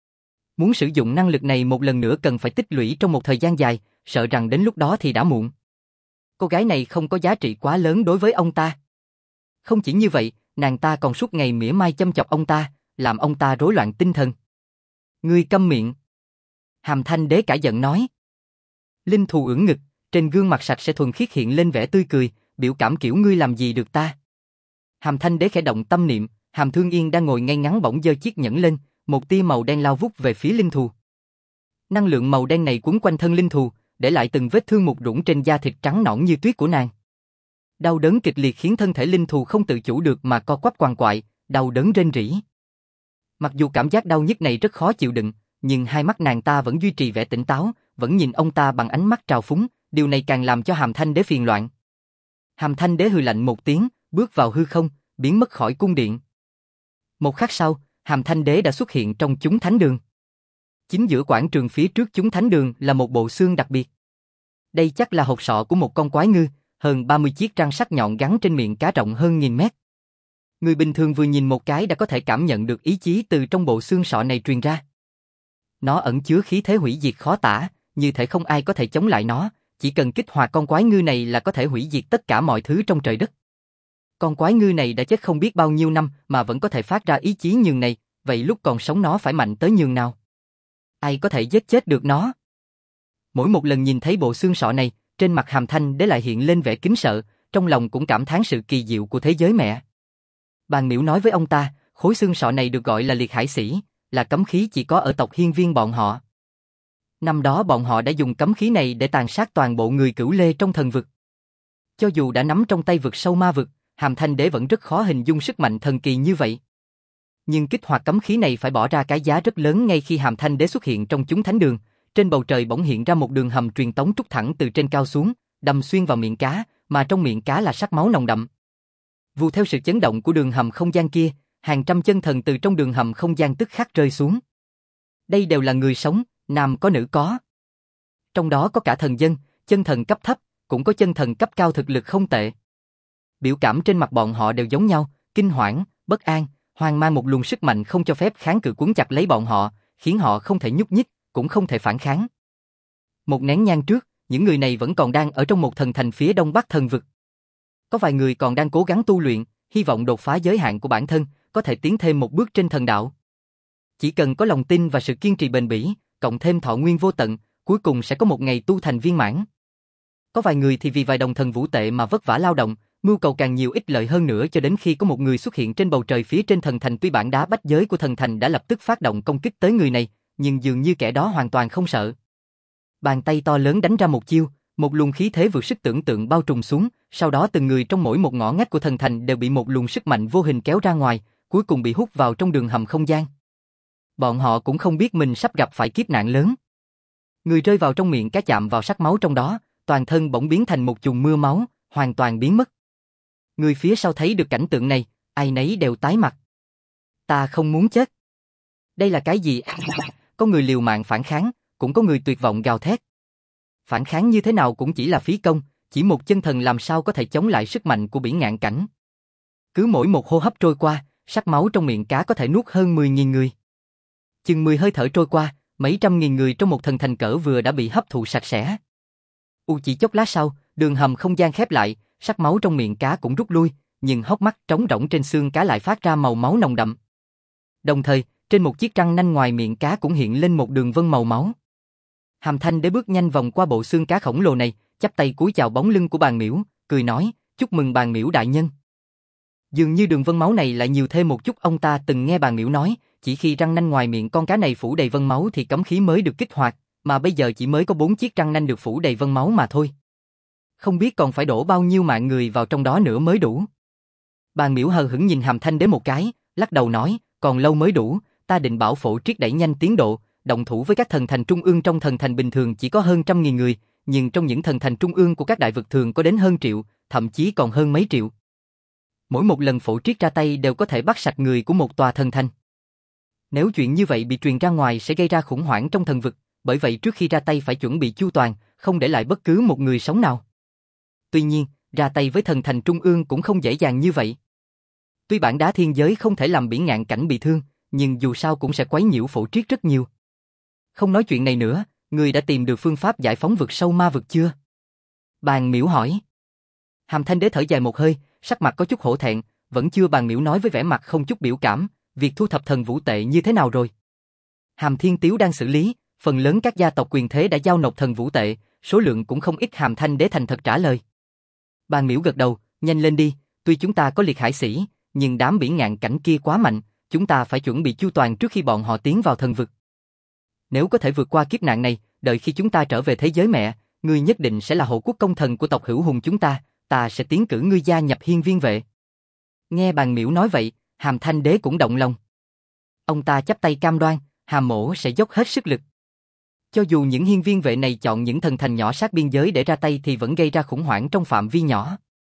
Muốn sử dụng năng lực này một lần nữa cần phải tích lũy trong một thời gian dài, sợ rằng đến lúc đó thì đã muộn. Cô gái này không có giá trị quá lớn đối với ông ta. Không chỉ như vậy, nàng ta còn suốt ngày mỉa mai châm chọc ông ta, làm ông ta rối loạn tinh thần. Ngươi câm miệng. Hàm Thanh Đế cả giận nói. Linh Thù ưỡn ngực, trên gương mặt sạch sẽ thuần khiết hiện lên vẻ tươi cười, biểu cảm kiểu ngươi làm gì được ta. Hàm Thanh Đế khẽ động tâm niệm, Hàm Thương Yên đang ngồi ngay ngắn bỗng giơ chiếc nhẫn lên, một tia màu đen lao vút về phía Linh Thù. Năng lượng màu đen này quấn quanh thân Linh Thù, để lại từng vết thương mục rũng trên da thịt trắng nõn như tuyết của nàng. Đau đớn kịch liệt khiến thân thể Linh Thù không tự chủ được mà co quắp quằn quại, đau đớn rên rỉ. Mặc dù cảm giác đau nhức này rất khó chịu đựng, nhưng hai mắt nàng ta vẫn duy trì vẻ tỉnh táo, vẫn nhìn ông ta bằng ánh mắt trào phúng, điều này càng làm cho Hàm Thanh Đế phiền loạn. Hàm Thanh Đế hừ lạnh một tiếng, bước vào hư không, biến mất khỏi cung điện. Một khắc sau, Hàm Thanh Đế đã xuất hiện trong chúng thánh đường. Chính giữa quảng trường phía trước chúng thánh đường là một bộ xương đặc biệt. Đây chắc là hột sọ của một con quái ngư, hơn 30 chiếc răng sắc nhọn gắn trên miệng cá rộng hơn 1000 mét. Người bình thường vừa nhìn một cái đã có thể cảm nhận được ý chí từ trong bộ xương sọ này truyền ra. Nó ẩn chứa khí thế hủy diệt khó tả, như thể không ai có thể chống lại nó, chỉ cần kích hoạt con quái ngư này là có thể hủy diệt tất cả mọi thứ trong trời đất. Con quái ngư này đã chết không biết bao nhiêu năm mà vẫn có thể phát ra ý chí nhường này, vậy lúc còn sống nó phải mạnh tới nhường nào? Ai có thể giết chết được nó? Mỗi một lần nhìn thấy bộ xương sọ này, trên mặt Hàm Thanh Đế lại hiện lên vẻ kính sợ, trong lòng cũng cảm thán sự kỳ diệu của thế giới mẹ. Bàn Miễu nói với ông ta, khối xương sọ này được gọi là liệt hải sĩ, là cấm khí chỉ có ở tộc Hiên Viên bọn họ. Năm đó bọn họ đã dùng cấm khí này để tàn sát toàn bộ người Cửu Lê trong thần vực. Cho dù đã nắm trong tay vực sâu ma vực, Hàm Thanh Đế vẫn rất khó hình dung sức mạnh thần kỳ như vậy. Nhưng kích hoạt cấm khí này phải bỏ ra cái giá rất lớn. Ngay khi Hàm Thanh Đế xuất hiện trong chúng thánh đường, trên bầu trời bỗng hiện ra một đường hầm truyền tống trút thẳng từ trên cao xuống, đâm xuyên vào miệng cá, mà trong miệng cá là sắc máu nồng đậm. Vù theo sự chấn động của đường hầm không gian kia, hàng trăm chân thần từ trong đường hầm không gian tức khắc rơi xuống. Đây đều là người sống, nam có nữ có. Trong đó có cả thần dân, chân thần cấp thấp, cũng có chân thần cấp cao thực lực không tệ. Biểu cảm trên mặt bọn họ đều giống nhau, kinh hoảng, bất an, hoang mang, một luồng sức mạnh không cho phép kháng cự cuốn chặt lấy bọn họ, khiến họ không thể nhúc nhích, cũng không thể phản kháng. Một nén nhang trước, những người này vẫn còn đang ở trong một thần thành phía đông bắc thần vực. Có vài người còn đang cố gắng tu luyện, hy vọng đột phá giới hạn của bản thân, có thể tiến thêm một bước trên thần đạo. Chỉ cần có lòng tin và sự kiên trì bền bỉ, cộng thêm thọ nguyên vô tận, cuối cùng sẽ có một ngày tu thành viên mãn. Có vài người thì vì vài đồng thần vũ tệ mà vất vả lao động, mưu cầu càng nhiều ích lợi hơn nữa cho đến khi có một người xuất hiện trên bầu trời phía trên thần thành. Tuy bản đá bách giới của thần thành đã lập tức phát động công kích tới người này, nhưng dường như kẻ đó hoàn toàn không sợ. Bàn tay to lớn đánh ra một chiêu, một luồng khí thế vượt sức tưởng tượng bao trùm xuống, sau đó từng người trong mỗi một ngõ ngách của thần thành đều bị một luồng sức mạnh vô hình kéo ra ngoài, cuối cùng bị hút vào trong đường hầm không gian. Bọn họ cũng không biết mình sắp gặp phải kiếp nạn lớn. Người rơi vào trong miệng cá chạm vào sắc máu trong đó, toàn thân bỗng biến thành một chùm mưa máu, hoàn toàn biến mất. Người phía sau thấy được cảnh tượng này, ai nấy đều tái mặt. Ta không muốn chết. Đây là cái gì? Có người liều mạng phản kháng, cũng có người tuyệt vọng gào thét. Phản kháng như thế nào cũng chỉ là phí công, chỉ một chân thần làm sao có thể chống lại sức mạnh của bỉ ngạn cảnh. Cứ mỗi một hô hấp trôi qua, sắc máu trong miệng cá có thể nuốt hơn 10.000 người. Chừng 10 hơi thở trôi qua, mấy trăm nghìn người trong một thần thành cỡ vừa đã bị hấp thụ sạch sẽ. Chỉ chốc lát sau, đường hầm không gian khép lại, sắc máu trong miệng cá cũng rút lui, nhưng hốc mắt trống rỗng trên xương cá lại phát ra màu máu nồng đậm. Đồng thời, trên một chiếc răng nanh ngoài miệng cá cũng hiện lên một đường vân màu máu. Hàm Thanh Đế bước nhanh vòng qua bộ xương cá khổng lồ này, chắp tay cúi chào bóng lưng của Bàn Miễu, cười nói, chúc mừng Bàn Miễu đại nhân. Dường như đường vân máu này lại nhiều thêm một chút. Ông ta từng nghe Bàn Miễu nói, chỉ khi răng nanh ngoài miệng con cá này phủ đầy vân máu thì cấm khí mới được kích hoạt, mà bây giờ chỉ mới có 4 chiếc răng nanh được phủ đầy vân máu mà thôi. Không biết còn phải đổ bao nhiêu mạng người vào trong đó nữa mới đủ. Bàn Miễu hờ hững nhìn Hàm Thanh Đế một cái, lắc đầu nói, còn lâu mới đủ, ta định bảo Phổ Triết đẩy nhanh tiến độ, động thủ với các thần thành trung ương. Trong thần thành bình thường chỉ có hơn 100.000 người, nhưng trong những thần thành trung ương của các đại vực thường có đến hơn triệu, thậm chí còn hơn mấy triệu. Mỗi một lần Phổ Triết ra tay đều có thể bắt sạch người của một tòa thần thành. Nếu chuyện như vậy bị truyền ra ngoài sẽ gây ra khủng hoảng trong thần vực, bởi vậy trước khi ra tay phải chuẩn bị chu toàn, không để lại bất cứ một người sống nào. Tuy nhiên, ra tay với thần thành trung ương cũng không dễ dàng như vậy. Tuy bản đá thiên giới không thể làm bỉ ngạn cảnh bị thương, nhưng dù sao cũng sẽ quấy nhiễu Phổ Triết rất nhiều. Không nói chuyện này nữa, người đã tìm được phương pháp giải phóng vực sâu ma vực chưa? Bàn Miễu hỏi. Hàm Thanh Đế thở dài một hơi, sắc mặt có chút hổ thẹn, vẫn chưa. Bàn Miễu nói với vẻ mặt không chút biểu cảm, việc thu thập thần vũ tệ như thế nào rồi? Hàm Thiên Tiếu đang xử lý, phần lớn các gia tộc quyền thế đã giao nộp thần vũ tệ, số lượng cũng không ít. Hàm Thanh Đế thành thật trả lời. Bàn Miễu gật đầu, nhanh lên đi, tuy chúng ta có liệt hải sĩ, nhưng đám bỉ ngạn cảnh kia quá mạnh, chúng ta phải chuẩn bị chu toàn trước khi bọn họ tiến vào thần vực. Nếu có thể vượt qua kiếp nạn này, đợi khi chúng ta trở về thế giới mẹ, ngươi nhất định sẽ là hộ quốc công thần của tộc Hữu Hùng chúng ta, ta sẽ tiến cử ngươi gia nhập Hiên Viên vệ. Nghe Bàn Miễu nói vậy, Hàm Thanh Đế cũng động lòng. Ông ta chắp tay cam đoan, Hàm mỗ sẽ dốc hết sức lực. Cho dù những hiên viên vệ này chọn những thần thành nhỏ sát biên giới để ra tay thì vẫn gây ra khủng hoảng trong phạm vi nhỏ.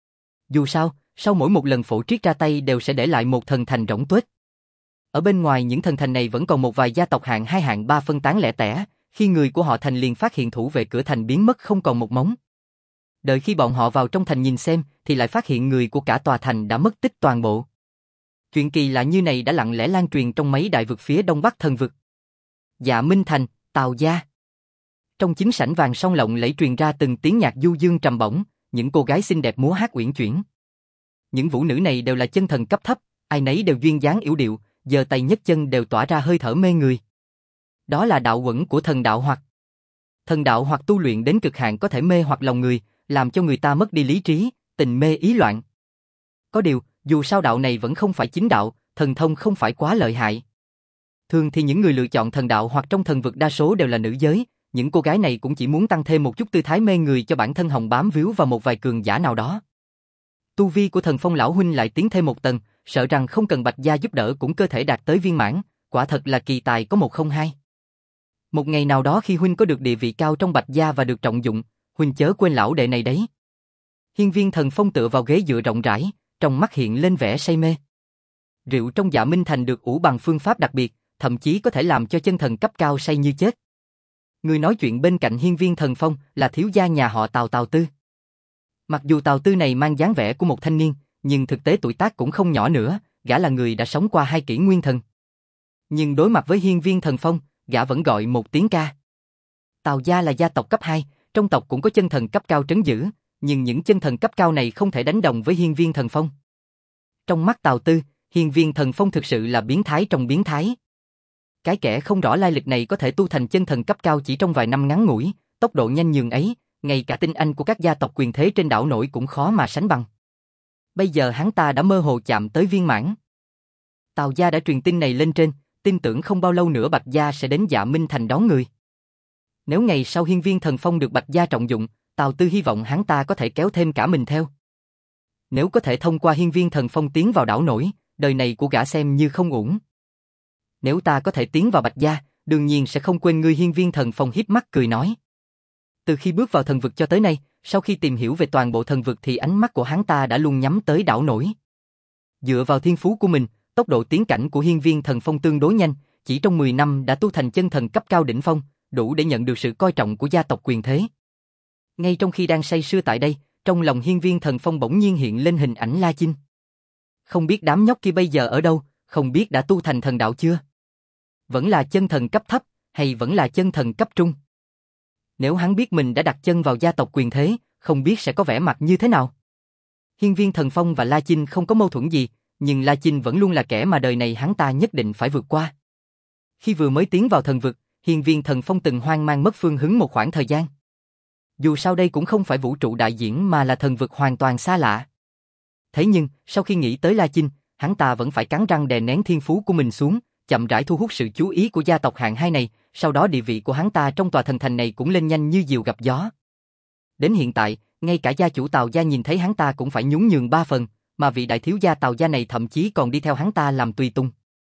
Dù sao, sau mỗi một lần Phổ Triết ra tay đều sẽ để lại một thần thành rỗng tuếch. Ở bên ngoài những thần thành này vẫn còn một vài gia tộc hạng 2 hạng 3 phân tán lẻ tẻ, khi người của họ thành liền phát hiện thủ vệ cửa thành biến mất không còn một mống. Đợi khi bọn họ vào trong thành nhìn xem thì lại phát hiện người của cả tòa thành đã mất tích toàn bộ. Chuyện kỳ lạ như này đã lặng lẽ lan truyền trong mấy đại vực phía đông bắc thần vực. Dạ Minh Thành, Tào gia. Trong chính sảnh vàng son lộng lẫy truyền ra từng tiếng nhạc du dương trầm bổng, những cô gái xinh đẹp múa hát uyển chuyển. Những vũ nữ này đều là chân thần cấp thấp, ai nấy đều duyên dáng yểu điệu, giơ tay nhấc chân đều tỏa ra hơi thở mê người. Đó là đạo quẩn của thần đạo hoặc. Thần đạo hoặc tu luyện đến cực hạn có thể mê hoặc lòng người, làm cho người ta mất đi lý trí, tình mê ý loạn. Có điều, dù sao đạo này vẫn không phải chính đạo, thần thông không phải quá lợi hại. Thường thì những người lựa chọn thần đạo hoặc trong thần vực đa số đều là nữ giới, những cô gái này cũng chỉ muốn tăng thêm một chút tư thái mê người cho bản thân hồng bám víu vào một vài cường giả nào đó. Tu vi của Thần Phong lão huynh lại tiến thêm một tầng, sợ rằng không cần Bạch gia giúp đỡ cũng cơ thể đạt tới viên mãn, quả thật là kỳ tài có một không hai. Một ngày nào đó khi huynh có được địa vị cao trong Bạch gia và được trọng dụng, huynh chớ quên lão đệ này đấy. Hiên Viên Thần Phong tựa vào ghế dựa rộng rãi, trong mắt hiện lên vẻ say mê. Rượu trong Dạ Minh Thành được ủ bằng phương pháp đặc biệt, thậm chí có thể làm cho chân thần cấp cao say như chết. Người nói chuyện bên cạnh Hiên Viên Thần Phong là thiếu gia nhà họ Tào Tào Tư. Mặc dù Tào Tư này mang dáng vẻ của một thanh niên, nhưng thực tế tuổi tác cũng không nhỏ nữa, gã là người đã sống qua 2 kỷ nguyên thần. Nhưng đối mặt với Hiên Viên Thần Phong, gã vẫn gọi một tiếng ca. Tào gia là gia tộc cấp 2, trong tộc cũng có chân thần cấp cao trấn giữ, nhưng những chân thần cấp cao này không thể đánh đồng với Hiên Viên Thần Phong. Trong mắt Tào Tư, Hiên Viên Thần Phong thực sự là biến thái trong biến thái. Cái kẻ không rõ lai lịch này có thể tu thành chân thần cấp cao chỉ trong vài năm ngắn ngủi, tốc độ nhanh nhường ấy, ngay cả tinh anh của các gia tộc quyền thế trên đảo nổi cũng khó mà sánh bằng. Bây giờ hắn ta đã mơ hồ chạm tới viên mãn. Tào gia đã truyền tin này lên trên, tin tưởng không bao lâu nữa Bạch gia sẽ đến Dạ Minh Thành đón người. Nếu ngày sau hiên viên thần phong được Bạch gia trọng dụng, Tào Tư hy vọng hắn ta có thể kéo thêm cả mình theo. Nếu có thể thông qua hiên viên thần phong tiến vào đảo nổi, đời này của gã xem như không uổng. Nếu ta có thể tiến vào Bạch gia, đương nhiên sẽ không quên ngươi. Hiên viên thần phong híp mắt cười nói. Từ khi bước vào thần vực cho tới nay, sau khi tìm hiểu về toàn bộ thần vực thì ánh mắt của hắn ta đã luôn nhắm tới đảo nổi. Dựa vào thiên phú của mình, tốc độ tiến cảnh của hiên viên thần phong tương đối nhanh, chỉ trong 10 năm đã tu thành chân thần cấp cao đỉnh phong, đủ để nhận được sự coi trọng của gia tộc quyền thế. Ngay trong khi đang say sưa tại đây, trong lòng hiên viên thần phong bỗng nhiên hiện lên hình ảnh La Chinh. Không biết đám nhóc kia bây giờ ở đâu, không biết đã tu thành thần đạo chưa? Vẫn là chân thần cấp thấp, hay vẫn là chân thần cấp trung? Nếu hắn biết mình đã đặt chân vào gia tộc quyền thế, không biết sẽ có vẻ mặt như thế nào? Hiên viên thần phong và La Chinh không có mâu thuẫn gì, nhưng La Chinh vẫn luôn là kẻ mà đời này hắn ta nhất định phải vượt qua. Khi vừa mới tiến vào thần vực, hiên viên thần phong từng hoang mang mất phương hướng một khoảng thời gian. Dù sao đây cũng không phải vũ trụ đại diễn mà là thần vực hoàn toàn xa lạ. Thế nhưng, sau khi nghĩ tới La Chinh, hắn ta vẫn phải cắn răng đè nén thiên phú của mình xuống, chậm rãi thu hút sự chú ý của gia tộc hạng 2 này, sau đó địa vị của hắn ta trong tòa thần thành này cũng lên nhanh như diều gặp gió. Đến hiện tại, ngay cả gia chủ Tào gia nhìn thấy hắn ta cũng phải nhún nhường 3 phần, mà vị đại thiếu gia Tào gia này thậm chí còn đi theo hắn ta làm tùy tùng.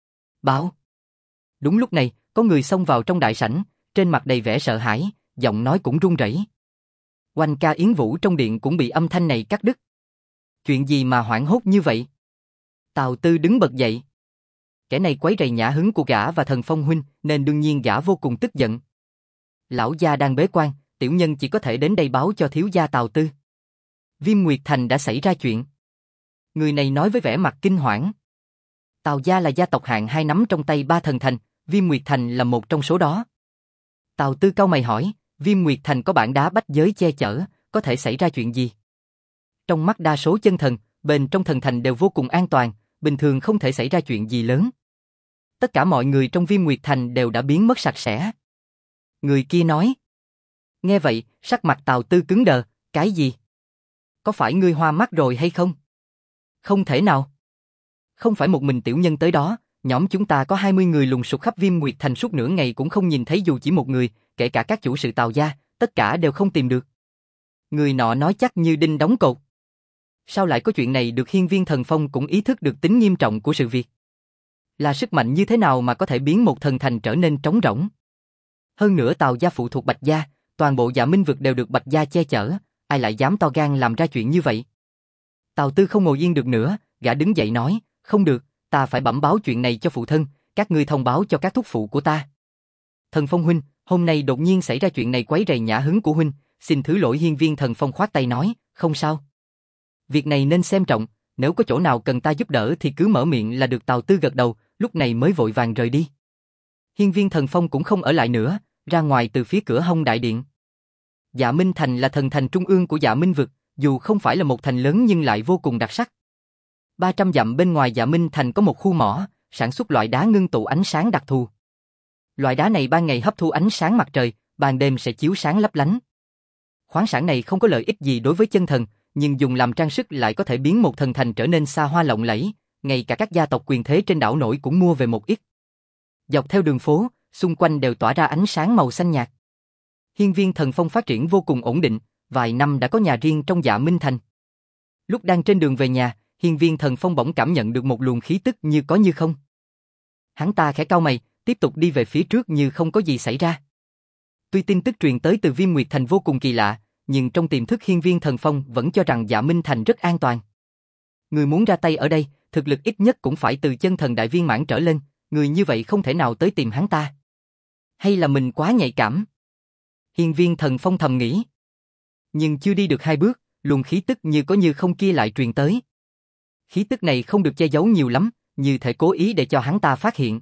Báo. Đúng lúc này, có người xông vào trong đại sảnh, trên mặt đầy vẻ sợ hãi, giọng nói cũng run rẩy. Oanh ca Yến Vũ trong điện cũng bị âm thanh này cắt đứt. Chuyện gì mà hoảng hốt như vậy? Tào Tư đứng bật dậy. Kẻ này quấy rầy nhã hứng của gã và Thần Phong huynh, nên đương nhiên gã vô cùng tức giận. Lão gia đang bế quan, tiểu nhân chỉ có thể đến đây báo cho thiếu gia Tào Tư. Viêm Nguyệt Thành đã xảy ra chuyện. Người này nói với vẻ mặt kinh hoảng. Tào gia là gia tộc hạng 2 nắm trong tay 3 thần thành, Viêm Nguyệt Thành là một trong số đó. Tào Tư cau mày hỏi, Viêm Nguyệt Thành có bản đá bách giới che chở, có thể xảy ra chuyện gì? Trong mắt đa số chân thần, bên trong thần thành đều vô cùng an toàn, bình thường không thể xảy ra chuyện gì lớn. Tất cả mọi người trong Viêm Nguyệt Thành đều đã biến mất sạch sẽ. Người kia nói. Nghe vậy, sắc mặt Tào Tư cứng đờ, cái gì? Có phải ngươi hoa mắt rồi hay không? Không thể nào. Không phải một mình tiểu nhân tới đó, nhóm chúng ta có 20 người lùng sục khắp Viêm Nguyệt Thành suốt nửa ngày cũng không nhìn thấy dù chỉ một người, kể cả các chủ sự Tào gia, tất cả đều không tìm được. Người nọ nói chắc như đinh đóng cột. Sao lại có chuyện này được? Hiên viên thần phong cũng ý thức được tính nghiêm trọng của sự việc. Là sức mạnh như thế nào mà có thể biến một thần thành trở nên trống rỗng? Hơn nữa Tào gia phụ thuộc Bạch gia, toàn bộ Dạ Minh vực đều được Bạch gia che chở, ai lại dám to gan làm ra chuyện như vậy? Tào Tư không ngồi yên được nữa, gã đứng dậy nói, không được, ta phải bẩm báo chuyện này cho phụ thân, các ngươi thông báo cho các thúc phụ của ta. Thần Phong huynh, hôm nay đột nhiên xảy ra chuyện này quấy rầy nhã hứng của huynh, xin thứ lỗi. Hiên viên thần phong khoát tay nói, không sao. Việc này nên xem trọng, nếu có chỗ nào cần ta giúp đỡ thì cứ mở miệng là được. Tào Tư gật đầu, lúc này mới vội vàng rời đi. Hiên viên thần phong cũng không ở lại nữa, ra ngoài từ phía cửa hông đại điện. Dạ Minh Thành là thần thành trung ương của Dạ Minh vực, dù không phải là một thành lớn nhưng lại vô cùng đặc sắc. 300 dặm bên ngoài Dạ Minh Thành có một khu mỏ, sản xuất loại đá ngưng tụ ánh sáng đặc thù. Loại đá này ban ngày hấp thu ánh sáng mặt trời, ban đêm sẽ chiếu sáng lấp lánh. Khoáng sản này không có lợi ích gì đối với chân thần, nhưng dùng làm trang sức lại có thể biến một thần thành trở nên xa hoa lộng lẫy, ngay cả các gia tộc quyền thế trên đảo nổi cũng mua về một ít. Dọc theo đường phố, xung quanh đều tỏa ra ánh sáng màu xanh nhạt. Hiên viên thần phong phát triển vô cùng ổn định, vài năm đã có nhà riêng trong Dạ Minh Thành. Lúc đang trên đường về nhà, hiên viên thần phong bỗng cảm nhận được một luồng khí tức như có như không. Hắn ta khẽ cau mày, tiếp tục đi về phía trước như không có gì xảy ra. Tuy tin tức truyền tới từ Viêm Nguyệt Thành vô cùng kỳ lạ, nhưng trong tiềm thức hiên viên thần phong vẫn cho rằng Dạ Minh Thành rất an toàn. Người muốn ra tay ở đây, thực lực ít nhất cũng phải từ chân thần đại viên mãn trở lên, người như vậy không thể nào tới tìm hắn ta. Hay là mình quá nhạy cảm? Hiên viên thần phong thầm nghĩ. Nhưng chưa đi được 2 bước, luồng khí tức như có như không kia lại truyền tới. Khí tức này không được che giấu nhiều lắm, như thể cố ý để cho hắn ta phát hiện.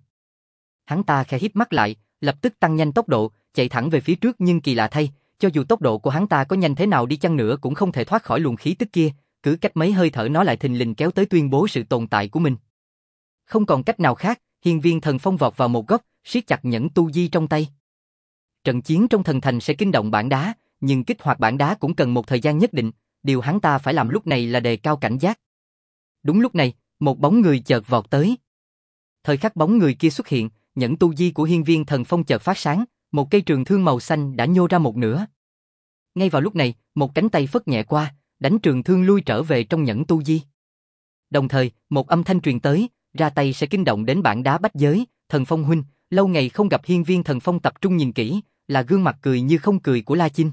Hắn ta khẽ híp mắt lại, lập tức tăng nhanh tốc độ, chạy thẳng về phía trước, nhưng kỳ lạ thay, cho dù tốc độ của hắn ta có nhanh thế nào đi chăng nữa cũng không thể thoát khỏi luồng khí tức kia, cứ cách mấy hơi thở nó lại thình lình kéo tới tuyên bố sự tồn tại của mình. Không còn cách nào khác, hiên viên thần phong vọt vào một góc, siết chặt nhẫn tu di trong tay. Trận chiến trong thần thành sẽ kinh động bản đá, nhưng kích hoạt bản đá cũng cần một thời gian nhất định, điều hắn ta phải làm lúc này là đề cao cảnh giác. Đúng lúc này, một bóng người chợt vọt tới. Thời khắc bóng người kia xuất hiện, nhẫn tu di của hiên viên thần phong chợt phát sáng, một cây trường thương màu xanh đã nhô ra một nửa. Ngay vào lúc này, một cánh tay phất nhẹ qua, đánh trường thương lui trở về trong nhẫn tu di. Đồng thời, một âm thanh truyền tới, ra tay sẽ kinh động đến bản đá bách giới, Thần Phong huynh, lâu ngày không gặp. Hiên viên thần phong tập trung nhìn kỹ, là gương mặt cười như không cười của La Chinh.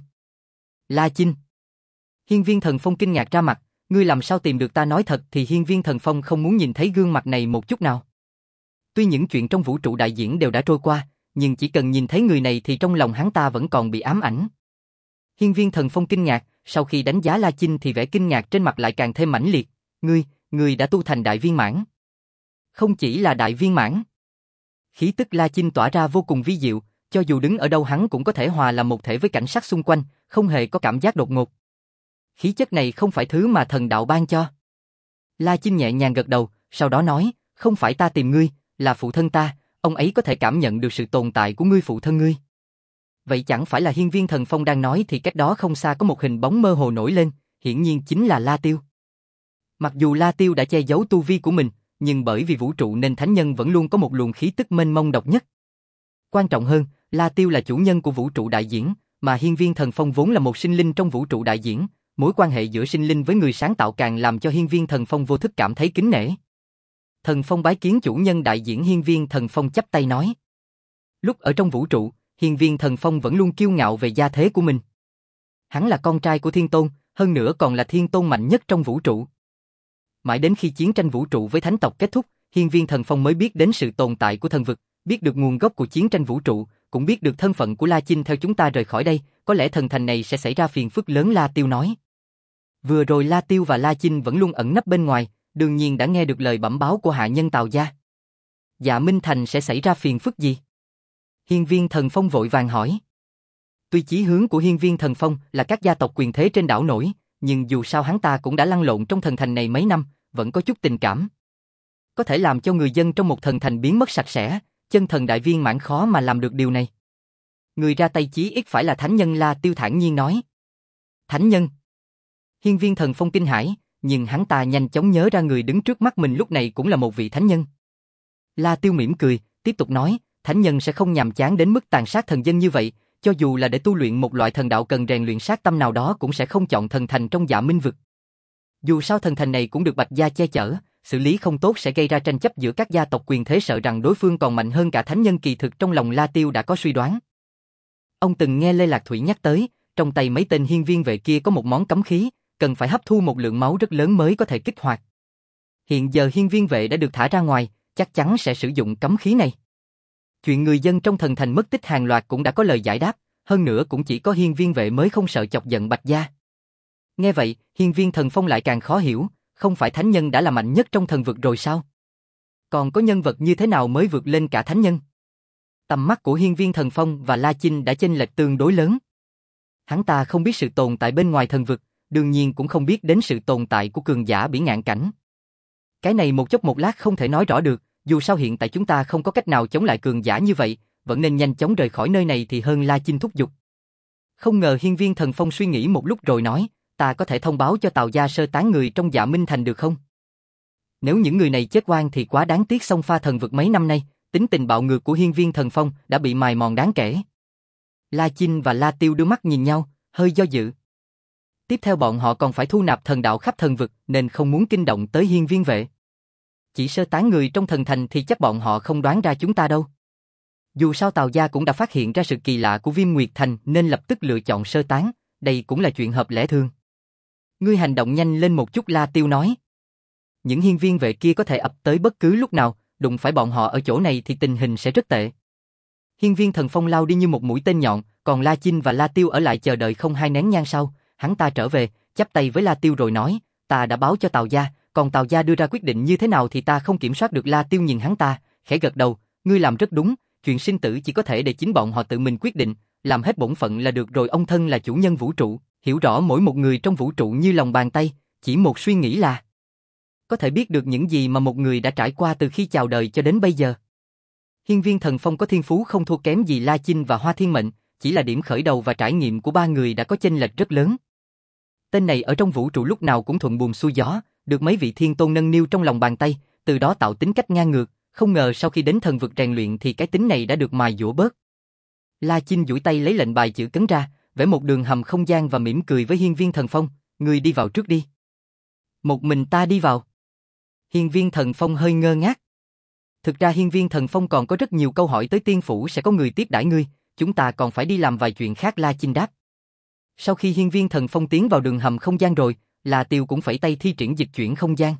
La Chinh. Hiên viên thần phong kinh ngạc ra mặt, ngươi làm sao tìm được ta? Nói thật thì hiên viên thần phong không muốn nhìn thấy gương mặt này một chút nào. Tuy những chuyện trong vũ trụ đại diễn đều đã trôi qua, nhưng chỉ cần nhìn thấy người này thì trong lòng hắn ta vẫn còn bị ám ảnh. Hiên viên thần phong kinh ngạc, sau khi đánh giá La Chinh thì vẻ kinh ngạc trên mặt lại càng thêm mãnh liệt. Ngươi đã tu thành đại viên mãn. Không chỉ là đại viên mãn. Khí tức La Chinh tỏa ra vô cùng vi diệu, cho dù đứng ở đâu hắn cũng có thể hòa làm một thể với cảnh sắc xung quanh, không hề có cảm giác đột ngột. Khí chất này không phải thứ mà thần đạo ban cho. La Chinh nhẹ nhàng gật đầu, sau đó nói, không phải ta tìm ngươi, là phụ thân ta, ông ấy có thể cảm nhận được sự tồn tại của ngươi. Phụ thân ngươi. Vậy chẳng phải là hiên viên thần phong đang nói thì cách đó không xa có một hình bóng mơ hồ nổi lên, hiển nhiên chính là La Tiêu. Mặc dù La Tiêu đã che giấu tu vi của mình, nhưng bởi vì vũ trụ nên thánh nhân vẫn luôn có một luồng khí tức mênh mông độc nhất. Quan trọng hơn, La Tiêu là chủ nhân của vũ trụ đại diễn, mà hiên viên thần phong vốn là một sinh linh trong vũ trụ đại diễn, mối quan hệ giữa sinh linh với người sáng tạo càng làm cho hiên viên thần phong vô thức cảm thấy kính nể. Thần phong bái kiến chủ nhân đại diễn. Hiên viên thần phong chắp tay nói. Lúc ở trong vũ trụ, hiên viên thần phong vẫn luôn kiêu ngạo về gia thế của mình. Hắn là con trai của thiên tôn, hơn nữa còn là thiên tôn mạnh nhất trong vũ trụ. Mãi đến khi chiến tranh vũ trụ với thánh tộc kết thúc, hiên viên thần phong mới biết đến sự tồn tại của thần vực, biết được nguồn gốc của chiến tranh vũ trụ, cũng biết được thân phận của La Chinh. Theo chúng ta rời khỏi đây, có lẽ thần thành này sẽ xảy ra phiền phức lớn. La Tiêu nói. Vừa rồi La Tiêu và La Chinh vẫn luôn ẩn nấp bên ngoài, đương nhiên đã nghe được lời bẩm báo của hạ nhân Tào gia. Dạ Minh Thành sẽ xảy ra phiền phức gì? Hiên viên thần phong vội vàng hỏi. Tuy chí hướng của hiên viên thần phong là các gia tộc quyền thế trên đảo nổi, nhưng dù sao hắn ta cũng đã lăn lộn trong thần thành này mấy năm, vẫn có chút tình cảm. Có thể làm cho người dân trong một thần thành biến mất sạch sẽ, chân thần đại viên mãn khó mà làm được điều này. Người ra tay chí ít phải là thánh nhân. La Tiêu thản nhiên nói. Thánh nhân? Hiên viên thần phong kinh hãi, nhưng hắn ta nhanh chóng nhớ ra người đứng trước mắt mình lúc này cũng là một vị thánh nhân. La Tiêu mỉm cười, tiếp tục nói, thánh nhân sẽ không nhàm chán đến mức tàn sát thần dân như vậy, cho dù là để tu luyện một loại thần đạo cần rèn luyện sát tâm nào đó cũng sẽ không chọn thần thành trong Dạ Minh vực. Dù sao thần thành này cũng được Bạch gia che chở, xử lý không tốt sẽ gây ra tranh chấp giữa các gia tộc quyền thế, sợ rằng đối phương còn mạnh hơn cả thánh nhân. Kỳ thực trong lòng La Tiêu đã có suy đoán. Ông từng nghe Lê Lạc Thủy nhắc tới, trong tay mấy tên hiên viên vệ kia có một món cấm khí, cần phải hấp thu một lượng máu rất lớn mới có thể kích hoạt. Hiện giờ hiên viên vệ đã được thả ra ngoài, chắc chắn sẽ sử dụng cấm khí này. Chuyện người dân trong thần thành mất tích hàng loạt cũng đã có lời giải đáp, hơn nữa cũng chỉ có hiên viên vệ mới không sợ chọc giận Bạch gia. Nghe vậy, hiên viên thần phong lại càng khó hiểu, không phải thánh nhân đã là mạnh nhất trong thần vực rồi sao? Còn có nhân vật như thế nào mới vượt lên cả thánh nhân? Tầm mắt của hiên viên thần phong và La Chinh đã chênh lệch tương đối lớn. Hắn ta không biết sự tồn tại bên ngoài thần vực, đương nhiên cũng không biết đến sự tồn tại của cường giả bỉ ngạn cảnh. Cái này một chốc một lát không thể nói rõ được, dù sao hiện tại chúng ta không có cách nào chống lại cường giả như vậy, vẫn nên nhanh chóng rời khỏi nơi này thì hơn. La Chinh thúc giục. Không ngờ hiên viên thần phong suy nghĩ một lúc rồi nói, ta có thể thông báo cho Tào gia sơ tán người trong Dạ Minh Thành được không? Nếu những người này chết oan thì quá đáng tiếc. Xông pha thần vực mấy năm nay, tính tình bạo ngược của hiên viên thần phong đã bị mài mòn đáng kể. La Chinh và La Tiêu đưa mắt nhìn nhau, hơi do dự. Tiếp theo bọn họ còn phải thu nạp thần đạo khắp thần vực nên không muốn kinh động tới hiên viên vệ. Chỉ sơ tán người trong thần thành thì chắc bọn họ không đoán ra chúng ta đâu. Dù sao Tào gia cũng đã phát hiện ra sự kỳ lạ của Viêm Nguyệt Thành nên lập tức lựa chọn sơ tán, đây cũng là chuyện hợp lẽ thường. Ngươi hành động nhanh lên một chút. La Tiêu nói. Những hiên viên vệ kia có thể ập tới bất cứ lúc nào, đụng phải bọn họ ở chỗ này thì tình hình sẽ rất tệ. Hiên viên thần phong lao đi như một mũi tên nhọn, còn La Chinh và La Tiêu ở lại chờ đợi. Không 2 nén nhang sau, hắn ta trở về, chắp tay với La Tiêu rồi nói, ta đã báo cho Tào gia, còn Tào gia đưa ra quyết định như thế nào thì ta không kiểm soát được. La Tiêu nhìn hắn ta, khẽ gật đầu, ngươi làm rất đúng, chuyện sinh tử chỉ có thể để chính bọn họ tự mình quyết định, làm hết bổn phận là được rồi. Ông thân là chủ nhân vũ trụ, hiểu rõ mỗi một người trong vũ trụ như lòng bàn tay, chỉ một suy nghĩ là có thể biết được những gì mà một người đã trải qua từ khi chào đời cho đến bây giờ. Hiên Viên Thần Phong có thiên phú không thua kém gì La Chinh và Hoa Thiên Mệnh, chỉ là điểm khởi đầu và trải nghiệm của ba người đã có chênh lệch rất lớn. Tên này ở trong vũ trụ lúc nào cũng thuận buồm xuôi gió, được mấy vị thiên tôn nâng niu trong lòng bàn tay, từ đó tạo tính cách ngang ngược, không ngờ sau khi đến thần vực rèn luyện thì cái tính này đã được mài dũa bớt. La Chinh duỗi tay lấy lệnh bài chữ cấn ra, vẽ một đường hầm không gian và mỉm cười với Hiên Viên Thần Phong, "Ngươi đi vào trước đi." "Một mình ta đi vào?" Hiên Viên Thần Phong hơi ngơ ngác. Thực ra Hiên Viên Thần Phong còn có rất nhiều câu hỏi tới tiên phủ sẽ có người tiếp đãi ngươi, chúng ta còn phải đi làm vài chuyện khác. La Chinh đáp. Sau khi Hiên Viên Thần Phong tiến vào đường hầm không gian rồi, La Tiêu cũng phẩy tay thi triển dịch chuyển không gian.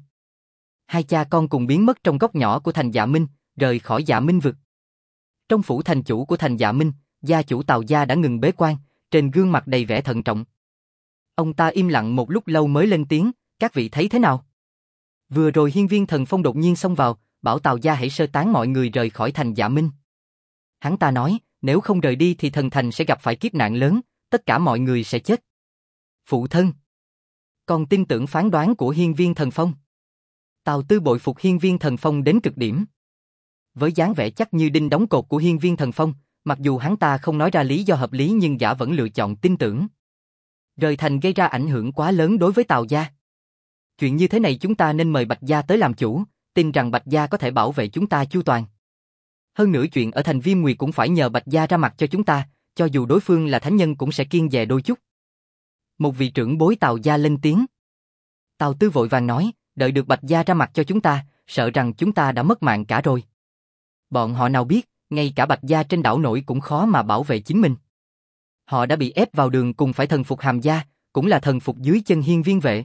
Hai cha con cùng biến mất trong góc nhỏ của thành Dạ Minh, rời khỏi Dạ Minh vực. Trong phủ thành chủ của thành Dạ Minh, gia chủ Tào gia đã ngừng bế quan, trên gương mặt đầy vẻ thận trọng. Ông ta im lặng một lúc lâu mới lên tiếng, "Các vị thấy thế nào?" Vừa rồi Hiên Viên Thần Phong đột nhiên xông vào, bảo Tào gia hãy sơ tán mọi người rời khỏi thành Dạ Minh. Hắn ta nói, nếu không rời đi thì thần thành sẽ gặp phải kiếp nạn lớn, tất cả mọi người sẽ chết. Phụ thân, con tin tưởng phán đoán của Hiên Viên Thần Phong. Tào Tư bội phục Hiên Viên Thần Phong đến cực điểm. Với dáng vẻ chắc như đinh đóng cột của Hiên Viên Thần Phong, mặc dù hắn ta không nói ra lý do hợp lý nhưng gã vẫn lựa chọn tin tưởng. Rời thành gây ra ảnh hưởng quá lớn đối với Tào gia. Chuyện như thế này chúng ta nên mời Bạch gia tới làm chủ, tin rằng Bạch gia có thể bảo vệ chúng ta chu toàn. Hơn nữa chuyện ở thành Viêm Nguyệt cũng phải nhờ Bạch gia ra mặt cho chúng ta, cho dù đối phương là thánh nhân cũng sẽ kiêng dè đôi chút. Một vị trưởng bối Tào gia lên tiếng. Tào Tư vội vàng nói, đợi được Bạch gia ra mặt cho chúng ta, sợ rằng chúng ta đã mất mạng cả rồi. Bọn họ nào biết, ngay cả Bạch gia trên đảo nổi cũng khó mà bảo vệ chính mình. Họ đã bị ép vào đường cùng phải thần phục Hàm gia, cũng là thần phục dưới chân Hiên Viên vệ.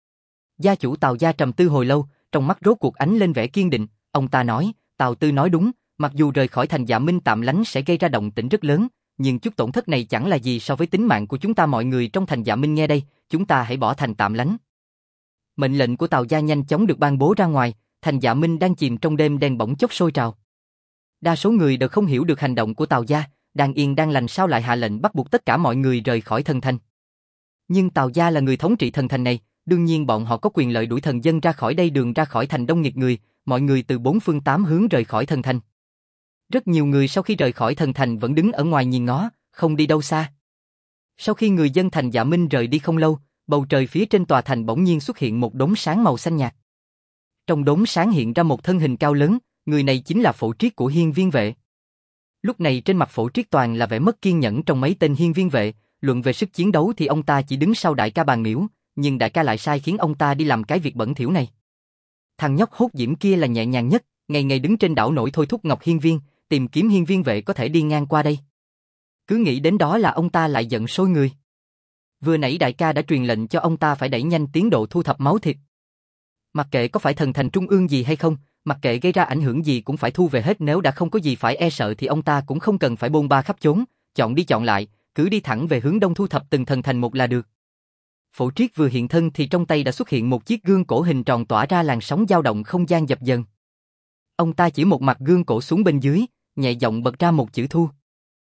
Gia chủ Tào gia trầm tư hồi lâu, trong mắt rốt cuộc ánh lên vẻ kiên định, ông ta nói, Tào Tư nói đúng, mặc dù rời khỏi thành Dạ Minh tạm lánh sẽ gây ra động tĩnh rất lớn, nhưng chút tổn thất này chẳng là gì so với tính mạng của chúng ta. Mọi người trong thành Dạ Minh nghe đây, chúng ta hãy bỏ thành tạm lánh. Mệnh lệnh của Tào gia nhanh chóng được ban bố ra ngoài, thành Dạ Minh đang chìm trong đêm đen bỗng chốc sôi trào. Đa số người đều không hiểu được hành động của Tào gia, đang yên đang lành sao lại hạ lệnh bắt buộc tất cả mọi người rời khỏi thần thành. Nhưng Tào gia là người thống trị thần thành này, đương nhiên bọn họ có quyền lợi đuổi thần dân ra khỏi đây. Đường ra khỏi thành đông nghịt người, mọi người từ bốn phương tám hướng rời khỏi thần thành. Rất nhiều người sau khi rời khỏi thần thành vẫn đứng ở ngoài nhìn ngó, không đi đâu xa. Sau khi người dân thành Dạ Minh rời đi không lâu, bầu trời phía trên tòa thành bỗng nhiên xuất hiện một đốm sáng màu xanh nhạt. Trong đốm sáng hiện ra một thân hình cao lớn, người này chính là Phổ Triết của Hiên Viên vệ. Lúc này trên mặt Phổ Triết toàn là vẻ mất kiên nhẫn. Trong mấy tên Hiên Viên vệ, luận về sức chiến đấu thì ông ta chỉ đứng sau đại ca Bàn Miễu, nhưng đại ca lại sai khiến ông ta đi làm cái việc bẩn thỉu này. Thằng nhóc hốt diễm kia là nhẹ nhàng nhất, ngày ngày đứng trên đảo nổi thôi thúc Ngọc Hiên Viên, tìm kiếm Hiên Viên vệ có thể đi ngang qua đây. Cứ nghĩ đến đó là ông ta lại giận sôi người. Vừa nãy đại ca đã truyền lệnh cho ông ta phải đẩy nhanh tiến độ thu thập máu thịt. Mặc kệ có phải thần thành trung ương gì hay không, mặc kệ gây ra ảnh hưởng gì cũng phải thu về hết. Nếu đã không có gì phải e sợ thì ông ta cũng không cần phải bôn ba khắp chốn, chọn đi chọn lại, cứ đi thẳng về hướng đông thu thập từng thần thành một là được. Phổ Triết vừa hiện thân thì trong tay đã xuất hiện một chiếc gương cổ hình tròn tỏa ra làn sóng dao động không gian dập dần. Ông ta chỉ một mặt gương cổ xuống bên dưới, nhẹ giọng bật ra một chữ thu.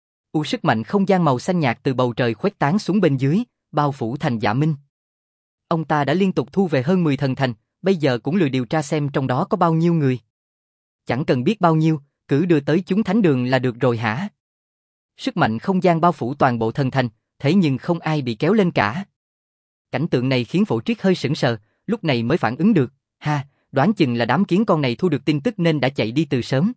Sức mạnh không gian màu xanh nhạt từ bầu trời khuếch tán xuống bên dưới, bao phủ thành Dạ Minh. Ông ta đã liên tục thu về hơn 10 thần thành, bây giờ cũng lười điều tra xem trong đó có bao nhiêu người. Chẳng cần biết bao nhiêu, cứ đưa tới chúng thánh đường là được rồi hả? Sức mạnh không gian bao phủ toàn bộ thần thành, thế nhưng không ai bị kéo lên cả. Cảnh tượng này khiến Phổ Triết hơi sững sờ, lúc này mới phản ứng được, đoán chừng là đám kiến con này thu được tin tức nên đã chạy đi từ sớm.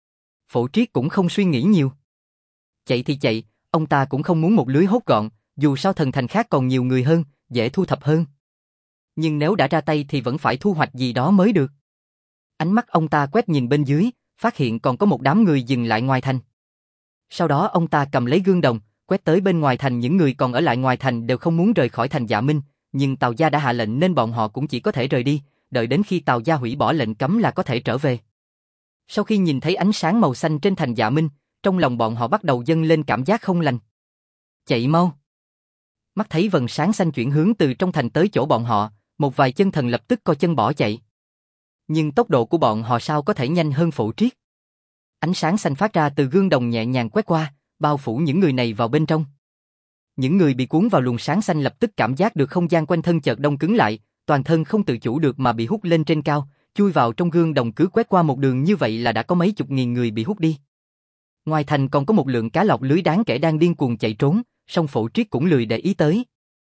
Phổ Triết cũng không suy nghĩ nhiều. Chạy thì chạy, ông ta cũng không muốn một lưới hốt gọn, dù sao thần thành khác còn nhiều người hơn, dễ thu thập hơn. Nhưng nếu đã ra tay thì vẫn phải thu hoạch gì đó mới được. Ánh mắt ông ta quét nhìn bên dưới, phát hiện còn có một đám người dừng lại ngoài thành. Sau đó ông ta cầm lấy gương đồng, quét tới bên ngoài thành. Những người còn ở lại ngoài thành đều không muốn rời khỏi thành Dạ Minh, nhưng Tào gia đã hạ lệnh nên bọn họ cũng chỉ có thể rời đi, đợi đến khi Tào gia hủy bỏ lệnh cấm là có thể trở về. Sau khi nhìn thấy ánh sáng màu xanh trên thành Dạ Minh, trong lòng bọn họ bắt đầu dâng lên cảm giác không lành. Chạy mau! Mắt thấy vầng sáng xanh chuyển hướng từ trong thành tới chỗ bọn họ, một vài chân thần lập tức co chân bỏ chạy. Nhưng tốc độ của bọn họ sao có thể nhanh hơn Phổ Triết. Ánh sáng xanh phát ra từ gương đồng nhẹ nhàng quét qua, bao phủ những người này vào bên trong. Những người bị cuốn vào luồng sáng xanh lập tức cảm giác được không gian quanh thân chợt đông cứng lại, toàn thân không tự chủ được mà bị hút lên trên cao, chui vào trong gương đồng. Cứ quét qua một đường như vậy là đã có mấy chục nghìn người bị hút đi. Ngoài thành còn có một lượng cá lọc lưới đáng kể đang điên cuồng chạy trốn, song Phổ Triết cũng lười để ý tới.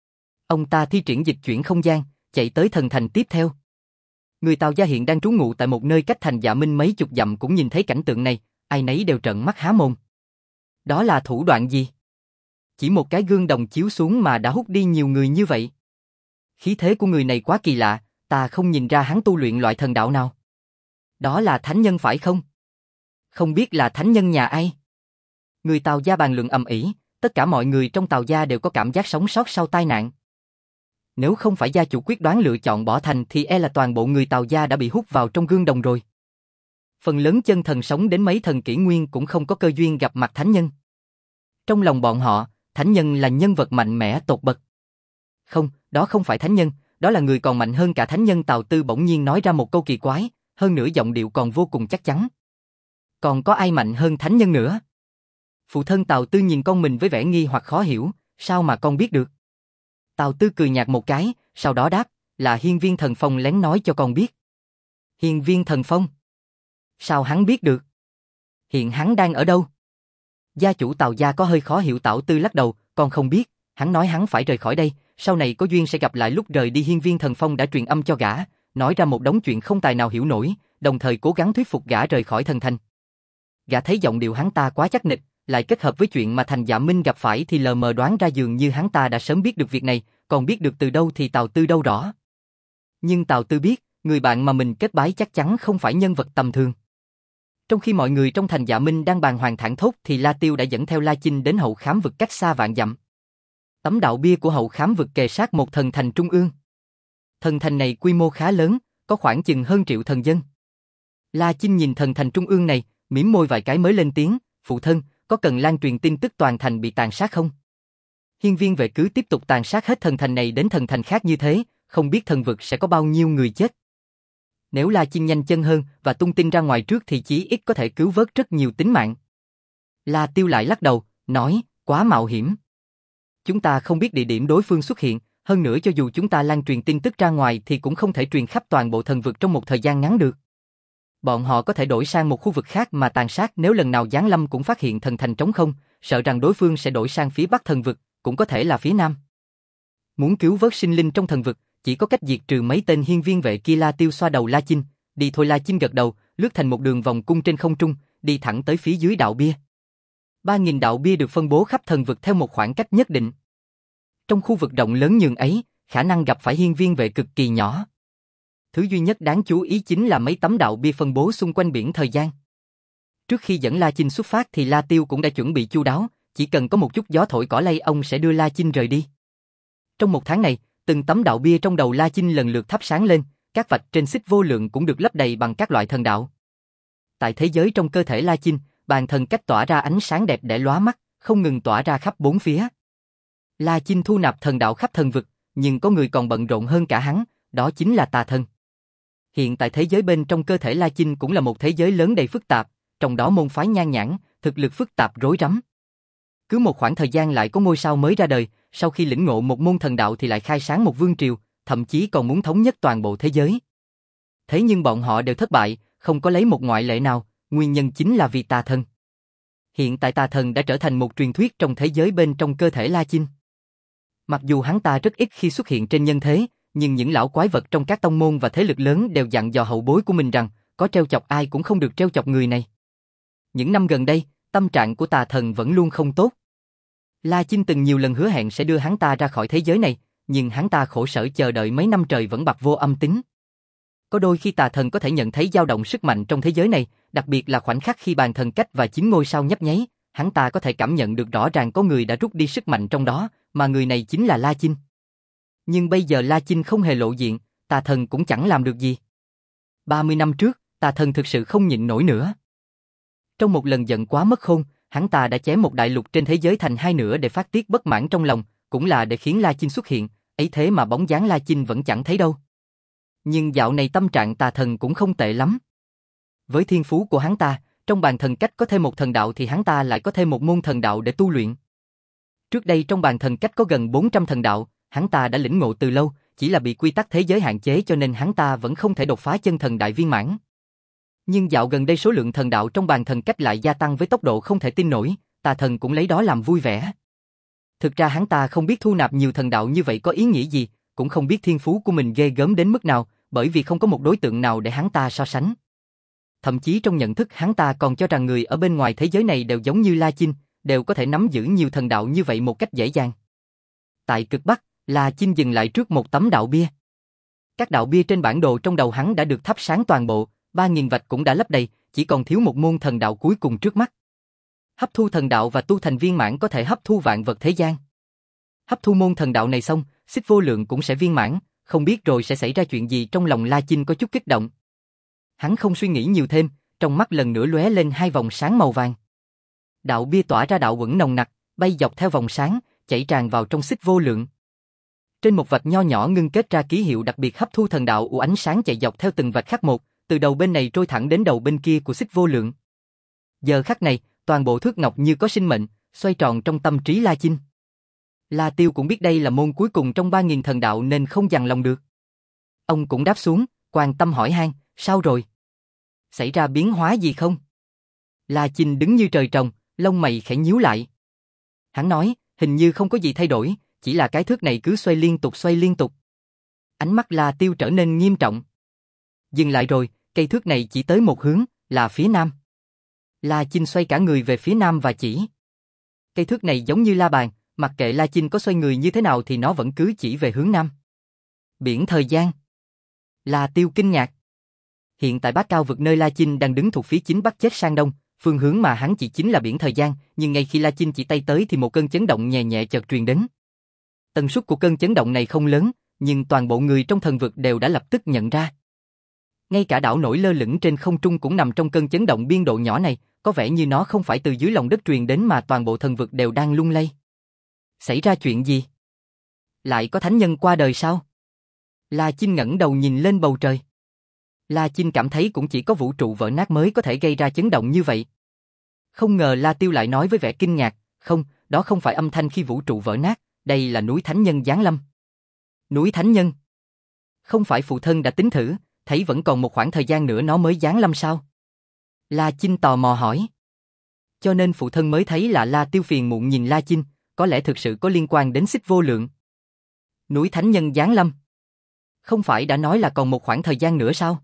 Ông ta thi triển dịch chuyển không gian, chạy tới thần thành tiếp theo. Người Tào gia hiện đang trú ngụ tại một nơi cách thành Dạ Minh mấy chục dặm cũng nhìn thấy cảnh tượng này, ai nấy đều trợn mắt há mồm. Đó là thủ đoạn gì? Chỉ một cái gương đồng chiếu xuống mà đã hút đi nhiều người như vậy. Khí thế của người này quá kỳ lạ, ta không nhìn ra hắn tu luyện loại thần đạo nào. Đó là thánh nhân phải không? Không biết là thánh nhân nhà ai? Người Tào gia bàn luận ầm ĩ, tất cả mọi người trong Tào gia đều có cảm giác sống sót sau tai nạn. Nếu không phải gia chủ quyết đoán lựa chọn bỏ thành thì e là toàn bộ người Tào gia đã bị hút vào trong gương đồng rồi. Phần lớn chân thần sống đến mấy thần kỷ nguyên cũng không có cơ duyên gặp mặt thánh nhân. Trong lòng bọn họ, thánh nhân là nhân vật mạnh mẽ tột bậc. Không, đó không phải thánh nhân, đó là người còn mạnh hơn cả thánh nhân. Tào Tư bỗng nhiên nói ra một câu kỳ quái, hơn nữa giọng điệu còn vô cùng chắc chắn. Còn có ai mạnh hơn thánh nhân nữa? Phụ thân Tào Tư nhìn con mình với vẻ nghi hoặc khó hiểu, sao mà con biết được? Tào Tư cười nhạt một cái, sau đó đáp, là Hiên Viên Thần Phong lén nói cho con biết. Hiên Viên Thần Phong? Sao hắn biết được? Hiện hắn đang ở đâu? Gia chủ Tào gia có hơi khó hiểu. Tào Tư lắc đầu, con không biết, hắn nói hắn phải rời khỏi đây, sau này có duyên sẽ gặp lại. Lúc rời đi Hiên Viên Thần Phong đã truyền âm cho gã, nói ra một đống chuyện không tài nào hiểu nổi, đồng thời cố gắng thuyết phục gã rời khỏi thần thành. Gã thấy giọng điệu hắn ta quá chắc nịch, lại kết hợp với chuyện mà thành Dạ Minh gặp phải thì lờ mờ đoán ra dường như hắn ta đã sớm biết được việc này, còn biết được từ đâu thì Tào Tư đâu rõ. Nhưng Tào Tư biết, người bạn mà mình kết bái chắc chắn không phải nhân vật tầm thường. Trong khi mọi người trong thành Dạ Minh đang bàng hoàng thảng thốt thì La Tiêu đã dẫn theo La Chinh đến Hậu Khám vực cách xa vạn dặm. Tấm đạo bia của Hậu Khám vực kề sát một thần thành trung ương. Thần thành này quy mô khá lớn, có khoảng chừng hơn triệu thần dân. La Chinh nhìn thần thành trung ương này, mỉm môi vài cái mới lên tiếng, phụ thân, có cần lan truyền tin tức toàn thành bị tàn sát không? Hiên Viên vệ cứ tiếp tục tàn sát hết thần thành này đến thần thành khác như thế, không biết thần vực sẽ có bao nhiêu người chết. Nếu La Chinh nhanh chân hơn và tung tin ra ngoài trước thì chí ít có thể cứu vớt rất nhiều tính mạng. La Tiêu lại lắc đầu, nói, quá mạo hiểm. Chúng ta không biết địa điểm đối phương xuất hiện, hơn nữa cho dù chúng ta lan truyền tin tức ra ngoài thì cũng không thể truyền khắp toàn bộ thần vực trong một thời gian ngắn được. Bọn họ có thể đổi sang một khu vực khác mà tàn sát, nếu lần nào giáng lâm cũng phát hiện thần thành trống không, sợ rằng đối phương sẽ đổi sang phía bắc thần vực, cũng có thể là phía nam. Muốn cứu vớt sinh linh trong thần vực, chỉ có cách diệt trừ mấy tên hiên viên vệ kia. La Tiêu xoa đầu La Chinh, đi thôi. La Chinh gật đầu, lướt thành một đường vòng cung trên không trung, đi thẳng tới phía dưới đạo bia. 3.000 đạo bia được phân bố khắp thần vực theo một khoảng cách nhất định. Trong khu vực rộng lớn nhường ấy, khả năng gặp phải hiên viên vệ cực kỳ nhỏ. Thứ duy nhất đáng chú ý chính là mấy tấm đạo bia phân bố xung quanh biển thời gian. Trước khi dẫn La Chinh xuất phát thì La Tiêu cũng đã chuẩn bị chu đáo, chỉ cần có một chút gió thổi cỏ lay ông sẽ đưa La Chinh rời đi. Trong một tháng này, từng tấm đạo bia trong đầu La Chinh lần lượt thắp sáng lên, các vạch trên xích vô lượng cũng được lấp đầy bằng các loại thần đạo. Tại thế giới trong cơ thể La Chinh, bàn thần cách tỏa ra ánh sáng đẹp đẽ lóa mắt, không ngừng tỏa ra khắp bốn phía. La Chinh thu nạp thần đạo khắp thần vực, nhưng có người còn bận rộn hơn cả hắn, đó chính là tà thần. Hiện tại thế giới bên trong cơ thể La Chinh cũng là một thế giới lớn đầy phức tạp, trong đó môn phái nhan nhản, thực lực phức tạp rối rắm. Cứ một khoảng thời gian lại có ngôi sao mới ra đời, sau khi lĩnh ngộ một môn thần đạo thì lại khai sáng một vương triều, thậm chí còn muốn thống nhất toàn bộ thế giới. Thế nhưng bọn họ đều thất bại, không có lấy một ngoại lệ nào, nguyên nhân chính là vì tà thần. Hiện tại tà thần đã trở thành một truyền thuyết trong thế giới bên trong cơ thể La Chinh. Mặc dù hắn ta rất ít khi xuất hiện trên nhân thế, nhưng những lão quái vật trong các tông môn và thế lực lớn đều dặn dò hậu bối của mình rằng, có trêu chọc ai cũng không được trêu chọc người này. Những năm gần đây, tâm trạng của tà thần vẫn luôn không tốt. La Chinh từng nhiều lần hứa hẹn sẽ đưa hắn ta ra khỏi thế giới này, nhưng hắn ta khổ sở chờ đợi mấy năm trời vẫn bặt vô âm tín. Có đôi khi tà thần có thể nhận thấy dao động sức mạnh trong thế giới này, đặc biệt là khoảnh khắc khi bàn thần cách và 9 ngôi sao nhấp nháy, hắn ta có thể cảm nhận được rõ ràng có người đã rút đi sức mạnh trong đó, mà người này chính là La Chinh. Nhưng bây giờ La Chinh không hề lộ diện, tà thần cũng chẳng làm được gì. 30 năm trước, tà thần thực sự không nhịn nổi nữa. Trong một lần giận quá mất khôn, hắn ta đã chém một đại lục trên thế giới thành hai nửa để phát tiết bất mãn trong lòng, cũng là để khiến La Chinh xuất hiện, ấy thế mà bóng dáng La Chinh vẫn chẳng thấy đâu. Nhưng dạo này tâm trạng tà thần cũng không tệ lắm. Với thiên phú của hắn ta, trong bàn thần cách có thêm một thần đạo thì hắn ta lại có thêm một môn thần đạo để tu luyện. Trước đây trong bàn thần cách có gần 400 thần đạo, hắn ta đã lĩnh ngộ từ lâu, chỉ là bị quy tắc thế giới hạn chế cho nên hắn ta vẫn không thể đột phá chân thần đại viên mãn. Nhưng dạo gần đây số lượng thần đạo trong bàn thần cách lại gia tăng với tốc độ không thể tin nổi, tà thần cũng lấy đó làm vui vẻ. Thực ra hắn ta không biết thu nạp nhiều thần đạo như vậy có ý nghĩa gì, cũng không biết thiên phú của mình ghê gớm đến mức nào, bởi vì không có một đối tượng nào để hắn ta so sánh. Thậm chí trong nhận thức hắn ta còn cho rằng người ở bên ngoài thế giới này đều giống như La Chinh, đều có thể nắm giữ nhiều thần đạo như vậy một cách dễ dàng. Tại cực Bắc, La Chinh dừng lại trước một tấm đạo bia. Các đạo bia trên bản đồ trong đầu hắn đã được thắp sáng toàn bộ, 3.000 vạch cũng đã lấp đầy, chỉ còn thiếu một môn thần đạo cuối cùng trước mắt. Hấp thu thần đạo và tu thành viên mãn có thể hấp thu vạn vật thế gian. Hấp thu môn thần đạo này xong, Xích Vô Lượng cũng sẽ viên mãn, không biết rồi sẽ xảy ra chuyện gì. Trong lòng La Chinh có chút kích động. Hắn không suy nghĩ nhiều thêm, trong mắt lần nữa lóe lên hai vòng sáng màu vàng. Đạo bia tỏa ra đạo uẩn nồng nặc, bay dọc theo vòng sáng, chảy tràn vào trong Xích Vô Lượng. Trên một vạch nho nhỏ ngưng kết ra ký hiệu đặc biệt hấp thu thần đạo ánh sáng chạy dọc theo từng vạch khác một, từ đầu bên này trôi thẳng đến đầu bên kia của Xích Vô Lượng. Giờ khắc này, toàn bộ thước ngọc như có sinh mệnh, xoay tròn trong tâm trí La Chinh. La Tiêu cũng biết đây là môn cuối cùng trong 3.000 thần đạo nên không dằn lòng được. Ông cũng đáp xuống, quan tâm hỏi han, sao rồi? Xảy ra biến hóa gì không? La Chinh đứng như trời trồng, lông mày khẽ nhíu lại. Hắn nói, hình như không có gì thay đổi, chỉ là cái thước này cứ xoay liên tục. Ánh mắt La Tiêu trở nên nghiêm trọng. Dừng lại rồi, cây thước này chỉ tới một hướng, là phía nam. La Chinh xoay cả người về phía nam và chỉ. Cây thước này giống như la bàn, mặc kệ La Chinh có xoay người như thế nào thì nó vẫn cứ chỉ về hướng nam. Biển thời gian. La Tiêu kinh ngạc. Hiện tại Bát Cao vực nơi La Chinh đang đứng thuộc phía chính bắc chết sang đông, phương hướng mà hắn chỉ chính là biển thời gian, nhưng ngay khi La Chinh chỉ tay tới thì một cơn chấn động nhẹ nhẹ chợt truyền đến. Tần suất của cơn chấn động này không lớn, nhưng toàn bộ người trong thần vực đều đã lập tức nhận ra. Ngay cả đảo nổi lơ lửng trên không trung cũng nằm trong cơn chấn động biên độ nhỏ này, có vẻ như nó không phải từ dưới lòng đất truyền đến mà toàn bộ thần vực đều đang lung lay. Xảy ra chuyện gì? Lại có thánh nhân qua đời sao? La Chinh ngẩng đầu nhìn lên bầu trời. La Chinh cảm thấy cũng chỉ có vũ trụ vỡ nát mới có thể gây ra chấn động như vậy. Không ngờ La Tiêu lại nói với vẻ kinh ngạc, không, đó không phải âm thanh khi vũ trụ vỡ nát, đây là núi thánh nhân giáng lâm. Núi thánh nhân? Không phải phụ thân đã tính thử, thấy vẫn còn một khoảng thời gian nữa nó mới giáng lâm sao? La Chinh tò mò hỏi. Cho nên phụ thân mới thấy là La Tiêu phiền muộn nhìn La Chinh, có lẽ thực sự có liên quan đến Xích Vô Lượng. Núi thánh nhân giáng lâm? Không phải đã nói là còn một khoảng thời gian nữa sao?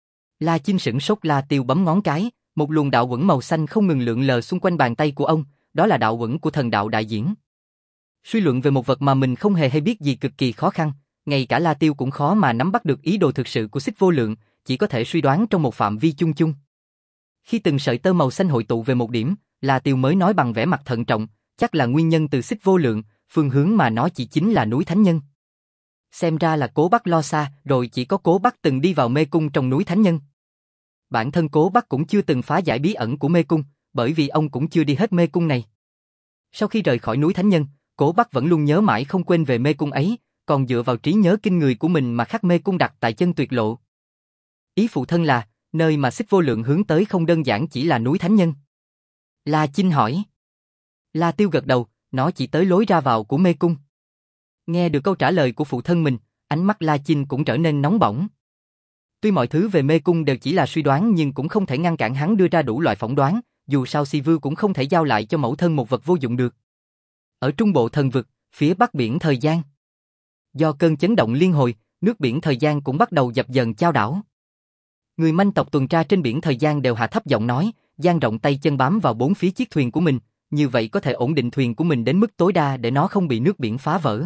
La Chinh sửng sốt. La Tiêu bấm ngón cái, một luồng đạo uẩn màu xanh không ngừng lượn lờ xung quanh bàn tay của ông, đó là đạo uẩn của thần đạo đại diễn. Suy luận về một vật mà mình không hề hay biết gì cực kỳ khó khăn, ngay cả La Tiêu cũng khó mà nắm bắt được ý đồ thực sự của Xích Vô Lượng, chỉ có thể suy đoán trong một phạm vi chung chung. Khi từng sợi tơ màu xanh hội tụ về một điểm, La Tiêu mới nói bằng vẻ mặt thận trọng, chắc là nguyên nhân từ Xích Vô Lượng, phương hướng mà nó chỉ chính là núi Thánh Nhân. Xem ra là Cố Bắc lo xa, rồi chỉ có Cố Bắc từng đi vào mê cung trong núi Thánh Nhân. Bản thân Cố Bắc cũng chưa từng phá giải bí ẩn của mê cung, bởi vì ông cũng chưa đi hết mê cung này. Sau khi rời khỏi núi Thánh Nhân, Cố Bắc vẫn luôn nhớ mãi không quên về mê cung ấy, còn dựa vào trí nhớ kinh người của mình mà khắc mê cung đặt tại chân tuyệt lộ. Ý phụ thân là, nơi mà Xích Vô Lượng hướng tới không đơn giản chỉ là núi Thánh Nhân. La Chinh hỏi. La Tiêu gật đầu, nó chỉ tới lối ra vào của mê cung. Nghe được câu trả lời của phụ thân mình, ánh mắt La Chinh cũng trở nên nóng bỏng. Tuy mọi thứ về mê cung đều chỉ là suy đoán nhưng cũng không thể ngăn cản hắn đưa ra đủ loại phỏng đoán, dù sao Si Vưu cũng không thể giao lại cho mẫu thân một vật vô dụng được. Ở trung bộ thần vực, phía bắc biển thời gian. Do cơn chấn động liên hồi, nước biển thời gian cũng bắt đầu dập dờn chao đảo. Người manh tộc tuần tra trên biển thời gian đều hạ thấp giọng nói, dang rộng tay chân bám vào bốn phía chiếc thuyền của mình, như vậy có thể ổn định thuyền của mình đến mức tối đa để nó không bị nước biển phá vỡ.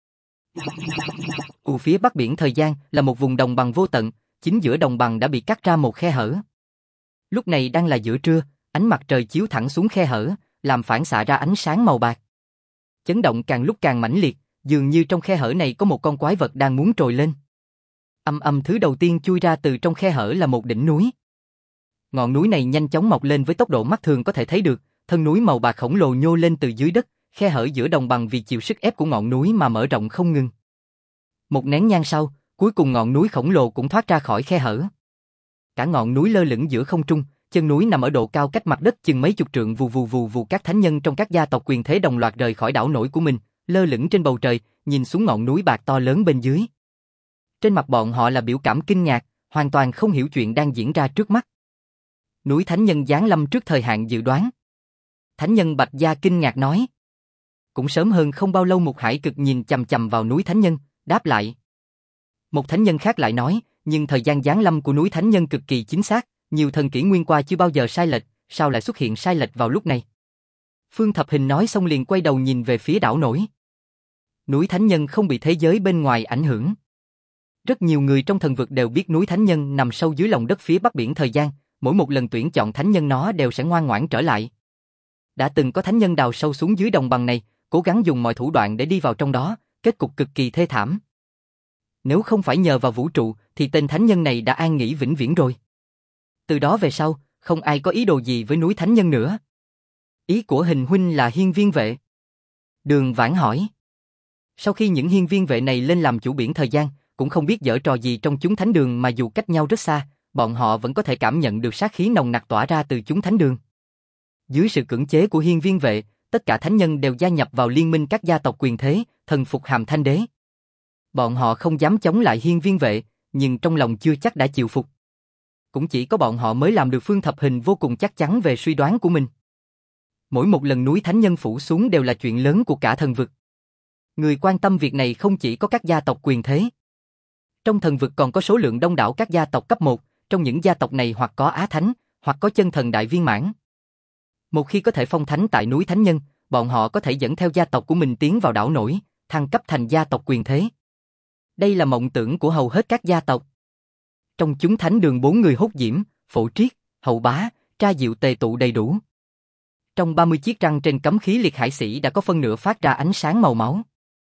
Phía bắc biển thời gian là một vùng đồng bằng vô tận, chính giữa đồng bằng đã bị cắt ra một khe hở. Lúc này đang là giữa trưa, ánh mặt trời chiếu thẳng xuống khe hở, làm phản xạ ra ánh sáng màu bạc. Chấn động càng lúc càng mãnh liệt, dường như trong khe hở này có một con quái vật đang muốn trồi lên. Thứ đầu tiên chui ra từ trong khe hở là một đỉnh núi. Ngọn núi này nhanh chóng mọc lên với tốc độ mắt thường có thể thấy được, thân núi màu bạc khổng lồ nhô lên từ dưới đất, khe hở giữa đồng bằng vì chịu sức ép của ngọn núi mà mở rộng không ngừng. Một nén nhang sau, cuối cùng ngọn núi khổng lồ cũng thoát ra khỏi khe hở. Cả ngọn núi lơ lửng giữa không trung, chân núi nằm ở độ cao cách mặt đất chừng mấy chục trượng. Vù. Các thánh nhân trong các gia tộc quyền thế đồng loạt rời khỏi đảo nổi của mình, lơ lửng trên bầu trời, nhìn xuống ngọn núi bạc to lớn bên dưới. Trên mặt bọn họ là biểu cảm kinh ngạc, hoàn toàn không hiểu chuyện đang diễn ra trước mắt. Núi Thánh Nhân giáng lâm trước thời hạn dự đoán. Thánh Nhân Bạch Gia kinh ngạc nói. Cũng sớm hơn không bao lâu một hải cực nhìn chằm chằm vào núi Thánh Nhân, đáp lại. Một thánh nhân khác lại nói, nhưng thời gian giáng lâm của núi Thánh Nhân cực kỳ chính xác, nhiều thần kỷ nguyên qua chưa bao giờ sai lệch, sao lại xuất hiện sai lệch vào lúc này? Phương Thập Hình nói xong liền quay đầu nhìn về phía đảo nổi. Núi Thánh Nhân không bị thế giới bên ngoài ảnh hưởng. Rất nhiều người trong thần vực đều biết núi Thánh Nhân nằm sâu dưới lòng đất phía bắc biển thời gian, mỗi một lần tuyển chọn thánh nhân nó đều sẽ ngoan ngoãn trở lại. Đã từng có thánh nhân đào sâu xuống dưới đồng bằng này, cố gắng dùng mọi thủ đoạn để đi vào trong đó, kết cục cực kỳ thê thảm. Nếu không phải nhờ vào vũ trụ, thì tên thánh nhân này đã an nghỉ vĩnh viễn rồi. Từ đó về sau, không ai có ý đồ gì với núi Thánh Nhân nữa. Ý của Hình huynh là hiên viên vệ? Đường Vãn hỏi. Sau khi những hiên viên vệ này lên làm chủ biển thời gian, cũng không biết giở trò gì trong chúng thánh đường mà dù cách nhau rất xa, bọn họ vẫn có thể cảm nhận được sát khí nồng nặc tỏa ra từ chúng thánh đường. Dưới sự cưỡng chế của hiên viên vệ, tất cả thánh nhân đều gia nhập vào liên minh các gia tộc quyền thế, thần phục Hàm Thanh Đế. Bọn họ không dám chống lại hiên viên vệ, nhưng trong lòng chưa chắc đã chịu phục. Cũng chỉ có bọn họ mới làm được Phương Thập Hình vô cùng chắc chắn về suy đoán của mình. Mỗi một lần núi Thánh Nhân phủ xuống đều là chuyện lớn của cả thần vực. Người quan tâm việc này không chỉ có các gia tộc quyền thế. Trong thần vực còn có số lượng đông đảo các gia tộc cấp 1, trong những gia tộc này hoặc có Á Thánh, hoặc có chân thần đại viên mãn. Một khi có thể phong thánh tại núi Thánh Nhân, bọn họ có thể dẫn theo gia tộc của mình tiến vào đảo nổi, thăng cấp thành gia tộc quyền thế. Đây là mộng tưởng của hầu hết các gia tộc. Trong chúng thánh đường 4 người Hốt Diễm, Phổ Triết, Hậu Bá, Tra Diệu tề tụ đầy đủ. Trong 30 chiếc răng trên cấm khí liệt hải sĩ đã có phân nửa phát ra ánh sáng màu máu.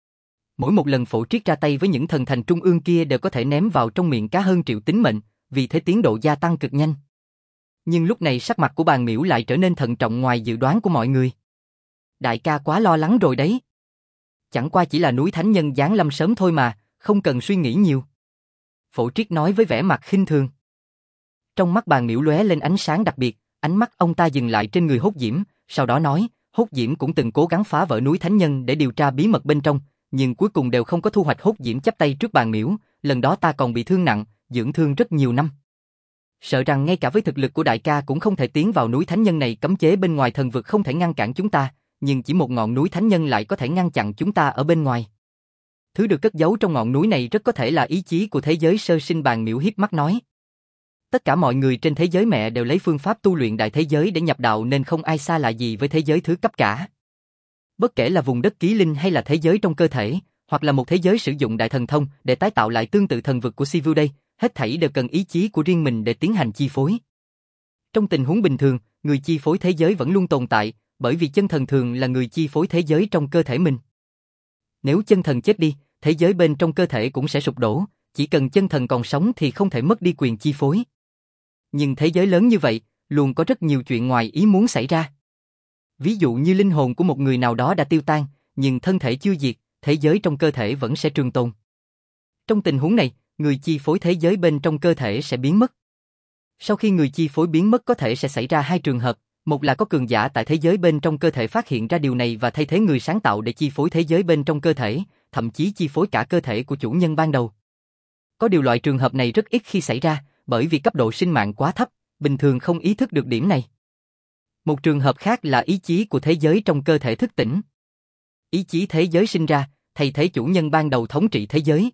Mỗi một lần Phổ Triết ra tay với những thần thành trung ương kia đều có thể ném vào trong miệng cá hơn triệu tính mệnh, vì thế tiến độ gia tăng cực nhanh. Nhưng lúc này sắc mặt của Bàn Miễu lại trở nên thận trọng ngoài dự đoán của mọi người. Đại ca quá lo lắng rồi đấy. Chẳng qua chỉ là núi Thánh Nhân giáng lâm sớm thôi mà, không cần suy nghĩ nhiều. Phổ Triết nói với vẻ mặt khinh thường. Trong mắt Bàn Miễu lóe lên ánh sáng đặc biệt, ánh mắt ông ta dừng lại trên người Hốt Diễm, sau đó nói, Hốt Diễm cũng từng cố gắng phá vỡ núi Thánh Nhân để điều tra bí mật bên trong, nhưng cuối cùng đều không có thu hoạch. Hốt Diễm chắp tay trước Bàn Miễu, lần đó ta còn bị thương nặng, dưỡng thương rất nhiều năm. Sợ rằng ngay cả với thực lực của đại ca cũng không thể tiến vào núi Thánh Nhân này, cấm chế bên ngoài thần vực không thể ngăn cản chúng ta, nhưng chỉ một ngọn núi Thánh Nhân lại có thể ngăn chặn chúng ta ở bên ngoài. Thứ được cất giấu trong ngọn núi này rất có thể là ý chí của thế giới sơ sinh. Bàn Miễu hiếp mắt nói. Tất cả mọi người trên thế giới mẹ đều lấy phương pháp tu luyện đại thế giới để nhập đạo nên không ai xa lạ gì với thế giới thứ cấp cả. Bất kể là vùng đất ký linh hay là thế giới trong cơ thể, hoặc là một thế giới sử dụng đại thần thông để tái tạo lại tương tự thần vực của Sivu đây, hết thảy đều cần ý chí của riêng mình để tiến hành chi phối. Trong tình huống bình thường, người chi phối thế giới vẫn luôn tồn tại, bởi vì chân thần thường là người chi phối thế giới trong cơ thể mình. Nếu chân thần chết đi, thế giới bên trong cơ thể cũng sẽ sụp đổ, chỉ cần chân thần còn sống thì không thể mất đi quyền chi phối. Nhưng thế giới lớn như vậy, luôn có rất nhiều chuyện ngoài ý muốn xảy ra. Ví dụ như linh hồn của một người nào đó đã tiêu tan, nhưng thân thể chưa diệt, thế giới trong cơ thể vẫn sẽ trường tồn. Trong tình huống này, người chi phối thế giới bên trong cơ thể sẽ biến mất. Sau khi người chi phối biến mất có thể sẽ xảy ra hai trường hợp, một là có cường giả tại thế giới bên trong cơ thể phát hiện ra điều này và thay thế người sáng tạo để chi phối thế giới bên trong cơ thể, thậm chí chi phối cả cơ thể của chủ nhân ban đầu. Có điều loại trường hợp này rất ít khi xảy ra, bởi vì cấp độ sinh mạng quá thấp, bình thường không ý thức được điểm này. Một trường hợp khác là ý chí của thế giới trong cơ thể thức tỉnh. Ý chí thế giới sinh ra, thay thế chủ nhân ban đầu thống trị thế giới.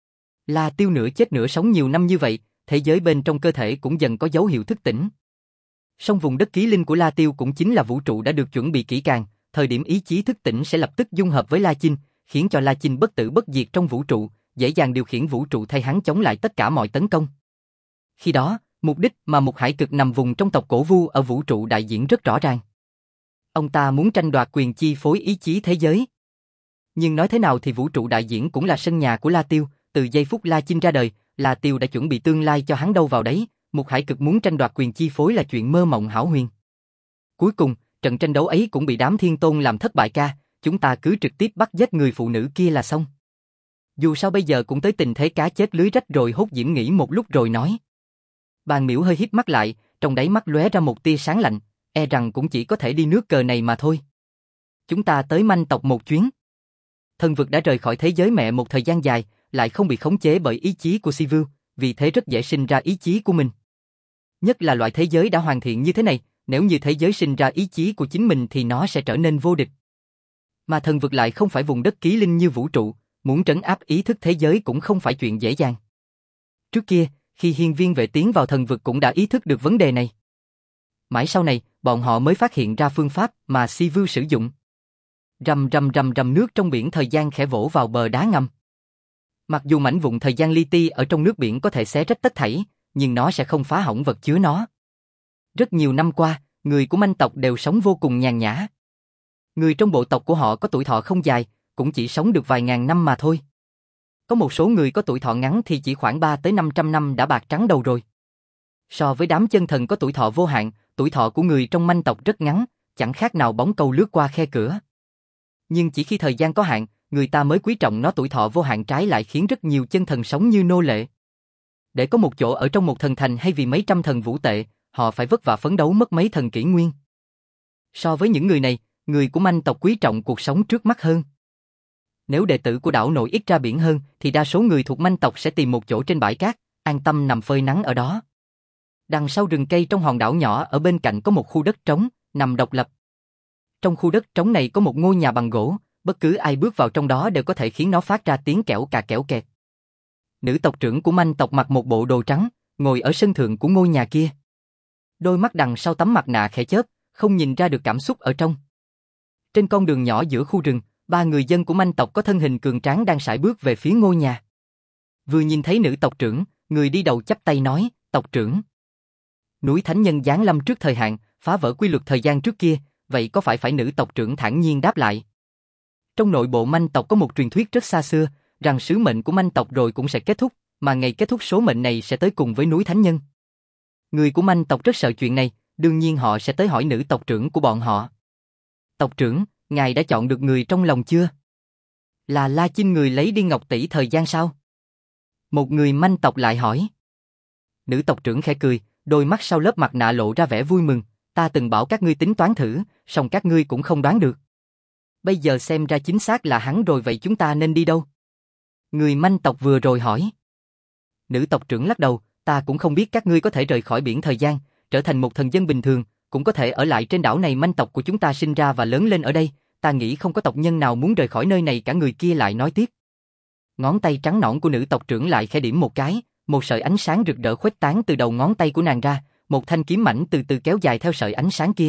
La Tiêu nửa chết nửa sống nhiều năm như vậy, thế giới bên trong cơ thể cũng dần có dấu hiệu thức tỉnh. Song vùng đất ký linh của La Tiêu cũng chính là vũ trụ đã được chuẩn bị kỹ càng, thời điểm ý chí thức tỉnh sẽ lập tức dung hợp với La Chinh, khiến cho La Chinh bất tử bất diệt trong vũ trụ, dễ dàng điều khiển vũ trụ thay hắn chống lại tất cả mọi tấn công. Khi đó, mục đích mà một hải cực nằm vùng trong tộc Cổ Vu ở vũ trụ đại diễn rất rõ ràng. Ông ta muốn tranh đoạt quyền chi phối ý chí thế giới. Nhưng nói thế nào thì vũ trụ đại diễn cũng là sân nhà của La Tiêu, từ giây phút La Chinh ra đời, La Tiêu đã chuẩn bị tương lai cho hắn đâu vào đấy, một hải cực muốn tranh đoạt quyền chi phối là chuyện mơ mộng hão huyền. Cuối cùng, trận tranh đấu ấy cũng bị đám thiên tôn làm thất bại ca, chúng ta cứ trực tiếp bắt giết người phụ nữ kia là xong. Dù sao bây giờ cũng tới tình thế cá chết lưới rách rồi. Hốt Diễm nghĩ một lúc rồi nói. Bàn Miễu hơi híp mắt lại, trong đáy mắt lóe ra một tia sáng lạnh, e rằng cũng chỉ có thể đi nước cờ này mà thôi. Chúng ta tới manh tộc một chuyến. Thần vực đã rời khỏi thế giới mẹ một thời gian dài, lại không bị khống chế bởi ý chí của Sivu, vì thế rất dễ sinh ra ý chí của mình. Nhất là loại thế giới đã hoàn thiện như thế này, nếu như thế giới sinh ra ý chí của chính mình thì nó sẽ trở nên vô địch. Mà thần vực lại không phải vùng đất ký linh như vũ trụ, muốn trấn áp ý thức thế giới cũng không phải chuyện dễ dàng. Trước kia, khi hiên viên vệ tiến vào thần vực cũng đã ý thức được vấn đề này. Mãi sau này, bọn họ mới phát hiện ra phương pháp mà Si Vưu sử dụng. Rầm rầm rầm rầm, nước trong biển thời gian khẽ vỗ vào bờ đá ngầm. Mặc dù mảnh vụn thời gian li ti ở trong nước biển có thể xé rách tất thảy, nhưng nó sẽ không phá hỏng vật chứa nó. Rất nhiều năm qua, người của manh tộc đều sống vô cùng nhàn nhã. Người trong bộ tộc của họ có tuổi thọ không dài, cũng chỉ sống được vài ngàn năm mà thôi. Có một số người có tuổi thọ ngắn thì chỉ khoảng 3 tới 500 năm đã bạc trắng đầu rồi. So với đám chân thần có tuổi thọ vô hạn, tuổi thọ của người trong manh tộc rất ngắn, chẳng khác nào bóng câu lướt qua khe cửa. Nhưng chỉ khi thời gian có hạn, người ta mới quý trọng nó, tuổi thọ vô hạn trái lại khiến rất nhiều chân thần sống như nô lệ. Để có một chỗ ở trong một thần thành hay vì mấy trăm thần vũ tệ, họ phải vất vả phấn đấu mất mấy thần kỷ nguyên. So với những người này, người của manh tộc quý trọng cuộc sống trước mắt hơn. Nếu đệ tử của đảo nội ít ra biển hơn, thì đa số người thuộc manh tộc sẽ tìm một chỗ trên bãi cát, an tâm nằm phơi nắng ở đó. Đằng sau rừng cây trong hòn đảo nhỏ ở bên cạnh có một khu đất trống, nằm độc lập. Trong khu đất trống này có một ngôi nhà bằng gỗ, bất cứ ai bước vào trong đó đều có thể khiến nó phát ra tiếng kẽo cà kẽo kẹt. Nữ tộc trưởng của manh tộc mặc một bộ đồ trắng, ngồi ở sân thượng của ngôi nhà kia. Đôi mắt đằng sau tấm mặt nạ khẽ chớp, không nhìn ra được cảm xúc ở trong. Trên con đường nhỏ giữa khu rừng, 3 người dân của manh tộc có thân hình cường tráng đang sải bước về phía ngôi nhà. Vừa nhìn thấy nữ tộc trưởng, người đi đầu chắp tay nói, tộc trưởng. Núi Thánh Nhân giáng lâm trước thời hạn, phá vỡ quy luật thời gian trước kia, vậy có phải nữ tộc trưởng thản nhiên đáp lại. Trong nội bộ manh tộc có một truyền thuyết rất xa xưa, rằng sứ mệnh của manh tộc rồi cũng sẽ kết thúc, mà ngày kết thúc số mệnh này sẽ tới cùng với núi Thánh Nhân. Người của manh tộc rất sợ chuyện này, đương nhiên họ sẽ tới hỏi nữ tộc trưởng của bọn họ. Tộc trưởng, ngài đã chọn được người trong lòng chưa? Là La Chinh người lấy đi ngọc tỷ thời gian sao? Một người manh tộc lại hỏi. Nữ tộc trưởng khẽ cười, đôi mắt sau lớp mặt nạ lộ ra vẻ vui mừng, ta từng bảo các ngươi tính toán thử, song các ngươi cũng không đoán được. Bây giờ xem ra chính xác là hắn rồi, vậy chúng ta nên đi đâu? Người manh tộc vừa rồi hỏi. Nữ tộc trưởng lắc đầu, ta cũng không biết, các ngươi có thể rời khỏi biển thời gian, trở thành một thần dân bình thường, cũng có thể ở lại trên đảo này, manh tộc của chúng ta sinh ra và lớn lên ở đây, ta nghĩ không có tộc nhân nào muốn rời khỏi nơi này cả. Người kia lại nói tiếp. Ngón tay trắng nõn của nữ tộc trưởng lại khẽ điểm một cái, một sợi ánh sáng rực rỡ khuếch tán từ đầu ngón tay của nàng ra, một thanh kiếm mảnh từ từ kéo dài theo sợi ánh sáng kia.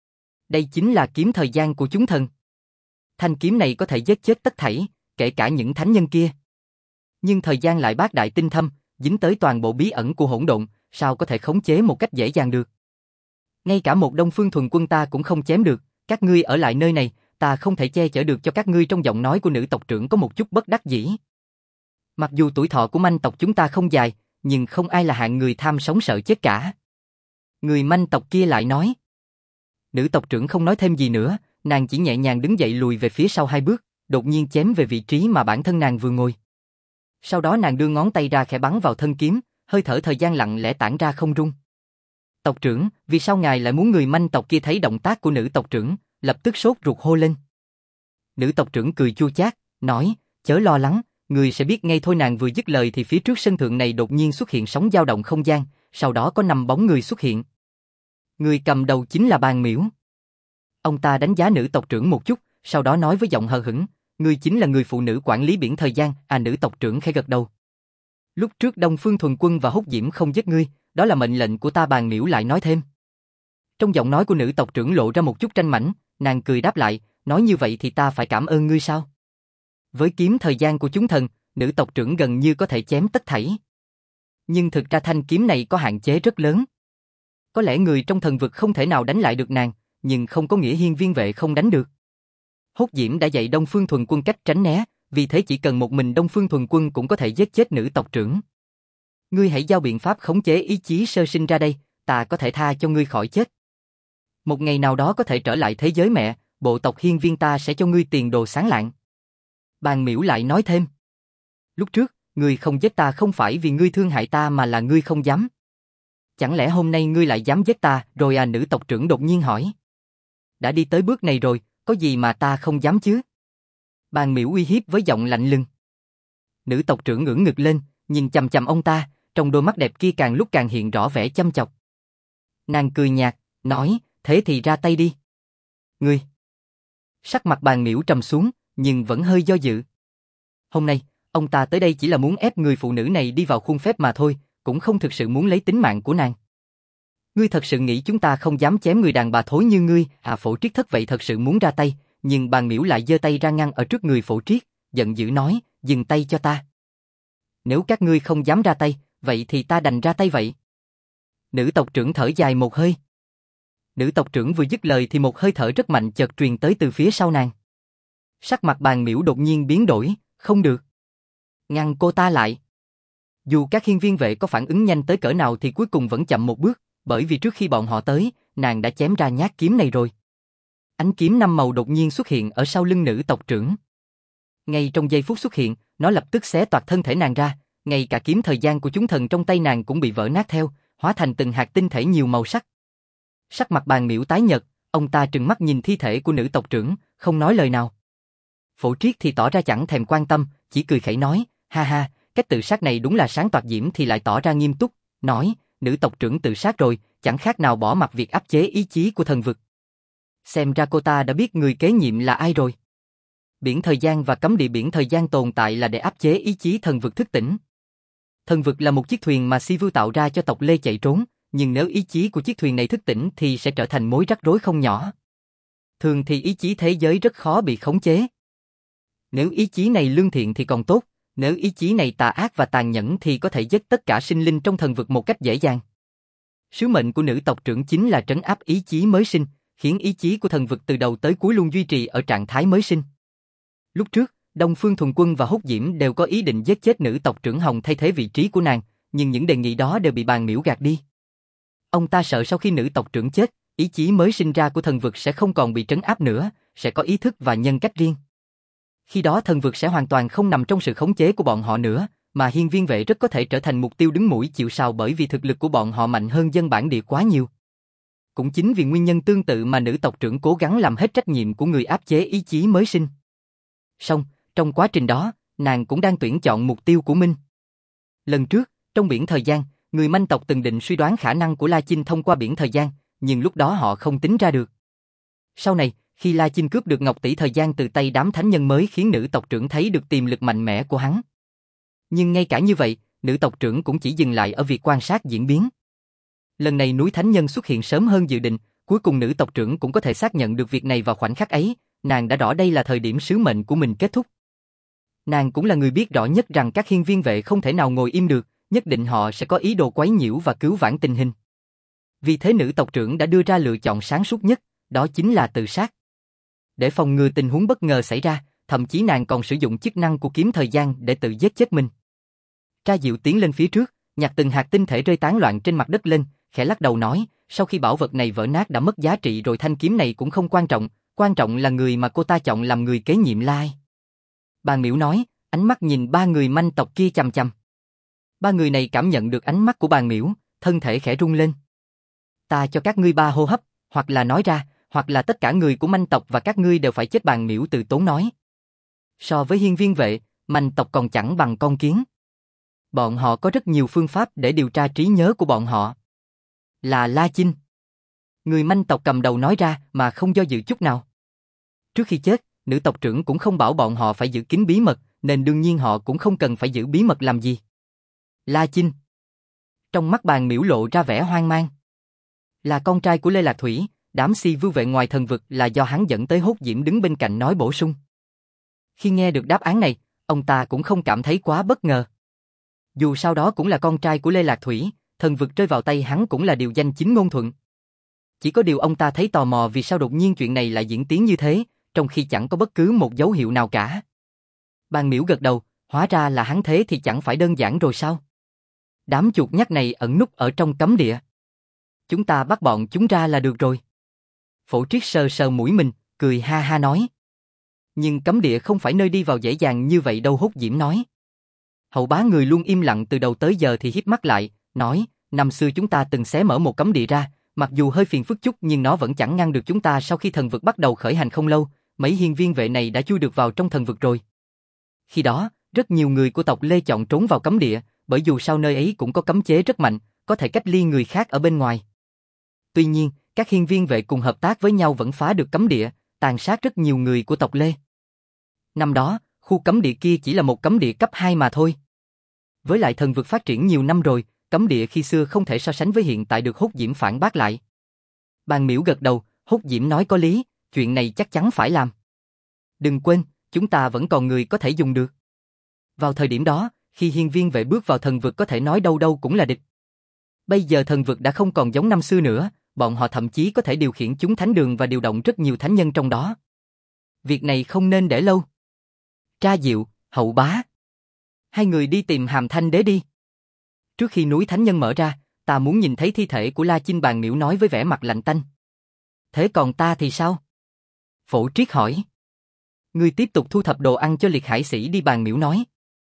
Đây chính là kiếm thời gian của chúng thần. Thanh kiếm này có thể giết chết tất thảy, kể cả những thánh nhân kia. Nhưng thời gian lại bác đại tinh thâm, dính tới toàn bộ bí ẩn của hỗn độn, sao có thể khống chế một cách dễ dàng được? Ngay cả một Đông Phương Thuần Quân ta cũng không chém được, các ngươi ở lại nơi này, ta không thể che chở được cho các ngươi. Trong giọng nói của nữ tộc trưởng có một chút bất đắc dĩ. Mặc dù tuổi thọ của manh tộc chúng ta không dài, nhưng không ai là hạng người tham sống sợ chết cả. Người manh tộc kia lại nói. Nữ tộc trưởng không nói thêm gì nữa, nàng chỉ nhẹ nhàng đứng dậy lùi về phía sau 2 bước, đột nhiên chém về vị trí mà bản thân nàng vừa ngồi. Sau đó nàng đưa ngón tay ra khẽ bắn vào thân kiếm, hơi thở thời gian lặng lẽ tản ra không rung. Tộc trưởng, vì sao ngài lại muốn? Người manh tộc kia thấy động tác của nữ tộc trưởng, lập tức sốt ruột hô lên. Nữ tộc trưởng cười chua chát, nói, chớ lo lắng, người sẽ biết ngay thôi. Nàng vừa dứt lời thì phía trước sân thượng này đột nhiên xuất hiện sóng dao động không gian, sau đó có 5 bóng người xuất hiện. Người cầm đầu chính là Bàn Miễu. Ông ta đánh giá nữ tộc trưởng một chút, sau đó nói với giọng hờ hững, ngươi chính là người phụ nữ quản lý biển thời gian. Nữ tộc trưởng khẽ gật đầu. Lúc trước Đông Phương Thuần Quân và Húc Diễm không giết ngươi, đó là mệnh lệnh của ta. Bàn Miễu lại nói thêm. Trong giọng nói của nữ tộc trưởng lộ ra một chút tranh mảnh, nàng cười đáp lại, nói như vậy thì ta phải cảm ơn ngươi sao? Với kiếm thời gian của chúng thần, nữ tộc trưởng gần như có thể chém tất thảy. Nhưng thực ra thanh kiếm này có hạn chế rất lớn. Có lẽ người trong thần vực không thể nào đánh lại được nàng, nhưng không có nghĩa hiên viên vệ không đánh được. Húc Diễm đã dạy Đông Phương Thuần Quân cách tránh né, vì thế chỉ cần một mình Đông Phương Thuần Quân cũng có thể giết chết nữ tộc trưởng. Ngươi hãy giao biện pháp khống chế ý chí sơ sinh ra đây, ta có thể tha cho ngươi khỏi chết. Một ngày nào đó có thể trở lại thế giới mẹ, bộ tộc hiên viên ta sẽ cho ngươi tiền đồ sáng lạng. Bàn Miễu lại nói thêm. Lúc trước, ngươi không giết ta không phải vì ngươi thương hại ta mà là ngươi không dám. Chẳng lẽ hôm nay ngươi lại dám giết ta rồi à? Nữ tộc trưởng đột nhiên hỏi. Đã đi tới bước này rồi, có gì mà ta không dám chứ? Bàn Miễu uy hiếp với giọng lạnh lùng. Nữ tộc trưởng ngẩng ngực lên, nhìn chằm chằm ông ta, trong đôi mắt đẹp kia càng lúc càng hiện rõ vẻ chăm chọc. Nàng cười nhạt, nói, thế thì ra tay đi. Ngươi. Sắc mặt Bàn Miễu trầm xuống, nhưng vẫn hơi do dự. Hôm nay, ông ta tới đây chỉ là muốn ép người phụ nữ này đi vào khuôn phép mà thôi, cũng không thực sự muốn lấy tính mạng của nàng. Ngươi thật sự nghĩ chúng ta không dám chém người đàn bà thối như ngươi, Phổ Triết Thất vậy thật sự muốn ra tay, nhưng Bàn Miễu lại giơ tay ra ngăn ở trước người Phổ Triết, giận dữ nói, dừng tay cho ta. Nếu các ngươi không dám ra tay, vậy thì ta đành ra tay vậy. Nữ tộc trưởng thở dài một hơi. Nữ tộc trưởng vừa dứt lời thì một hơi thở rất mạnh chợt truyền tới từ phía sau nàng. Sắc mặt Bàn Miễu đột nhiên biến đổi, không được. Ngăn cô ta lại. Dù các hiên viên vệ có phản ứng nhanh tới cỡ nào thì cuối cùng vẫn chậm một bước, bởi vì trước khi bọn họ tới, nàng đã chém ra nhát kiếm này rồi. Ánh kiếm 5 màu đột nhiên xuất hiện ở sau lưng nữ tộc trưởng. Ngay trong giây phút xuất hiện, nó lập tức xé toạc thân thể nàng ra, ngay cả kiếm thời gian của chúng thần trong tay nàng cũng bị vỡ nát theo, hóa thành từng hạt tinh thể nhiều màu sắc. Sắc mặt Bàn Miễu tái nhợt, ông ta trừng mắt nhìn thi thể của nữ tộc trưởng, không nói lời nào. Phổ Triết thì tỏ ra chẳng thèm quan tâm, chỉ cười khẩy nói, ha ha, cách tự sát này đúng là sáng toạc diễm thì lại tỏ ra nghiêm túc, nói, nữ tộc trưởng tự sát rồi, chẳng khác nào bỏ mặc việc áp chế ý chí của thần vực. Xem ra cô ta đã biết người kế nhiệm là ai rồi. Biển thời gian và cấm địa biển thời gian tồn tại là để áp chế ý chí thần vực thức tỉnh. Thần vực là một chiếc thuyền mà Si Vưu tạo ra cho tộc Lê chạy trốn, nhưng nếu ý chí của chiếc thuyền này thức tỉnh thì sẽ trở thành mối rắc rối không nhỏ. Thường thì ý chí thế giới rất khó bị khống chế. Nếu ý chí này lương thiện thì còn tốt, nếu ý chí này tà ác và tàn nhẫn thì có thể giết tất cả sinh linh trong thần vực một cách dễ dàng. Sứ mệnh của nữ tộc trưởng chính là trấn áp ý chí mới sinh, khiến ý chí của thần vực từ đầu tới cuối luôn duy trì ở trạng thái mới sinh. Lúc trước, Đông Phương Thuần Quân và Hốt Diễm đều có ý định giết chết nữ tộc trưởng Hồng thay thế vị trí của nàng, nhưng những đề nghị đó đều bị Bàn Miễu gạt đi. Ông ta sợ sau khi nữ tộc trưởng chết, ý chí mới sinh ra của thần vực sẽ không còn bị trấn áp nữa, sẽ có ý thức và nhân cách riêng. Khi đó thần vực sẽ hoàn toàn không nằm trong sự khống chế của bọn họ nữa, mà hiên viên vệ rất có thể trở thành mục tiêu đứng mũi chịu sào bởi vì thực lực của bọn họ mạnh hơn dân bản địa quá nhiều. Cũng chính vì nguyên nhân tương tự mà nữ tộc trưởng cố gắng làm hết trách nhiệm của người áp chế ý chí mới sinh. Song, trong quá trình đó, nàng cũng đang tuyển chọn mục tiêu của mình. Lần trước, trong biển thời gian, người Manh tộc từng định suy đoán khả năng của La Chinh thông qua biển thời gian, nhưng lúc đó họ không tính ra được. Sau này, khi La Chinh cướp được ngọc tỷ thời gian từ tay đám thánh nhân mới khiến nữ tộc trưởng thấy được tiềm lực mạnh mẽ của hắn. Nhưng ngay cả như vậy, nữ tộc trưởng cũng chỉ dừng lại ở việc quan sát diễn biến. Lần này núi thánh nhân xuất hiện sớm hơn dự định, cuối cùng nữ tộc trưởng cũng có thể xác nhận được việc này vào khoảnh khắc ấy, nàng đã rõ đây là thời điểm sứ mệnh của mình kết thúc. Nàng cũng là người biết rõ nhất rằng các hiên viên vệ không thể nào ngồi im được, nhất định họ sẽ có ý đồ quấy nhiễu và cứu vãn tình hình. Vì thế nữ tộc trưởng đã đưa ra lựa chọn sáng suốt nhất, đó chính là tự sát. Để phòng ngừa tình huống bất ngờ xảy ra, thậm chí nàng còn sử dụng chức năng của kiếm thời gian để tự giết chết mình. Tra Diệu tiến lên phía trước, nhặt từng hạt tinh thể rơi tán loạn trên mặt đất lên, khẽ lắc đầu nói, sau khi bảo vật này vỡ nát đã mất giá trị rồi, thanh kiếm này cũng không quan trọng là người mà cô ta chọn làm người kế nhiệm là ai. Bàn Miễu nói, ánh mắt nhìn ba người Manh tộc kia chằm chằm. Ba người này cảm nhận được ánh mắt của Bàn Miễu, thân thể khẽ rung lên. Ta cho các ngươi 3 hô hấp, hoặc là nói ra, hoặc là tất cả người của Manh tộc và các ngươi đều phải chết. Bàn Miễu từ tốn nói. So với hiên viên vệ, Manh tộc còn chẳng bằng con kiến. Bọn họ có rất nhiều phương pháp để điều tra trí nhớ của bọn họ. Là La Chinh. Người Manh tộc cầm đầu nói ra mà không do dự chút nào. Trước khi chết, nữ tộc trưởng cũng không bảo bọn họ phải giữ kín bí mật, nên đương nhiên họ cũng không cần phải giữ bí mật làm gì. La Chinh. Trong mắt Bàn Miễu lộ ra vẻ hoang mang. Là con trai của Lê Lạc Thủy, đám Si Vưu vệ ngoài thần vực là do hắn dẫn tới. Hốt Diễm đứng bên cạnh nói bổ sung. Khi nghe được đáp án này, ông ta cũng không cảm thấy quá bất ngờ. Dù sau đó cũng là con trai của Lê Lạc Thủy, thần vực rơi vào tay hắn cũng là điều danh chính ngôn thuận. Chỉ có điều ông ta thấy tò mò vì sao đột nhiên chuyện này lại diễn tiến như thế, trong khi chẳng có bất cứ một dấu hiệu nào cả. Bàn Miễu gật đầu, hóa ra là hắn thế thì chẳng phải đơn giản rồi sao? Đám chuột nhắt này ẩn núp ở trong cấm địa. Chúng ta bắt bọn chúng ra là được rồi. Phổ Triết sờ sờ mũi mình, cười ha ha nói. Nhưng cấm địa không phải nơi đi vào dễ dàng như vậy đâu. Hốt Diễm nói. Hậu bá người luôn im lặng từ đầu tới giờ thì híp mắt lại, nói, năm xưa chúng ta từng xé mở một cấm địa ra, mặc dù hơi phiền phức chút nhưng nó vẫn chẳng ngăn được chúng ta. Sau khi thần vực bắt đầu khởi hành không lâu, mấy hiên viên vệ này đã chui được vào trong thần vực rồi. Khi đó, rất nhiều người của tộc Lê chọn trốn vào cấm địa, bởi dù sau nơi ấy cũng có cấm chế rất mạnh, có thể cách ly người khác ở bên ngoài. Tuy nhiên, các hiên viên vệ cùng hợp tác với nhau vẫn phá được cấm địa, tàn sát rất nhiều người của tộc Lê. Năm đó, khu cấm địa kia chỉ là một cấm địa cấp 2 mà thôi. Với lại thần vực phát triển nhiều năm rồi, cấm địa khi xưa không thể so sánh với hiện tại, được Hốt Diễm phản bác lại. Bàn Miễu gật đầu, Hốt Diễm nói có lý, chuyện này chắc chắn phải làm. Đừng quên, chúng ta vẫn còn người có thể dùng được. Vào thời điểm đó, khi hiên viên vệ bước vào thần vực có thể nói đâu đâu cũng là địch. Bây giờ thần vực đã không còn giống năm xưa nữa, bọn họ thậm chí có thể điều khiển chúng thánh đường và điều động rất nhiều thánh nhân trong đó. Việc này không nên để lâu. Tra Diệu, Hậu Bá, hai người đi tìm Hàm Thanh Đế đi. Trước khi núi thánh nhân mở ra, ta muốn nhìn thấy thi thể của La Chinh, Bàn Miễu nói với vẻ mặt lạnh tanh. Thế còn ta thì sao? Phổ Triết hỏi. Ngươi tiếp tục thu thập đồ ăn cho liệt hải sĩ đi, Bàn Miễu nói.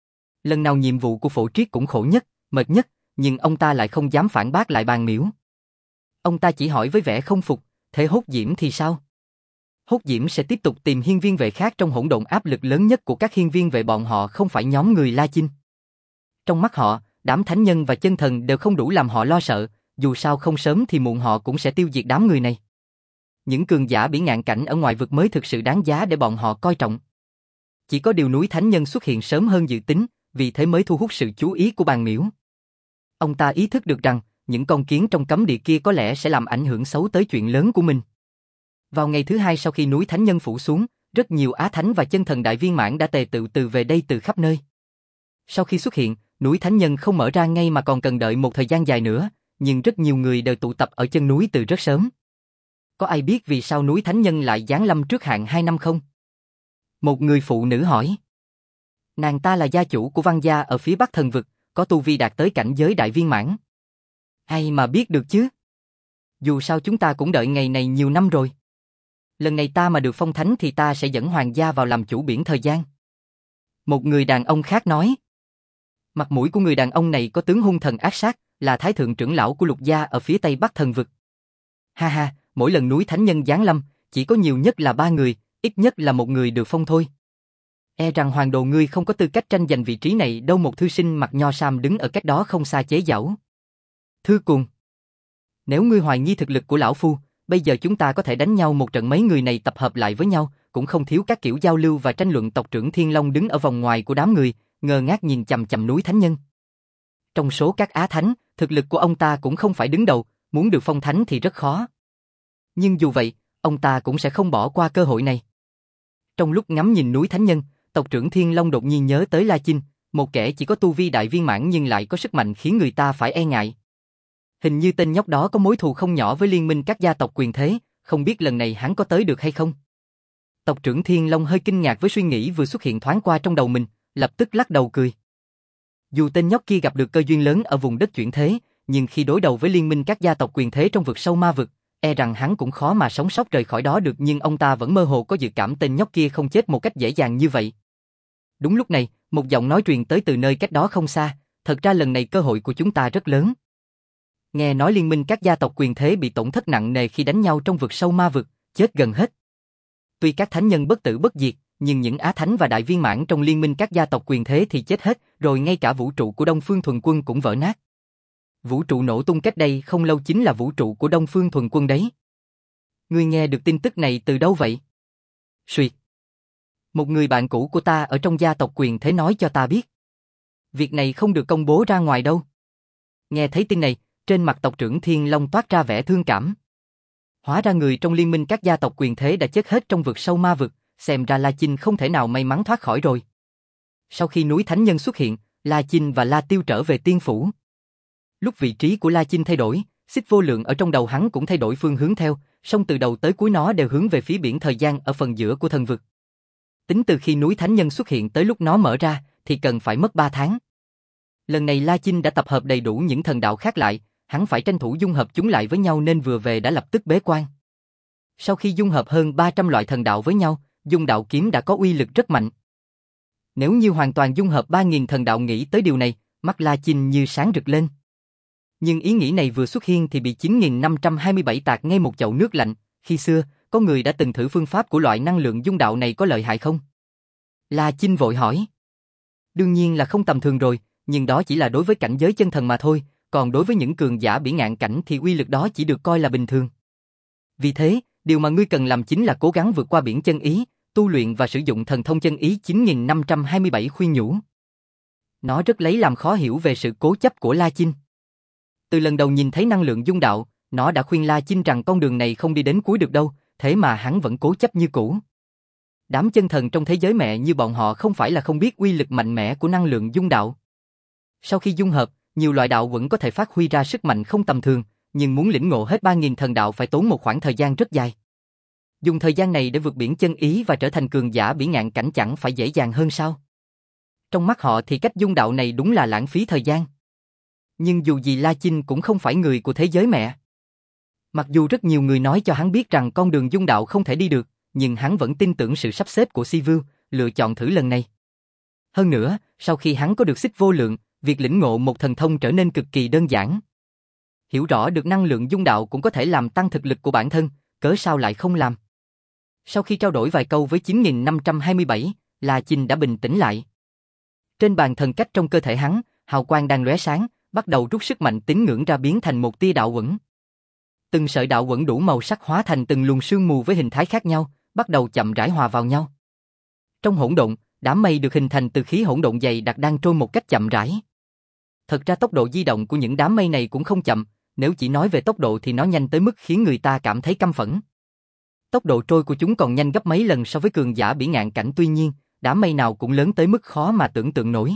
Lần nào nhiệm vụ của Phổ Triết cũng khổ nhất, mệt nhất, nhưng ông ta lại không dám phản bác lại Bàn Miễu. Ông ta chỉ hỏi với vẻ không phục, thế Hốt Diễm thì sao? Hốt Diễm sẽ tiếp tục tìm hiên viên vệ khác. Trong hỗn độn, áp lực lớn nhất của các hiên viên vệ bọn họ không phải nhóm người La Chinh. Trong mắt họ, đám thánh nhân và chân thần đều không đủ làm họ lo sợ, dù sao không sớm thì muộn họ cũng sẽ tiêu diệt đám người này. Những cường giả bỉ ngạn cảnh ở ngoại vực mới thực sự đáng giá để bọn họ coi trọng. Chỉ có điều núi thánh nhân xuất hiện sớm hơn dự tính, vì thế mới thu hút sự chú ý của Bàn Miễu. Ông ta ý thức được rằng, những con kiến trong cấm địa kia có lẽ sẽ làm ảnh hưởng xấu tới chuyện lớn của mình. Vào ngày thứ hai sau khi núi thánh nhân phủ xuống, rất nhiều á thánh và chân thần đại viên mãn đã tề tựu từ về đây từ khắp nơi. Sau khi xuất hiện, núi thánh nhân không mở ra ngay mà còn cần đợi một thời gian dài nữa, nhưng rất nhiều người đều tụ tập ở chân núi từ rất sớm. Có ai biết vì sao núi thánh nhân lại giáng lâm trước hạn 2 năm không? Một người phụ nữ hỏi. Nàng ta là gia chủ của Văn gia ở phía Bắc thần vực, có tu vi đạt tới cảnh giới đại viên mãn. Ai mà biết được chứ? Dù sao chúng ta cũng đợi ngày này nhiều năm rồi. Lần này ta mà được phong thánh thì ta sẽ dẫn hoàng gia vào làm chủ biển thời gian. Một người đàn ông khác nói. Mặt mũi của người đàn ông này có tướng hung thần ác sát, là thái thượng trưởng lão của Lục gia ở phía Tây Bắc thần vực. Ha ha, mỗi lần núi thánh nhân giáng lâm, chỉ có nhiều nhất là 3 người, ít nhất là một người được phong thôi. E rằng Hoàng Đồ ngươi không có tư cách tranh giành vị trí này đâu. Một thư sinh mặc nho sam đứng ở cách đó không xa chế giễu. Thư Cuồng, nếu ngươi hoài nghi thực lực của lão phu, bây giờ chúng ta có thể đánh nhau một trận. Mấy người này tập hợp lại với nhau, cũng không thiếu các kiểu giao lưu và tranh luận. Tộc trưởng Thiên Long đứng ở vòng ngoài của đám người, ngơ ngác nhìn chằm chằm núi thánh nhân. Trong số các á thánh, thực lực của ông ta cũng không phải đứng đầu, muốn được phong thánh thì rất khó. Nhưng dù vậy, ông ta cũng sẽ không bỏ qua cơ hội này. Trong lúc ngắm nhìn núi thánh nhân, tộc trưởng Thiên Long đột nhiên nhớ tới La Chinh, một kẻ chỉ có tu vi đại viên mãn nhưng lại có sức mạnh khiến người ta phải e ngại. Hình như tên nhóc đó có mối thù không nhỏ với liên minh các gia tộc quyền thế, không biết lần này hắn có tới được hay không. Tộc trưởng Thiên Long hơi kinh ngạc với suy nghĩ vừa xuất hiện thoáng qua trong đầu mình, lập tức lắc đầu cười. Dù tên nhóc kia gặp được cơ duyên lớn ở vùng đất chuyển thế, nhưng khi đối đầu với liên minh các gia tộc quyền thế trong vực sâu ma vực, e rằng hắn cũng khó mà sống sót rời khỏi đó được. Nhưng ông ta vẫn mơ hồ có dự cảm tên nhóc kia không chết một cách dễ dàng như vậy. Đúng lúc này, một giọng nói truyền tới từ nơi cách đó không xa, thật ra lần này cơ hội của chúng ta rất lớn. Nghe nói liên minh các gia tộc quyền thế bị tổn thất nặng nề khi đánh nhau trong vực sâu ma vực, chết gần hết. Tuy các thánh nhân bất tử bất diệt, nhưng những á thánh và đại viên mãn trong liên minh các gia tộc quyền thế thì chết hết, rồi ngay cả vũ trụ của Đông Phương Thuần Quân cũng vỡ nát. Vũ trụ nổ tung cách đây không lâu chính là vũ trụ của Đông Phương Thuần Quân đấy. Ngươi nghe được tin tức này từ đâu vậy? Suyệt. Một người bạn cũ của ta ở trong gia tộc quyền thế nói cho ta biết. Việc này không được công bố ra ngoài đâu. Nghe thấy tin này, trên mặt tộc trưởng Thiên Long toát ra vẻ thương cảm. Hóa ra người trong liên minh các gia tộc quyền thế đã chết hết trong vực sâu ma vực, xem ra La Chinh không thể nào may mắn thoát khỏi rồi. Sau khi núi thánh nhân xuất hiện, La Chinh và La Tiêu trở về tiên phủ. Lúc vị trí của La Chinh thay đổi, xích vô lượng ở trong đầu hắn cũng thay đổi phương hướng theo, song từ đầu tới cuối nó đều hướng về phía biển thời gian ở phần giữa của thần vực. Tính từ khi núi thánh nhân xuất hiện tới lúc nó mở ra, thì cần phải mất 3 tháng. Lần này La Chinh đã tập hợp đầy đủ những thần đạo khác lại, hắn phải tranh thủ dung hợp chúng lại với nhau nên vừa về đã lập tức bế quan. Sau khi dung hợp hơn 300 loại thần đạo với nhau, Dung Đạo Kiếm đã có uy lực rất mạnh. Nếu như hoàn toàn dung hợp 3.000 thần đạo, nghĩ tới điều này, mắt La Chinh như sáng rực lên. Nhưng ý nghĩ này vừa xuất hiện thì bị 9.527 tạt ngay một chậu nước lạnh. Khi xưa, có người đã từng thử phương pháp của loại năng lượng dung đạo này có lợi hại không? La Chinh vội hỏi. Đương nhiên là không tầm thường rồi, nhưng đó chỉ là đối với cảnh giới chân thần mà thôi, còn đối với những cường giả bỉ ngạn cảnh thì uy lực đó chỉ được coi là bình thường. Vì thế, điều mà ngươi cần làm chính là cố gắng vượt qua biển chân ý, tu luyện và sử dụng thần thông chân ý 9527 khuyên nhủ. Nó rất lấy làm khó hiểu về sự cố chấp của La Chinh. Từ lần đầu nhìn thấy năng lượng dung đạo, nó đã khuyên La Chinh rằng con đường này không đi đến cuối được đâu, thế mà hắn vẫn cố chấp như cũ. Đám chân thần trong thế giới mẹ như bọn họ không phải là không biết uy lực mạnh mẽ của năng lượng dung đạo. Sau khi dung hợp, nhiều loại đạo vẫn có thể phát huy ra sức mạnh không tầm thường, nhưng muốn lĩnh ngộ hết 3000 thần đạo phải tốn một khoảng thời gian rất dài. Dùng thời gian này để vượt biển chân ý và trở thành cường giả bỉ ngạn cảnh chẳng phải dễ dàng hơn sao? Trong mắt họ thì cách dung đạo này đúng là lãng phí thời gian. Nhưng dù gì La Chinh cũng không phải người của thế giới mẹ. Mặc dù rất nhiều người nói cho hắn biết rằng con đường dung đạo không thể đi được, nhưng hắn vẫn tin tưởng sự sắp xếp của Si Vưu, lựa chọn thử lần này. Hơn nữa, sau khi hắn có được xích vô lượng, việc lĩnh ngộ một thần thông trở nên cực kỳ đơn giản. Hiểu rõ được năng lượng dung đạo cũng có thể làm tăng thực lực của bản thân, cớ sao lại không làm. Sau khi trao đổi vài câu với 9527, La Chinh đã bình tĩnh lại. Trên bàn thần cách trong cơ thể hắn, hào quang đang lóe sáng, bắt đầu rút sức mạnh tín ngưỡng ra biến thành một tia đạo uẩn. Từng sợi đạo uẩn đủ màu sắc hóa thành từng luồng sương mù với hình thái khác nhau, bắt đầu chậm rãi hòa vào nhau. Trong hỗn độn, đám mây được hình thành từ khí hỗn độn dày đặc đang trôi một cách chậm rãi. Thật ra tốc độ di động của những đám mây này cũng không chậm, nếu chỉ nói về tốc độ thì nó nhanh tới mức khiến người ta cảm thấy căm phẫn. Tốc độ trôi của chúng còn nhanh gấp mấy lần so với cường giả bỉ ngạn cảnh, tuy nhiên, đám mây nào cũng lớn tới mức khó mà tưởng tượng nổi.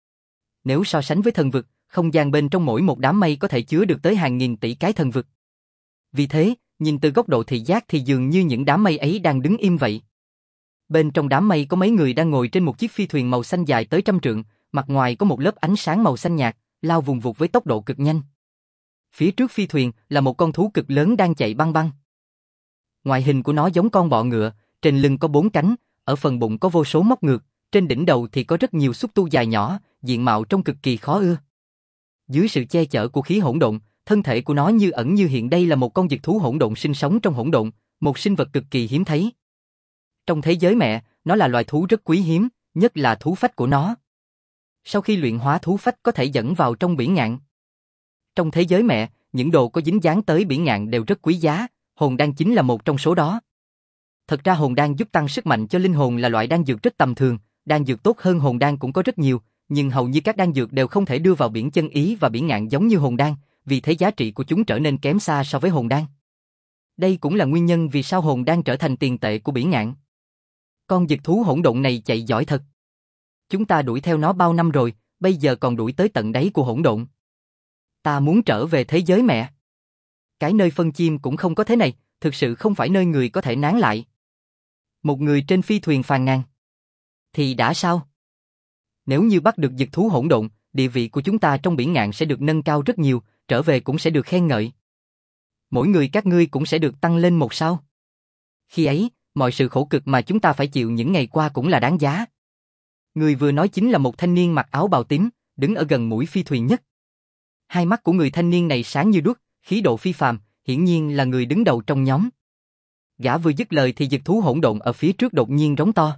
Nếu so sánh với thần vực, không gian bên trong mỗi một đám mây có thể chứa được tới hàng nghìn tỷ cái thần vực. Vì thế, nhìn từ góc độ thị giác thì dường như những đám mây ấy đang đứng im vậy. Bên trong đám mây có mấy người đang ngồi trên một chiếc phi thuyền màu xanh dài tới 100 trượng, mặt ngoài có một lớp ánh sáng màu xanh nhạt, lao vùng vụt với tốc độ cực nhanh. Phía trước phi thuyền là một con thú cực lớn đang chạy băng băng. Ngoại hình của nó giống con bọ ngựa, trên lưng có 4 cánh, ở phần bụng có vô số móc ngược, trên đỉnh đầu thì có rất nhiều xúc tu dài nhỏ, diện mạo trông cực kỳ khó ưa. Dưới sự che chở của khí hỗn độn, thân thể của nó như ẩn như hiện, đây là một con dực thú hỗn độn sinh sống trong hỗn độn, một sinh vật cực kỳ hiếm thấy. Trong thế giới mẹ, nó là loài thú rất quý hiếm, nhất là thú phách của nó. Sau khi luyện hóa thú phách có thể dẫn vào trong biển ngạn. Trong thế giới mẹ, những đồ có dính dáng tới biển ngạn đều rất quý giá, hồn đan chính là một trong số đó. Thật ra hồn đan giúp tăng sức mạnh cho linh hồn là loại đan dược rất tầm thường, đan dược tốt hơn hồn đan cũng có rất nhiều, nhưng hầu như các đan dược đều không thể đưa vào biển chân ý và biển ngạn giống như hồn đan, vì thế giá trị của chúng trở nên kém xa so với hồn đan. Đây cũng là nguyên nhân vì sao hồn đan trở thành tiền tệ của biển ngạn. Con dực thú hỗn độn này chạy giỏi thật. Chúng ta đuổi theo nó bao năm rồi, bây giờ còn đuổi tới tận đáy của hỗn độn. Ta muốn trở về thế giới mẹ. Cái nơi phân chim cũng không có thế này, thực sự không phải nơi người có thể nán lại. Một người trên phi thuyền phàn nàn. Thì đã sao? Nếu như bắt được dực thú hỗn độn, địa vị của chúng ta trong biển ngạn sẽ được nâng cao rất nhiều, trở về cũng sẽ được khen ngợi. Mỗi người các ngươi cũng sẽ được tăng lên một sao. Khi ấy, mọi sự khổ cực mà chúng ta phải chịu những ngày qua cũng là đáng giá. Người vừa nói chính là một thanh niên mặc áo bào tím, đứng ở gần mũi phi thuyền nhất. Hai mắt của người thanh niên này sáng như đuốc, khí độ phi phàm, hiển nhiên là người đứng đầu trong nhóm. Gã vừa dứt lời thì dực thú hỗn độn ở phía trước đột nhiên rống to.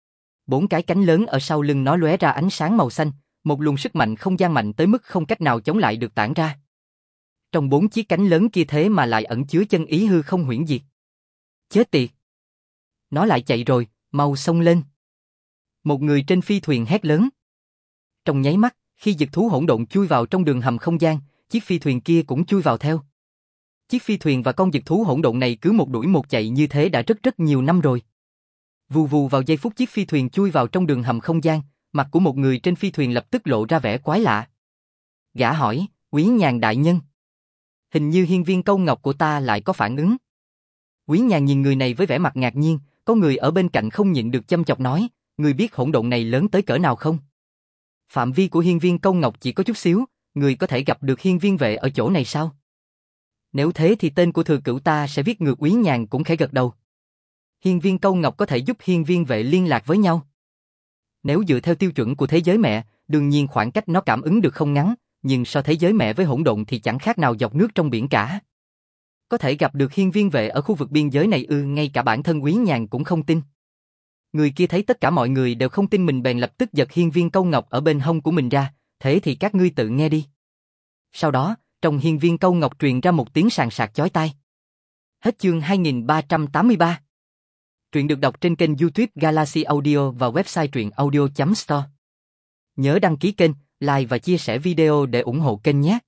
4 cái cánh lớn ở sau lưng nó lóe ra ánh sáng màu xanh, một luồng sức mạnh không gian mạnh tới mức không cách nào chống lại được tản ra. Trong 4 chiếc cánh lớn kia thế mà lại ẩn chứa chân ý hư không huyễn diệt. Chết tiệt! Nó lại chạy rồi, mau xông lên! Một người trên phi thuyền hét lớn. Trong nháy mắt, khi dực thú hỗn độn chui vào trong đường hầm không gian, chiếc phi thuyền kia cũng chui vào theo. Chiếc phi thuyền và con dực thú hỗn độn này cứ một đuổi một chạy như thế đã rất nhiều năm rồi. Vù vù vào giây phút chiếc phi thuyền chui vào trong đường hầm không gian, mặt của một người trên phi thuyền lập tức lộ ra vẻ quái lạ. Gã hỏi, Quý Nhàn đại nhân. Hình như hiên viên câu ngọc của ta lại có phản ứng. Quý Nhàn nhìn người này với vẻ mặt ngạc nhiên, có người ở bên cạnh không nhịn được châm chọc nói, người biết hỗn độn này lớn tới cỡ nào không? Phạm vi của hiên viên câu ngọc chỉ có chút xíu, người có thể gặp được hiên viên vệ ở chỗ này sao? Nếu thế thì tên của thừa cửu ta sẽ viết ngược. Quý Nhàn cũng khẽ gật đầu. Hiên viên câu ngọc có thể giúp hiên viên vệ liên lạc với nhau. Nếu dựa theo tiêu chuẩn của thế giới mẹ, đương nhiên khoảng cách nó cảm ứng được không ngắn, nhưng so thế giới mẹ với hỗn độn thì chẳng khác nào dọc nước trong biển cả. Có thể gặp được hiên viên vệ ở khu vực biên giới này ư? Ngay cả bản thân Quý Nhàn cũng không tin. Người kia thấy tất cả mọi người đều không tin mình bèn lập tức giật hiên viên câu ngọc ở bên hông của mình ra, thế thì các ngươi tự nghe đi. Sau đó, trong hiên viên câu ngọc truyền ra một tiếng sàn sạc chói tai. Hết chương 2383. Truyện được đọc trên kênh YouTube Galaxy Audio và website truyện audio.store. Nhớ đăng ký kênh, like và chia sẻ video để ủng hộ kênh nhé.